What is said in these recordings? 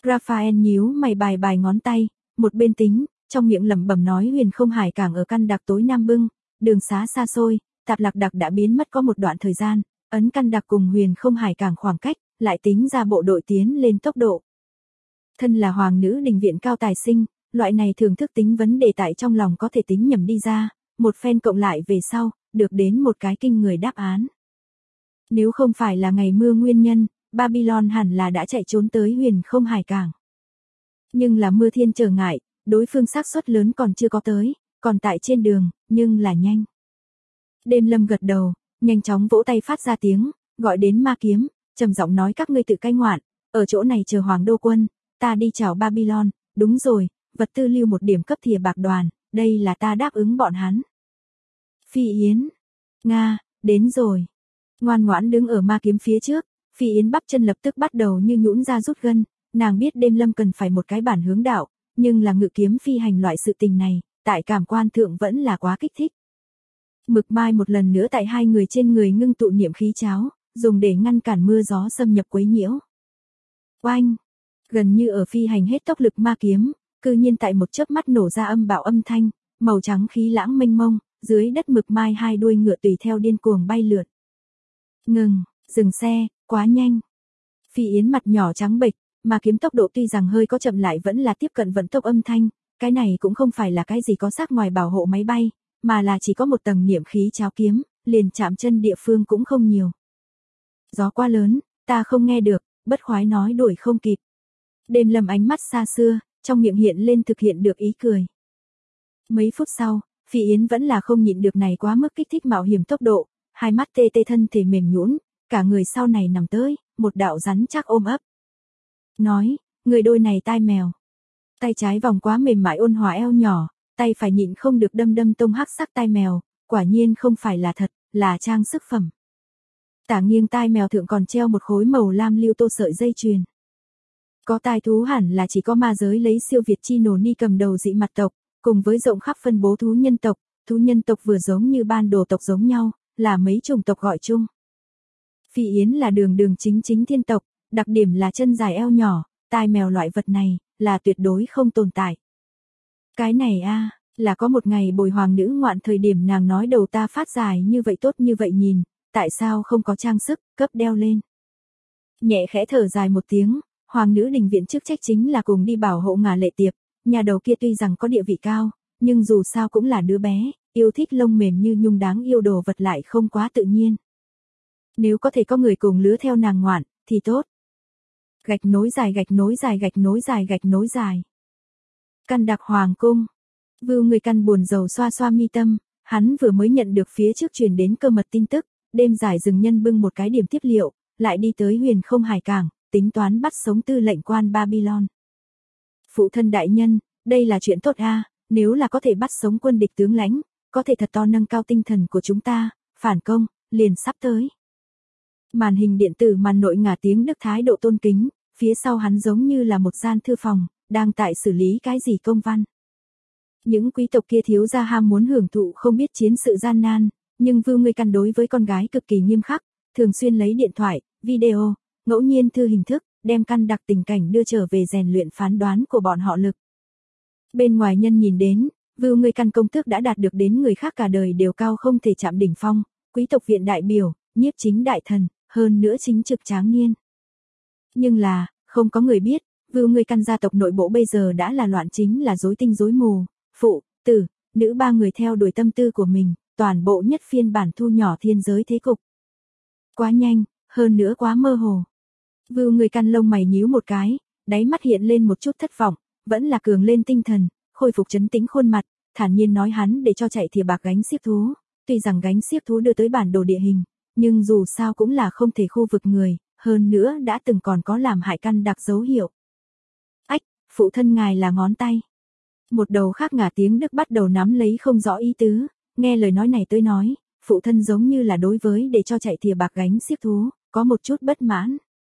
Raphael nhíu mày bài bài ngón tay, một bên tính, trong miệng lẩm bẩm nói Huyền Không Hải Cảng ở căn đặc tối Nam Bưng, đường xá xa xôi, Tạp Lạc Đặc đã biến mất có một đoạn thời gian, ấn căn đặc cùng Huyền Không Hải Cảng khoảng cách, lại tính ra bộ đội tiến lên tốc độ. Thân là hoàng nữ đình viện cao tài sinh, loại này thường thức tính vấn đề tại trong lòng có thể tính nhầm đi ra, một phen cộng lại về sau, được đến một cái kinh người đáp án. Nếu không phải là ngày mưa nguyên nhân, Babylon hẳn là đã chạy trốn tới Huyền Không Hải Cảng. Nhưng là mưa thiên trở ngại, đối phương xác suất lớn còn chưa có tới, còn tại trên đường, nhưng là nhanh. Đêm Lâm gật đầu, nhanh chóng vỗ tay phát ra tiếng, gọi đến Ma Kiếm, trầm giọng nói các ngươi tự cai ngoạn, ở chỗ này chờ Hoàng Đô Quân, ta đi chào Babylon, đúng rồi, vật tư lưu một điểm cấp thìa bạc đoàn, đây là ta đáp ứng bọn hắn. Phi Yến, Nga, đến rồi. Ngoan ngoãn đứng ở Ma Kiếm phía trước, Phi Yến bắp chân lập tức bắt đầu như nhũn ra rút gân, nàng biết Đêm Lâm cần phải một cái bản hướng đạo, nhưng là ngự kiếm phi hành loại sự tình này, tại cảm quan thượng vẫn là quá kích thích. Mực Mai một lần nữa tại hai người trên người ngưng tụ niệm khí cháo, dùng để ngăn cản mưa gió xâm nhập quấy nhiễu. Oanh! Gần như ở phi hành hết tốc lực Ma Kiếm, cư nhiên tại một chớp mắt nổ ra âm bạo âm thanh, màu trắng khí lãng mênh mông, dưới đất Mực Mai hai đuôi ngựa tùy theo điên cuồng bay lượn. Ngừng, dừng xe, quá nhanh. Phi Yến mặt nhỏ trắng bệch, Ma Kiếm tốc độ tuy rằng hơi có chậm lại vẫn là tiếp cận vận tốc âm thanh, cái này cũng không phải là cái gì có xác ngoài bảo hộ máy bay, mà là chỉ có một tầng niệm khí cháo kiếm, liền chạm chân địa phương cũng không nhiều. Gió quá lớn, ta không nghe được, bất khoái nói đuổi không kịp. Đêm Lâm ánh mắt xa xưa, trong miệng hiện lên thực hiện được ý cười. Mấy phút sau, Phi Yến vẫn là không nhịn được này quá mức kích thích mạo hiểm tốc độ, hai mắt tê tê thân thể mềm nhũn, cả người sau này nằm tới, một đạo rắn chắc ôm ấp. Nói, người đôi này tai mèo. Tay trái vòng quá mềm mại ôn hòa eo nhỏ, tay phải nhịn không được đâm đâm tông hắc sắc tai mèo, quả nhiên không phải là thật, là trang sức phẩm. Tả nghiêng tai mèo thượng còn treo một khối màu lam lưu tô sợi dây chuyền. Có tai thú hẳn là chỉ có ma giới lấy siêu việt chi nổ ni cầm đầu dị mặt tộc, cùng với rộng khắp phân bố thú nhân tộc vừa giống như ban đồ tộc giống nhau, là mấy chủng tộc gọi chung. Phi Yến là đường đường chính thiên tộc, đặc điểm là chân dài eo nhỏ, tai mèo loại vật này, là tuyệt đối không tồn tại. Cái này là có một ngày bồi hoàng nữ ngoạn thời điểm nàng nói đầu ta phát dài như vậy tốt như vậy nhìn, tại sao không có trang sức, cấp đeo lên. Nhẹ khẽ thở dài một tiếng, hoàng nữ đình viện chức trách chính là cùng đi bảo hộ Ngà Lệ Tiệp, nhà đầu kia tuy rằng có địa vị cao, nhưng dù sao cũng là đứa bé, yêu thích lông mềm như nhung đáng yêu đồ vật lại không quá tự nhiên. Nếu có thể có người cùng lứa theo nàng ngoạn, thì tốt. Gạch nối dài gạch nối dài gạch nối dài gạch nối dài. Căn đặc hoàng cung. Vưu Người Căn buồn rầu xoa xoa mi tâm, hắn vừa mới nhận được phía trước truyền đến cơ mật tin tức, đêm giải rừng nhân bưng một cái điểm tiếp liệu, lại đi tới Huyền Không Hải Cảng, tính toán bắt sống tư lệnh quan Babylon. Phụ thân đại nhân, đây là chuyện tốt nếu là có thể bắt sống quân địch tướng lãnh, có thể thật to nâng cao tinh thần của chúng ta, phản công, liền sắp tới. Màn hình điện tử màn nội ngả tiếng Đức thái độ tôn kính, phía sau hắn giống như là một gian thư phòng, đang tại xử lý cái gì công văn. Những quý tộc kia thiếu gia ham muốn hưởng thụ không biết chiến sự gian nan, nhưng Vưu Người Căn đối với con gái cực kỳ nghiêm khắc, thường xuyên lấy điện thoại, video, ngẫu nhiên thư hình thức, đem căn đặc tình cảnh đưa trở về rèn luyện phán đoán của bọn họ lực. Bên ngoài nhân nhìn đến, Vưu Người Căn công tước đã đạt được đến người khác cả đời đều cao không thể chạm đỉnh phong, quý tộc viện đại biểu, nhiếp chính đại thần, hơn nữa chính trực tráng niên. Nhưng là, không có người biết, Vưu Người Căn gia tộc nội bộ bây giờ đã là loạn chính là rối tinh rối mù, phụ, tử, nữ ba người theo đuổi tâm tư của mình, toàn bộ nhất phiên bản thu nhỏ thiên giới thế cục. Quá nhanh, hơn nữa quá mơ hồ. Vưu Người Căn lông mày nhíu một cái, đáy mắt hiện lên một chút thất vọng, vẫn là cường lên tinh thần, khôi phục trấn tĩnh khuôn mặt, thản nhiên nói hắn để cho chạy thìa bạc gánh xiếc thú, tuy rằng gánh xiếc thú đưa tới bản đồ địa hình, nhưng dù sao cũng là không thể khu vực người, hơn nữa đã từng còn có làm hại căn đặc dấu hiệu. Ách, phụ thân ngài là ngón tay. Một đầu khác ngả tiếng Đức bắt đầu nắm lấy không rõ ý tứ, nghe lời nói này tôi nói, phụ thân giống như là đối với để cho chạy thìa bạc gánh xiếc thú, có một chút bất mãn.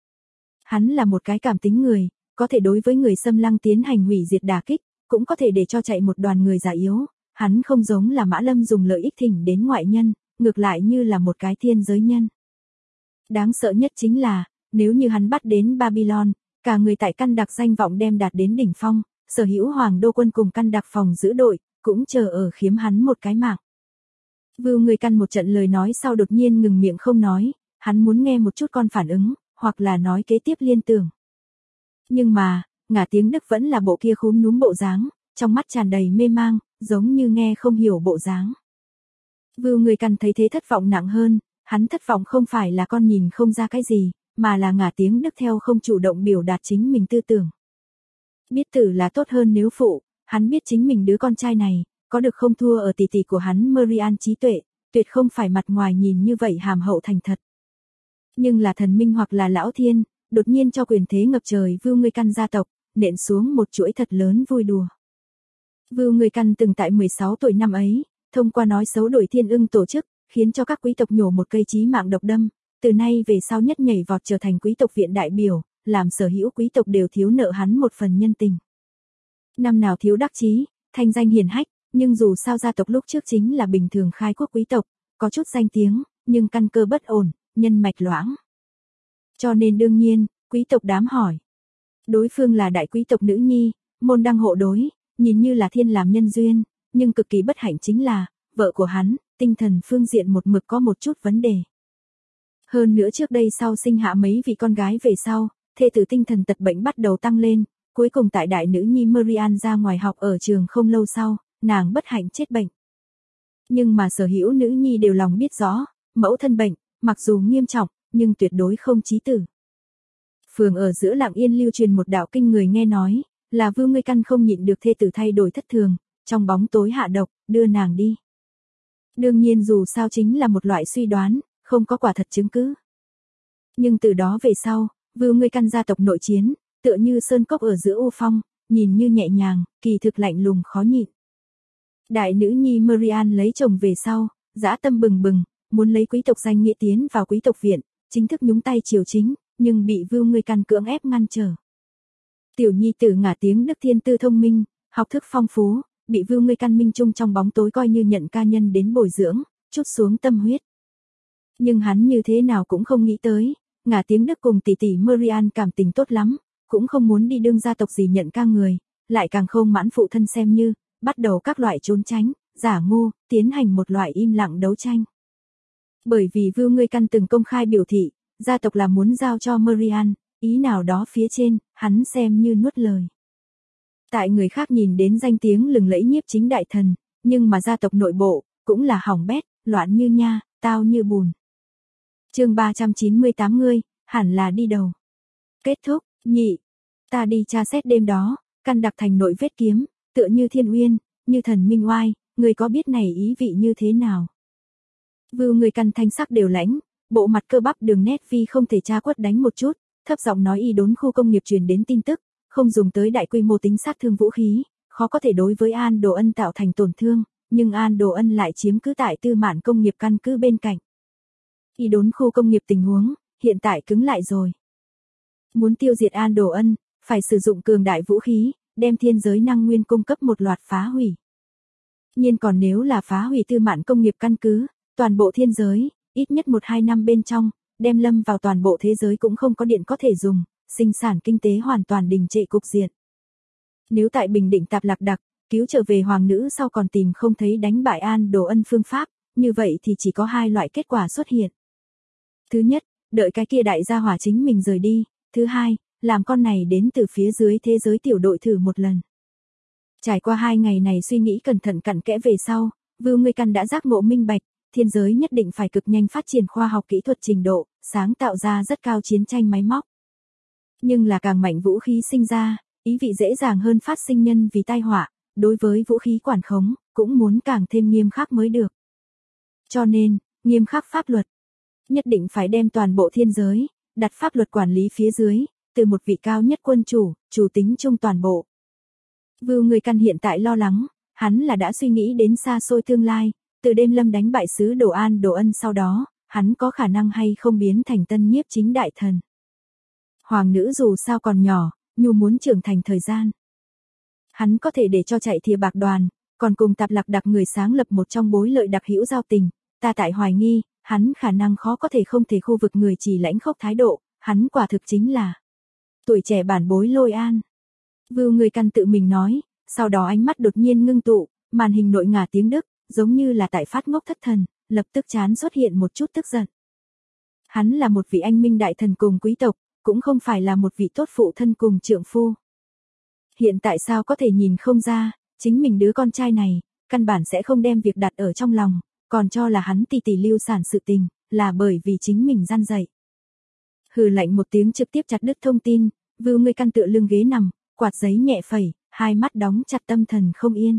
Hắn là một cái cảm tính người, có thể đối với người xâm lăng tiến hành hủy diệt đả kích, cũng có thể để cho chạy một đoàn người già yếu, hắn không giống là Mã Lâm dùng lợi ích thỉnh đến ngoại nhân, ngược lại như là một cái thiên giới nhân. Đáng sợ nhất chính là, nếu như hắn bắt đến Babylon, cả người tại căn đặc danh vọng đem đạt đến đỉnh phong, sở hữu hoàng đô quân cùng căn đặc phòng giữ đội, cũng chờ ở khiếm hắn một cái mạng. Vưu Người Căn một trận lời nói sau đột nhiên ngừng miệng không nói, hắn muốn nghe một chút con phản ứng, hoặc là nói kế tiếp liên tưởng. Nhưng mà, Ngả Tiếng Đức vẫn là bộ kia khúm núm bộ dáng, trong mắt tràn đầy mê mang, giống như nghe không hiểu bộ dáng. Vưu Người Căn thấy thế thất vọng nặng hơn, hắn thất vọng không phải là con nhìn không ra cái gì, mà là Ngả Tiếng Đức theo không chủ động biểu đạt chính mình tư tưởng. Biết tử là tốt hơn nếu phụ, hắn biết chính mình đứa con trai này, có được không thua ở tỷ tỷ của hắn Marian trí tuệ, tuyệt không phải mặt ngoài nhìn như vậy hàm hậu thành thật. Nhưng là thần minh hoặc là lão thiên, đột nhiên cho quyền thế ngập trời Vưu Người Căn gia tộc, nện xuống một chuỗi thật lớn vui đùa. Vưu Người Căn từng tại 16 tuổi năm ấy, thông qua nói xấu đổi thiên ưng tổ chức, khiến cho các quý tộc nhổ một cây chí mạng độc đâm, từ nay về sau nhất nhảy vọt trở thành quý tộc viện đại biểu, làm sở hữu quý tộc đều thiếu nợ hắn một phần nhân tình. Năm nào thiếu đắc chí, thanh danh hiển hách, nhưng dù sao gia tộc lúc trước chính là bình thường khai quốc quý tộc, có chút danh tiếng, nhưng căn cơ bất ổn, nhân mạch loãng. Cho nên đương nhiên, quý tộc đám hỏi. Đối phương là đại quý tộc nữ nhi, môn đăng hộ đối, nhìn như là thiên làm nhân duyên, nhưng cực kỳ bất hạnh chính là, vợ của hắn, tinh thần phương diện một mực có một chút vấn đề. Hơn nữa trước đây sau sinh hạ mấy vị con gái về sau, thê tử tinh thần tật bệnh bắt đầu tăng lên, cuối cùng tại đại nữ nhi Marian ra ngoài học ở trường không lâu sau, nàng bất hạnh chết bệnh. Nhưng mà sở hữu nữ nhi đều lòng biết rõ, mẫu thân bệnh, mặc dù nghiêm trọng, nhưng tuyệt đối không chí tử. Phường ở giữa lặng yên lưu truyền một đạo kinh người nghe nói, là Vưu Người Căn không nhịn được thê tử thay đổi thất thường, trong bóng tối hạ độc, đưa nàng đi. Đương nhiên dù sao chính là một loại suy đoán, không có quả thật chứng cứ. Nhưng từ đó về sau, Vưu Người Căn gia tộc nội chiến, tựa như sơn cốc ở giữa u phong, nhìn như nhẹ nhàng, kỳ thực lạnh lùng khó nhịn. Đại nữ nhi Marian lấy chồng về sau, dã tâm bừng bừng, muốn lấy quý tộc danh nghĩa tiến vào quý tộc viện, chính thức nhúng tay triều chính, nhưng bị Vưu Người Căn cưỡng ép ngăn trở. Tiểu nhi tử Ngả Tiếng Đức thiên tư thông minh, học thức phong phú, bị Vưu Người Căn minh trung trong bóng tối coi như nhận ca nhân đến bồi dưỡng, chút xuống tâm huyết. Nhưng hắn như thế nào cũng không nghĩ tới, Ngả Tiếng Đức cùng tỷ tỷ Marian cảm tình tốt lắm, cũng không muốn đi đương gia tộc gì nhận ca người, lại càng không mãn phụ thân xem như, bắt đầu các loại trốn tránh, giả ngu, tiến hành một loại im lặng đấu tranh. Bởi vì Vưu Người Căn từng công khai biểu thị, gia tộc là muốn giao cho Marian, ý nào đó phía trên, hắn xem như nuốt lời. Tại người khác nhìn đến danh tiếng lừng lẫy nhiếp chính đại thần, nhưng mà gia tộc nội bộ, cũng là hỏng bét, loạn như nha, tao như bùn. Chương 398 ngươi, hẳn là đi đầu. Kết thúc, nhị. Ta đi tra xét đêm đó, căn đặc thành nội vết kiếm, tựa như thiên uyên, như thần minh oai, người có biết này ý vị như thế nào? Vưu Người Căn thanh sắc đều lãnh, bộ mặt cơ bắp đường nét vi không thể tra quất đánh một chút, thấp giọng nói y đốn khu công nghiệp truyền đến tin tức, không dùng tới đại quy mô tính sát thương vũ khí, khó có thể đối với An Đồ Ân tạo thành tổn thương, nhưng An Đồ Ân lại chiếm cứ tại Tư Mạn công nghiệp căn cứ bên cạnh. Y đốn khu công nghiệp tình huống, hiện tại cứng lại rồi. Muốn tiêu diệt An Đồ Ân, phải sử dụng cường đại vũ khí, đem thiên giới năng nguyên cung cấp một loạt phá hủy. Nhưng còn nếu là phá hủy Tư Mạn công nghiệp căn cứ, toàn bộ thiên giới, ít nhất 1-2 năm bên trong, đem lâm vào toàn bộ thế giới cũng không có điện có thể dùng, sinh sản kinh tế hoàn toàn đình trệ cục diện. Nếu tại Bình Định Tạp Lạc Đặc, cứu trở về hoàng nữ sau còn tìm không thấy đánh bại An Đồ Ân phương pháp, như vậy thì chỉ có hai loại kết quả xuất hiện. Thứ nhất, đợi cái kia đại gia hỏa chính mình rời đi, thứ hai, làm con này đến từ phía dưới thế giới tiểu đội thử một lần. Trải qua 2 ngày này suy nghĩ cẩn thận cặn kẽ về sau, Vưu Người Căn đã giác ngộ minh bạch, thiên giới nhất định phải cực nhanh phát triển khoa học kỹ thuật trình độ, sáng tạo ra rất cao chiến tranh máy móc. Nhưng là càng mạnh vũ khí sinh ra, ý vị dễ dàng hơn phát sinh nhân vì tai họa, đối với vũ khí quản khống, cũng muốn càng thêm nghiêm khắc mới được. Cho nên, nghiêm khắc pháp luật, nhất định phải đem toàn bộ thiên giới, đặt pháp luật quản lý phía dưới, từ một vị cao nhất quân chủ tính chung toàn bộ. Vưu Người Căn hiện tại lo lắng, hắn là đã suy nghĩ đến xa xôi tương lai, từ đêm lâm đánh bại sứ đồ An Đồ Ân sau đó, hắn có khả năng hay không biến thành tân nhiếp chính đại thần. Hoàng nữ dù sao còn nhỏ, nhu muốn trưởng thành thời gian. Hắn có thể để cho chạy thìa bạc đoàn, còn cùng Tạp Lạc Đặc người sáng lập một trong bối lợi đặc hữu giao tình, ta tại hoài nghi, hắn khả năng khó có thể không thể khu vực người chỉ lãnh khốc thái độ, hắn quả thực chính là Tuổi trẻ bản bối Lôi An. Vưu Người Căn tự mình nói, sau đó ánh mắt đột nhiên ngưng tụ, màn hình nội ngả tiếng Đức, giống như là tại phát ngốc thất thần, lập tức trán xuất hiện một chút tức giận. Hắn là một vị anh minh đại thần cùng quý tộc, cũng không phải là một vị tốt phụ thân cùng trượng phu. Hiện tại sao có thể nhìn không ra, chính mình đứa con trai này, căn bản sẽ không đem việc đặt ở trong lòng, còn cho là hắn tỷ tỷ lưu sản sự tình, là bởi vì chính mình gian dạy. Hừ lạnh một tiếng trực tiếp chặt đứt thông tin, Vưu Người Căn tựa lưng ghế nằm, quạt giấy nhẹ phẩy, hai mắt đóng chặt tâm thần không yên.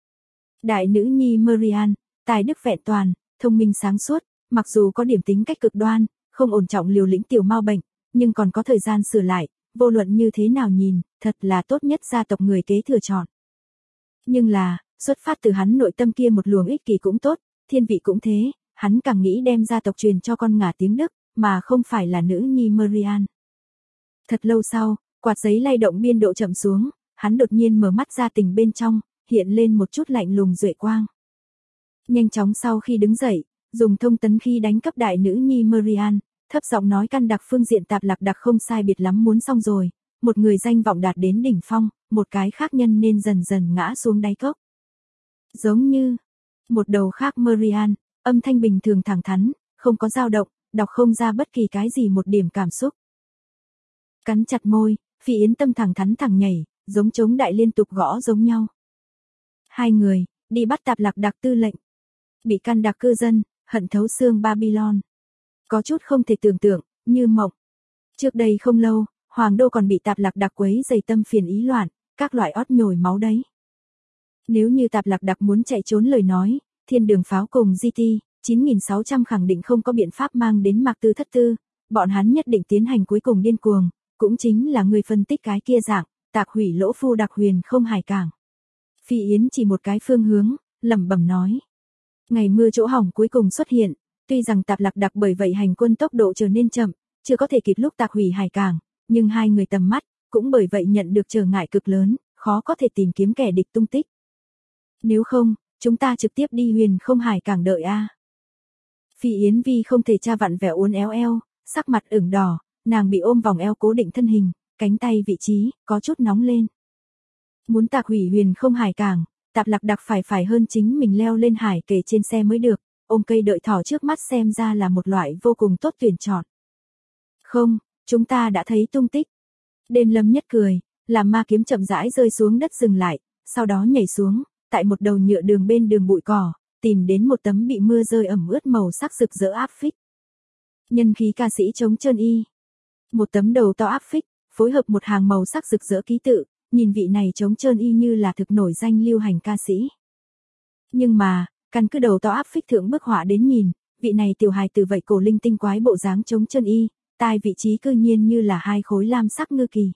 Đại nữ nhi Marian, tài đức vẹn toàn, thông minh sáng suốt, mặc dù có điểm tính cách cực đoan, không ổn trọng liều lĩnh tiểu mau bệnh, nhưng còn có thời gian sửa lại, vô luận như thế nào nhìn, thật là tốt nhất gia tộc người kế thừa chọn. Nhưng là, xuất phát từ hắn nội tâm kia một luồng ích kỷ cũng tốt, thiên vị cũng thế, hắn càng nghĩ đem gia tộc truyền cho con ngả tiếng Đức, mà không phải là nữ nhi Marian. Thật lâu sau, quạt giấy lay động biên độ chậm xuống, hắn đột nhiên mở mắt ra tình bên trong, hiện lên một chút lạnh lùng duệ quang. Nhanh chóng sau khi đứng dậy, dùng thông tấn khi đánh cấp đại nữ nhi Marian, thấp giọng nói căn đặc phương diện tạp lạc đặc không sai biệt lắm muốn xong rồi, một người danh vọng đạt đến đỉnh phong, một cái khác nhân nên dần dần ngã xuống đáy cốc. Giống như, một đầu khác Marian, âm thanh bình thường thẳng thắn, không có dao động, đọc không ra bất kỳ cái gì một điểm cảm xúc. Cắn chặt môi, Phi Yến tâm thẳng thắn thẳng nhảy, giống trống đại liên tục gõ giống nhau. Hai người, đi bắt tạp lạc đặc tư lệnh. Bị căn đặc cư dân, hận thấu xương Babylon. Có chút không thể tưởng tượng, như mộng. Trước đây không lâu, Hoàng đô còn bị tạp lạc đặc quấy dày tâm phiền ý loạn, các loại ót nhồi máu đấy. Nếu như tạp lạc đặc muốn chạy trốn lời nói, thiên đường pháo cùng GT, 9600 khẳng định không có biện pháp mang đến Mạc Tư Thất Tư, bọn hắn nhất định tiến hành cuối cùng điên cuồng, cũng chính là người phân tích cái kia dạng, tạc hủy lỗ phu đặc huyền không hải cảng. Phi Yến chỉ một cái phương hướng, lẩm bẩm nói. Ngày mưa chỗ hỏng cuối cùng xuất hiện, tuy rằng tạp lạc đặc bởi vậy hành quân tốc độ trở nên chậm, chưa có thể kịp lúc tạc hủy hải cảng, nhưng hai người tầm mắt, cũng bởi vậy nhận được trở ngại cực lớn, khó có thể tìm kiếm kẻ địch tung tích. Nếu không, chúng ta trực tiếp đi huyền không hải cảng đợi a. Phi Yến Vi không thể tra vặn vẹo uốn éo eo, sắc mặt ửng đỏ, nàng bị ôm vòng eo cố định thân hình, cánh tay vị trí, có chút nóng lên. Muốn tạc hủy huyền không hải cảng, tạp lạc đặc phải hơn chính mình leo lên hải kề trên xe mới được, ôm cây đợi thỏ trước mắt xem ra là một loại vô cùng tốt tuyển chọn. Không, chúng ta đã thấy tung tích. Đêm Lâm Nhất cười, làm ma kiếm chậm rãi rơi xuống đất dừng lại, sau đó nhảy xuống, tại một đầu nhựa đường bên đường bụi cỏ, tìm đến một tấm bị mưa rơi ẩm ướt màu sắc rực rỡ áp phích. Nhân khí ca sĩ chống trơn y. Một tấm đầu to áp phích, phối hợp một hàng màu sắc rực rỡ ký tự, nhìn vị này chống trơn y như là thực nổi danh lưu hành ca sĩ. Nhưng mà, căn cứ đầu to áp phích thượng bức họa đến nhìn, vị này tiểu hài từ vậy cổ linh tinh quái bộ dáng chống trơn y, tai vị trí cư nhiên như là hai khối lam sắc ngư kỳ.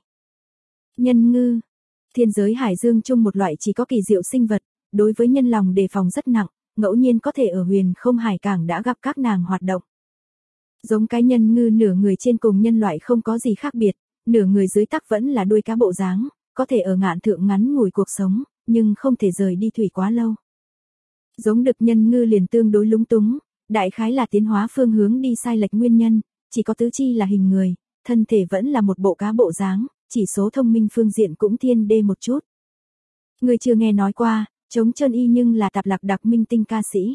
Nhân ngư, thiên giới hải dương chung một loại chỉ có kỳ diệu sinh vật, đối với nhân lòng đề phòng rất nặng, ngẫu nhiên có thể ở huyền không hải cảng đã gặp các nàng hoạt động. Giống cái nhân ngư nửa người trên cùng nhân loại không có gì khác biệt, nửa người dưới tắc vẫn là đuôi cá bộ dáng, có thể ở ngạn thượng ngắn ngủi cuộc sống, nhưng không thể rời đi thủy quá lâu. Giống đực nhân ngư liền tương đối lúng túng, đại khái là tiến hóa phương hướng đi sai lệch nguyên nhân, chỉ có tứ chi là hình người, thân thể vẫn là một bộ cá bộ dáng, chỉ số thông minh phương diện cũng thiên đê một chút. Người chưa nghe nói qua, chống trơn y nhưng là tạp lạc đặc minh tinh ca sĩ.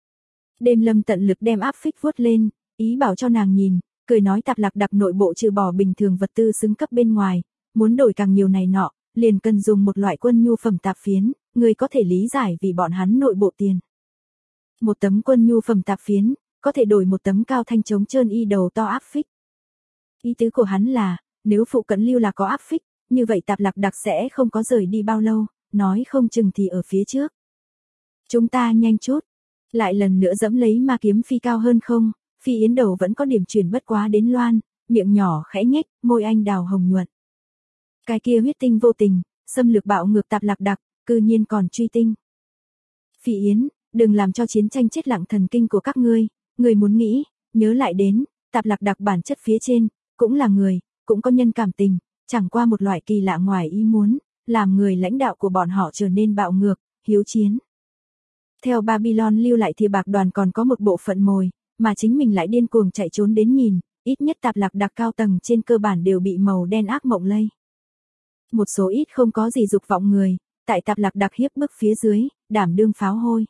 Đêm Lâm tận lực đem áp phích vuốt lên, ý bảo cho nàng nhìn, cười nói tạp lạc đặc nội bộ trừ bỏ bình thường vật tư xứng cấp bên ngoài, muốn đổi càng nhiều này nọ, liền cần dùng một loại quân nhu phẩm tạp phiến, người có thể lý giải vì bọn hắn nội bộ tiền. Một tấm quân nhu phẩm tạp phiến, có thể đổi một tấm cao thanh chống trơn y đầu to áp phích. Ý tứ của hắn là, nếu phụ cận lưu là có áp phích, như vậy tạp lạc đặc sẽ không có rời đi bao lâu, nói không chừng thì ở phía trước. Chúng ta nhanh chút, lại lần nữa dẫm lấy ma kiếm phi cao hơn không, Phi Yến đầu vẫn có điểm chuyển bất quá đến loan, miệng nhỏ khẽ nhếch, môi anh đào hồng nhuận. Cái kia huyết tinh vô tình, xâm lược bạo ngược tạp lạc đặc, cư nhiên còn truy tinh. Phi Yến, đừng làm cho chiến tranh chết lặng thần kinh của các ngươi muốn nghĩ, nhớ lại đến, tạp lạc đặc bản chất phía trên, cũng là người, cũng có nhân cảm tình, chẳng qua một loại kỳ lạ ngoài ý muốn, làm người lãnh đạo của bọn họ trở nên bạo ngược, hiếu chiến. Theo Babylon lưu lại thì bạc đoàn còn có một bộ phận mồi, mà chính mình lại điên cuồng chạy trốn đến nhìn, ít nhất Tạp Lạc Đặc cao tầng trên cơ bản đều bị màu đen ác mộng lây. Một số ít không có gì dục vọng người, tại Tạp Lạc Đặc hiếp bức phía dưới, đảm đương pháo hôi.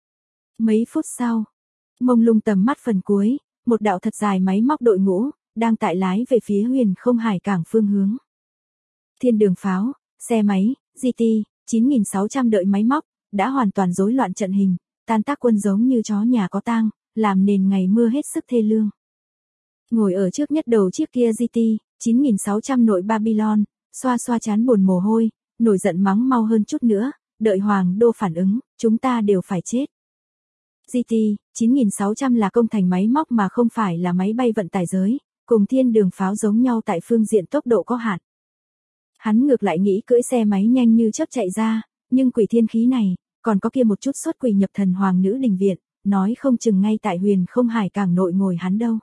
Mấy phút sau, mông lung tầm mắt phần cuối, một đạo thật dài máy móc đội ngũ, đang tại lái về phía Huyền Không Hải cảng phương hướng. Thiên đường pháo, xe máy, GT, 9600 đợi máy móc, đã hoàn toàn rối loạn trận hình, tan tác quân giống như chó nhà có tang, làm nền ngày mưa hết sức thê lương. Ngồi ở trước nhất đầu chiếc kia GT, 9600 nội Babylon, xoa xoa chán buồn mồ hôi, nổi giận mắng mau hơn chút nữa, đợi Hoàng Đô phản ứng, chúng ta đều phải chết. GT, 9600 là công thành máy móc mà không phải là máy bay vận tải giới, cùng thiên đường pháo giống nhau tại phương diện tốc độ có hạn. Hắn ngược lại nghĩ cưỡi xe máy nhanh như chớp chạy ra, nhưng quỷ thiên khí này, còn có kia một chút xuất quỷ nhập thần hoàng nữ đình viện, nói không chừng ngay tại Huyền Không Hải cảng nội ngồi hắn đâu.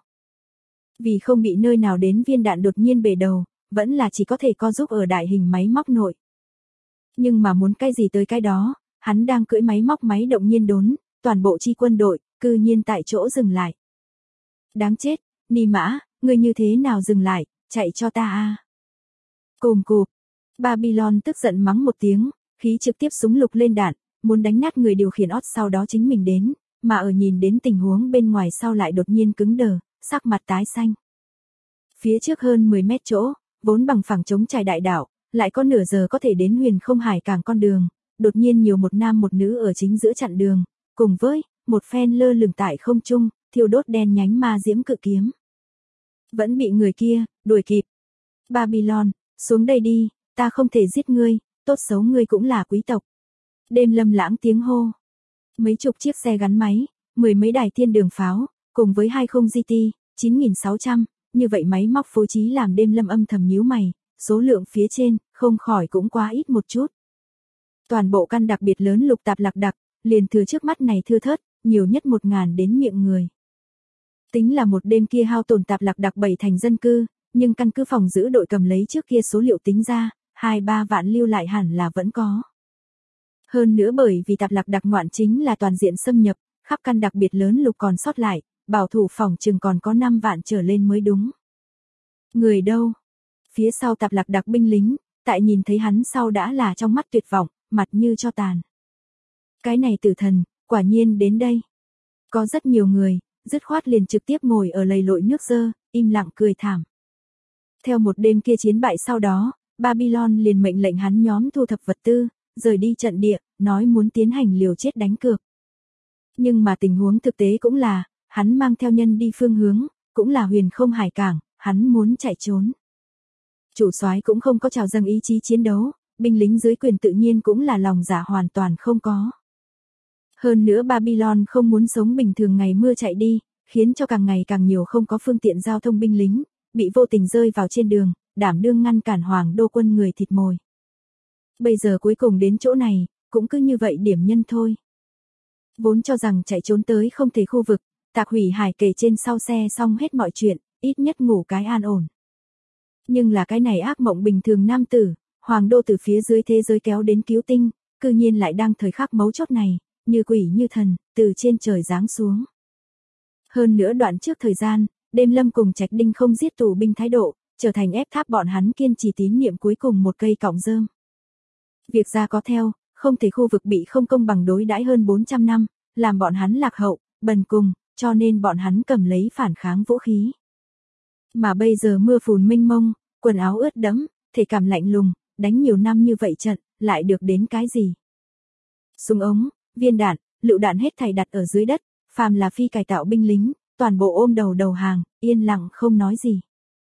Vì không bị nơi nào đến viên đạn đột nhiên bể đầu, vẫn là chỉ có thể co giúp ở đại hình máy móc nội. Nhưng mà muốn cái gì tới cái đó, hắn đang cưỡi máy móc máy động nhiên đốn, toàn bộ chi quân đội, cư nhiên tại chỗ dừng lại. Đáng chết, Ni Mã, ngươi như thế nào dừng lại, chạy cho ta a. Cồm cộp, Babylon tức giận mắng một tiếng, khí trực tiếp súng lục lên đạn, muốn đánh nát người điều khiển ót sau đó chính mình đến, mà ở nhìn đến tình huống bên ngoài sau lại đột nhiên cứng đờ, sắc mặt tái xanh. Phía trước hơn 10 mét chỗ, vốn bằng phẳng trống trải đại đảo, lại có nửa giờ có thể đến Huyền Không Hải cảng con đường, đột nhiên nhiều một nam một nữ ở chính giữa chặn đường, cùng với một phen lơ lửng tại không trung, thiêu đốt đen nhánh ma diễm cự kiếm. Vẫn bị người kia đuổi kịp. Babylon, xuống đây đi, ta không thể giết ngươi, tốt xấu ngươi cũng là quý tộc. Đêm Lâm lãng tiếng hô. Mấy chục chiếc xe gắn máy, mười mấy đài thiên đường pháo, cùng với 20 GT, 9600, như vậy máy móc phối trí làm Đêm Lâm âm thầm nhíu mày, số lượng phía trên, không khỏi cũng quá ít một chút. Toàn bộ căn đặc biệt lớn lục Tạp Lạc Đặc, liền thừa trước mắt này thưa thớt, nhiều nhất 1000 đến miệng người. Tính là một đêm kia hao tổn Tạp Lạc Đặc 7 thành dân cư, nhưng căn cứ phòng giữ đội cầm lấy trước kia số liệu tính ra, 2-3 vạn lưu lại hẳn là vẫn có. Hơn nữa bởi vì Tạp Lạc Đặc ngoạn chính là toàn diện xâm nhập, khắp căn đặc biệt lớn lục còn sót lại, bảo thủ phòng chừng còn có 5 vạn trở lên mới đúng. Người đâu? Phía sau Tạp Lạc Đặc binh lính, tại nhìn thấy hắn sau đã là trong mắt tuyệt vọng, mặt như cho tàn. Cái này tử thần, quả nhiên đến đây. Có rất nhiều người, dứt khoát liền trực tiếp ngồi ở lầy lội nước dơ, im lặng cười thảm. Theo một đêm kia chiến bại sau đó, Babylon liền mệnh lệnh hắn nhóm thu thập vật tư, rời đi trận địa, nói muốn tiến hành liều chết đánh cược. Nhưng mà tình huống thực tế cũng là, hắn mang theo nhân đi phương hướng, cũng là Huyền Không Hải cảng, hắn muốn chạy trốn. Chủ soái cũng không có trào dâng ý chí chiến đấu, binh lính dưới quyền tự nhiên cũng là lòng dạ hoàn toàn không có. Hơn nữa Babylon không muốn sống bình thường ngày mưa chạy đi, khiến cho càng ngày càng nhiều không có phương tiện giao thông binh lính, bị vô tình rơi vào trên đường, đảm đương ngăn cản Hoàng Đô quân người thịt mồi. Bây giờ cuối cùng đến chỗ này, cũng cứ như vậy điểm nhân thôi. Vốn cho rằng chạy trốn tới không thể khu vực, Tạc Hủy Hải kề trên sau xe xong hết mọi chuyện, ít nhất ngủ cái an ổn. Nhưng là cái này ác mộng bình thường nam tử, Hoàng Đô từ phía dưới thế giới kéo đến cứu tinh, cư nhiên lại đang thời khắc mấu chốt này, như quỷ như thần, từ trên trời giáng xuống. Hơn nữa đoạn trước thời gian, Đêm Lâm cùng Trạch Đinh không giết tù binh thái độ, trở thành ép tháp bọn hắn kiên trì tín niệm cuối cùng một cây cọng rơm. Việc ra có theo, không thể khu vực bị không công bằng đối đãi hơn 400 năm, làm bọn hắn lạc hậu, bần cùng, cho nên bọn hắn cầm lấy phản kháng vũ khí. Mà bây giờ mưa phùn mênh mông, quần áo ướt đẫm, thể cảm lạnh lùng, đánh nhiều năm như vậy trận, lại được đến cái gì? Súng ống, viên đạn, lựu đạn hết thảy đặt ở dưới đất, phàm là phi cải tạo binh lính, toàn bộ ôm đầu hàng, yên lặng không nói gì.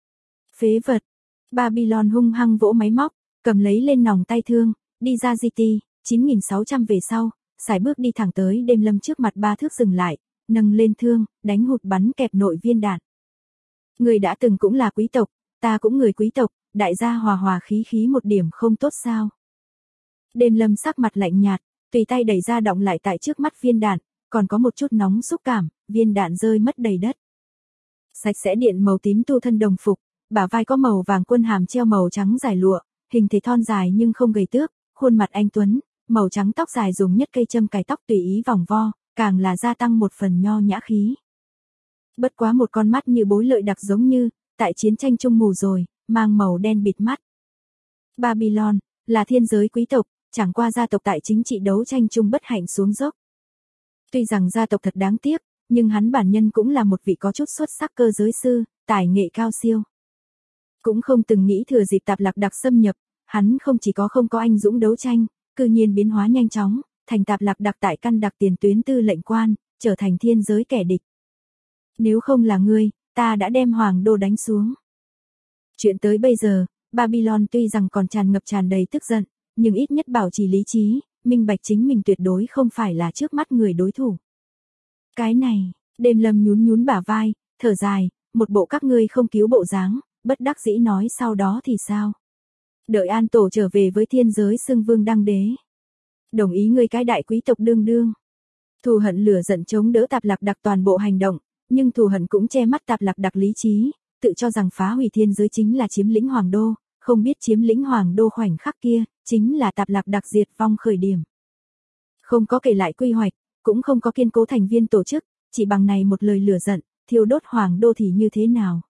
Phế vật. Babylon hung hăng vỗ máy móc, cầm lấy lên nòng tay thương, đi ra GT, 9600 về sau, sải bước đi thẳng tới Đêm Lâm trước mặt 3 thước dừng lại, nâng lên thương, đánh hụt bắn kẹp nội viên đạn. Người đã từng cũng là quý tộc, ta cũng người quý tộc, đại gia hòa hòa khí khí một điểm không tốt sao? Đêm Lâm sắc mặt lạnh nhạt, tùy tay đẩy ra động lại tại trước mắt viên đạn, còn có một chút nóng xúc cảm, viên đạn rơi mất đầy đất. Sạch sẽ điện màu tím tu thân đồng phục, bả vai có màu vàng quân hàm treo màu trắng dài lụa, hình thể thon dài nhưng không gầy tước, khuôn mặt anh tuấn, màu trắng tóc dài dùng nhất cây châm cài tóc tùy ý vòng vo, càng là gia tăng một phần nho nhã khí. Bất quá một con mắt như bối lợi đặc giống như, tại chiến tranh chung mù rồi, mang màu đen bịt mắt. Babylon, là thiên giới quý tộc, chẳng qua gia tộc tại chính trị đấu tranh chung bất hạnh xuống dốc. Tuy rằng gia tộc thật đáng tiếc, nhưng hắn bản nhân cũng là một vị có chút xuất sắc cơ giới sư, tài nghệ cao siêu. Cũng không từng nghĩ thừa dịp Tạp Lạc Đặc xâm nhập, hắn không chỉ có không có anh dũng đấu tranh, cư nhiên biến hóa nhanh chóng, thành Tạp Lạc Đặc tại căn đặc tiền tuyến tư lệnh quan, trở thành thiên giới kẻ địch. Nếu không là ngươi, ta đã đem hoàng đô đánh xuống. Chuyện tới bây giờ, Babylon tuy rằng còn tràn đầy tức giận, nhưng ít nhất bảo trì lý trí, minh bạch chính mình tuyệt đối không phải là trước mắt người đối thủ. Cái này, Đêm Lâm nhún bả vai, thở dài, một bộ các ngươi không cứu bộ dáng, bất đắc dĩ nói sau đó thì sao? Đợi An Tổ trở về với thiên giới xưng vương đăng đế. Đồng ý ngươi cái đại quý tộc đương đương. Thù hận lửa giận chống đỡ Tạp Lạc Đặc toàn bộ hành động, nhưng thù hận cũng che mắt Tạp Lạc Đặc lý trí, tự cho rằng phá hủy thiên giới chính là chiếm lĩnh hoàng đô, không biết chiếm lĩnh hoàng đô khoảnh khắc kia, chính là Tạp Lạc Đặc diệt vong khởi điểm. Không có kể lại quy hoạch, cũng không có kiên cố thành viên tổ chức, chỉ bằng này một lời lửa giận, thiêu đốt hoàng đô thì như thế nào?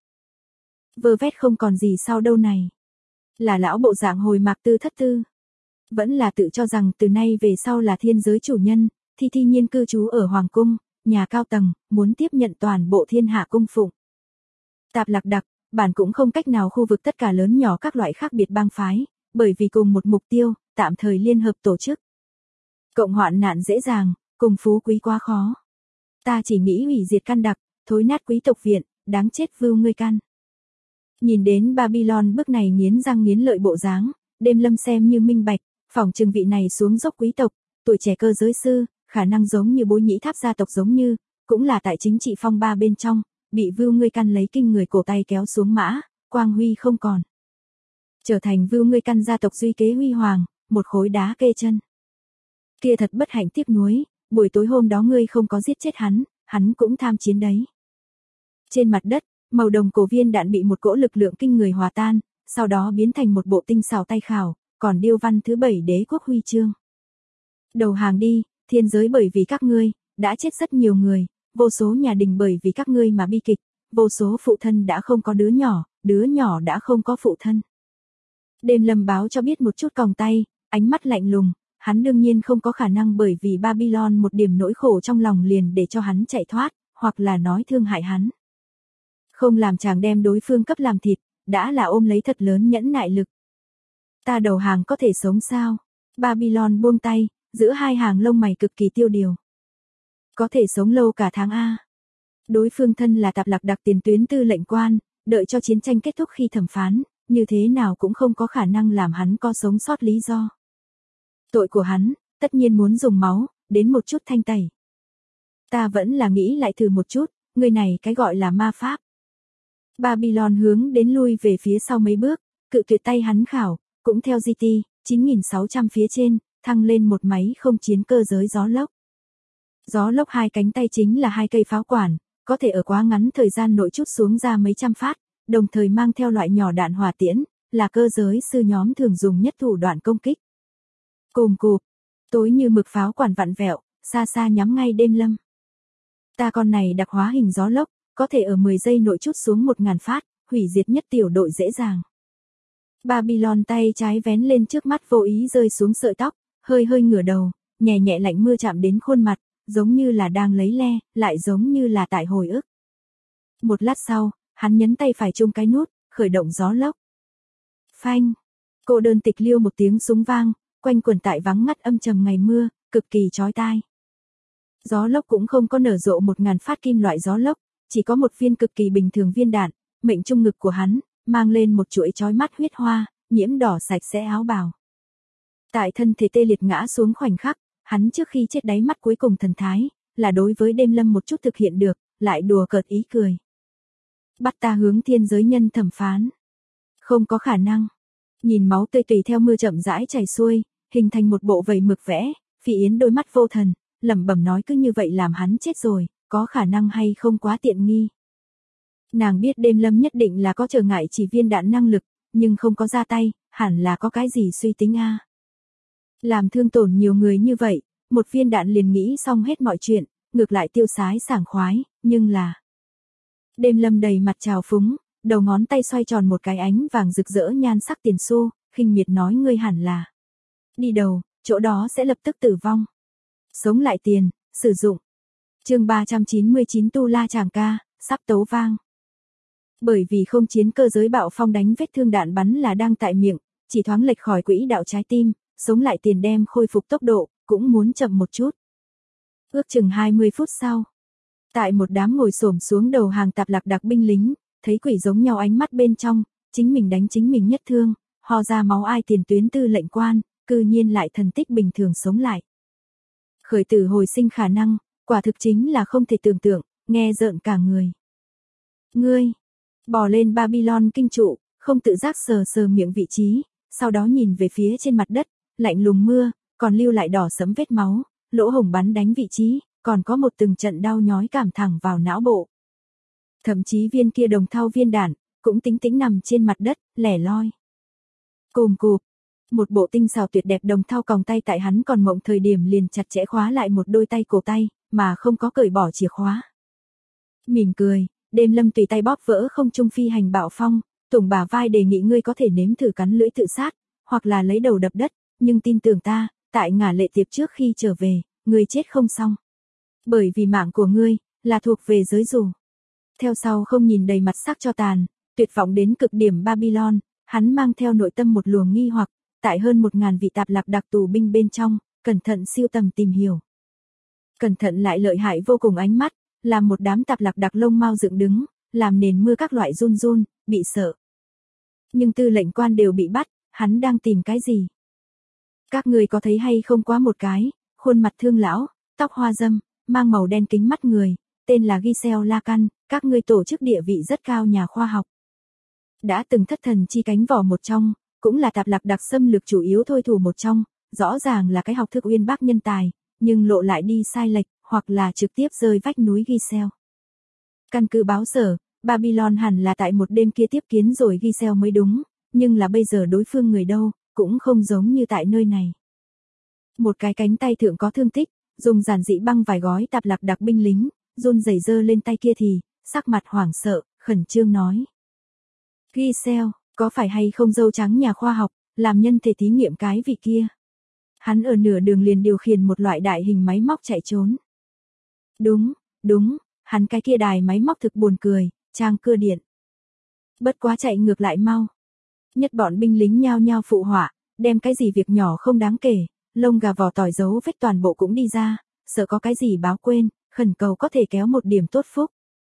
Vơ vét không còn gì sau đâu này. Là lão bộ dạng hồi mạc tư thất tư. Vẫn là tự cho rằng từ nay về sau là thiên giới chủ nhân, thi nhiên cư trú ở hoàng cung, nhà cao tầng, muốn tiếp nhận toàn bộ thiên hạ cung phụng. Tạp Lạc Đặc, bản cũng không cách nào khu vực tất cả lớn nhỏ các loại khác biệt bang phái, bởi vì cùng một mục tiêu, tạm thời liên hợp tổ chức. Cộng hoạn nạn dễ dàng, cùng phú quý quá khó. Ta chỉ nghĩ hủy diệt căn đặc, thối nát quý tộc viện, đáng chết vưu ngươi căn. Nhìn đến Babylon bước này nghiến răng nghiến lợi bộ dáng, Đêm Lâm xem như minh bạch, phỏng chừng vị này xuống dốc quý tộc, tuổi trẻ cơ giới sư, khả năng giống như Bối Nhĩ Tháp gia tộc giống như, cũng là tại chính trị phong ba bên trong, bị vưu ngươi căn lấy kinh người cổ tay kéo xuống mã, quang huy không còn. Trở thành vưu ngươi căn gia tộc duy kế huy hoàng, một khối đá kê chân. Kia thật bất hạnh tiếc nuối, buổi tối hôm đó ngươi không có giết chết hắn cũng tham chiến đấy. Trên mặt đất, màu đồng cổ viên đạn bị một cỗ lực lượng kinh người hòa tan, sau đó biến thành một bộ tinh xảo tay khảo, còn điêu văn thứ 7 đế quốc huy chương. Đầu hàng đi, thiên giới bởi vì các ngươi, đã chết rất nhiều người, vô số nhà đình bởi vì các ngươi mà bi kịch, vô số phụ thân đã không có đứa nhỏ đã không có phụ thân. Đêm Lâm báo cho biết một chút còng tay, ánh mắt lạnh lùng, hắn đương nhiên không có khả năng bởi vì Babylon một điểm nỗi khổ trong lòng liền để cho hắn chạy thoát, hoặc là nói thương hại hắn. Không làm chàng đem đối phương cấp làm thịt, đã là ôm lấy thật lớn nhẫn nại lực. Ta đầu hàng có thể sống sao? Babylon buông tay, giữa hai hàng lông mày cực kỳ tiêu điều. Có thể sống lâu cả tháng A. Đối phương thân là Tạp Lạc Đặc tiền tuyến tư lệnh quan, đợi cho chiến tranh kết thúc khi thẩm phán, như thế nào cũng không có khả năng làm hắn có sống sót lý do. Tội của hắn, tất nhiên muốn dùng máu, đến một chút thanh tẩy. Ta vẫn là nghĩ lại thử một chút, người này cái gọi là ma pháp. Babylon hướng đến lui về phía sau mấy bước, cự tuyệt tay hắn khảo, cũng theo GT, 9600 phía trên, thăng lên một máy không chiến cơ giới gió lốc. Gió lốc hai cánh tay chính là hai cây pháo quản, có thể ở quá ngắn thời gian nội chút xuống ra mấy trăm phát, đồng thời mang theo loại nhỏ đạn hỏa tiễn, là cơ giới sư nhóm thường dùng nhất thủ đoạn công kích. Cùm cụp, tối như mực pháo quản vặn vẹo, xa xa nhắm ngay Đêm Lâm. Ta con này đặc hóa hình gió lốc, có thể ở 10 giây nội chút xuống 1000 phát, hủy diệt nhất tiểu đội dễ dàng. Babylon tay trái vén lên trước mắt vô ý rơi xuống sợi tóc, hơi ngửa đầu, nhẹ nhẹ lạnh mưa chạm đến khuôn mặt, giống như là đang lấy le, lại giống như là tại hồi ức. Một lát sau, hắn nhấn tay phải chung cái nút, khởi động gió lốc. Phanh, cô đơn tịch liêu một tiếng súng vang, quanh quẩn tại vắng ngắt âm trầm ngày mưa, cực kỳ chói tai. Gió lốc cũng không có nở rộ 1000 phát kim loại gió lốc, chỉ có một viên cực kỳ bình thường viên đạn, mệnh trung ngực của hắn, mang lên một chuỗi chói mắt huyết hoa, nhiễm đỏ sạch sẽ áo bào. Tại thân thể tê liệt ngã xuống khoảnh khắc, hắn trước khi chết đáy mắt cuối cùng thần thái, là đối với Đêm Lâm một chút thực hiện được, lại đùa cợt ý cười. Bắt ta hướng thiên giới nhân thẩm phán. Không có khả năng. Nhìn máu tươi tùy theo mưa chậm rãi chảy xuôi, hình thành một bộ vầy mực vẽ, Phỉ Yến đôi mắt vô thần, lẩm bẩm nói cứ như vậy làm hắn chết rồi, có khả năng hay không quá tiện nghi. Nàng biết Đêm Lâm nhất định là có trở ngại chỉ viên đạn năng lực, nhưng không có ra tay, hẳn là có cái gì suy tính a. Làm thương tổn nhiều người như vậy, một viên đạn liền nghĩ xong hết mọi chuyện, ngược lại tiêu sái sảng khoái, nhưng là Đêm Lâm đầy mặt trào phúng, đầu ngón tay xoay tròn một cái ánh vàng rực rỡ nhan sắc tiền xu, khinh miệt nói ngươi hẳn là đi đầu, chỗ đó sẽ lập tức tử vong. Sống lại tiền, sử dụng. Chương 399 Tu La Chàng Ca, sắp tấu vang. Bởi vì không chiến cơ giới bạo phong đánh vết thương đạn bắn là đang tại miệng, chỉ thoáng lệch khỏi quỹ đạo trái tim, sống lại tiền đem khôi phục tốc độ, cũng muốn chậm một chút. Ước chừng 20 phút sau, tại một đám ngồi xổm xuống đầu hàng tạp lạc đặc binh lính, thấy quỷ giống nhau ánh mắt bên trong, chính mình đánh chính mình nhất thương, ho ra máu ai tiền tuyến tư lệnh quan, cư nhiên lại thần tích bình thường sống lại. Khởi tử hồi sinh khả năng, quả thực chính là không thể tưởng tượng, nghe rợn cả người. Ngươi, bò lên Babylon kinh trụ, không tự giác sờ sờ miệng vị trí, sau đó nhìn về phía trên mặt đất, lạnh lùng mưa, còn lưu lại đỏ sẫm vết máu, lỗ hổng bắn đánh vị trí, còn có một từng trận đau nhói cảm thẳng vào não bộ. Thậm chí viên kia đồng thau viên đạn, cũng tĩnh tĩnh nằm trên mặt đất, lẻ loi. Cùm cụp, một bộ tinh xảo tuyệt đẹp đồng thau còng tay tại hắn còn mộng thời điểm liền chặt chẽ khóa lại một đôi tay cổ tay, mà không có cởi bỏ chìa khóa. Mỉm cười, Đêm Lâm tùy tay bóp vỡ không trung phi hành bạo phong, tùng bả vai đề nghị ngươi có thể nếm thử cắn lưỡi tự sát, hoặc là lấy đầu đập đất, nhưng tin tưởng ta, tại ngả lệ tiệp trước khi trở về, ngươi chết không xong. Bởi vì mạng của ngươi, là thuộc về giới dù. Theo sau không nhìn đầy mặt sắc cho tàn, tuyệt vọng đến cực điểm Babylon, hắn mang theo nội tâm một luồng nghi hoặc, tại hơn 1000 vị tạp lạc đặc tù binh bên trong, cẩn thận siêu tầm tìm hiểu. Cẩn thận lại lợi hại vô cùng ánh mắt, làm một đám tạp lạc đặc lông mau dựng đứng, làm nền mưa các loại run run, bị sợ. Nhưng tư lệnh quan đều bị bắt, hắn đang tìm cái gì? Các người có thấy hay không quá một cái, khuôn mặt thương lão, tóc hoa dâm, mang màu đen kính mắt người, tên là Giselle Lacan, các ngươi tổ chức địa vị rất cao nhà khoa học. Đã từng thất thần chi cánh vỏ một trong, cũng là tạp lạc đặc xâm lược chủ yếu thôi thủ một trong, rõ ràng là cái học thức uyên bác nhân tài, nhưng lộ lại đi sai lệch, hoặc là trực tiếp rơi vách núi Giselle. Căn cứ báo sở, Babylon hẳn là tại một đêm kia tiếp kiến rồi Giselle mới đúng, nhưng là bây giờ đối phương người đâu, cũng không giống như tại nơi này. Một cái cánh tay thượng có thương tích, dùng giản dị băng vài gói tạp lạc đặc binh lính, run rẩy giơ lên tay kia thì, sắc mặt hoảng sợ, khẩn trương nói. Giselle, có phải hay không dâu trắng nhà khoa học, làm nhân thể thí nghiệm cái vị kia? Hắn ở nửa đường liền điều khiển một loại đại hình máy móc chạy trốn. Đúng, hắn cái kia đài máy móc thực buồn cười, trang cưa điện. Bất quá chạy ngược lại mau. Nhất bọn binh lính nhao nhao phụ họa, đem cái gì việc nhỏ không đáng kể, lông gà vỏ tỏi dấu vết toàn bộ cũng đi ra, sợ có cái gì báo quên, khẩn cầu có thể kéo một điểm tốt phúc.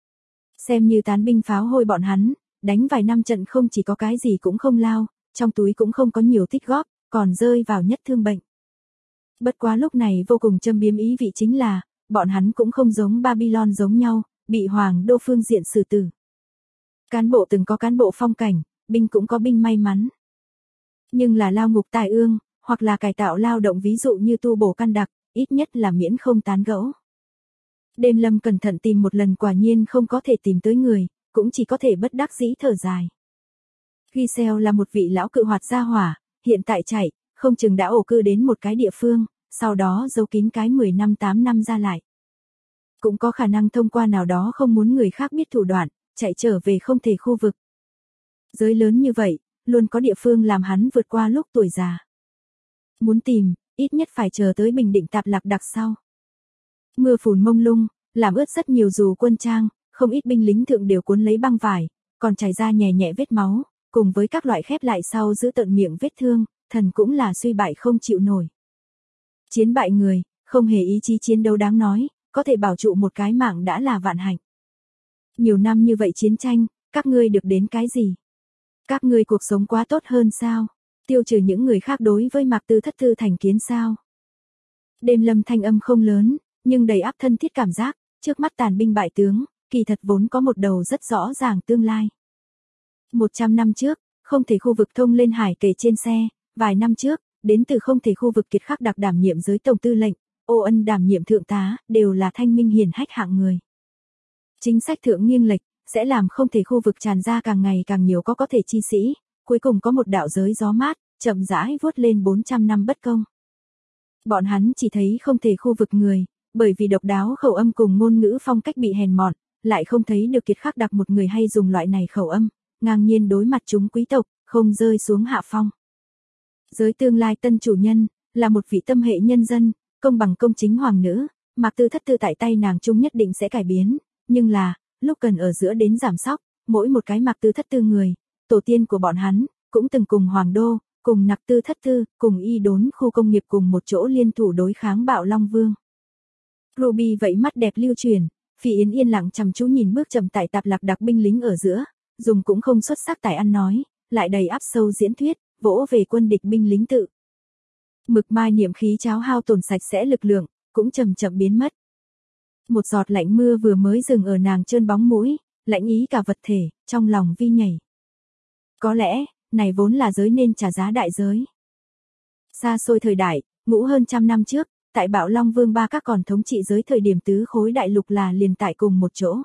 Xem như tán binh pháo hôi bọn hắn, đánh vài năm trận không chỉ có cái gì cũng không lao, trong túi cũng không có nhiều tích góp, còn rơi vào nhất thương bệnh. Bất quá lúc này vô cùng châm biếm ý vị chính là, bọn hắn cũng không giống Babylon giống nhau, bị hoàng đô phương diện xử tử. Cán bộ từng có cán bộ phong cảnh, binh cũng có binh may mắn. Nhưng là lao ngục tài ương, hoặc là cải tạo lao động ví dụ như tu bổ căn đặc, ít nhất là miễn không tán gẫu. Đêm Lâm cẩn thận tìm một lần quả nhiên không có thể tìm tới người, cũng chỉ có thể bất đắc dĩ thở dài. Giselle là một vị lão cự hoạt gia hỏa, hiện tại chạy, không chừng đã ổ cư đến một cái địa phương, sau đó giấu kín cái 10 năm 8 năm ra lại. Cũng có khả năng thông qua nào đó không muốn người khác biết thủ đoạn, chạy trở về không thể khu vực. Giới lớn như vậy, luôn có địa phương làm hắn vượt qua lúc tuổi già. Muốn tìm, ít nhất phải chờ tới Bình Định tạp lạc đặc sau. Mưa phùn mông lung, làm ướt rất nhiều dù quân trang, không ít binh lính thượng đều cuốn lấy băng vải, còn chảy ra nhẹ nhẹ vết máu, cùng với các loại khép lại sau giữ tận miệng vết thương, thần cũng là suy bại không chịu nổi. Chiến bại người, không hề ý chí chiến đấu đáng nói, có thể bảo trụ một cái mạng đã là vạn hạnh. Nhiều năm như vậy chiến tranh, các ngươi được đến cái gì? Các ngươi cuộc sống quá tốt hơn sao? Tiêu trừ những người khác đối với Mạc Tư thất thư thành kiến sao? Đêm Lâm thanh âm không lớn, nhưng đầy áp thân thiết cảm giác, trước mắt tàn binh bại tướng, kỳ thật vốn có một đầu rất rõ ràng tương lai. 100 năm trước, không thể khu vực thông lên hải kề trên xe, vài năm trước, đến từ không thể khu vực kiệt khắc đặc đảm nhiệm giới tổng tư lệnh, Ô Ân đảm nhiệm thượng tá, đều là thanh minh hiển hách hạng người. Chính sách thượng nghiêng lệch, sẽ làm không thể khu vực tràn ra càng ngày càng nhiều có thể chi sĩ, cuối cùng có một đạo giới gió mát, chậm rãi vuốt lên 400 năm bất công. Bọn hắn chỉ thấy không thể khu vực người, bởi vì độc đáo khẩu âm cùng ngôn ngữ phong cách bị hèn mọn, lại không thấy được Kiệt Khắc Đặc một người hay dùng loại này khẩu âm, ngang nhiên đối mặt chúng quý tộc, không rơi xuống hạ phong. Giới tương lai tân chủ nhân, là một vị tâm hệ nhân dân, công bằng công chính hoàng nữ, Mạc Tư Thất Tư tại tay nàng chung nhất định sẽ cải biến, nhưng là, lúc cần ở giữa đến giảm sóc, mỗi một cái Mạc Tư Thất Tư người, tổ tiên của bọn hắn, cũng từng cùng Hoàng Đô, cùng Nặc Tư Thất Tư, cùng Y Đốn khu công nghiệp cùng một chỗ liên thủ đối kháng Bạo Long Vương. Ruby vậy mắt đẹp lưu truyền, Phi Yến yên lặng chăm chú nhìn bước chậm tại Tạp Lạc Đặc binh lính ở giữa, dùng cũng không xuất sắc tài ăn nói, lại đầy áp sâu diễn thuyết, vỗ về quân địch binh lính tự. Mực mai niệm khí cháo hao tổn sạch sẽ lực lượng, cũng chậm chậm biến mất. Một giọt lạnh mưa vừa mới dừng ở nàng trơn bóng mũi, lạnh ý cả vật thể, trong lòng vi nhảy. Có lẽ, này vốn là giới nên trả giá đại giới. Xa xôi thời đại, ngũ hơn trăm năm trước, tại Bạo Long Vương ba các còn thống trị giới thời điểm tứ khối đại lục là liền tại cùng một chỗ.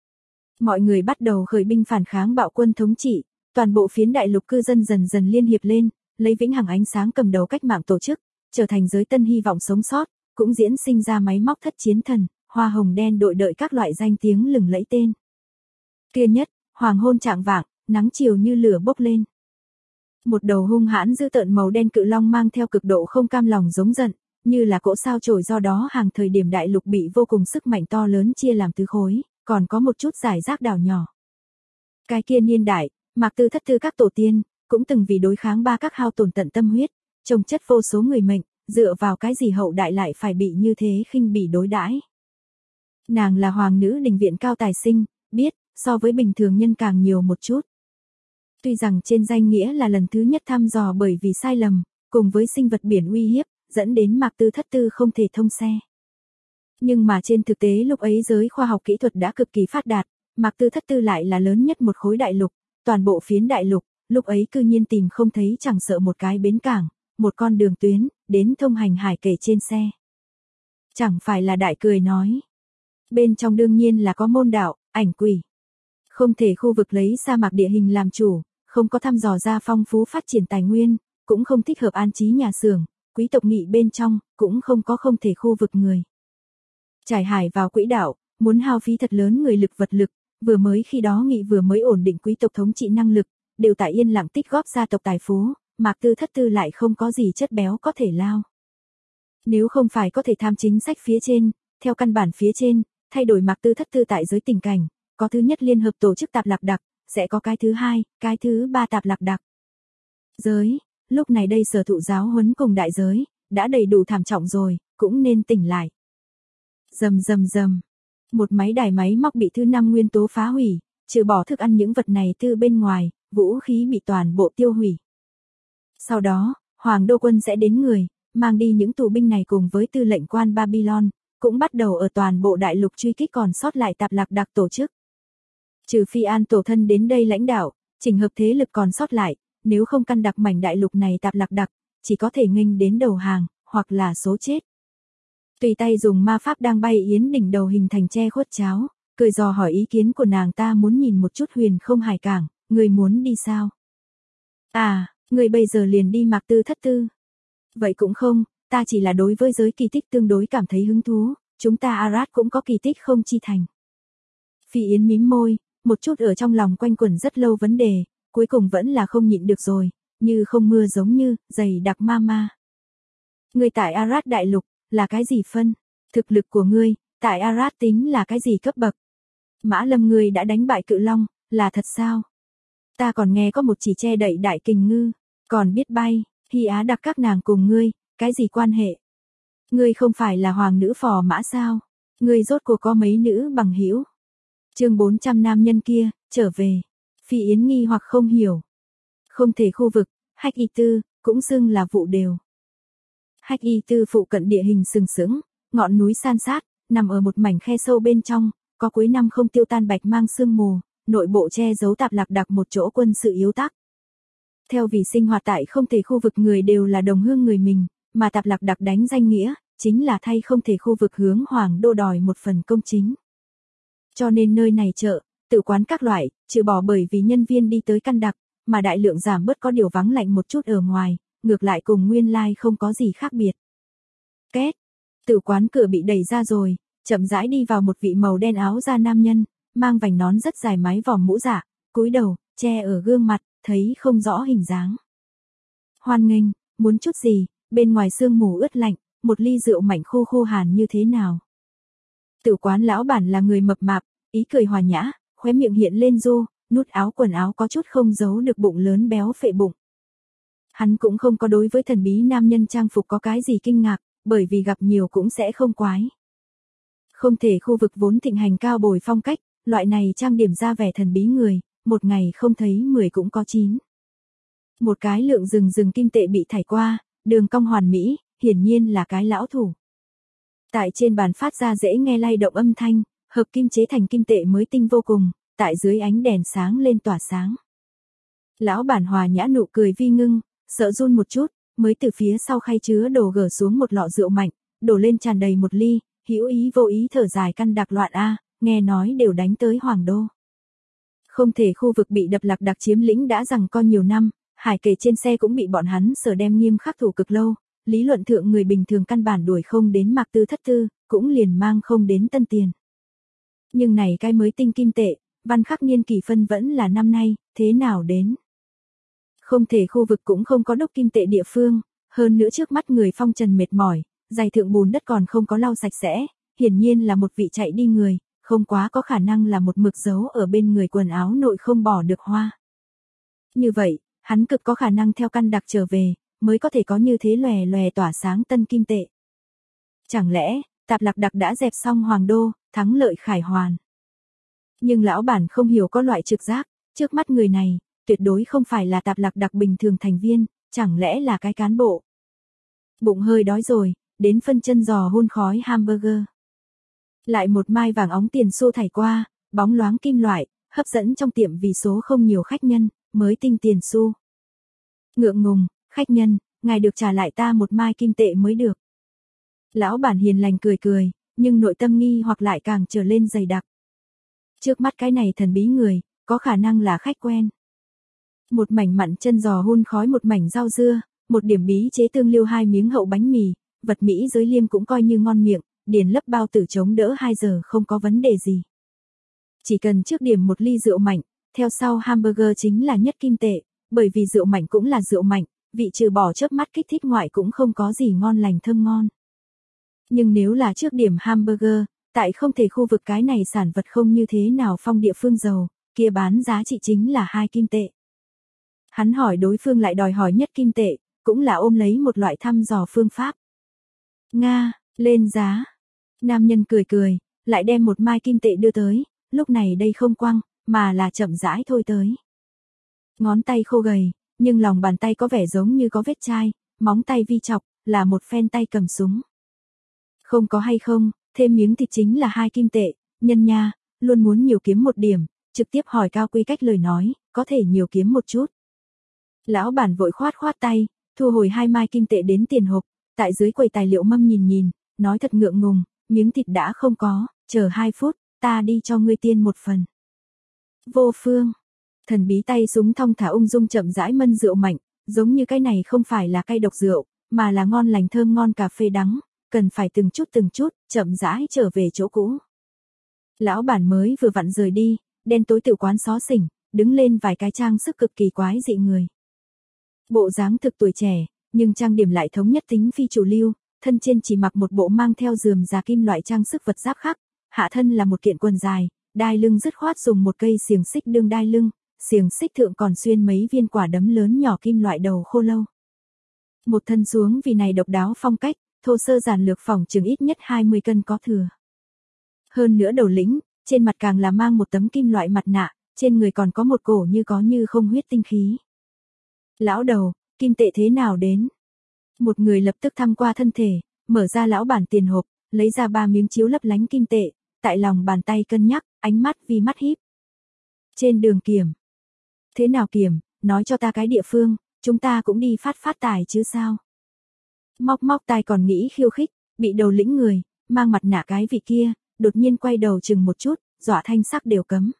Mọi người bắt đầu khởi binh phản kháng bạo quân thống trị, toàn bộ phiến đại lục cư dân dần dần liên hiệp lên, lấy vĩnh hằng ánh sáng cầm đầu cách mạng tổ chức, trở thành giới tân hy vọng sống sót, cũng diễn sinh ra máy móc thất chiến thần, hoa hồng đen đội đợi các loại danh tiếng lừng lẫy tên. Kia nhất, hoàng hôn trạng vạng, nắng chiều như lửa bốc lên. Một đầu hung hãn dữ tợn màu đen cự long mang theo cực độ không cam lòng giống giận, như là cỗ sao chổi do đó hàng thời điểm đại lục bị vô cùng sức mạnh to lớn chia làm tứ khối, còn có một chút giải rác đảo nhỏ. Cái kia niên đại, Mạc Tư Thất Tư các tổ tiên, cũng từng vì đối kháng ba các hao tổn tận tâm huyết, trồng chất vô số người mệnh, dựa vào cái gì hậu đại lại phải bị như thế khinh bỉ đối đãi. Nàng là hoàng nữ đình viện cao tài sinh, biết, so với bình thường nhân càng nhiều một chút. Tuy rằng trên danh nghĩa là lần thứ nhất thăm dò bởi vì sai lầm, cùng với sinh vật biển uy hiếp, dẫn đến Mạc Tư Thất Tư không thể thông xe. Nhưng mà trên thực tế lúc ấy giới khoa học kỹ thuật đã cực kỳ phát đạt, Mạc Tư Thất Tư lại là lớn nhất một khối đại lục, toàn bộ phiến đại lục, lúc ấy cư nhiên tìm không thấy chẳng sợ một cái bến cảng, một con đường tuyến, đến thông hành hải kể trên xe. Chẳng phải là đại cười nói. Bên trong đương nhiên là có môn đạo, ảnh quỷ. Không thể khu vực lấy sa mạc địa hình làm chủ, không có thăm dò ra phong phú phát triển tài nguyên, cũng không thích hợp an trí nhà xưởng, quý tộc nghị bên trong, cũng không thể khu vực người. Trải hải vào quỹ đạo, muốn hao phí thật lớn người lực vật lực, vừa mới khi đó nghị vừa mới ổn định quý tộc thống trị năng lực, đều tại yên lặng tích góp gia tộc tài phú, Mạc Tư Thất Tư lại không có gì chất béo có thể lao. Nếu không phải có thể tham chính sách phía trên, theo căn bản phía trên, thay đổi Mạc Tư Thất Tư tại giới tình cảnh, có thứ nhất liên hợp tổ chức Tạp Lạc Đặc, sẽ có cái thứ hai, cái thứ ba Tạp Lạc Đặc. Giới, lúc này đây sở thụ giáo huấn cùng đại giới, đã đầy đủ thảm trọng rồi, cũng nên tỉnh lại. Rầm rầm rầm. Một máy đài máy móc bị thứ 5 nguyên tố phá hủy, trừ bỏ thức ăn những vật này từ bên ngoài, vũ khí bị toàn bộ tiêu hủy. Sau đó, Hoàng Đô quân sẽ đến người, mang đi những tù binh này cùng với tư lệnh quan Babylon, cũng bắt đầu ở toàn bộ đại lục truy kích còn sót lại Tạp Lạc Đặc tổ chức. Trừ phi An tổ thân đến đây lãnh đạo, chỉnh hợp thế lực còn sót lại, nếu không căn đặc mảnh đại lục này Tạp Lạc Đặc, chỉ có thể nghênh đến đầu hàng, hoặc là số chết. Tùy tay dùng ma pháp đang bay yến đỉnh đầu hình thành che khuất cháo, cười dò hỏi ý kiến của nàng ta muốn nhìn một chút huyền không hải cảng, người muốn đi sao? À, người bây giờ liền đi Mạc Tư Thất Tư. Vậy cũng không, ta chỉ là đối với giới kỳ tích tương đối cảm thấy hứng thú, chúng ta Arad cũng có kỳ tích không chi thành. Phi Yến mím môi, một chút ở trong lòng quanh quẩn rất lâu vấn đề, cuối cùng vẫn là không nhịn được rồi, như không mưa giống như, dày đặc ma ma. Người tại Arad đại lục, là cái gì phân? Thực lực của ngươi, tại Arad tính là cái gì cấp bậc? Mã Lâm ngươi đã đánh bại cự long, là thật sao? Ta còn nghe có một chỉ che đậy đại kình ngư, còn biết bay, Hy Á đặc các nàng cùng ngươi, cái gì quan hệ? Ngươi không phải là hoàng nữ phò mã sao? Ngươi rốt cuộc có mấy nữ bằng hữu? Chương 400 nam nhân kia, trở về. Phi Yến nghi hoặc không hiểu. Không thể khu vực, Hách Y Tư, cũng xưng là vụ đều. Hách Y Tư phụ cận địa hình sừng sững, ngọn núi san sát, nằm ở một mảnh khe sâu bên trong, có cuối năm không tiêu tan bạch mang sương mù, nội bộ che giấu Tạp Lạc Đặc một chỗ quân sự yếu tắc. Theo vì sinh hoạt tại không thể khu vực người đều là đồng hương người mình, mà Tạp Lạc Đặc đánh danh nghĩa, chính là thay không thể khu vực hướng Hoàng Đô đòi một phần công chính. Cho nên nơi này chợ, tự quán các loại, trừ bỏ bởi vì nhân viên đi tới căn đặc, mà đại lượng giảm bớt có điều vắng lạnh một chút ở ngoài, ngược lại cùng nguyên lai không có gì khác biệt. Két, tự quán cửa bị đẩy ra rồi, chậm rãi đi vào một vị màu đen áo da nam nhân, mang vành nón rất dài mái vòm mũ dạ, cúi đầu, che ở gương mặt, thấy không rõ hình dáng. Hoan nghênh, muốn chút gì, bên ngoài sương mù ướt lạnh, một ly rượu mạnh khô khô hàn như thế nào. Tử quán lão bản là người mập mạp, ý cười hòa nhã, khóe miệng hiện lên ru, nút áo quần áo có chút không giấu được bụng lớn béo phệ bụng. Hắn cũng không có đối với thần bí nam nhân trang phục có cái gì kinh ngạc, bởi vì gặp nhiều cũng sẽ không quái. Không thể khu vực vốn thịnh hành cao bồi phong cách, loại này trang điểm ra vẻ thần bí người, một ngày không thấy 10 cũng có 9. Một cái lượng rừng kim tệ bị thải qua, đường cong hoàn mỹ, hiển nhiên là cái lão thủ. Tại trên bàn phát ra dễ nghe lay động âm thanh, hợp kim chế thành kim tệ mới tinh vô cùng, tại dưới ánh đèn sáng lên tỏa sáng. Lão bản hòa nhã nụ cười vi ngưng, sợ run một chút, mới từ phía sau khay chứa đồ gỡ xuống một lọ rượu mạnh, đổ lên tràn đầy một ly, hữu ý vô ý thở dài căn đặc loạn a, nghe nói đều đánh tới Hoàng Đô. Không thể khu vực bị đập lạc đặc chiếm lĩnh đã rằng co nhiều năm, hải kề trên xe cũng bị bọn hắn sở đem nghiêm khắc thủ cực lâu, lý luận thượng người bình thường căn bản đuổi không đến Mạc Tư Thất Tư, cũng liền mang không đến tân tiền. Nhưng này cái mới tinh kim tệ, văn khắc niên kỷ phân vẫn là năm nay, thế nào đến? Không thể khu vực cũng không có đúc kim tệ địa phương, hơn nữa trước mắt người phong trần mệt mỏi, giày thượng bùn đất còn không có lau sạch sẽ, hiển nhiên là một vị chạy đi người, không quá có khả năng là một mực dấu ở bên người quần áo nội không bỏ được hoa. Như vậy, hắn cực có khả năng theo căn đặc trở về, mới có thể có như thế lòe lòe tỏa sáng tân kim tệ. Chẳng lẽ, tạp lạc đặc đã dẹp xong Hoàng Đô, thắng lợi khải hoàn. Nhưng lão bản không hiểu có loại trực giác, trước mắt người này, tuyệt đối không phải là tạp lạc đặc bình thường thành viên, chẳng lẽ là cái cán bộ. Bụng hơi đói rồi, đến phân chân giò hun khói hamburger. Lại một mai vàng óng tiền xu thảy qua, bóng loáng kim loại, hấp dẫn trong tiệm vì số không nhiều khách nhân, mới tinh tiền xu. Ngượng ngùng, khách nhân, ngài được trả lại ta một mai kim tệ mới được. Lão bản hiền lành cười cười, nhưng nội tâm nghi hoặc lại càng trở lên dày đặc. Trước mắt cái này thần bí người, có khả năng là khách quen. Một mảnh mặn chân giò hun khói, một mảnh rau dưa, một điểm bí chế tương liêu, 2 miếng hậu bánh mì, vật Mỹ giới liêm cũng coi như ngon miệng, điền lấp bao tử chống đỡ 2 giờ không có vấn đề gì. Chỉ cần trước điểm một ly rượu mạnh, theo sau hamburger chính là nhất kim tệ, bởi vì rượu mạnh cũng là rượu mạnh, vị trừ bỏ chớp mắt kích thích ngoại cũng không có gì ngon lành thơm ngon. Nhưng nếu là trước điểm hamburger, tại không thể khu vực cái này sản vật không như thế nào phong địa phương giàu, kia bán giá trị chính là 2 kim tệ. Hắn hỏi đối phương lại đòi hỏi nhất kim tệ, cũng là ôm lấy một loại thăm dò phương pháp. Nga, lên giá. Nam nhân cười cười, lại đem một mai kim tệ đưa tới, lúc này đây không quăng, mà là chậm rãi thôi tới. Ngón tay khô gầy, nhưng lòng bàn tay có vẻ giống như có vết chai, móng tay vi chọc, là một phen tay cầm súng. Không có hay không, thêm miếng thịt chính là 2 kim tệ, nhân nha, luôn muốn nhiều kiếm một điểm, trực tiếp hỏi cao quy cách lời nói, có thể nhiều kiếm một chút. Lão bản vội khoát khoát tay, thu hồi 2 mai kim tệ đến tiền hộp, tại dưới quầy tài liệu mâm nhìn, nói thật ngượng ngùng, miếng thịt đã không có, chờ 2 phút, ta đi cho ngươi tiên một phần. Vô phương, thần bí tay súng thong thả ung dung chậm rãi mân rượu mạnh, giống như cái này không phải là cay độc rượu, mà là ngon lành thơm ngon cà phê đắng, cần phải từng chút, chậm rãi trở về chỗ cũ. Lão bản mới vừa vặn rời đi, đen tối tiểu quán xó xỉnh, đứng lên vài cái trang sức cực kỳ quái dị người. Bộ dáng thực tuổi trẻ, nhưng trang điểm lại thống nhất tính phi chủ lưu, thân trên chỉ mặc một bộ mang theo rườm rà kim loại trang sức vật giáp khắc, hạ thân là một kiện quần dài, đai lưng dứt khoát dùng một cây xiềng xích đương đai lưng, xiềng xích thượng còn xuyên mấy viên quả đấm lớn nhỏ kim loại đầu khô lâu. Một thân xuống vì này độc đáo phong cách, thô sơ giản lược phỏng chừng ít nhất 20 cân có thừa. Hơn nữa đầu lĩnh, trên mặt càng là mang một tấm kim loại mặt nạ, trên người còn có một cổ như có như không huyết tinh khí. Lão đầu, kim tệ thế nào đến? Một người lập tức thăm qua thân thể, mở ra lão bản tiền hộp, lấy ra 3 miếng chiếu lấp lánh kim tệ, tại lòng bàn tay cân nhắc, ánh mắt vì mắt híp. Trên đường kiểm. Thế nào kiểm, nói cho ta cái địa phương, chúng ta cũng đi phát tài chứ sao? Móc tai còn nghĩ khiêu khích, bị đầu lĩnh người, mang mặt nạ cái vị kia, đột nhiên quay đầu chừng một chút, dọa thanh sắc đều cấm.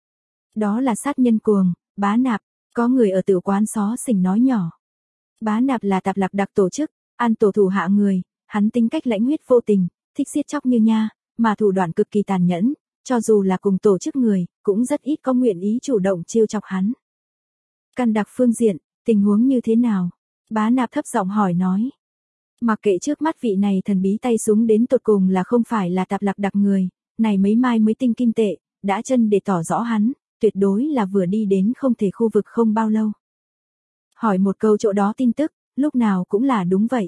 Đó là sát nhân cuồng, Bá Nạp, có người ở tiểu quán xó xỉnh nói nhỏ. Bá Nạp là tạp lạc đặc tổ chức, an tổ thủ hạ người, hắn tính cách lãnh huyết vô tình, thích giết chóc như nha, mà thủ đoạn cực kỳ tàn nhẫn, cho dù là cùng tổ chức người, cũng rất ít có nguyện ý chủ động trêu chọc hắn. Căn đặc phương diện, tình huống như thế nào? Bá Nạp thấp giọng hỏi nói. Mặc kệ trước mắt vị này thần bí tay súng đến tột cùng là không phải là Tạp Lạc Đặc người, này mấy mai mới tinh kim tệ, đã chân để tỏ rõ hắn, tuyệt đối là vừa đi đến không thể khu vực không bao lâu. Hỏi một câu chỗ đó tin tức, lúc nào cũng là đúng vậy.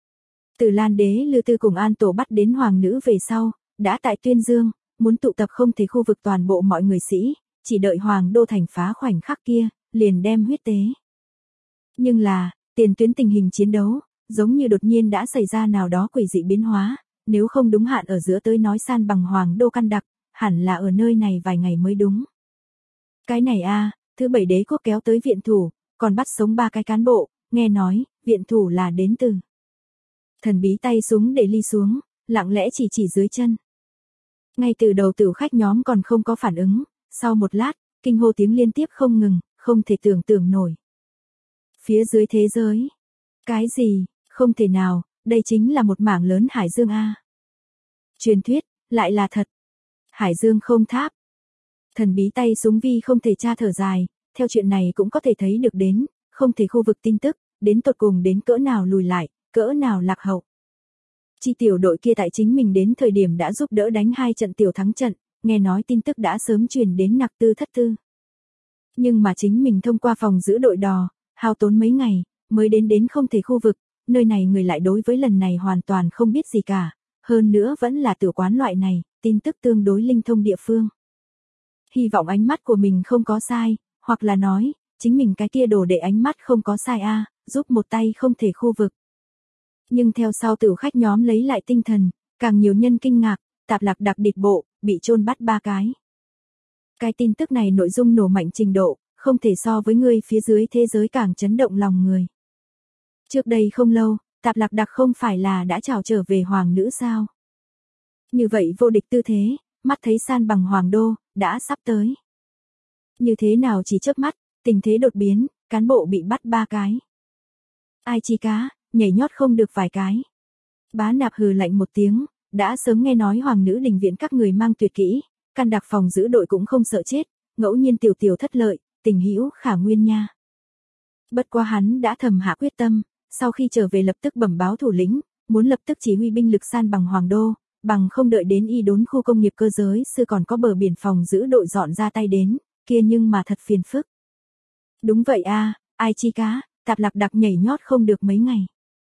Từ Lan Đế Lư Tư cùng An Tổ bắt đến hoàng nữ về sau, đã tại Tuyên Dương, muốn tụ tập không thể khu vực toàn bộ mọi người sĩ, chỉ đợi hoàng đô thành phá khoảnh khắc kia, liền đem huyết tế. Nhưng là, tiền tuyến tình hình chiến đấu, giống như đột nhiên đã xảy ra nào đó quỷ dị biến hóa, nếu không đúng hạn ở giữa tới nói san bằng hoàng đô Căn Đặc, hẳn là ở nơi này vài ngày mới đúng. Cái này thứ 7 đế quốc kéo tới viện thủ, còn bắt sống 3 cái cán bộ, nghe nói, viện thủ là đến từ. Thần bí tay súng để ly xuống, lặng lẽ chỉ dưới chân. Ngay từ đầu tử khách nhóm còn không có phản ứng, sau một lát, kinh hô tiếng liên tiếp không ngừng, không thể tưởng tượng nổi. Phía dưới thế giới. Cái gì, không thể nào, đây chính là một mảng lớn hải dương a. Truyền thuyết, lại là thật. Hải dương không tháp. Thần bí tay súng vi không thể tra thở dài, theo chuyện này cũng có thể thấy được đến, không thể khu vực tin tức, đến tột cùng đến cỡ nào lùi lại, cỡ nào lạc hậu. Chi tiểu đội kia tại chính mình đến thời điểm đã giúp đỡ đánh 2 trận tiểu thắng trận, nghe nói tin tức đã sớm truyền đến Nặc Tư Thất Tư. Nhưng mà chính mình thông qua phòng giữ đội đò, hao tốn mấy ngày, mới đến không thể khu vực, nơi này người lại đối với lần này hoàn toàn không biết gì cả, hơn nữa vẫn là tử quán loại này, tin tức tương đối linh thông địa phương. Hy vọng ánh mắt của mình không có sai, hoặc là nói, chính mình cái kia đồ để ánh mắt không có sai giúp một tay không thể khu vực. Nhưng theo sau tử khách nhóm lấy lại tinh thần, càng nhiều nhân kinh ngạc, Tạp Lạc Đặc địch bộ, bị chôn bắt 3 cái. Cái tin tức này nội dung nổ mạnh trình độ, không thể so với người phía dưới thế giới càng chấn động lòng người. Trước đây không lâu, Tạp Lạc Đặc không phải là đã trảo trở về hoàng nữ sao? Như vậy vô địch tư thế, mắt thấy san bằng hoàng đô, đã sắp tới. Như thế nào chỉ chớp mắt, tình thế đột biến, cán bộ bị bắt 3 cái. Ai chi cá, nhảy nhót không được vài cái. Bá Nạp hừ lạnh một tiếng, đã sớm nghe nói hoàng nữ đình viện các người mang tuyệt kỹ, Căn Đặc phòng giữ đội cũng không sợ chết, ngẫu nhiên tiểu thất lợi, tình hữu khả nguyên nha. Bất quá hắn đã thầm hạ quyết tâm, sau khi trở về lập tức bẩm báo thủ lĩnh, muốn lập tức chỉ huy binh lực san bằng hoàng đô, bằng không đợi đến y đốn khu công nghiệp cơ giới sư còn có bờ biển phòng giữ đội dọn ra tay đến, kia nhưng mà thật phiền phức. Đúng vậy ai chi cá, Tạp Lạc Đặc nhảy nhót không được mấy ngày.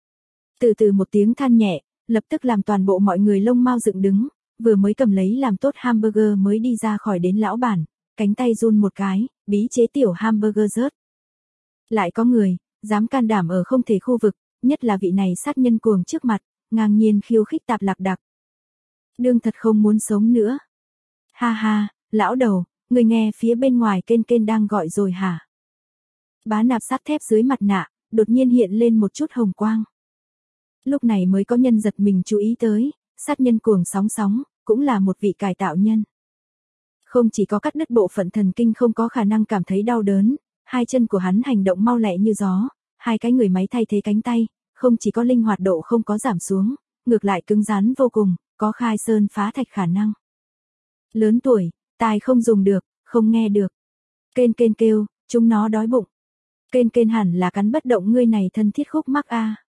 Từ một tiếng than nhẹ, lập tức làm toàn bộ mọi người lông mao dựng đứng, vừa mới cầm lấy làm tốt hamburger mới đi ra khỏi đến lão bản, cánh tay run một cái, bí chế tiểu hamburger rớt. Lại có người, dám can đảm ở không thể khu vực, nhất là vị này sát nhân cuồng trước mặt, ngang nhiên khiêu khích Tạp Lạc Đặc. Đương thật không muốn sống nữa. Ha ha, lão đầu, người nghe phía bên ngoài kên đang gọi rồi hả? Bá Nạp sắt thép dưới mặt nạ, đột nhiên hiện lên một chút hồng quang. Lúc này mới có nhân giật mình chú ý tới, sát nhân cuồng sóng, cũng là một vị cải tạo nhân. Không chỉ có cắt đứt bộ phận thần kinh không có khả năng cảm thấy đau đớn, 2 chân của hắn hành động mau lẹ như gió, 2 cái người máy thay thế cánh tay, không chỉ có linh hoạt độ không có giảm xuống, ngược lại cứng rắn vô cùng, có khai sơn phá thạch khả năng. Lớn tuổi, tai không dùng được, không nghe được. Kên kêu, chúng nó đói bụng. Kên hẳn là cắn bất động ngươi này thân thiết khúc mắc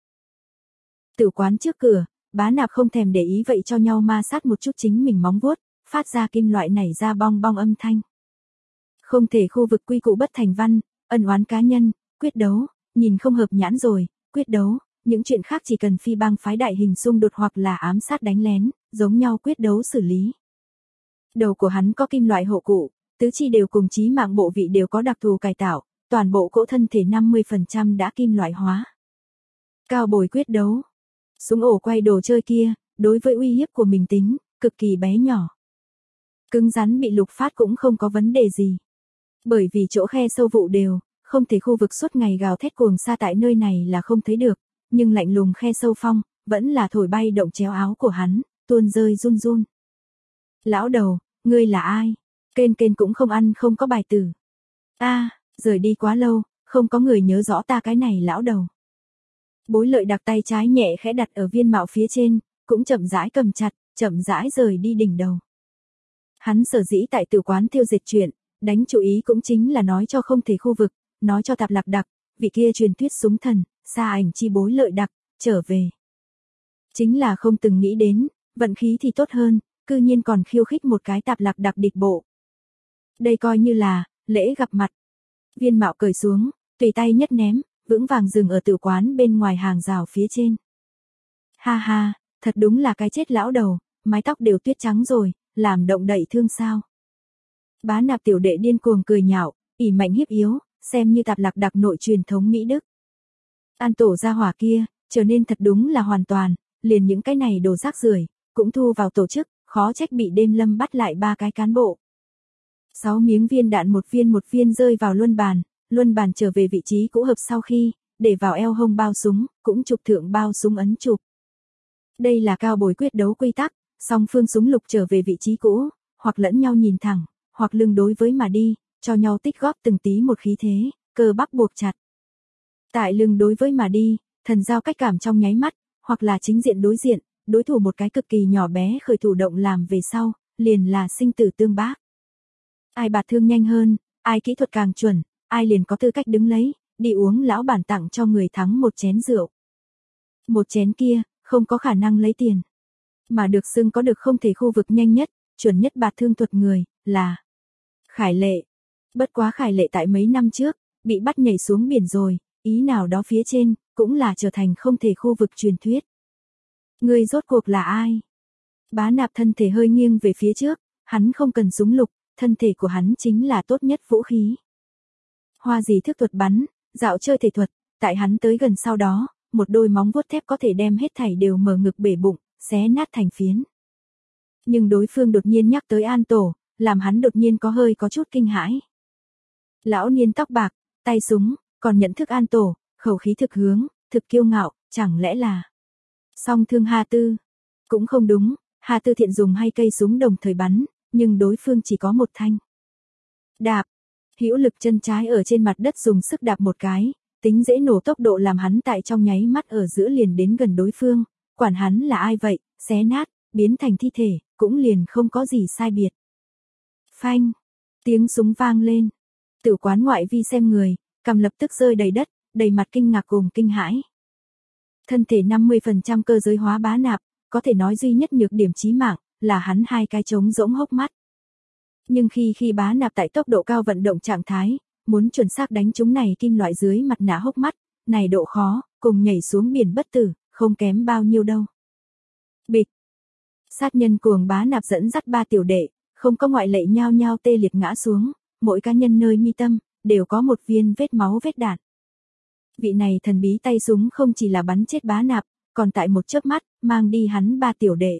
Tử quán trước cửa, Bá Nạp không thèm để ý vậy cho nhau ma sát một chút chính mình móng vuốt, phát ra kim loại nảy ra bong bong âm thanh. Không thể khu vực quy củ bất thành văn, ân oán cá nhân, quyết đấu, nhìn không hợp nhãn rồi, quyết đấu, những chuyện khác chỉ cần phi bang phái đại hình xung đột hoặc là ám sát đánh lén, giống nhau quyết đấu xử lý. Đầu của hắn có kim loại hộ cụ, tứ chi đều cùng chí mạng bộ vị đều có đặc thù cải tạo, toàn bộ cỗ thân thể 50% đã kim loại hóa. Cao bồi quyết đấu. Súng ổ quay đồ chơi kia, đối với uy hiếp của mình tính, cực kỳ bé nhỏ. Cứng rắn bị lục phát cũng không có vấn đề gì. Bởi vì chỗ khe sâu vụ đều, không thể khu vực suốt ngày gào thét cuồng xa tại nơi này là không thấy được, nhưng lạnh lùng khe sâu phong, vẫn là thổi bay động chéo áo của hắn, tuôn rơi run. Lão đầu, ngươi là ai? Kên cũng không ăn không có bài tử. Rời đi quá lâu, không có người nhớ rõ ta cái này lão đầu. Bối Lợi Đặc tay trái nhẹ khẽ đặt ở viên mạo phía trên, cũng chậm rãi cầm chặt, chậm rãi rời đi đỉnh đầu. Hắn sở dĩ tại tử quán tiêu diệt chuyện, đánh chủ ý cũng chính là nói cho không thể khu vực, nói cho Tạp Lạc Đặc, vị kia truyền thuyết súng thần, Sa Ảnh chi bối Lợi Đặc, trở về. Chính là không từng nghĩ đến, vận khí thì tốt hơn, cư nhiên còn khiêu khích một cái Tạp Lạc Đặc địch bộ. Đây coi như là lễ gặp mặt. Viên Mạo cởi xuống, tùy tay nhất ném, vững vàng dừng ở tử quán bên ngoài hàng rào phía trên. Ha ha, thật đúng là cái chết lão đầu, mái tóc đều tuyết trắng rồi, làm động đậy thương sao. Bá Nạp tiểu đệ điên cuồng cười nhạo, ỷ mạnh hiếp yếu, xem như Tạp Lạc Đặc nội truyền thống Mỹ Đức. An Tổ gia hỏa kia, trở nên thật đúng là hoàn toàn, liền những cái này đồ rác rưởi cũng thu vào tổ chức, khó trách bị đêm lâm bắt lại 3 cái cán bộ. 6 miếng viên đạn một viên rơi vào luân bàn trở về vị trí cũ hợp sau khi, để vào eo hông bao súng, cũng chụp thượng bao súng ấn chụp. Đây là cao bồi quyết đấu quy tắc, song phương súng lục trở về vị trí cũ, hoặc lẫn nhau nhìn thẳng, hoặc lưng đối với mà đi, cho nhau tích góp từng tí một khí thế, cơ bắp buộc chặt. Tại lưng đối với mà đi, thần giao cách cảm trong nháy mắt, hoặc là chính diện, đối thủ một cái cực kỳ nhỏ bé khởi thủ động làm về sau, liền là sinh tử tương bác. Ai bạt thương nhanh hơn, ai kỹ thuật càng chuẩn, ai liền có tư cách đứng lấy, đi uống lão bản tặng cho người thắng một chén rượu. Một chén kia, không có khả năng lấy tiền. Mà được xưng có được không thể khu vực nhanh nhất, chuẩn nhất bạt thương thuật người, là Khải Lệ. Bất quá Khải Lệ tại mấy năm trước, bị bắt nhảy xuống biển rồi, ý nào đó phía trên, cũng là trở thành không thể khu vực truyền thuyết. Người rốt cuộc là ai? Bá Nạp thân thể hơi nghiêng về phía trước, hắn không cần súng lục, thân thể của hắn chính là tốt nhất vũ khí. Hoa gì thức thuật bắn, dạo chơi thể thuật, tại hắn tới gần sau đó, một đôi móng vuốt thép có thể đem hết thảy đều mở ngực bể bụng, xé nát thành phiến. Nhưng đối phương đột nhiên nhắc tới An Tổ, làm hắn đột nhiên có chút kinh hãi. Lão niên tóc bạc, tay súng, còn nhận thức An Tổ, khẩu khí thực hướng, thực kiêu ngạo, chẳng lẽ là song thương Hà Tư? Cũng không đúng, Hà Tư thiện dùng hay cây súng đồng thời bắn, nhưng đối phương chỉ có một thanh. Đạp, hữu lực chân trái ở trên mặt đất dùng sức đạp một cái, tính dễ nổ tốc độ làm hắn tại trong nháy mắt ở giữa liền đến gần đối phương, quản hắn là ai vậy, xé nát, biến thành thi thể, cũng liền không có gì sai biệt. Phanh, tiếng súng vang lên. Tử quán ngoại vi xem người, cằm lập tức rơi đầy đất, đầy mặt kinh ngạc cùng kinh hãi. Thân thể 50% cơ giới hóa Bá Nạp, có thể nói duy nhất nhược điểm chí mạng, là hắn 2 cái trống rỗng hốc mắt. Nhưng khi Bá Nạp tại tốc độ cao vận động trạng thái, muốn chuẩn xác đánh trúng này kim loại dưới mặt nạ hốc mắt, này độ khó, cùng nhảy xuống biển bất tử, không kém bao nhiêu đâu. Bịch. Sát nhân cuồng Bá Nạp dẫn dắt 3 tiểu đệ, không có ngoại lệ nhao nhao tê liệt ngã xuống, mỗi cá nhân nơi mi tâm, đều có một viên vết máu vết đạn. Vị này thần bí tay súng không chỉ là bắn chết Bá Nạp, còn tại một chớp mắt, mang đi hắn 3 tiểu đệ.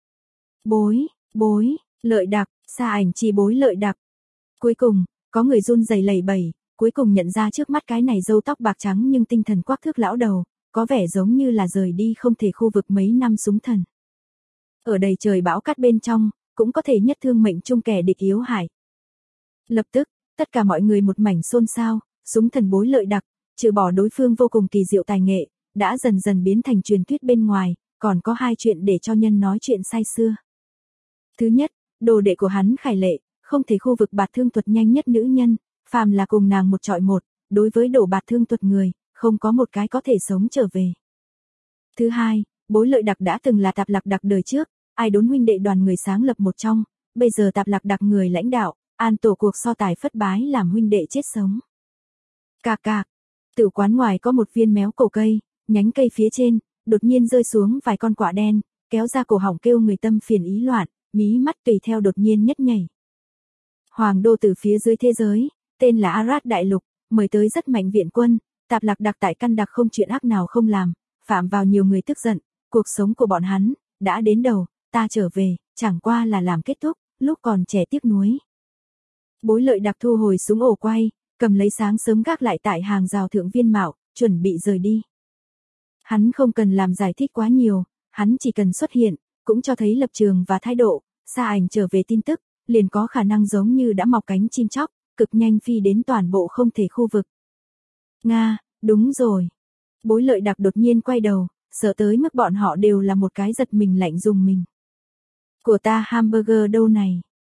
Bối, Lợi Đặc, Sa Ảnh chi bối Lợi Đặc. Cuối cùng, có người run rẩy lẩy bẩy, cuối cùng nhận ra trước mắt cái này râu tóc bạc trắng nhưng tinh thần quắc thước lão đầu, có vẻ giống như là rời đi không thể khu vực mấy năm súng thần. Ở đầy trời bão cát bên trong, cũng có thể nhất thương mệnh chung kẻ địch yếu hại. Lập tức, tất cả mọi người một mảnh xôn xao, súng thần bối Lợi Đặc, trừ bỏ đối phương vô cùng kỳ diệu tài nghệ, đã dần dần biến thành truyền thuyết bên ngoài, còn có 2 chuyện để cho nhân nói chuyện say xưa. Thứ nhất, đồ đệ của hắn Khải Lệ, không thể khu vực bạt thương thuật nhanh nhất nữ nhân, phàm là cùng nàng một trọi một, đối với đổ bạt thương thuật người, không có một cái có thể sống trở về. Thứ hai, bối Lợi Đặc đã từng là Tạp Lạc Đặc đời trước, ai đốn huynh đệ đoàn người sáng lập một trong, bây giờ Tạp Lạc Đặc người lãnh đạo, An Tổ cuộc so tài phất bái làm huynh đệ chết sống. Cạc cạc, tử quán ngoài có một viên méo cổ cây, nhánh cây phía trên, đột nhiên rơi xuống vài con quạ đen, kéo ra cổ họng kêu người tâm phiền ý loạn, mí mắt tùy theo đột nhiên nhất nhảy. Hoàng đô từ phía dưới thế giới, tên là Arad Đại Lục, mời tới rất mạnh viện quân, Tạp Lạc Đặc tại căn đặc không chuyện ác nào không làm, phạm vào nhiều người tức giận, cuộc sống của bọn hắn, đã đến đầu, ta trở về, chẳng qua là làm kết thúc, lúc còn trẻ tiếc nuối. Bối Lợi Đặc thu hồi súng ổ quay, cầm lấy sáng sớm gác lại tại hàng rào thượng Viên Mạo, chuẩn bị rời đi. Hắn không cần làm giải thích quá nhiều, hắn chỉ cần xuất hiện, cũng cho thấy lập trường và thái độ, Sa Ảnh trở về tin tức, liền có khả năng giống như đã mọc cánh chim chóc, cực nhanh phi đến toàn bộ không thể khu vực. Nga, đúng rồi. Bối Lợi Đặc đột nhiên quay đầu, sợ tới mức bọn họ đều là một cái giật mình lạnh dùng mình. Của ta hamburger đâu này?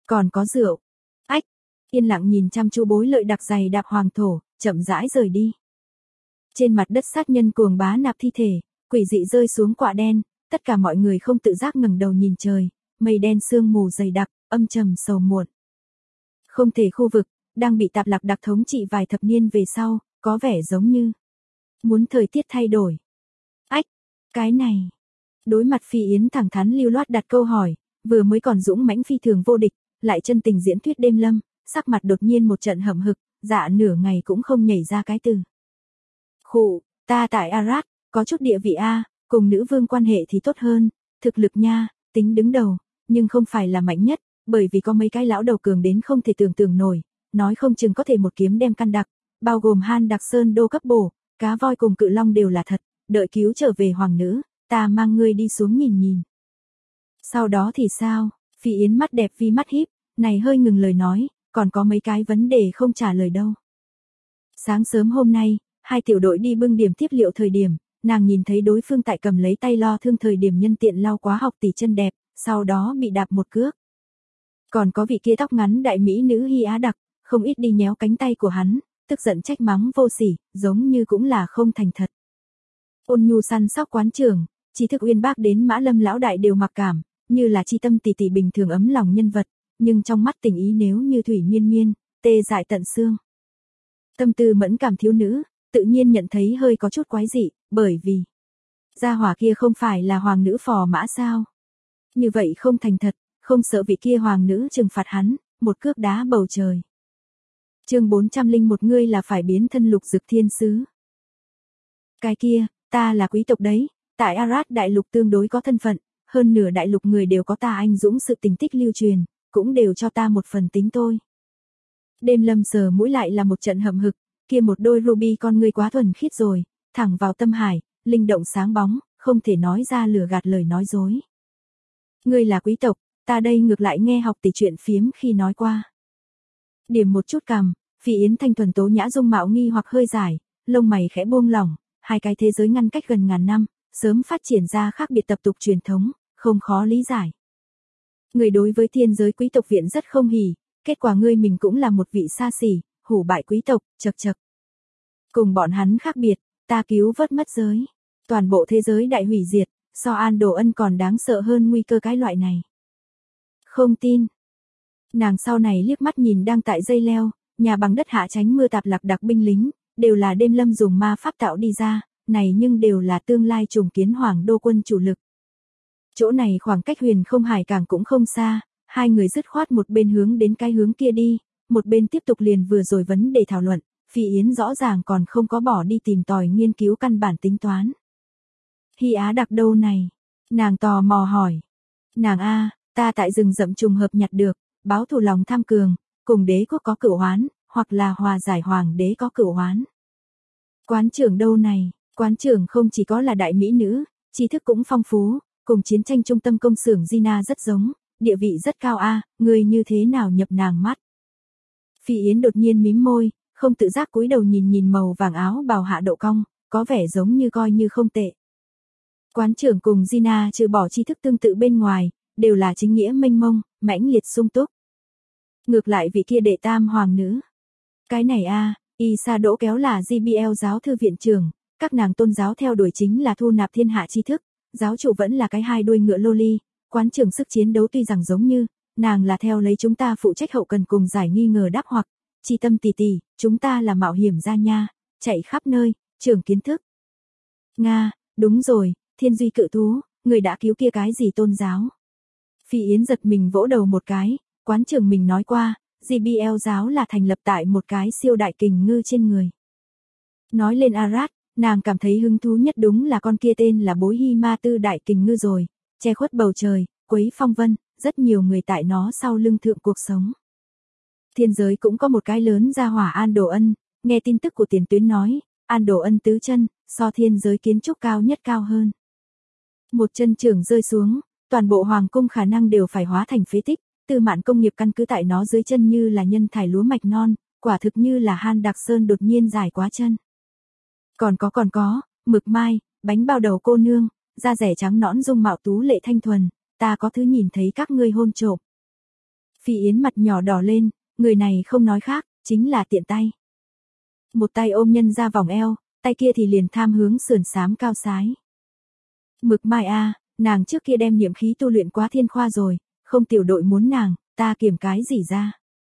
Còn có rượu. Ách, yên lặng nhìn chăm chú Bối Lợi đặc giày đạp hoàng thổ, chậm rãi rời đi. Trên mặt đất sát nhân cuồng bá nạp thi thể, quỷ dị rơi xuống quạ đen, tất cả mọi người không tự giác ngẩng đầu nhìn trời, mây đen sương mù dày đặc, âm trầm sầu muộn. Không thể khu vực, đang bị Tạp Lạc Đặc thống trị vài thập niên về sau, có vẻ giống như muốn thời tiết thay đổi. Ách, cái này. Đối mặt Phi Yến thẳng thắn lưu loát đặt câu hỏi, vừa mới còn dũng mãnh phi thường vô địch, lại chân tình diễn thuyết đêm lâm, sắc mặt đột nhiên một trận hậm hực, dạ nửa ngày cũng không nhảy ra cái từ. Khụ, ta tại Arad, có chút địa vị a, cùng nữ vương quan hệ thì tốt hơn, thực lực nha, tính đứng đầu, nhưng không phải là mạnh nhất, bởi vì có mấy cái lão đầu cường đến không thể tưởng tượng nổi, nói không chừng có thể một kiếm đem căn đặc, bao gồm Han Đặc Sơn đô cấp bổ, cá voi cùng cự long đều là thật, đợi cứu trở về hoàng nữ, ta mang ngươi đi xuống nhìn nhìn. Sau đó thì sao? Phi Yến mắt đẹp vi mắt híp, này hơi ngừng lời nói, còn có mấy cái vấn đề không trả lời đâu. Sáng sớm hôm nay, hai tiểu đội đi bưng điểm tiếp liệu thời điểm, nàng nhìn thấy đối phương tại cầm lấy tay lo thương thời điểm nhân tiện lau quá học tỷ chân đẹp, sau đó bị đạp một cước. Còn có vị kia tóc ngắn đại mỹ nữ Hy Á Đặc, không ít đi nhéo cánh tay của hắn, tức giận trách mắng vô sỉ, giống như cũng là không thành thật. Ôn nhu săn sóc quán trưởng, trí thức uyên bác đến Mã Lâm lão đại đều mặc cảm, như là chi tâm tỷ tỷ bình thường ấm lòng nhân vật, nhưng trong mắt tình ý nếu như thủy miên miên, tê dại tận xương. Tâm tư mẫn cảm thiếu nữ, tự nhiên nhận thấy hơi có chút quái dị, bởi vì gia hỏa kia không phải là hoàng nữ phò mã sao? Như vậy không thành thật, không sợ vị kia hoàng nữ trừng phạt hắn, một cước đá bầu trời. Chương 401 ngươi là phải biến thân Lục Dực thiên sứ. Cái kia, ta là quý tộc đấy, tại Arad đại lục tương đối có thân phận, hơn nửa đại lục người đều có ta anh dũng sự tình tích lưu truyền, cũng đều cho ta một phần tính tôi. Đêm lâm sờ mũi lại là một trận hậm hực, kia một đôi ruby con ngươi quá thuần khiết rồi, thẳng vào tâm hải, linh động sáng bóng, không thể nói ra lừa gạt lời nói dối. Ngươi là quý tộc, ta đây ngược lại nghe học tỷ chuyện phiếm khi nói qua. Điểm một chút cằm, Phi Yến thanh thuần tố nhã dung mạo nghi hoặc hơi dài, lông mày khẽ buông lỏng, hai cái thế giới ngăn cách gần ngàn năm, sớm phát triển ra khác biệt tập tục truyền thống, không khó lý giải. Người đối với thiên giới quý tộc viện rất không hỉ, kết quả ngươi mình cũng là một vị xa xỉ, hủ bại quý tộc, chật chật. Cùng bọn hắn khác biệt, ta cứu vớt mất giới. Toàn bộ thế giới đại hủy diệt, so An Đồ Ân còn đáng sợ hơn nguy cơ cái loại này. Không tin. Nàng sau này liếc mắt nhìn đang tại dây leo, nhà bằng đất hạ tránh mưa Tạp Lạc Đặc binh lính, đều là đêm lâm dùng ma pháp tạo đi ra, này nhưng đều là tương lai trùng kiến hoàng đô quân chủ lực. Chỗ này khoảng cách Huyền Không Hải Cảng cũng không xa, hai người dứt khoát một bên hướng đến cái hướng kia đi, một bên tiếp tục liền vừa rồi vấn đề thảo luận, Phi Yến rõ ràng còn không có bỏ đi tìm tòi nghiên cứu căn bản tính toán. Hy Á Đặc đâu này? Nàng tò mò hỏi. Nàng a, ta tại rừng rậm trùng hợp nhặt được, báo thù lòng tham cường, cùng đế quốc có cửu oán, hoặc là hòa giải hoàng đế có cửu oán. Quán trưởng đâu này? Quán trưởng không chỉ có là đại mỹ nữ, tri thức cũng phong phú, cùng chiến tranh trung tâm công xưởng Gina rất giống, địa vị rất cao a, người như thế nào nhập nàng mắt? Phi Yến đột nhiên mím môi, không tự giác cúi đầu nhìn nhìn màu vàng áo bào hạ độ cong, có vẻ giống như coi như không tệ. Quán trưởng cùng Gina trừ bỏ tri thức tương tự bên ngoài, đều là chính nghĩa mênh mông, mãnh liệt sung túc. Ngược lại vị kia đệ tam hoàng nữ. Cái này a, Isa Đỗ kéo là GBL giáo thư viện trưởng, các nàng tôn giáo theo đuổi chính là thu nạp thiên hạ tri thức, giáo chủ vẫn là cái hai đuôi ngựa loli, quán trưởng sức chiến đấu tuy rằng giống như, nàng là theo lấy chúng ta phụ trách hậu cần cùng giải nghi ngờ đáp hoặc, chi tâm tỷ tỷ, chúng ta là mạo hiểm ra nha, chạy khắp nơi, trưởng kiến thức. Nga, đúng rồi, thiên duy cự thú, người đã cứu kia cái gì tôn giáo. Phi Yến giật mình vỗ đầu một cái, quán trưởng mình nói qua, GBL giáo là thành lập tại một cái siêu đại kình ngư trên người. Nói lên Arad, nàng cảm thấy hứng thú nhất đúng là con kia tên là Bối Hy Ma Tư đại kình ngư rồi, che khuất bầu trời, quấy phong vân, rất nhiều người tại nó sau lưng thượng cuộc sống. Thiên giới cũng có một cái lớn gia hỏa An Đồ Ân, nghe tin tức của tiền tuyến nói, An Đồ Ân tứ chân, so thiên giới kiến trúc cao nhất cao hơn. Một chân trưởng rơi xuống, toàn bộ hoàng cung khả năng đều phải hóa thành phế tích, tư mạn công nghiệp căn cứ tại nó dưới chân như là nhân thải lúa mạch non, quả thực như là Han Đặc Sơn đột nhiên dài quá chân. Còn có, mực mai, bánh bao đầu cô nương, da rẻ trắng nõn dung mạo tú lệ thanh thuần, ta có thứ nhìn thấy các ngươi hôn trộm. Phi Yến mặt nhỏ đỏ lên, người này không nói khác, chính là tiện tay. Một tay ôm nhân ra vòng eo, tay kia thì liền tham hướng sườn xám cao sái. Mực Mai a, nàng trước kia đem niệm khí tu luyện quá thiên khoa rồi, không tiểu đội muốn nàng, ta kiểm cái gì ra.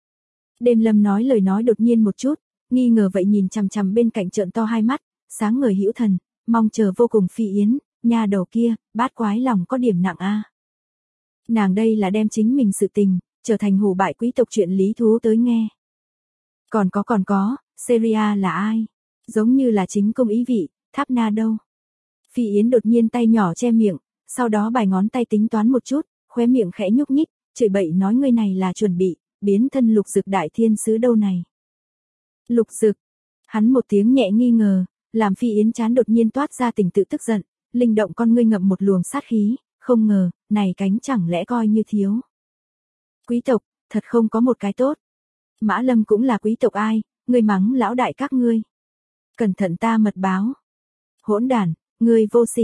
Đêm Lâm nói lời nói đột nhiên một chút, nghi ngờ vậy nhìn chằm chằm bên cạnh trợn to hai mắt, sáng ngời hữu thần, mong chờ vô cùng. Phi Yến, nhà đầu kia, bát quái lòng có điểm nặng a. Nàng đây là đem chính mình sự tình, trở thành hủ bại quý tộc chuyện lý thú tới nghe. Còn có, Seria là ai? Giống như là chính công ý vị, Tháp Na đâu? Phi Yến đột nhiên tay nhỏ che miệng, sau đó bài ngón tay tính toán một chút, khóe miệng khẽ nhúc nhích, chửi bậy nói ngươi này là chuẩn bị, biến thân Lục Dực đại thiên sứ đâu này. Lục Dực, hắn một tiếng nhẹ nghi ngờ, làm Phi Yến chán đột nhiên toát ra tình tự tức giận, linh động con ngươi ngậm một luồng sát khí, không ngờ, này cánh chẳng lẽ coi như thiếu. Quý tộc, thật không có một cái tốt. Mã Lâm cũng là quý tộc ai, ngươi mắng lão đại các ngươi. Cẩn thận ta mật báo. Hỗn đản, ngươi vô sỉ.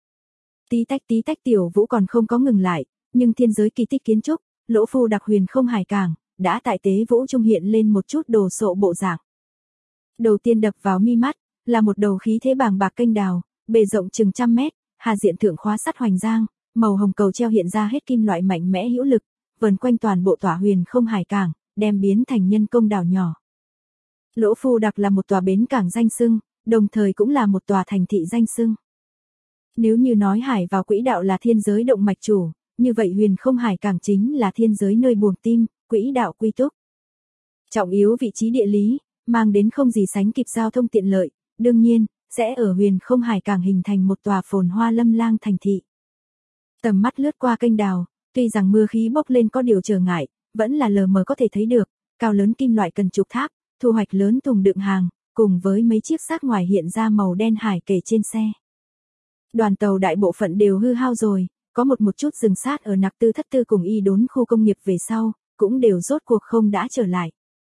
Tí tách Tiểu Vũ còn không có ngừng lại, nhưng thiên giới kỳ tích kiến trúc, Lỗ Phu đặc huyền không hải cảng, đã tại tế vũ trung hiện lên một chút đồ sộ bộ dạng. Đầu tiên đập vào mi mắt, là một đầu khí thế bàng bạc kênh đào, bề rộng chừng 100 mét, hà diện thượng khóa sắt hoành giang, màu hồng cầu treo hiện ra hết kim loại mạnh mẽ hữu lực, vần quanh toàn bộ tỏa huyền không hải cảng, đem biến thành nhân công đảo nhỏ. Lỗ Phu đặc là một tòa bến cảng danh xưng, đồng thời cũng là một tòa thành thị danh xưng. Nếu như nói hải vào quỹ đạo là thiên giới động mạch chủ, như vậy huyền không hải cảng chính là thiên giới nơi buồng tim, quỹ đạo quy túc. Trọng yếu vị trí địa lý, mang đến không gì sánh kịp giao thông tiện lợi, đương nhiên, sẽ ở huyền không hải cảng hình thành một tòa phồn hoa lâm lang thành thị. Tầm mắt lướt qua kênh đào, tuy rằng mưa khí bốc lên có điều trở ngại, vẫn là lờ mờ có thể thấy được, cao lớn kim loại cần trục tháp, thu hoạch lớn thùng đựng hàng, cùng với mấy chiếc xác ngoài hiện ra màu đen hải kề trên xe. Đoàn tàu đại bộ phận đều hư hao rồi, có một chút dừng sát ở Nặc Tư Thất Tư cùng Y Đốn khu công nghiệp về sau, cũng đều rốt cuộc không đã trở lại.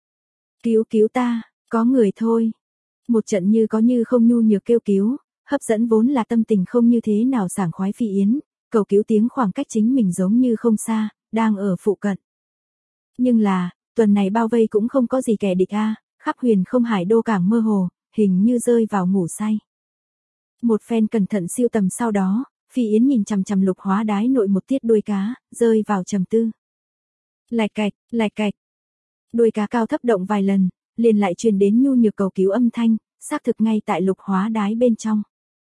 Cứu ta, có người thôi. Một trận như có như không nhu nhược kêu cứu, hấp dẫn vốn là tâm tình không như thế nào sảng khoái Phi Yến, cầu cứu tiếng khoảng cách chính mình giống như không xa, đang ở phụ cận. Nhưng là, tuần này bao vây cũng không có gì kẻ địch a, khắp huyền không hải đô cảng mơ hồ, hình như rơi vào ngủ say. Một phen cẩn thận siêu tầm sau đó, Phi Yến nhìn chằm chằm Lục Hóa Đái nội một tiết đuôi cá, rơi vào trầm tư. Lạch cạch. Đuôi cá cao thấp động vài lần, liền lại truyền đến nhu nhược cầu cứu âm thanh, xác thực ngay tại Lục Hóa Đái bên trong.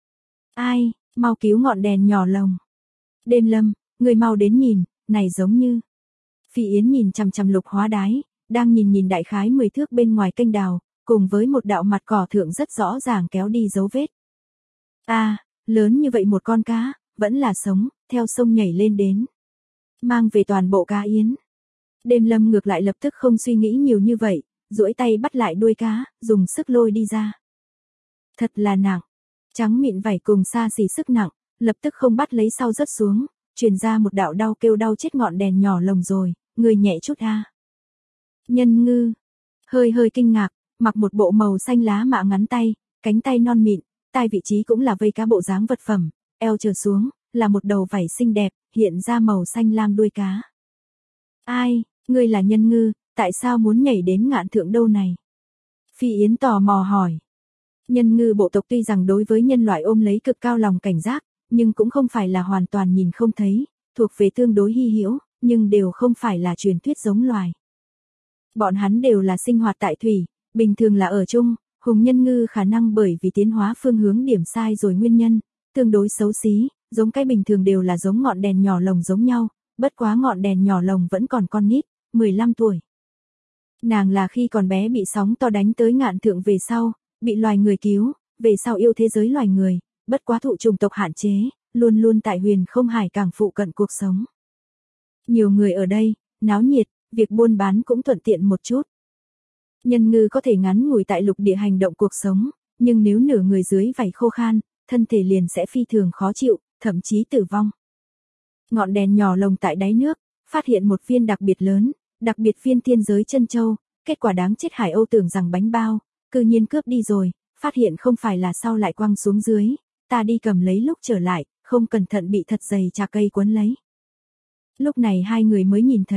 Ai, mau cứu ngọn đèn nhỏ lồng. Đêm Lâm, người mau đến nhìn, này giống như. Phi Yến nhìn chằm chằm Lục Hóa Đái, đang nhìn đại khái 10 thước bên ngoài kênh đào, cùng với một đạo mặt cỏ thượng rất rõ ràng kéo đi dấu vết. Lớn như vậy một con cá, vẫn là sống, theo sông nhảy lên đến. Mang về toàn bộ cá Yến. Đêm Lâm ngược lại lập tức không suy nghĩ nhiều như vậy, duỗi tay bắt lại đuôi cá, dùng sức lôi đi ra. Thật là nặng, trắng mịn vảy cùng xa xỉ sức nặng, lập tức không bắt lấy sau rớt xuống, truyền ra một đạo đau kêu đau chết ngọn đèn nhỏ lồng rồi, người nhẹ chút a. Nhân Ngư, hơi kinh ngạc, mặc một bộ màu xanh lá mạ ngắn tay, cánh tay non mịn, tai vị trí cũng là vây cá bộ dáng vật phẩm, eo trở xuống, là một đầu vảy xinh đẹp, hiện ra màu xanh lam đuôi cá. Ai, ngươi là Nhân Ngư, tại sao muốn nhảy đến ngạn thượng đâu này? Phi Yến tò mò hỏi. Nhân Ngư bộ tộc tuy rằng đối với nhân loại ôm lấy cực cao lòng cảnh giác, nhưng cũng không phải là hoàn toàn nhìn không thấy, thuộc về tương đối hy hữu, nhưng đều không phải là truyền thuyết giống loài. Bọn hắn đều là sinh hoạt tại thủy, bình thường là ở chung, hùng nhân ngư khả năng bởi vì tiến hóa phương hướng điểm sai rồi nguyên nhân, tương đối xấu xí, giống cái bình thường đều là giống ngọn đèn nhỏ lồng giống nhau, bất quá ngọn đèn nhỏ lồng vẫn còn con nít, 15 tuổi. Nàng là khi còn bé bị sóng to đánh tới ngạn thượng về sau, bị loài người cứu, về sau yêu thế giới loài người, bất quá thụ chủng tộc hạn chế, luôn luôn tại huyền không hải cảng phụ cận cuộc sống. Nhiều người ở đây, náo nhiệt, việc buôn bán cũng thuận tiện một chút. Nhân ngư có thể ngắn ngủi tại lục địa hành động cuộc sống, nhưng nếu nửa người dưới vảy khô khan, thân thể liền sẽ phi thường khó chịu, thậm chí tử vong. Ngọn đèn nhỏ lồng tại đáy nước, phát hiện một viên đặc biệt lớn, đặc biệt viên thiên giới chân châu, kết quả đáng chết Hải Âu tưởng rằng bánh bao, cư nhiên cướp đi rồi, phát hiện không phải là sau lại quăng xuống dưới, ta đi cầm lấy lúc trở lại, không cẩn thận bị thật dày trà cây quấn lấy. Lúc này hai người mới nhìn thấy,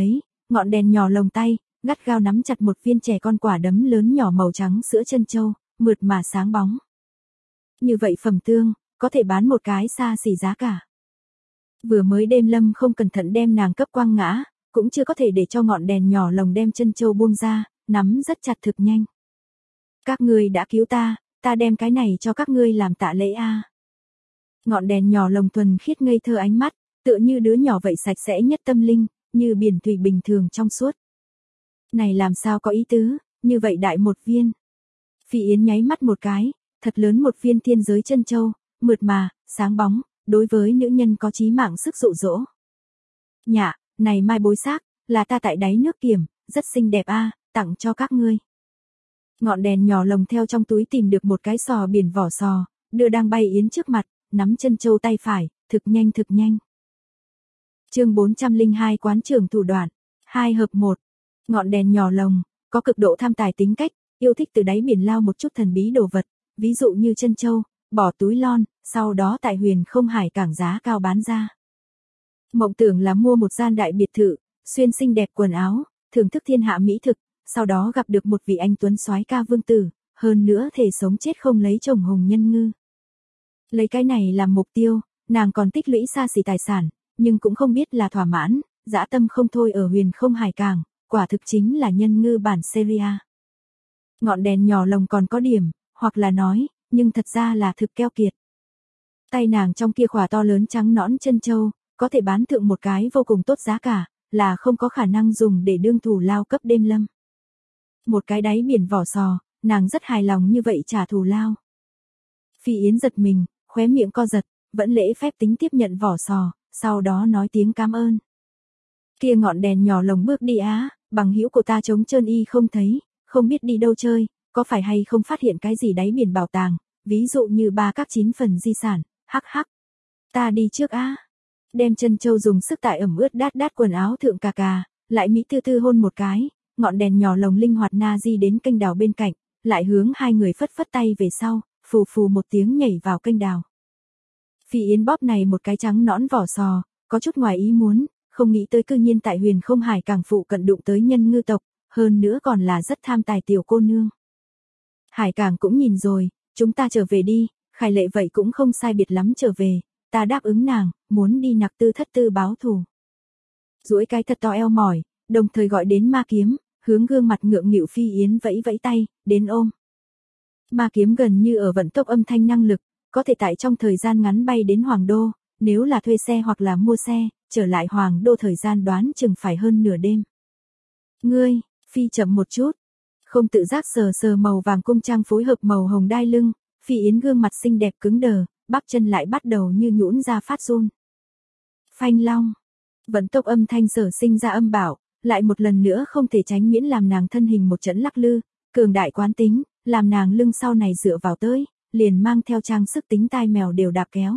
ngọn đèn nhỏ lồng tay, gắt gao nắm chặt một viên chè con quả đấm lớn nhỏ màu trắng sữa trân châu, mượt mà sáng bóng. Như vậy phẩm tương, có thể bán một cái xa xỉ giá cả. Vừa mới đêm Lâm không cẩn thận đem nàng cấp quăng ngã, cũng chưa có thể để cho ngọn đèn nhỏ lồng đem trân châu buông ra, nắm rất chặt thực nhanh. Các ngươi đã cứu ta đem cái này cho các ngươi làm tạ lễ a. Ngọn đèn nhỏ lồng thuần khiết ngây thơ ánh mắt, tựa như đứa nhỏ vậy sạch sẽ nhất tâm linh, như biển thủy bình thường trong suốt. Này làm sao có ý tứ, như vậy đại một viên. Phi Yến nháy mắt một cái, thật lớn một viên thiên giới trân châu, mượt mà, sáng bóng, đối với nữ nhân có chí mạng sức dụ dỗ. Nhạ, này mai bối xác, là ta tại đáy nước kiểm, rất xinh đẹp a, tặng cho các ngươi. Ngọn đèn nhỏ lồng theo trong túi tìm được một cái sò biển vỏ sò, đưa đang bay Yến trước mặt, nắm trân châu tay phải, thực nhanh thực nhanh. Chương 402 quán trưởng thủ đoạn, 2 hợp 1. Ngọn đèn nhỏ lồng, có cực độ tham tài tính cách, yêu thích từ đáy biển lao một chút thần bí đồ vật, ví dụ như trân châu, bỏ túi lon, sau đó tại Huyền Không Hải cảng giá cao bán ra. Mộng tưởng là mua một gian đại biệt thự, xuyên xinh đẹp quần áo, thưởng thức thiên hạ mỹ thực, sau đó gặp được một vị anh tuấn soái ca vương tử, hơn nữa thể sống chết không lấy chồng hồng nhân ngư. Lấy cái này làm mục tiêu, nàng còn tích lũy xa xỉ tài sản, nhưng cũng không biết là thỏa mãn, dã tâm không thôi ở Huyền Không Hải cảng, quả thực chính là nhân ngư bản Seria. Ngọn đèn nhỏ lồng còn có điểm, hoặc là nói, nhưng thật ra là thực keo kiệt. Tay nàng trong kia khỏa to lớn trắng nõn chân châu, có thể bán thượng một cái vô cùng tốt giá cả, là không có khả năng dùng để đương thủ lao cấp đêm Lâm. Một cái đáy biển vỏ sò, nàng rất hài lòng như vậy trả thù lao. Phi Yến giật mình, khóe miệng co giật, vẫn lễ phép tính tiếp nhận vỏ sò, sau đó nói tiếng cảm ơn. Kia ngọn đèn nhỏ lồng bước đi á, bằng hữu của ta trống trơn y không thấy, không biết đi đâu chơi, có phải hay không phát hiện cái gì đáy biển bảo tàng, ví dụ như 3 các 9 phần di sản, hắc hắc. Ta đi trước á. Đem chân châu dùng sức tại ẩm ướt đát đát quần áo thượng cà cà, lại mỹ tư tư hôn một cái, ngọn đèn nhỏ lồng linh hoạt na di đến kênh đào bên cạnh, lại hướng hai người phất phất tay về sau, phù phù một tiếng nhảy vào kênh đào. Phi Yến bóp này một cái trắng nõn vỏ sò, có chút ngoài ý muốn, không nghĩ tới cư nhiên tại Huyền Không Hải cảng phụ cận đụng tới nhân ngư tộc, hơn nữa còn là rất tham tài tiểu cô nương. Hải cảng cũng nhìn rồi, chúng ta trở về đi, Khải Lệ vậy cũng không sai biệt lắm trở về, ta đáp ứng nàng, muốn đi nặc tư thất tư báo thù. Duỗi cái thật to eo mỏi, đồng thời gọi đến ma kiếm, hướng gương mặt ngượng nghịu Phi Yến vẫy vẫy tay, đến ôm. Ma kiếm gần như ở vận tốc âm thanh năng lực, có thể tại trong thời gian ngắn bay đến Hoàng Đô, nếu là thuê xe hoặc là mua xe, trở lại Hoàng Đô thời gian đoán chừng phải hơn nửa đêm. Ngươi, Phi chậm một chút, không tự giác sờ sờ màu vàng cung trang phối hợp màu hồng đai lưng, Phi Yến gương mặt xinh đẹp cứng đờ, bắp chân lại bắt đầu như nhũn ra phát run. Phanh long, vận tốc âm thanh sở sinh ra âm bảo, lại một lần nữa không thể tránh miễn làm nàng thân hình một trận lắc lư, cường đại quán tính, làm nàng lưng sau này dựa vào tới, liền mang theo trang sức tính tai mèo đều đạp kéo.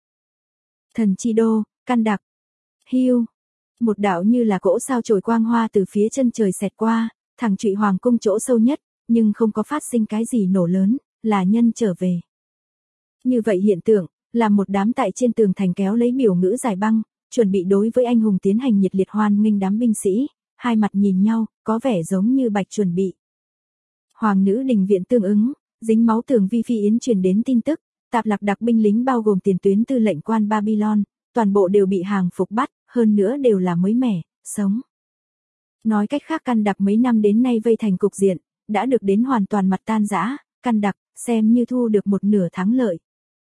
Thần chi đô, căn đặc, hiu, một đạo như là cỗ sao chổi quang hoa từ phía chân trời xẹt qua, thẳng trụy hoàng cung chỗ sâu nhất, nhưng không có phát sinh cái gì nổ lớn, là nhân trở về. Như vậy hiện tượng, là một đám tại trên tường thành kéo lấy biểu ngữ giải băng, chuẩn bị đối với anh hùng tiến hành nhiệt liệt hoan nghênh đám binh sĩ, hai mặt nhìn nhau, có vẻ giống như bạch chuẩn bị. Hoàng nữ đình viện tương ứng, dính máu tường vi Phi Yến truyền đến tin tức, tạp lạc đặc binh lính bao gồm tiền tuyến tư lệnh quan Babylon, toàn bộ đều bị hàng phục bắt, hơn nữa đều là mới mẻ, sống. Nói cách khác căn đặc mấy năm đến nay vây thành cục diện, đã được đến hoàn toàn mặt tan rã, căn đặc, xem như thu được một nửa thắng lợi.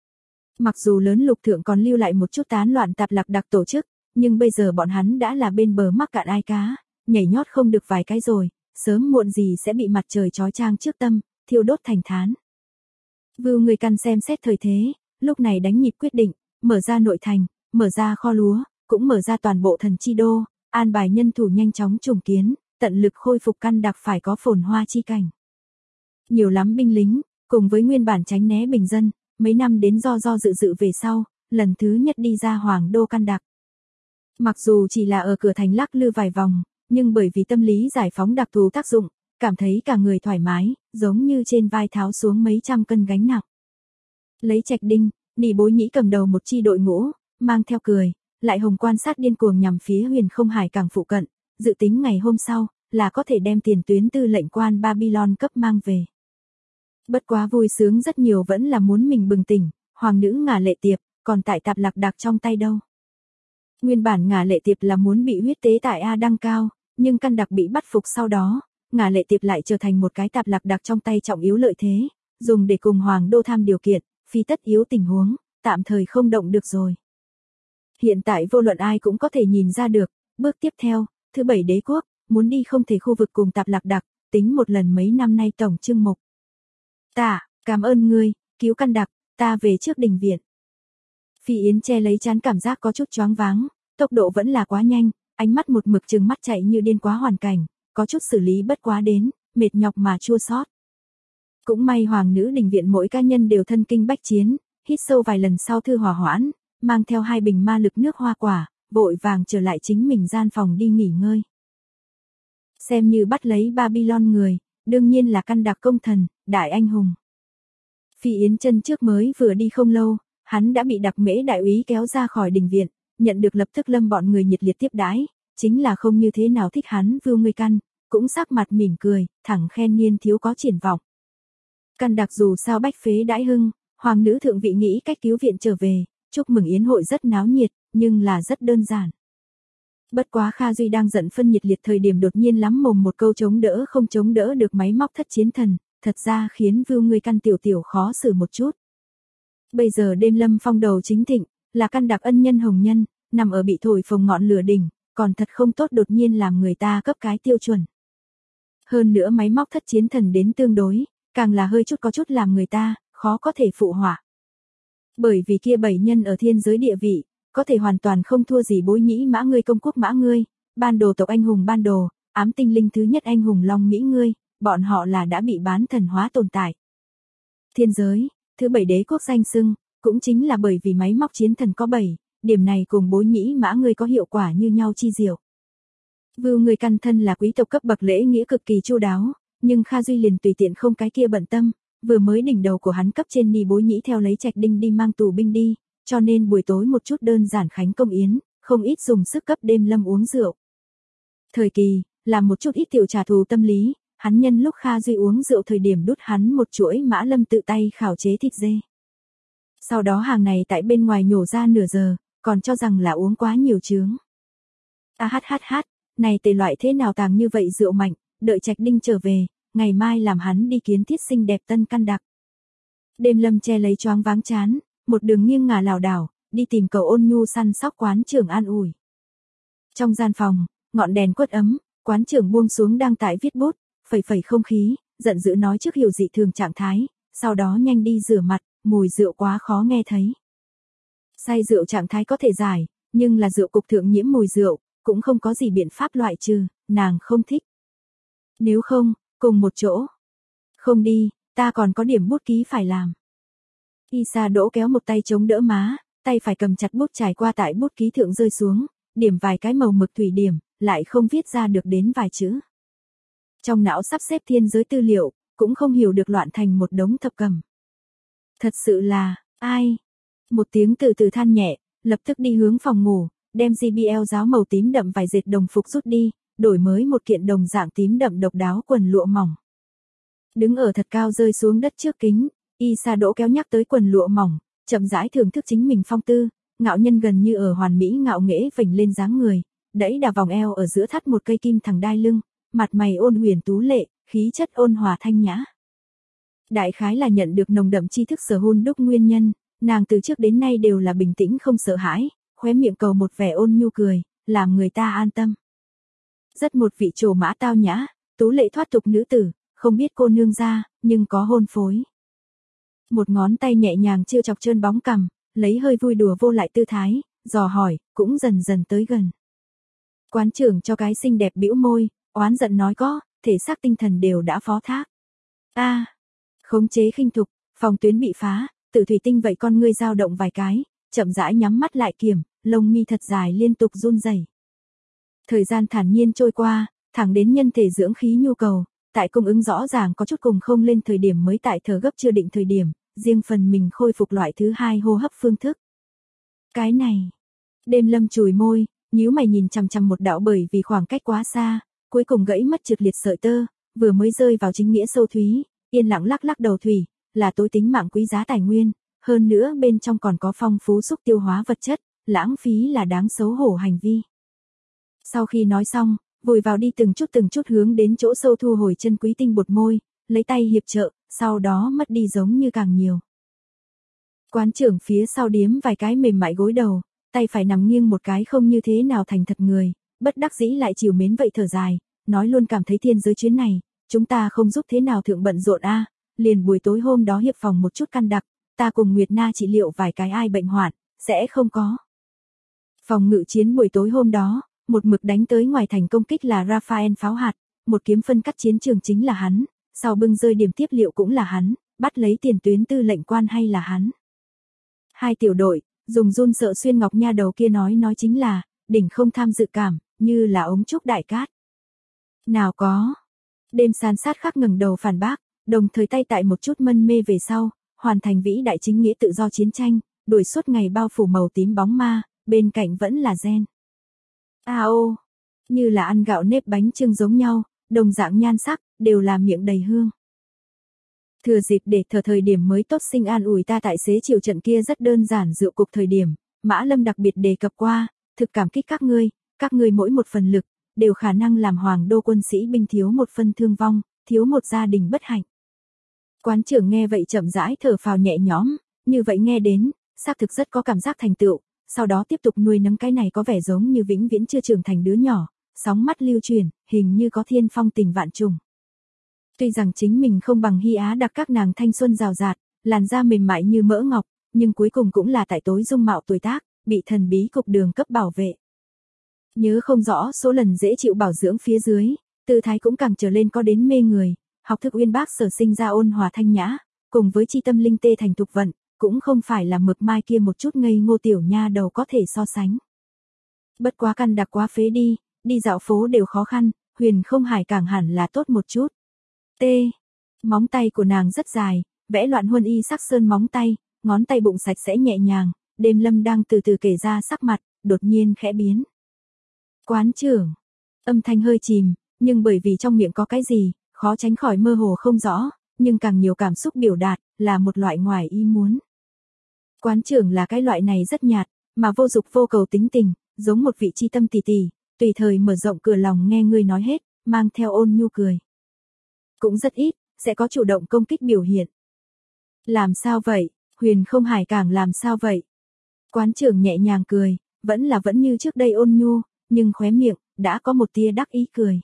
Mặc dù lớn lục thượng còn lưu lại một chút tán loạn tạp lạc đặc tổ chức, nhưng bây giờ bọn hắn đã là bên bờ mắc cạn ai cá, nhảy nhót không được vài cái rồi, sớm muộn gì sẽ bị mặt trời chói chang trước tâm, thiêu đốt thành thán. Vưu người căn xem xét thời thế, lúc này đánh nhịp quyết định, mở ra nội thành, mở ra kho lúa, cũng mở ra toàn bộ thần chi đô, an bài nhân thủ nhanh chóng trùng kiến, tận lực khôi phục căn đặc phải có phồn hoa chi cảnh. Nhiều lắm binh lính, cùng với nguyên bản tránh né bình dân, mấy năm đến do dự về sau, lần thứ nhất đi ra Hoàng Đô căn đặc. Mặc dù chỉ là ở cửa thành lắc lư vài vòng, nhưng bởi vì tâm lý giải phóng đặc thù tác dụng, cảm thấy cả người thoải mái, giống như trên vai tháo xuống mấy trăm cân gánh nặng. Lấy Trạch Đinh, Nỉ Bối Nhĩ cầm đầu một chi đội ngũ, mang theo cười, lại hồng quan sát điên cuồng nhằm phía Huyền Không Hải cảng phụ cận, dự tính ngày hôm sau, là có thể đem tiền tuyến tư lệnh quan Babylon cấp mang về. Bất quá vui sướng rất nhiều vẫn là muốn mình bừng tỉnh, hoàng nữ Ngả Lệ Tiệp, còn tại Tạp Lạc Đạc trong tay đâu. Nguyên bản Ngả Lệ Tiệp là muốn bị huyết tế tại A Đăng Cao, nhưng Căn Đặc bị bắt phục sau đó, Ngả Lệ Tiệp lại trở thành một cái Tạp Lạc Đạc trong tay trọng yếu lợi thế, dùng để cùng hoàng đô tham điều kiện, phi tất yếu tình huống, tạm thời không động được rồi. Hiện tại vô luận ai cũng có thể nhìn ra được, bước tiếp theo, thứ 7 đế quốc, muốn đi không thể khu vực cùng Tạp Lạc Đạc, tính một lần mấy năm nay tổng chương mục. Ta, cảm ơn ngươi, cứu Căn Đặc, ta về trước đình viện. Phi Yến che lấy trán cảm giác có chút choáng váng, tốc độ vẫn là quá nhanh, ánh mắt một mực trừng mắt chạy như điên quá hoàn cảnh, có chút xử lý bất quá đến, mệt nhọc mà chua xót. Cũng may hoàng nữ đình viện mỗi cá nhân đều thân kinh bách chiến, hít sâu vài lần sau thư hòa hoãn, mang theo 2 bình ma lực nước hoa quả, vội vàng trở lại chính mình gian phòng đi nghỉ ngơi. Xem như bắt lấy Babylon người, đương nhiên là Căn Đặc công thần, đại anh hùng. Phi Yến chân trước mới vừa đi không lâu, hắn đã bị Đặc Mễ đại úy kéo ra khỏi đình viện, nhận được lập tức lâm bọn người nhiệt liệt tiếp đãi, chính là không như thế nào thích hắn Vưu Ngươi Căn, cũng sắc mặt mỉm cười, thẳng khen niên thiếu có triển vọng. Căn Đặc dù sao bách phế đãi hưng, hoàng nữ thượng vị nghĩ cách cứu viện trở về, chúc mừng yến hội rất náo nhiệt, nhưng là rất đơn giản. Bất quá Kha Duy đang giận phân nhiệt liệt thời điểm đột nhiên lắm mồm một câu chống đỡ không chống đỡ được máy móc thất chiến thần, thật ra khiến Vưu Ngươi Căn tiểu tiểu khó xử một chút. Bây giờ đêm lâm phong đầu chính thịnh, là Căn Đặc ân nhân hồng nhân, nằm ở bị thổi phồng ngọn lửa đỉnh, còn thật không tốt đột nhiên làm người ta cấp cái tiêu chuẩn. Hơn nữa máy móc thất chiến thần đến tương đối, càng là hơi chút có chút làm người ta, khó có thể phụ họa. Bởi vì kia 7 nhân ở thiên giới địa vị, có thể hoàn toàn không thua gì Bối Nhĩ Mã ngươi công quốc Mã ngươi, Ban Đồ tộc anh hùng Ban Đồ, ám tinh linh thứ nhất anh hùng Long Mỹ ngươi, bọn họ là đã bị bán thần hóa tồn tại. Thiên giới, thứ 7 đế quốc danh xưng, cũng chính là bởi vì máy móc chiến thần có 7, điểm này cùng Bối Nhĩ Mã ngươi có hiệu quả như nhau chi diệu. Vưu Ngươi Căn thân là quý tộc cấp bậc lễ nghĩa cực kỳ chu đáo, nhưng Kha Duy liền tùy tiện không cái kia bận tâm, vừa mới đỉnh đầu của hắn cấp trên ni Bối Nhĩ theo lấy Trạch Đinh đi mang tù binh đi, cho nên buổi tối một chút đơn giản khánh công yến, không ít dùng sức cấp đêm lâm uống rượu. Thời kỳ, làm một chút ít tiểu trả thù tâm lý, hắn nhân lúc Kha Duy uống rượu thời điểm đút hắn một chuỗi Mã Lâm tự tay khảo chế thịt dê. Sau đó hàng này tại bên ngoài nhổ ra nửa giờ, còn cho rằng là uống quá nhiều chướng. Này tề loại thế nào tàng như vậy rượu mạnh, đợi Trạch Đinh trở về, ngày mai làm hắn đi kiến thiết xinh đẹp tân Căn Đặc. Đêm lâm che lấy choáng váng chán, một đường nghiêng ngả lảo đảo, đi tìm cầu Ôn Nhu săn sóc quán trưởng an ủi. Trong gian phòng, ngọn đèn quất ấm, quán trưởng buông xuống đang tại viết bút, phẩy không khí, giận dữ nói trước hiểu dị thường trạng thái, sau đó nhanh đi rửa mặt, mùi rượu quá khó nghe thấy. Say rượu trạng thái có thể giải, nhưng là rượu cục thượng nhiễm mùi rượu, cũng không có gì biện pháp loại trừ, nàng không thích. Nếu không, cùng một chỗ. Không đi, ta còn có điểm bút ký phải làm. Isa Đỗ kéo một tay chống đỡ má, tay phải cầm chặt bút trải qua tại bút ký thượng rơi xuống, điểm vài cái màu mực thủy điểm, lại không viết ra được đến vài chữ. Trong não sắp xếp thiên giới tư liệu, cũng không hiểu được loạn thành một đống thập cẩm. Thật sự là, ai? Một tiếng từ từ than nhẹ, lập tức đi hướng phòng ngủ, đem JBL giáo màu tím đậm vài dệt đồng phục rút đi, đổi mới một kiện đồng dạng tím đậm độc đáo quần lụa mỏng. Đứng ở thật cao rơi xuống đất trước kính, Isa Đỗ kéo nhắc tới quần lụa mỏng, chậm rãi thưởng thức chính mình phong tư, ngạo nhân gần như ở hoàn mỹ ngạo nghễ vểnh lên dáng người, đẩy đà vòng eo ở giữa thắt một cây kim thẳng đai lưng, mặt mày ôn huyền tú lệ, khí chất ôn hòa thanh nhã. Đại khái là nhận được nồng đậm tri thức sở hôn đúc nguyên nhân, nàng từ trước đến nay đều là bình tĩnh không sợ hãi, khóe miệng cầu một vẻ ôn nhu cười, làm người ta an tâm. Rất một vị trổ mã tao nhã, tú lệ thoát tục nữ tử, không biết cô nương ra, nhưng có hôn phối. Một ngón tay nhẹ nhàng chiêu chọc trơn bóng cằm, lấy hơi vui đùa vô lại tư thái, dò hỏi, cũng dần dần tới gần. Quán trưởng cho cái xinh đẹp bĩu môi, oán giận nói có, thể xác tinh thần đều đã phó thác. Khống chế khinh thục, phòng tuyến bị phá, tự thủy tinh vậy con ngươi dao động vài cái, chậm rãi nhắm mắt lại kiểm, lông mi thật dài liên tục run rẩy. Thời gian thản nhiên trôi qua, thẳng đến nhân thể dưỡng khí nhu cầu, tại cung ứng rõ ràng có chút cùng không lên thời điểm mới tại thở gấp chưa định thời điểm, riêng phần mình khôi phục loại thứ hai hô hấp phương thức. Cái này, đêm lâm chùi môi, nhíu mày nhìn chằm chằm một đạo bởi vì khoảng cách quá xa, cuối cùng gãy mất trượt liệt sợi tơ, vừa mới rơi vào chính nghĩa sâu thúy, yên lặng lắc lắc đầu thủy, là tối tính mạng quý giá tài nguyên, hơn nữa bên trong còn có phong phú xúc tiêu hóa vật chất, lãng phí là đáng xấu hổ hành vi. Sau khi nói xong, vùi vào đi từng chút hướng đến chỗ sâu thu hồi chân quý tinh bột môi, lấy tay hiệp trợ, sau đó mất đi giống như càng nhiều. Quán trưởng phía sau điếm vài cái mềm mại gối đầu, tay phải nằm nghiêng một cái không như thế nào thành thật người, bất đắc dĩ lại chiều mến vậy thở dài, nói luôn cảm thấy thiên giới chuyến này, chúng ta không giúp thế nào thượng bận rộn a, liền buổi tối hôm đó hiệp phòng một chút căn đặc, ta cùng Nguyệt Na trị liệu vài cái ai bệnh hoạn, sẽ không có. Phòng ngự chiến buổi tối hôm đó, một mực đánh tới ngoài thành công kích là Raphael pháo hạt, một kiếm phân cắt chiến trường chính là hắn, sau bưng rơi điểm tiếp liệu cũng là hắn, bắt lấy tiền tuyến tư lệnh quan hay là hắn. Hai tiểu đội, dùng run sợ xuyên ngọc nha đầu kia nói chính là, đỉnh không tham dự cảm, như là ống trúc đại cát. Nào có. Đêm san sát khắc ngẩng đầu phản bác, đồng thời tay tại một chút mân mê về sau, hoàn thành vĩ đại chính nghĩa tự do chiến tranh, đuổi suốt ngày bao phủ màu tím bóng ma, bên cạnh vẫn là gen. Ô, như là ăn gạo nếp bánh chưng giống nhau, đồng dạng nhan sắc, đều là miệng đầy hương. Thừa dịp để thở thời điểm mới tốt sinh an ủi ta tại xế chiều trận kia rất đơn giản dựa cục thời điểm, Mã Lâm đặc biệt đề cập qua, thực cảm kích các ngươi mỗi một phần lực, đều khả năng làm hoàng đô quân sĩ binh thiếu một phân thương vong, thiếu một gia đình bất hạnh. Quán trưởng nghe vậy chậm rãi thở phào nhẹ nhõm, như vậy nghe đến, xác thực rất có cảm giác thành tựu, sau đó tiếp tục nuôi nấng cái này có vẻ giống như vĩnh viễn chưa trưởng thành đứa nhỏ, sóng mắt lưu truyền, hình như có thiên phong tình vạn trùng. Tuy rằng chính mình không bằng Hy Á đặc các nàng thanh xuân rào rạt, làn da mềm mại như mỡ ngọc, nhưng cuối cùng cũng là tại tối dung mạo tuổi tác, bị thần bí cục đường cấp bảo vệ. Nhớ không rõ số lần dễ chịu bảo dưỡng phía dưới, tư thái cũng càng trở lên có đến mê người, học thức uyên bác sở sinh ra ôn hòa thanh nhã, cùng với chi tâm linh tê thành thục vận, cũng không phải là mực mai kia một chút ngây ngô tiểu nha đầu có thể so sánh. Bất quá căn đặc quá phế đi dạo phố đều khó khăn, Huyền không hải càng hẳn là tốt một chút. Móng tay của nàng rất dài, vẽ loạn huân y sắc sơn móng tay, ngón tay bụng sạch sẽ nhẹ nhàng, Đêm Lâm đang từ từ kể ra sắc mặt, đột nhiên khẽ biến. Quán trưởng, âm thanh hơi chìm, nhưng bởi vì trong miệng có cái gì, khó tránh khỏi mơ hồ không rõ, nhưng càng nhiều cảm xúc biểu đạt, là một loại ngoài ý muốn. Quán trưởng là cái loại này rất nhạt, mà vô dục vô cầu tính tình, giống một vị chi tâm tỷ tỷ, tùy thời mở rộng cửa lòng nghe người nói hết, mang theo ôn nhu cười. Cũng rất ít, sẽ có chủ động công kích biểu hiện. Làm sao vậy, Huyền không hải càng làm sao vậy? Quán trưởng nhẹ nhàng cười, vẫn như trước đây ôn nhu, nhưng khóe miệng, đã có một tia đắc ý cười.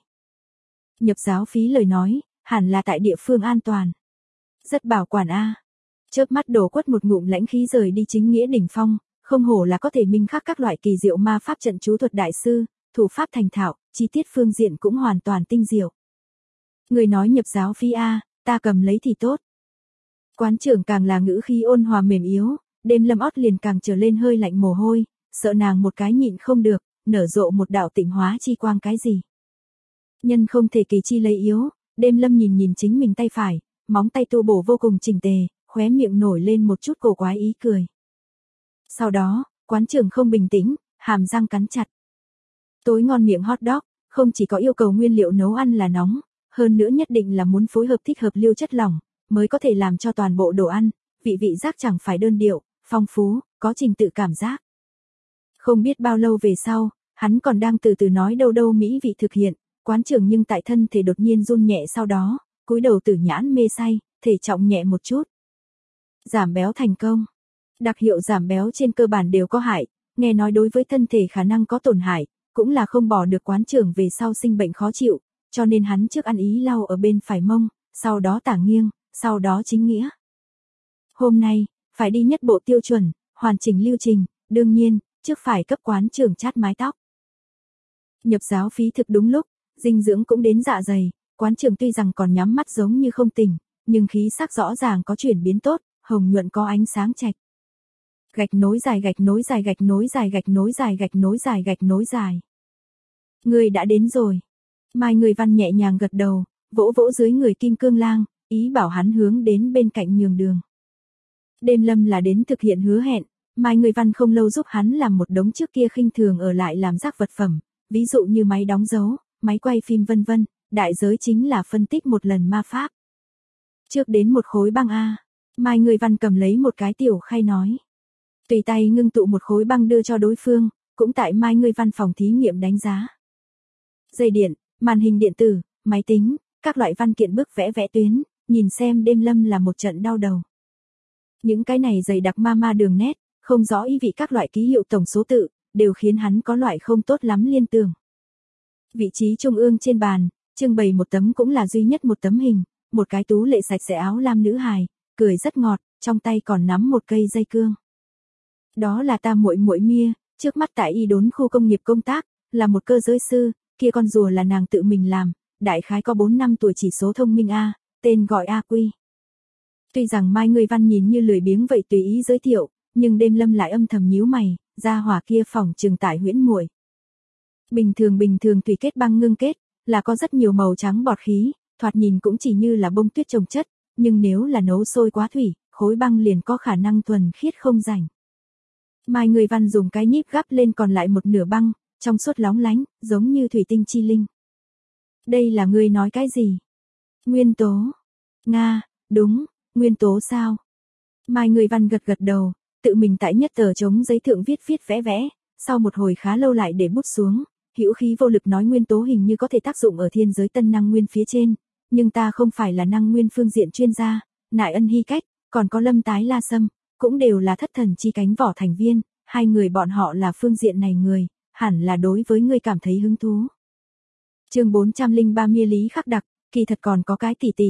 Nhập giáo phí lời nói, hẳn là tại địa phương an toàn. Rất bảo quản a. Chớp mắt đổ quất một ngụm lãnh khí rời đi chính nghĩa đỉnh phong, không hổ là có thể minh khắc các loại kỳ diệu ma pháp trận chú thuật đại sư, thủ pháp thành thạo, chi tiết phương diện cũng hoàn toàn tinh diệu. Người nói nhập giáo phí a, ta cầm lấy thì tốt. Quán trưởng càng là ngữ khí ôn hòa mềm yếu, Đêm Lâm ót liền càng trở lên hơi lạnh mồ hôi, sợ nàng một cái nhịn không được, nở rộ một đạo tịnh hóa chi quang cái gì. Nhân không thể kỳ chi lấy yếu, Đêm Lâm nhìn chính mình tay phải, móng tay tu bổ vô cùng chỉnh tề, khóe miệng nổi lên một chút cổ quái ý cười. Sau đó, quán trưởng không bình tĩnh, hàm răng cắn chặt. Tối ngon miệng hot dog, không chỉ có yêu cầu nguyên liệu nấu ăn là nóng, hơn nữa nhất định là muốn phối hợp thích hợp liêu chất lỏng, mới có thể làm cho toàn bộ đồ ăn, vị giác chẳng phải đơn điệu, phong phú, có trình tự cảm giác. Không biết bao lâu về sau, hắn còn đang từ từ nói đâu mỹ vị thực hiện, quán trưởng nhưng tại thân thể đột nhiên run nhẹ sau đó, cúi đầu tử nhãn mê say, thể trọng nhẹ một chút. Giảm béo thành công. Đặc hiệu giảm béo trên cơ bản đều có hại, nghe nói đối với thân thể khả năng có tổn hại, cũng là không bỏ được quán trưởng về sau sinh bệnh khó chịu, cho nên hắn trước ăn ý lau ở bên phải mông, sau đó tả nghiêng, sau đó chính nghĩa. Hôm nay, phải đi nhất bộ tiêu chuẩn, hoàn chỉnh lưu trình, đương nhiên, trước phải cấp quán trưởng chát mái tóc. Nhập giáo phí thực đúng lúc, dinh dưỡng cũng đến dạ dày, quán trưởng tuy rằng còn nhắm mắt giống như không tỉnh, nhưng khí sắc rõ ràng có chuyển biến tốt, hồng nhuận có ánh sáng chạch. Gạch nối dài gạch nối dài gạch nối dài gạch nối dài gạch nối dài gạch nối dài. Người đã đến rồi. Mai Người Văn nhẹ nhàng gật đầu, vỗ vỗ dưới người kim cương lang, ý bảo hắn hướng đến bên cạnh nhường đường. Đêm Lâm là đến thực hiện hứa hẹn, Mai Người Văn không lâu giúp hắn làm một đống trước kia khinh thường ở lại làm rác vật phẩm, ví dụ như máy đóng dấu, máy quay phim vân vân, đại giới chính là phân tích một lần ma pháp. Trước đến một khối băng A, Mai Người Văn cầm lấy một cái tiểu khay nói. Tùy tay ngưng tụ một khối băng đưa cho đối phương, cũng tại Mai Người Văn phòng thí nghiệm đánh giá. Dây điện, màn hình điện tử, máy tính, các loại văn kiện bức vẽ vẽ tuyến, nhìn xem đêm lâm là một trận đau đầu. Những cái này dày đặc ma đường nét, không rõ ý vị các loại ký hiệu tổng số tự, đều khiến hắn có loại không tốt lắm liên tưởng. Vị trí trung ương trên bàn, trưng bày một tấm cũng là duy nhất một tấm hình, một cái tú lệ sạch sẽ áo lam nữ hài, cười rất ngọt, trong tay còn nắm một cây dây cương. Đó là ta muội muội Mia, trước mắt tại y đốn khu công nghiệp công tác, là một cơ giới sư, kia con rùa là nàng tự mình làm, đại khái có 4 năm tuổi chỉ số thông minh A, tên gọi AQ. Tuy rằng Mai Người Văn nhìn như lười biếng vậy tùy ý giới thiệu, nhưng đêm lâm lại âm thầm nhíu mày, gia hỏa kia phỏng trường tải huyễn muội. Bình thường thủy kết băng ngưng kết, là có rất nhiều màu trắng bọt khí, thoạt nhìn cũng chỉ như là bông tuyết trồng chất, nhưng nếu là nấu sôi quá thủy, khối băng liền có khả năng thuần khiết không rảnh. Mai Người Văn dùng cái nhíp gắp lên còn lại một nửa băng, trong suốt lóng lánh, giống như thủy tinh chi linh. Đây là ngươi nói cái gì? Nguyên tố. Nga, đúng, nguyên tố sao? Mai Người Văn gật đầu, tự mình tại nhất tờ trống giấy thượng viết vẽ vẽ, sau một hồi khá lâu lại để bút xuống, hữu khí vô lực nói nguyên tố hình như có thể tác dụng ở thiên giới tân năng nguyên phía trên, nhưng ta không phải là năng nguyên phương diện chuyên gia, Nại Ân Hy Cách, còn có Lâm Tái La Sâm, cũng đều là thất thần chi cánh vỏ thành viên, hai người bọn họ là phương diện này người, hẳn là đối với ngươi cảm thấy hứng thú. Chương 403 Mia lý khắc đặc, kỳ thật còn có cái tỷ.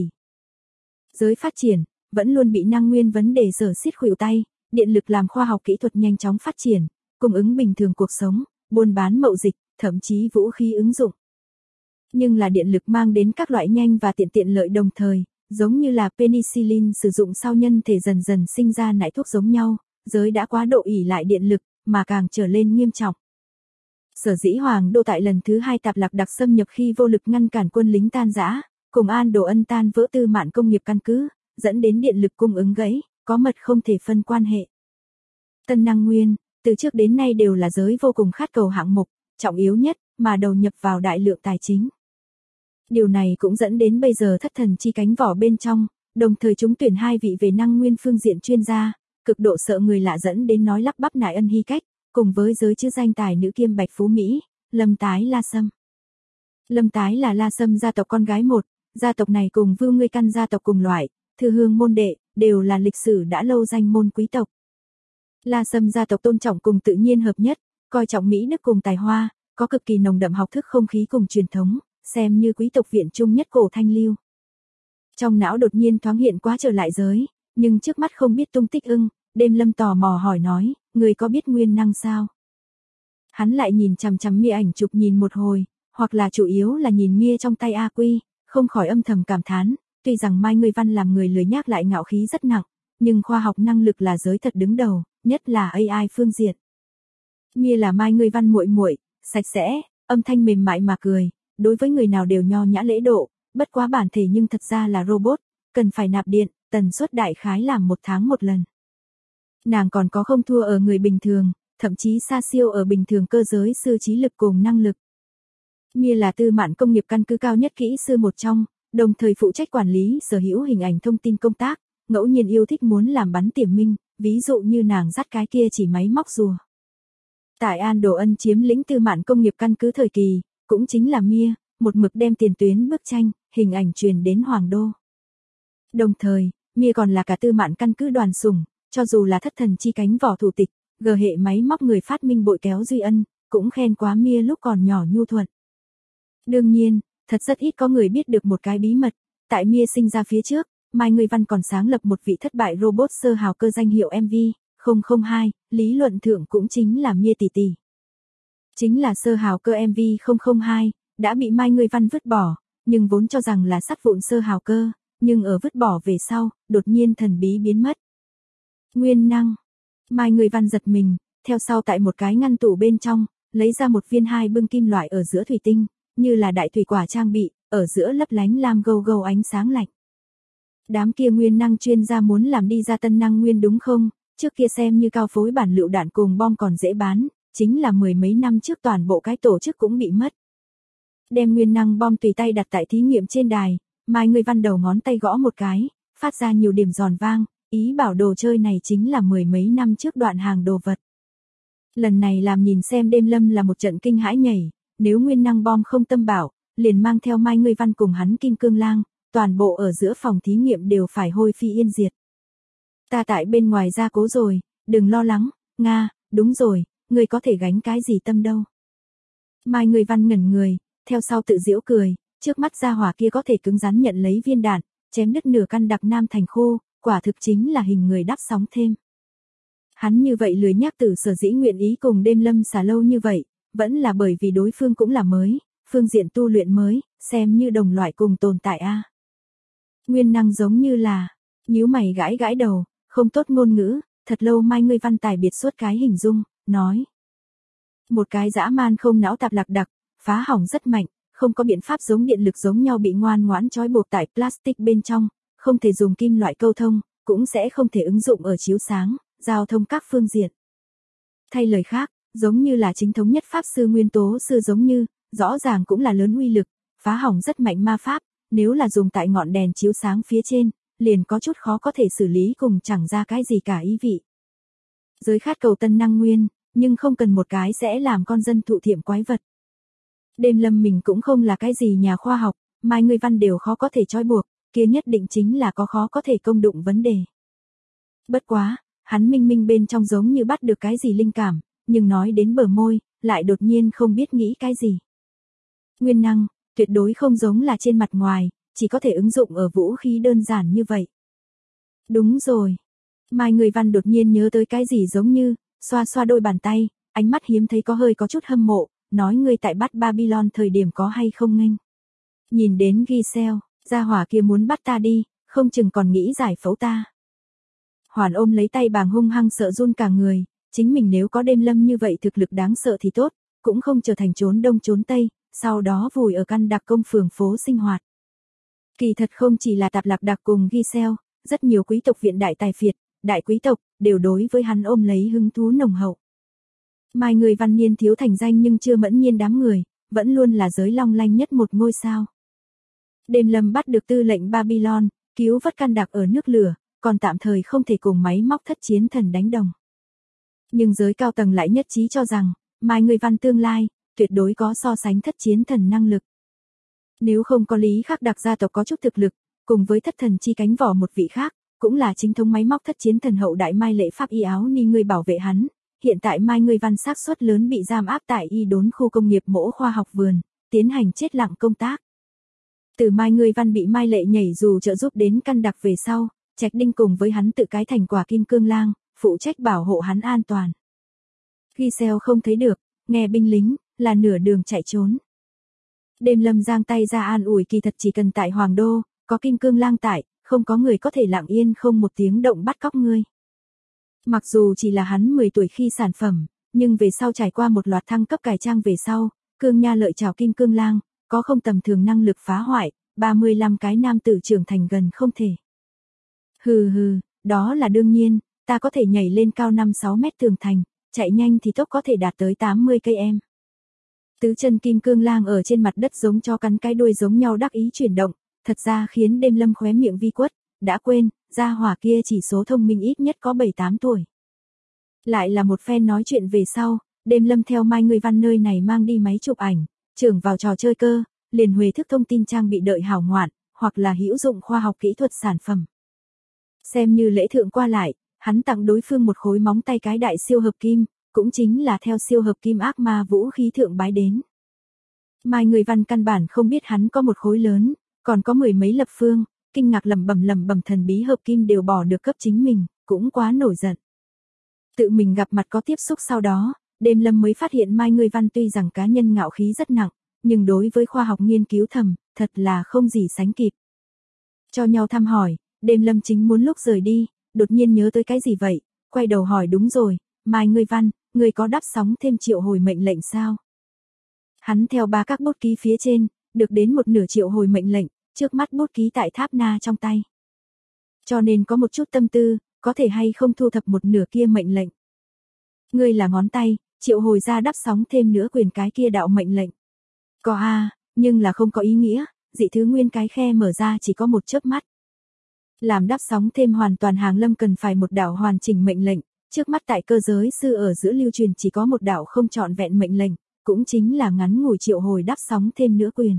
Giới phát triển, vẫn luôn bị năng nguyên vấn đề giở xiết khuỷu tay, điện lực làm khoa học kỹ thuật nhanh chóng phát triển, cung ứng bình thường cuộc sống, buôn bán mậu dịch, thậm chí vũ khí ứng dụng. Nhưng là điện lực mang đến các loại nhanh và tiện lợi đồng thời, giống như là penicillin sử dụng sau nhân thể dần dần sinh ra nại thuốc giống nhau, giới đã quá độ ỷ lại điện lực, mà càng trở lên nghiêm trọng. Sở dĩ Hoàng đô tại lần thứ 2 Tạp Lạc Đặc xâm nhập khi vô lực ngăn cản quân lính tan rã, cùng An Đồ Ân tan vỡ Tư Mạn công nghiệp căn cứ, dẫn đến điện lực cung ứng gãy, có mật không thể phân quan hệ. Tân năng nguyên, từ trước đến nay đều là giới vô cùng khát cầu hạng mục, trọng yếu nhất, mà đầu nhập vào đại lượng tài chính. Điều này cũng dẫn đến bây giờ thất thần chi cánh vỏ bên trong, đồng thời chúng tuyển 2 vị về năng nguyên phương diện chuyên gia, cực độ sợ người lạ dẫn đến nói lắp bắp Nại Ân Hy Cách, cùng với giới chữ danh tài nữ kiêm Bạch Phú Mỹ, Lâm Tái La Sâm. Lâm Tái là La Sâm gia tộc con gái một, gia tộc này cùng Vưu Ngươi Căn gia tộc cùng loại, thư hương môn đệ, đều là lịch sử đã lâu danh môn quý tộc. La Sâm gia tộc tôn trọng cùng tự nhiên hợp nhất, coi trọng Mỹ Đức cùng tài hoa, có cực kỳ nồng đậm học thức không khí cùng truyền thống, xem như quý tộc viện trung nhất cổ thanh lưu. Trong não đột nhiên thoáng hiện quá trở lại giới, nhưng trước mắt không biết tung tích đêm lâm tò mò hỏi nói, người có biết nguyên năng sao? Hắn lại nhìn chằm Mia ảnh chụp nhìn một hồi, hoặc là chủ yếu là nhìn Mia trong tay AQ, không khỏi âm thầm cảm thán, tuy rằng Mai Người Văn làm người lười nhác lại ngạo khí rất nặng, nhưng khoa học năng lực là giới thật đứng đầu, nhất là AI phương diện. Mia là Mai Người Văn muội muội, sạch sẽ, âm thanh mềm mại mà cười, đối với người nào đều nho nhã lễ độ, bất quá bản thể nhưng thật ra là robot, cần phải nạp điện, tần suất đại khái làm 1 tháng 1 lần. Nàng còn có không thua ở người bình thường, thậm chí xa siêu ở bình thường cơ giới sư trí lực cùng năng lực. Mia là Tư Mạn công nghiệp căn cứ cao nhất kỹ sư một trong, đồng thời phụ trách quản lý sở hữu hình ảnh thông tin công tác, ngẫu nhiên yêu thích muốn làm bắn tỉa minh, ví dụ như nàng dắt cái kia chỉ máy móc rùa. Tại An Đồ Ân chiếm lĩnh Tư Mạn công nghiệp căn cứ thời kỳ, cũng chính là Mia, một mực đem tiền tuyến bức tranh, hình ảnh truyền đến Hoàng đô. Đồng thời, Mia còn là cả Tư Mạn căn cứ đoàn sủng, cho dù là thất thần chi cánh vỏ thủ tịch, G hệ máy móc người phát minh bội kéo Duy Ân, cũng khen quá Mia lúc còn nhỏ nhu thuận. Đương nhiên, thật rất ít có người biết được một cái bí mật, tại Mia sinh ra phía trước, Mai Người Văn còn sáng lập một vị thất bại robot sơ hào cơ danh hiệu MV-002, lý luận thượng cũng chính là Mia tỷ. Chính là sơ hào cơ MV-002, đã bị Mai Người Văn vứt bỏ, nhưng vốn cho rằng là sắt vụn sơ hào cơ, nhưng ở vứt bỏ về sau, đột nhiên thần bí biến mất. Nguyên năng. Mai Người Văn giật mình, theo sau tại một cái ngăn tủ bên trong, lấy ra một viên 2 bưng kim loại ở giữa thủy tinh, như là đại thủy quả trang bị, ở giữa lấp lánh lam gâu ánh sáng lạnh. Đám kia nguyên năng chuyên gia muốn làm đi ra tân năng nguyên đúng không? trước kia xem như cao phối bản lựu đạn cùng bom còn dễ bán, chính là mười mấy năm trước toàn bộ cái tổ chức cũng bị mất. Đem nguyên năng bom tùy tay đặt tại thí nghiệm trên đài, Mai Người Văn đầu ngón tay gõ một cái, phát ra nhiều điểm giòn vang, ý bảo đồ chơi này chính là mười mấy năm trước đoạn hàng đồ vật. Lần này làm nhìn xem Đêm Lâm là một trận kinh hãi nhảy, nếu nguyên năng bom không tâm bảo, liền mang theo Mai Người Văn cùng hắn Kim Cương Lang, toàn bộ ở giữa phòng thí nghiệm đều phải hôi phi yên diệt. Ta tại bên ngoài ra cố rồi, đừng lo lắng, Nga, đúng rồi, ngươi có thể gánh cái gì tâm đâu. Mai Người Văn ngẩn người, theo sau tự giễu cười, trước mắt gia hỏa kia có thể cứng rắn nhận lấy viên đạn, chém đứt nửa căn đặc nam thành khô, quả thực chính là hình người đắp sóng thêm. Hắn như vậy lười nhác từ sở dĩ nguyện ý cùng Đêm Lâm xả lâu như vậy, vẫn là bởi vì đối phương cũng là mới, phương diện tu luyện mới, xem như đồng loại cùng tồn tại a. Nguyên năng giống như là, nhíu mày gãi gãi đầu, không tốt ngôn ngữ, thật lâu Mai Người Văn tài biệt suốt cái hình dung, nói. Một cái dã man không não tạp lạc đặc, phá hỏng rất mạnh, không có biện pháp giống điện lực giống nhau bị ngoan ngoãn trói buộc tại plastic bên trong, không thể dùng kim loại câu thông, cũng sẽ không thể ứng dụng ở chiếu sáng, giao thông các phương diện. Thay lời khác, giống như là chính thống nhất pháp sư nguyên tố sư giống như, rõ ràng cũng là lớn uy lực, phá hỏng rất mạnh ma pháp, nếu là dùng tại ngọn đèn chiếu sáng phía trên, liền có chút khó có thể xử lý cùng chẳng ra cái gì cả ý vị. Giới khát cầu tân năng nguyên, nhưng không cần một cái sẽ làm con dân thụ thiệm quái vật. Đêm Lâm mình cũng không là cái gì nhà khoa học, Mai Người Văn đều khó có thể trói buộc, kia nhất định chính là có khó có thể công đụng vấn đề. Bất quá, hắn minh minh bên trong giống như bắt được cái gì linh cảm, nhưng nói đến bờ môi, lại đột nhiên không biết nghĩ cái gì. Nguyên năng, tuyệt đối không giống là trên mặt ngoài, chỉ có thể ứng dụng ở vũ khí đơn giản như vậy. Đúng rồi. Mai Người Văn đột nhiên nhớ tới cái gì giống như, xoa xoa đôi bàn tay, ánh mắt hiếm thấy có hơi có chút hâm mộ, nói ngươi tại bắt Babylon thời điểm có hay không nghênh. Nhìn đến Giselle, gia hỏa kia muốn bắt ta đi, không chừng còn nghĩ giải phẫu ta. Hoàn ôm lấy tay bàng hung hăng sợ run cả người, chính mình nếu có Đêm Lâm như vậy thực lực đáng sợ thì tốt, cũng không trở thành trốn đông trốn tây, sau đó vùi ở căn đặc công phường phố sinh hoạt. Kỳ thật không chỉ là tạp lạc đặc cùng Giselle, rất nhiều quý tộc viện đại tài phiệt, đại quý tộc, đều đối với hắn ôm lấy hứng thú nồng hậu. Mai Người Văn niên thiếu thành danh nhưng chưa mẫn nhiên đám người, vẫn luôn là giới long lanh nhất một ngôi sao. Đêm Lâm bắt được tư lệnh Babylon, cứu vớt căn đặc ở nước lửa, còn tạm thời không thể cùng máy móc thất chiến thần đánh đồng. Nhưng giới cao tầng lại nhất trí cho rằng, Mai Người Văn tương lai, tuyệt đối có so sánh thất chiến thần năng lực. Nếu không có lý khác đặc gia tộc có chút thực lực, cùng với thất thần chi cánh vỏ một vị khác, cũng là chính thống máy móc thất chiến thần hậu đại Mai Lệ Pháp y áo ni người bảo vệ hắn. Hiện tại Mai Người Văn xác suất lớn bị giam áp tại y đốn khu công nghiệp mỗ khoa học vườn, tiến hành chết lặng công tác. Từ Mai Người Văn bị Mai Lệ nhảy dù trợ giúp đến căn đặc về sau, Trạch Đinh cùng với hắn tự cái thành quả Kim Cương Lang, phụ trách bảo hộ hắn an toàn. Giselle không thấy được, nghe binh lính, là nửa đường chạy trốn. Đêm Lâm giang tay ra an ủi kỳ thật chỉ cần tại Hoàng Đô, có Kim Cương Lang tại, không có người có thể lặng yên không một tiếng động bắt cóc ngươi. Mặc dù chỉ là hắn 10 tuổi khi sản phẩm, nhưng về sau trải qua một loạt thăng cấp cải trang về sau, Cương Nha lợi chào Kim Cương Lang, có không tầm thường năng lực phá hoại, 35 cái nam tử trưởng thành gần không thể. Hừ hừ, đó là đương nhiên, ta có thể nhảy lên cao 5-6 mét tường thành, chạy nhanh thì tốc có thể đạt tới 80 km. Tứ chân Kim Cương Lang ở trên mặt đất giống cho cắn cái đuôi giống nhau đắc ý chuyển động, thật ra khiến Đêm Lâm khóe miệng vi quất, đã quên, gia hỏa kia chỉ số thông minh ít nhất có 7-8 tuổi. Lại là một phen nói chuyện về sau, Đêm Lâm theo Mai Người Văn nơi này mang đi máy chụp ảnh, trưởng vào trò chơi cơ, liền huề thức thông tin trang bị đợi hảo ngoạn, hoặc là hữu dụng khoa học kỹ thuật sản phẩm. Xem như lễ thượng qua lại, hắn tặng đối phương một khối móng tay cái đại siêu hợp kim, cũng chính là theo siêu hợp kim ác ma vũ khí thượng bái đến. Mai Người Văn căn bản không biết hắn có một khối lớn, còn có mười mấy lập phương, kinh ngạc lẩm bẩm thần bí hợp kim đều bỏ được cấp chính mình, cũng quá nổi giận. Tự mình gặp mặt có tiếp xúc sau đó, Đêm Lâm mới phát hiện Mai Người Văn tuy rằng cá nhân ngạo khí rất nặng, nhưng đối với khoa học nghiên cứu thầm, thật là không gì sánh kịp. Cho nhau thăm hỏi, Đêm Lâm chính muốn lúc rời đi, đột nhiên nhớ tới cái gì vậy, quay đầu hỏi đúng rồi, Mai Người Văn, người có đắp sóng thêm triệu hồi mệnh lệnh sao? Hắn theo ba các bút ký phía trên, được đến một nửa triệu hồi mệnh lệnh, trước mắt bút ký tại tháp na trong tay. Cho nên có một chút tâm tư, có thể hay không thu thập một nửa kia mệnh lệnh. Ngươi là ngón tay, triệu hồi ra đắp sóng thêm nữa quyền cái kia đạo mệnh lệnh. Có nhưng là không có ý nghĩa, dị thứ nguyên cái khe mở ra chỉ có một chớp mắt. Làm đắp sóng thêm hoàn toàn hàng lâm cần phải một đạo hoàn chỉnh mệnh lệnh, trước mắt tại cơ giới sư ở giữa lưu truyền chỉ có một đạo không trọn vẹn mệnh lệnh, cũng chính là ngắn ngủi triệu hồi đắp sóng thêm nữa quyền.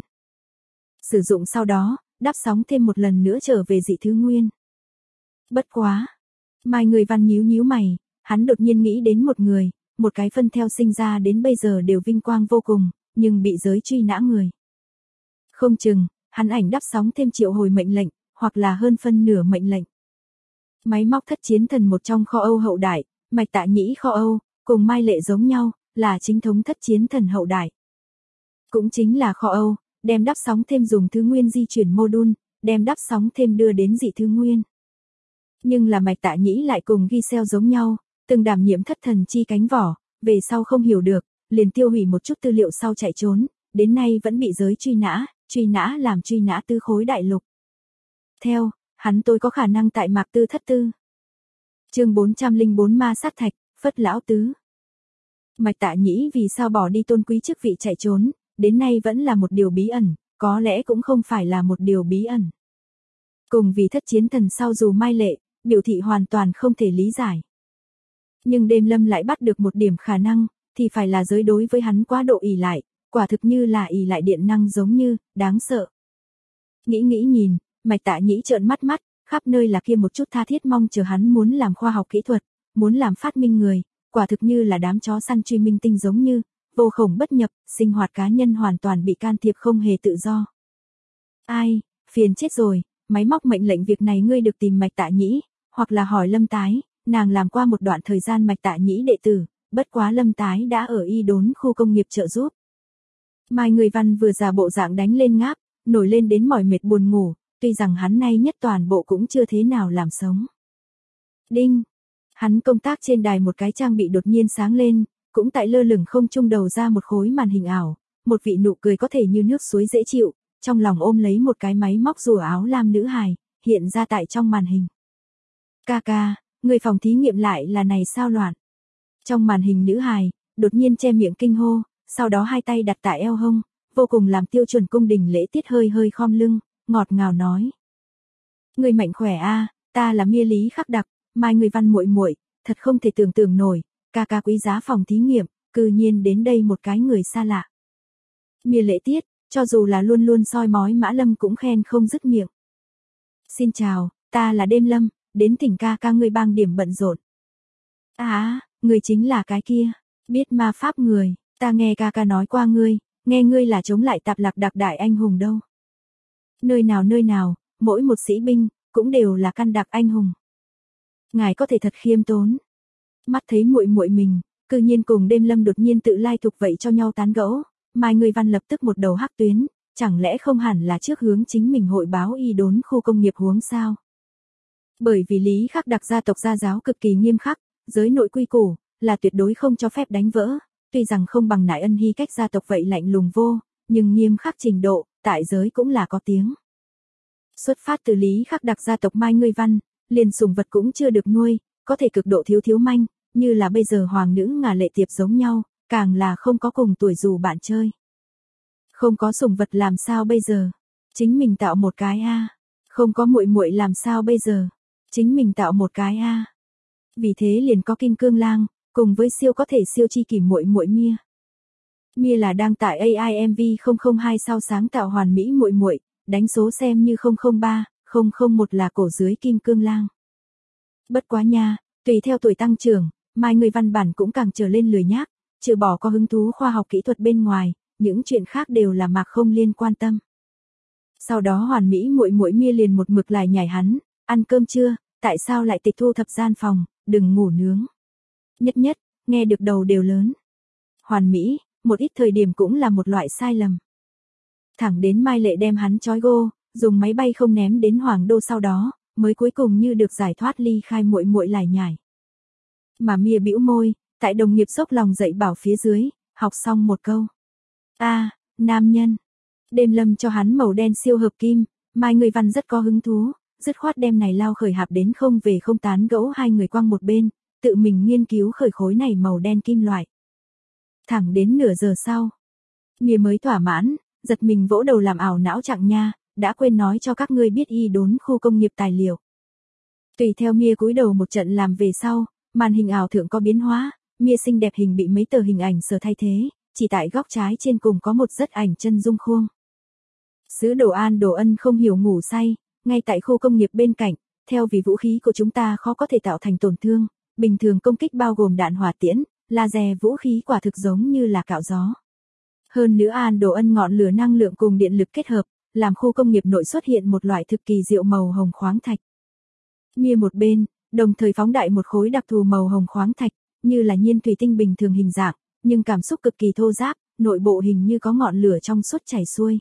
Sử dụng sau đó, đắp sóng thêm một lần nữa trở về dị thứ nguyên. Bất quá. Mai Người Văn nhíu mày, hắn đột nhiên nghĩ đến một người, một cái phân theo sinh ra đến bây giờ đều vinh quang vô cùng, nhưng bị giới truy nã người. Không chừng, hắn ảnh đắp sóng thêm triệu hồi mệnh lệnh, hoặc là hơn phân nửa mệnh lệnh. Máy móc thất chiến thần một trong kho Âu hậu đại, Mạch Tạ Nhĩ kho Âu, cùng Mai Lệ giống nhau, là chính thống thất chiến thần hậu đại. Cũng chính là kho Âu, đem đắp sóng thêm dùng thứ nguyên di chuyển module, đem đắp sóng thêm đưa đến dị thứ nguyên. Nhưng là Mạch Tạ Nhĩ lại cùng Giselle giống nhau, từng đảm nhiệm thất thần chi cánh vỏ, về sau không hiểu được, liền tiêu hủy một chút tư liệu sau chạy trốn, đến nay vẫn bị giới truy nã làm truy nã tư khối đại lục. Theo, hắn tôi có khả năng tại Mạc Tư thất tư. Chương 404 Ma sát thạch, Phất lão tứ. Mạch Tạ Nhĩ vì sao bỏ đi tôn quý chức vị chạy trốn, đến nay vẫn là một điều bí ẩn, có lẽ cũng không phải là một điều bí ẩn. Cùng vì thất chiến thần sau dù Mai Lệ, biểu thị hoàn toàn không thể lý giải. Nhưng Đêm Lâm lại bắt được một điểm khả năng, thì phải là giới đối với hắn quá độ ỷ lại, quả thực như là ỷ lại điện năng giống như, đáng sợ. Nghĩ nhìn, Mạch Tạ Nhĩ trợn mắt, khắp nơi là kia một chút tha thiết mong chờ hắn muốn làm khoa học kỹ thuật, muốn làm phát minh người, quả thực như là đám chó săn truy minh tinh giống như, vô khổng bất nhập, sinh hoạt cá nhân hoàn toàn bị can thiệp không hề tự do. Ai, phiền chết rồi, máy móc mệnh lệnh việc này ngươi được tìm Mạch Tạ Nhĩ, hoặc là hỏi Lâm Tái, nàng làm qua một đoạn thời gian Mạch Tạ Nhĩ đệ tử, bất quá Lâm Tái đã ở Y Đốn khu công nghiệp trợ giúp. Mai Người Văn vừa già bộ dạng đánh lên ngáp, nổi lên đến mỏi mệt buồn ngủ, tuy rằng hắn nay nhất toàn bộ cũng chưa thế nào làm sống. Đinh! Hắn công tác trên đài một cái trang bị đột nhiên sáng lên, cũng tại lơ lửng không trung đầu ra một khối màn hình ảo, một vị nụ cười có thể như nước suối dễ chịu, trong lòng ôm lấy một cái máy móc rùa áo lam nữ hài, hiện ra tại trong màn hình. Ca, người phòng thí nghiệm lại là này sao loạn? Trong màn hình nữ hài, đột nhiên che miệng kinh hô, sau đó hai tay đặt tại eo hông, vô cùng làm tiêu chuẩn cung đình lễ tiết hơi khom lưng, ngọt ngào nói. Người mạnh khỏe ta là Mia Lý Khắc Đặc, Mai Người Văn muội, thật không thể tưởng tượng nổi, ca quý giá phòng thí nghiệm, cư nhiên đến đây một cái người xa lạ. Mia lễ tiết, cho dù là luôn luôn soi mói Mã Lâm cũng khen không dứt miệng. Xin chào, ta là Đêm Lâm, đến thỉnh ca ngươi bang điểm bận rộn. Người chính là cái kia, biết ma pháp người, ta nghe ca nói qua ngươi, nghe ngươi là chống lại Tạp Lạc Đặc đại anh hùng đâu. Nơi nào, mỗi một sĩ binh, cũng đều là căn đặc anh hùng. Ngài có thể thật khiêm tốn. Mắt thấy muội mình, cư nhiên cùng Đêm Lâm đột nhiên tự lai thuộc vậy cho nhau tán gẫu, Mai Người Văn lập tức một đầu hắc tuyến, chẳng lẽ không hẳn là trước hướng chính mình hội báo Y Đốn khu công nghiệp huống sao? Bởi vì Lý Khắc Đặc gia tộc gia giáo cực kỳ nghiêm khắc, giới nội quy củ, là tuyệt đối không cho phép đánh vỡ, tuy rằng không bằng Nại Ân Hy cách gia tộc vậy lạnh lùng vô, nhưng nghiêm khắc trình độ, tại giới cũng là có tiếng. Xuất phát từ Lý Khắc Đặc gia tộc Mai Người Văn, liền sủng vật cũng chưa được nuôi, có thể cực độ thiếu manh, như là bây giờ hoàng nữ Ngà Lệ Tiệp giống nhau, càng là không có cùng tuổi dù bạn chơi. Không có sủng vật làm sao bây giờ? Chính mình tạo một cái Không có muội làm sao bây giờ? Chính mình tạo một cái Vì thế liền có Kim Cương Lang, cùng với siêu có thể siêu chi kỷ muội Mia. Mia là đang tại AIMV 002 sao sáng tạo hoàn mỹ muội, đánh số xem như 003, 001 là cổ dưới Kim Cương Lang. Bất quá nha, tùy theo tuổi tăng trưởng, Mai Người Văn bản cũng càng trở lên lười nhác, trừ bỏ có hứng thú khoa học kỹ thuật bên ngoài, những chuyện khác đều là Mạc không liên quan tâm. Sau đó hoàn mỹ muội Mia liền một mực lại nhảy hắn, ăn cơm chưa, tại sao lại tịch thu thập gian phòng, đừng ngủ nướng. Nhất, nghe được đầu đều lớn. Hoàn mỹ, một ít thời điểm cũng là một loại sai lầm. Thẳng đến Mai Lệ đem hắn trói gô, dùng máy bay không ném đến Hoàng Đô sau đó, mới cuối cùng như được giải thoát ly khai muội lại nhảy. Mà Mia bĩu môi, tại đồng nghiệp dốc lòng dạy bảo phía dưới, học xong một câu. Nam nhân. Đêm Lâm cho hắn màu đen siêu hợp kim, Mai Người Văn rất có hứng thú, dứt khoát đem này lao khởi hạp đến không về không tán gẫu hai người quăng một bên, tự mình nghiên cứu khởi khối này màu đen kim loại. Thẳng đến nửa giờ sau, Mia mới thỏa mãn, giật mình vỗ đầu làm ảo não chặng nha, đã quên nói cho các ngươi biết y đốn khu công nghiệp tài liệu. Tùy theo Mia cúi đầu một trận làm về sau, màn hình ảo thượng có biến hóa, Mia xinh đẹp hình bị mấy tờ hình ảnh sờ thay thế, chỉ tại góc trái trên cùng có một rất ảnh chân dung khuôn. Sứ đồ An Đồ Ân không hiểu ngủ say, ngay tại khu công nghiệp bên cạnh, theo vì vũ khí của chúng ta khó có thể tạo thành tổn thương, bình thường công kích bao gồm đạn hỏa tiễn, laser vũ khí quả thực giống như là cạo gió. Hơn nữa An Đồ Ân ngọn lửa năng lượng cùng điện lực kết hợp, làm khu công nghiệp nội xuất hiện một loại thực kỳ diệu màu hồng khoáng thạch. Mia một bên, đồng thời phóng đại một khối đặc thù màu hồng khoáng thạch, như là nhiên thủy tinh bình thường hình dạng, nhưng cảm xúc cực kỳ thô ráp, nội bộ hình như có ngọn lửa trong suốt chảy xuôi.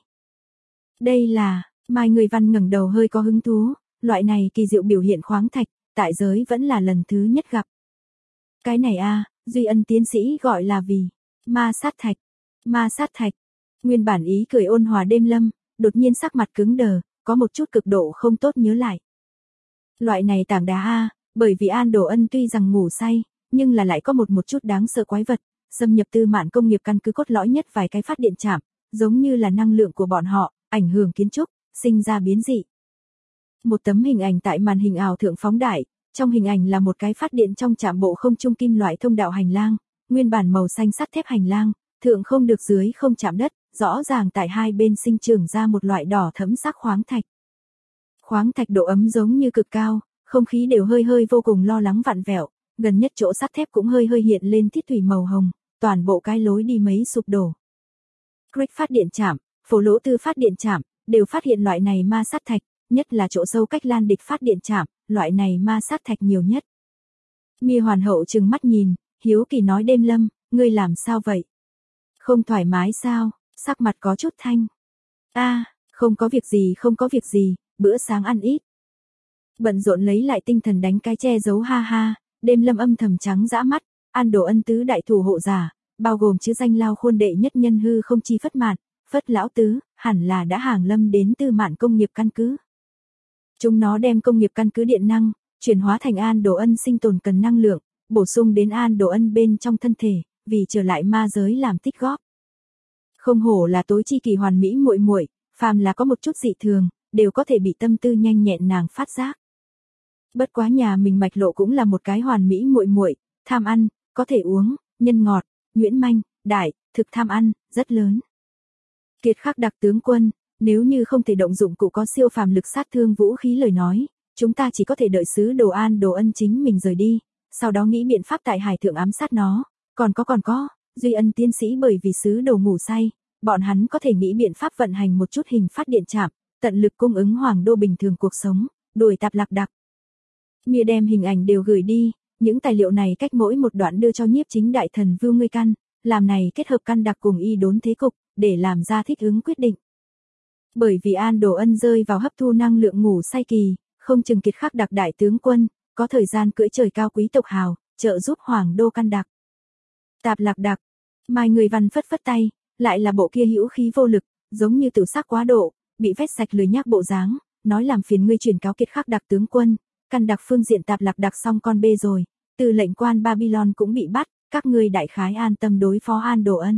Đây là, Mai Người Văn ngẩng đầu hơi có hứng thú, loại này kỳ diệu biểu hiện khoáng thạch, tại giới vẫn là lần thứ nhất gặp. Cái này Duy Ân tiến sĩ gọi là vì ma sát thạch. Ma sát thạch. Nguyên bản ý cười ôn hòa đêm lâm, đột nhiên sắc mặt cứng đờ, có một chút cực độ không tốt nhớ lại. Loại này tảng đá bởi vì An Đồ Ân tuy rằng ngủ say, nhưng là lại có một chút đáng sợ quái vật, xâm nhập tư mạn công nghiệp căn cứ cốt lõi nhất vài cái phát điện trạm, giống như là năng lượng của bọn họ, ảnh hưởng kiến trúc, sinh ra biến dị. Một tấm hình ảnh tại màn hình ảo thượng phóng đại, trong hình ảnh là một cái phát điện trong trạm bộ không trung kim loại thông đạo hành lang, nguyên bản màu xanh sắt thép hành lang, thượng không được dưới không chạm đất, rõ ràng tại hai bên sinh trưởng ra một loại đỏ thẫm sắc khoáng thạch. Khoáng thạch độ ấm giống như cực cao, không khí đều hơi hơi vô cùng lo lắng vặn vẹo, gần nhất chỗ sắt thép cũng hơi hơi hiện lên thiết thủy màu hồng, toàn bộ cái lối đi mấy sụp đổ. Crick phát điện trạm, Phố Lỗ Tư phát điện trạm, đều phát hiện loại này ma sát thạch, nhất là chỗ sâu cách Lan Địch phát điện trạm, loại này ma sát thạch nhiều nhất. Mia hoàn hậu trừng mắt nhìn, hiếu kỳ nói đêm lâm, ngươi làm sao vậy? Không thoải mái sao? Sắc mặt có chút thanh. Không có việc gì, bữa sáng ăn ít. Bận rộn lấy lại tinh thần đánh cái che giấu ha ha, đêm lâm âm thầm trắng dã mắt, An Đồ Ân tứ đại thủ hộ giả, bao gồm chữ danh lao khuôn đệ nhất nhân hư không chi phất mạn, phất lão tứ, hẳn là đã hàng lâm đến tư mạn công nghiệp căn cứ. Chúng nó đem công nghiệp căn cứ điện năng, chuyển hóa thành An Đồ Ân sinh tồn cần năng lượng, bổ sung đến An Đồ Ân bên trong thân thể, vì trở lại ma giới làm tích góp. Không hổ là tối chi kỳ hoàn mỹ muội muội, phàm là có một chút dị thường, đều có thể bị tâm tư nhanh nhẹn nàng phát giác. Bất quá nhà mình mạch lộ cũng là một cái hoàn mỹ muội muội, tham ăn, có thể uống, nhân ngọt, nhuyễn manh, đại, thực tham ăn, rất lớn. Kiệt Khắc đặc tướng quân, nếu như không thể động dụng cụ có siêu phàm lực sát thương vũ khí lời nói, chúng ta chỉ có thể đợi sứ đồ An Đồ Ân chính mình rời đi, sau đó nghĩ biện pháp tại hải thượng ám sát nó, còn có, Duy Ân tiến sĩ bởi vì sứ đồ ngủ say, bọn hắn có thể nghĩ biện pháp vận hành một chút hình phát điện trạm, tận lực cung ứng hoàng đô bình thường cuộc sống, đuổi tạp lạc đặc. Mia đem hình ảnh đều gửi đi, những tài liệu này cách mỗi một đoạn đưa cho nhiếp chính đại thần Vưu Ngươi Căn, làm này kết hợp căn đặc cùng y đốn thế cục, để làm ra thích ứng quyết định. Bởi vì An Đồ Ân rơi vào hấp thu năng lượng ngủ say kỳ, không chừng Kiệt Khắc đặc đại tướng quân, có thời gian cưỡi trời cao quý tộc hào, trợ giúp hoàng đô căn đặc. Tạp lạc đặc, Mai Người Văn phất phất tay, lại là bộ kia hữu khí vô lực, giống như tự xác quá độ, bị vét sạch lười nhác bộ dáng, nói làm phiền ngươi truyền cáo Kiệt Khắc đặc tướng quân, căn đặc phương diện tạp lạc đặc xong con bê rồi, từ lệnh quan Babylon cũng bị bắt, các ngươi đại khái an tâm đối phó An Đồ Ân.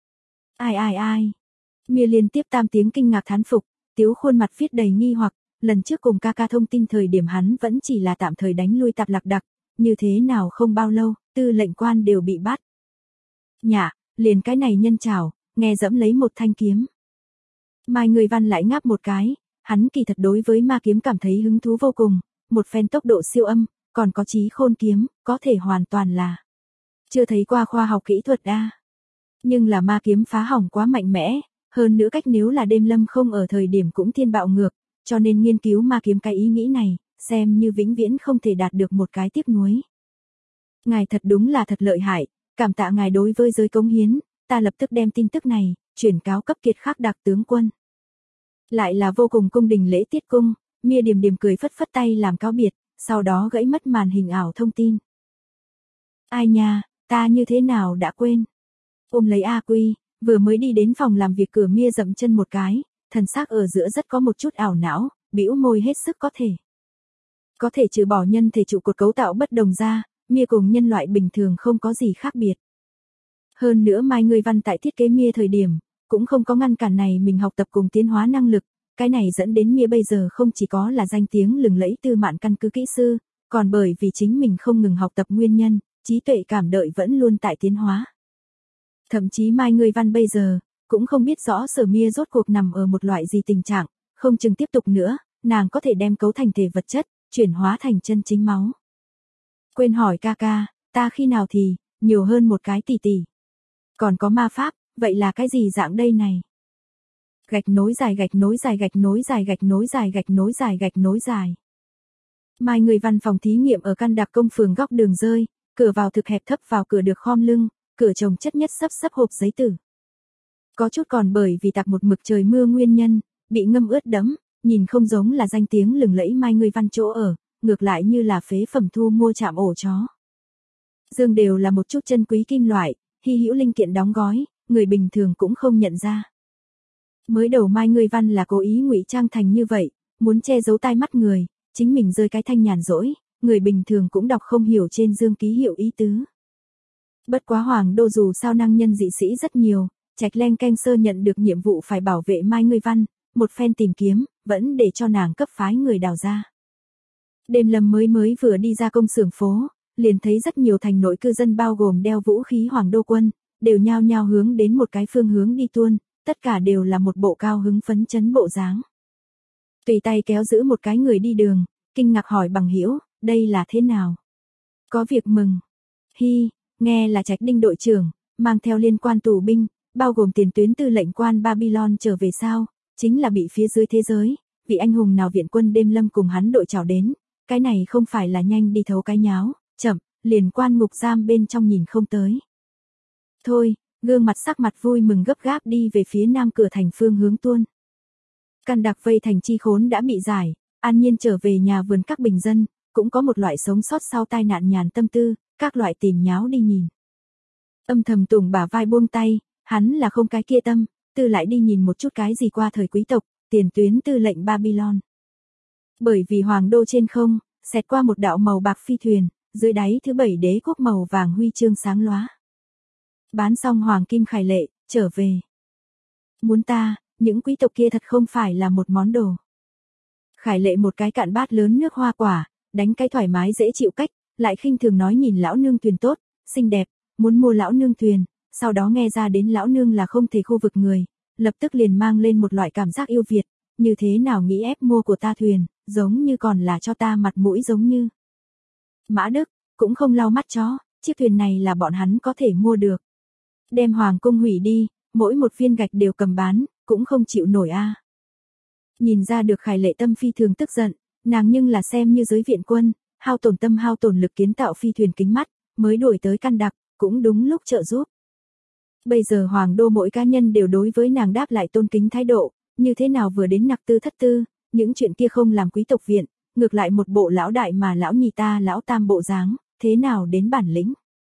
Ai. Mia liên tiếp tam tiếng kinh ngạc thán phục, Tiếu khuôn mặt viết đầy nghi hoặc, lần trước cùng ca thông tin thời điểm hắn vẫn chỉ là tạm thời đánh lui tạp lạc đặc, như thế nào không bao lâu, tư lệnh quan đều bị bắt. Nhả, liền cái này nhân chảo, nghe dẫm lấy một thanh kiếm. Mai Người Văn lại ngáp một cái, hắn kỳ thật đối với ma kiếm cảm thấy hứng thú vô cùng, một phen tốc độ siêu âm, còn có trí khôn kiếm, có thể hoàn toàn là chưa thấy qua khoa học kỹ thuật Nhưng là ma kiếm phá hỏng quá mạnh mẽ, hơn nữa cách nếu là đêm lâm không ở thời điểm cũng thiên bạo ngược, cho nên nghiên cứu ma kiếm cái ý nghĩ này, xem như vĩnh viễn không thể đạt được một cái tiếc nuối. Ngài thật đúng là thật lợi hại, cảm tạ ngài đối với giới cống hiến, ta lập tức đem tin tức này, chuyển cáo cấp Kiệt Khắc đặc tướng quân. Lại là vô cùng cung đình lễ tiết cung, Mia điềm điềm cười phất phất tay làm cáo biệt, sau đó gãy mất màn hình ảo thông tin. Ai nha, ta như thế nào đã quên. Ôm lấy A Quy, vừa mới đi đến phòng làm việc cửa Mia dậm chân một cái, thần sắc ở giữa rất có một chút ảo não, bĩu môi hết sức có thể. Có thể trừ bỏ nhân thể trụ cột cấu tạo bất đồng ra, Mia cùng nhân loại bình thường không có gì khác biệt. Hơn nữa Mai Người Văn tại thiết kế Mia thời điểm, cũng không có ngăn cản này mình học tập cùng tiến hóa năng lực, cái này dẫn đến Mia bây giờ không chỉ có là danh tiếng lừng lẫy tư mạn căn cứ kỹ sư, còn bởi vì chính mình không ngừng học tập nguyên nhân, trí tuệ cảm đợi vẫn luôn tại tiến hóa. Thậm chí Mai Người Văn bây giờ, cũng không biết rõ Sở Mia rốt cuộc nằm ở một loại gì tình trạng, không chừng tiếp tục nữa, nàng có thể đem cấu thành thể vật chất, chuyển hóa thành chân chính máu. Quên hỏi ca ca, ta khi nào thì, nhiều hơn một cái tỷ tỷ. Còn có ma pháp, vậy là cái gì dạng đây này? Gạch nối dài gạch nối dài gạch nối dài gạch nối dài gạch nối dài gạch nối dài. Mai Người Văn phòng thí nghiệm ở căn đặc công phường góc đường rơi, cửa vào thực hẹp thấp vào cửa được khom lưng, cửa chồng chất nhất sấp hộp giấy tử. Có chút còn bởi vì tặc một mực trời mưa nguyên nhân, bị ngâm ướt đẫm, nhìn không giống là danh tiếng lừng lẫy Mai Người Văn chỗ ở, ngược lại như là phế phẩm thu mua chạm ổ chó. Dương đều là một chút chân quý kim loại, hy hữu linh kiện đóng gói, người bình thường cũng không nhận ra. Mới đầu Mai Người Văn là cố ý ngụy trang thành như vậy, muốn che giấu tai mắt người, chính mình rơi cái thanh nhàn rỗi, người bình thường cũng đọc không hiểu trên dương ký hiệu ý tứ. Bất quá Hoàng Đô dù sao năng nhân dị sĩ rất nhiều, Trạch Len Canh Sơ nhận được nhiệm vụ phải bảo vệ Mai Người Văn, một phen tìm kiếm, vẫn để cho nàng cấp phái người đào ra. Đêm Lâm mới vừa đi ra công xưởng phố, liền thấy rất nhiều thành nội cư dân bao gồm đeo vũ khí Hoàng Đô quân, đều nhao nhao hướng đến một cái phương hướng đi tuôn, tất cả đều là một bộ cao hứng phấn chấn bộ dáng. Tùy tay kéo giữ một cái người đi đường, kinh ngạc hỏi bằng hữu, đây là thế nào? Có việc mừng. Hi, nghe là Trạch Đinh đội trưởng, mang theo liên quan tù binh, bao gồm tiền tuyến tư lệnh quan Babylon trở về sao, chính là bị phía dưới thế giới, vị anh hùng nào viện quân Đêm Lâm cùng hắn đội chào đến, cái này không phải là nhanh đi thấu cái nháo, chậm, liền quan ngục giam bên trong nhìn không tới. Thôi, gương mặt sắc mặt vui mừng gấp gáp đi về phía nam cửa thành phương hướng tuôn. Căn đặc vây thành chi khốn đã bị giải, an nhiên trở về nhà vườn các bình dân, cũng có một loại sống sót sau tai nạn nhàn tâm tư, các loại tìm nháo đi nhìn. Âm thầm Tùng bả vai buông tay, hắn là không cái kia tâm, tư lại đi nhìn một chút cái gì qua thời quý tộc, tiền tuyến tư lệnh Babylon. Bởi vì Hoàng Đô trên không, xẹt qua một đạo màu bạc phi thuyền, dưới đáy thứ 7 đế quốc màu vàng huy chương sáng lóa. Bán xong hoàng kim khải lệ, trở về. Muốn ta, những quý tộc kia thật không phải là một món đồ. Khải lệ một cái cạn bát lớn nước hoa quả, đánh cái thoải mái dễ chịu cách, lại khinh thường nói nhìn lão nương thuyền tốt, xinh đẹp, muốn mua lão nương thuyền, sau đó nghe ra đến lão nương là không thể khu vực người, lập tức liền mang lên một loại cảm giác yêu Việt, như thế nào nghĩ ép mua của ta thuyền, giống như còn là cho ta mặt mũi giống như. Mã Đức, cũng không lau mắt chó, chiếc thuyền này là bọn hắn có thể mua được. Đem hoàng cung hủy đi, mỗi một viên gạch đều cầm bán, cũng không chịu nổi a. Nhìn ra được Khải Lệ tâm phi thường tức giận, nàng nhưng là xem như giới viện quân, hao tổn tâm hao tổn lực kiến tạo phi thuyền kính mắt, mới đuổi tới căn đặc, cũng đúng lúc trợ giúp. Bây giờ Hoàng Đô mỗi cá nhân đều đối với nàng đáp lại tôn kính thái độ, như thế nào vừa đến nặc tư thất tư, những chuyện kia không làm quý tộc viện, ngược lại một bộ lão đại mà lão nhì ta lão tam bộ dáng, thế nào đến bản lĩnh.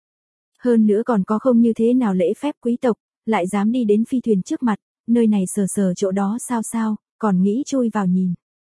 Hơn nữa còn có không như thế nào lễ phép quý tộc, lại dám đi đến phi thuyền trước mặt, nơi này sờ sờ chỗ đó sao, còn nghĩ chui vào nhìn.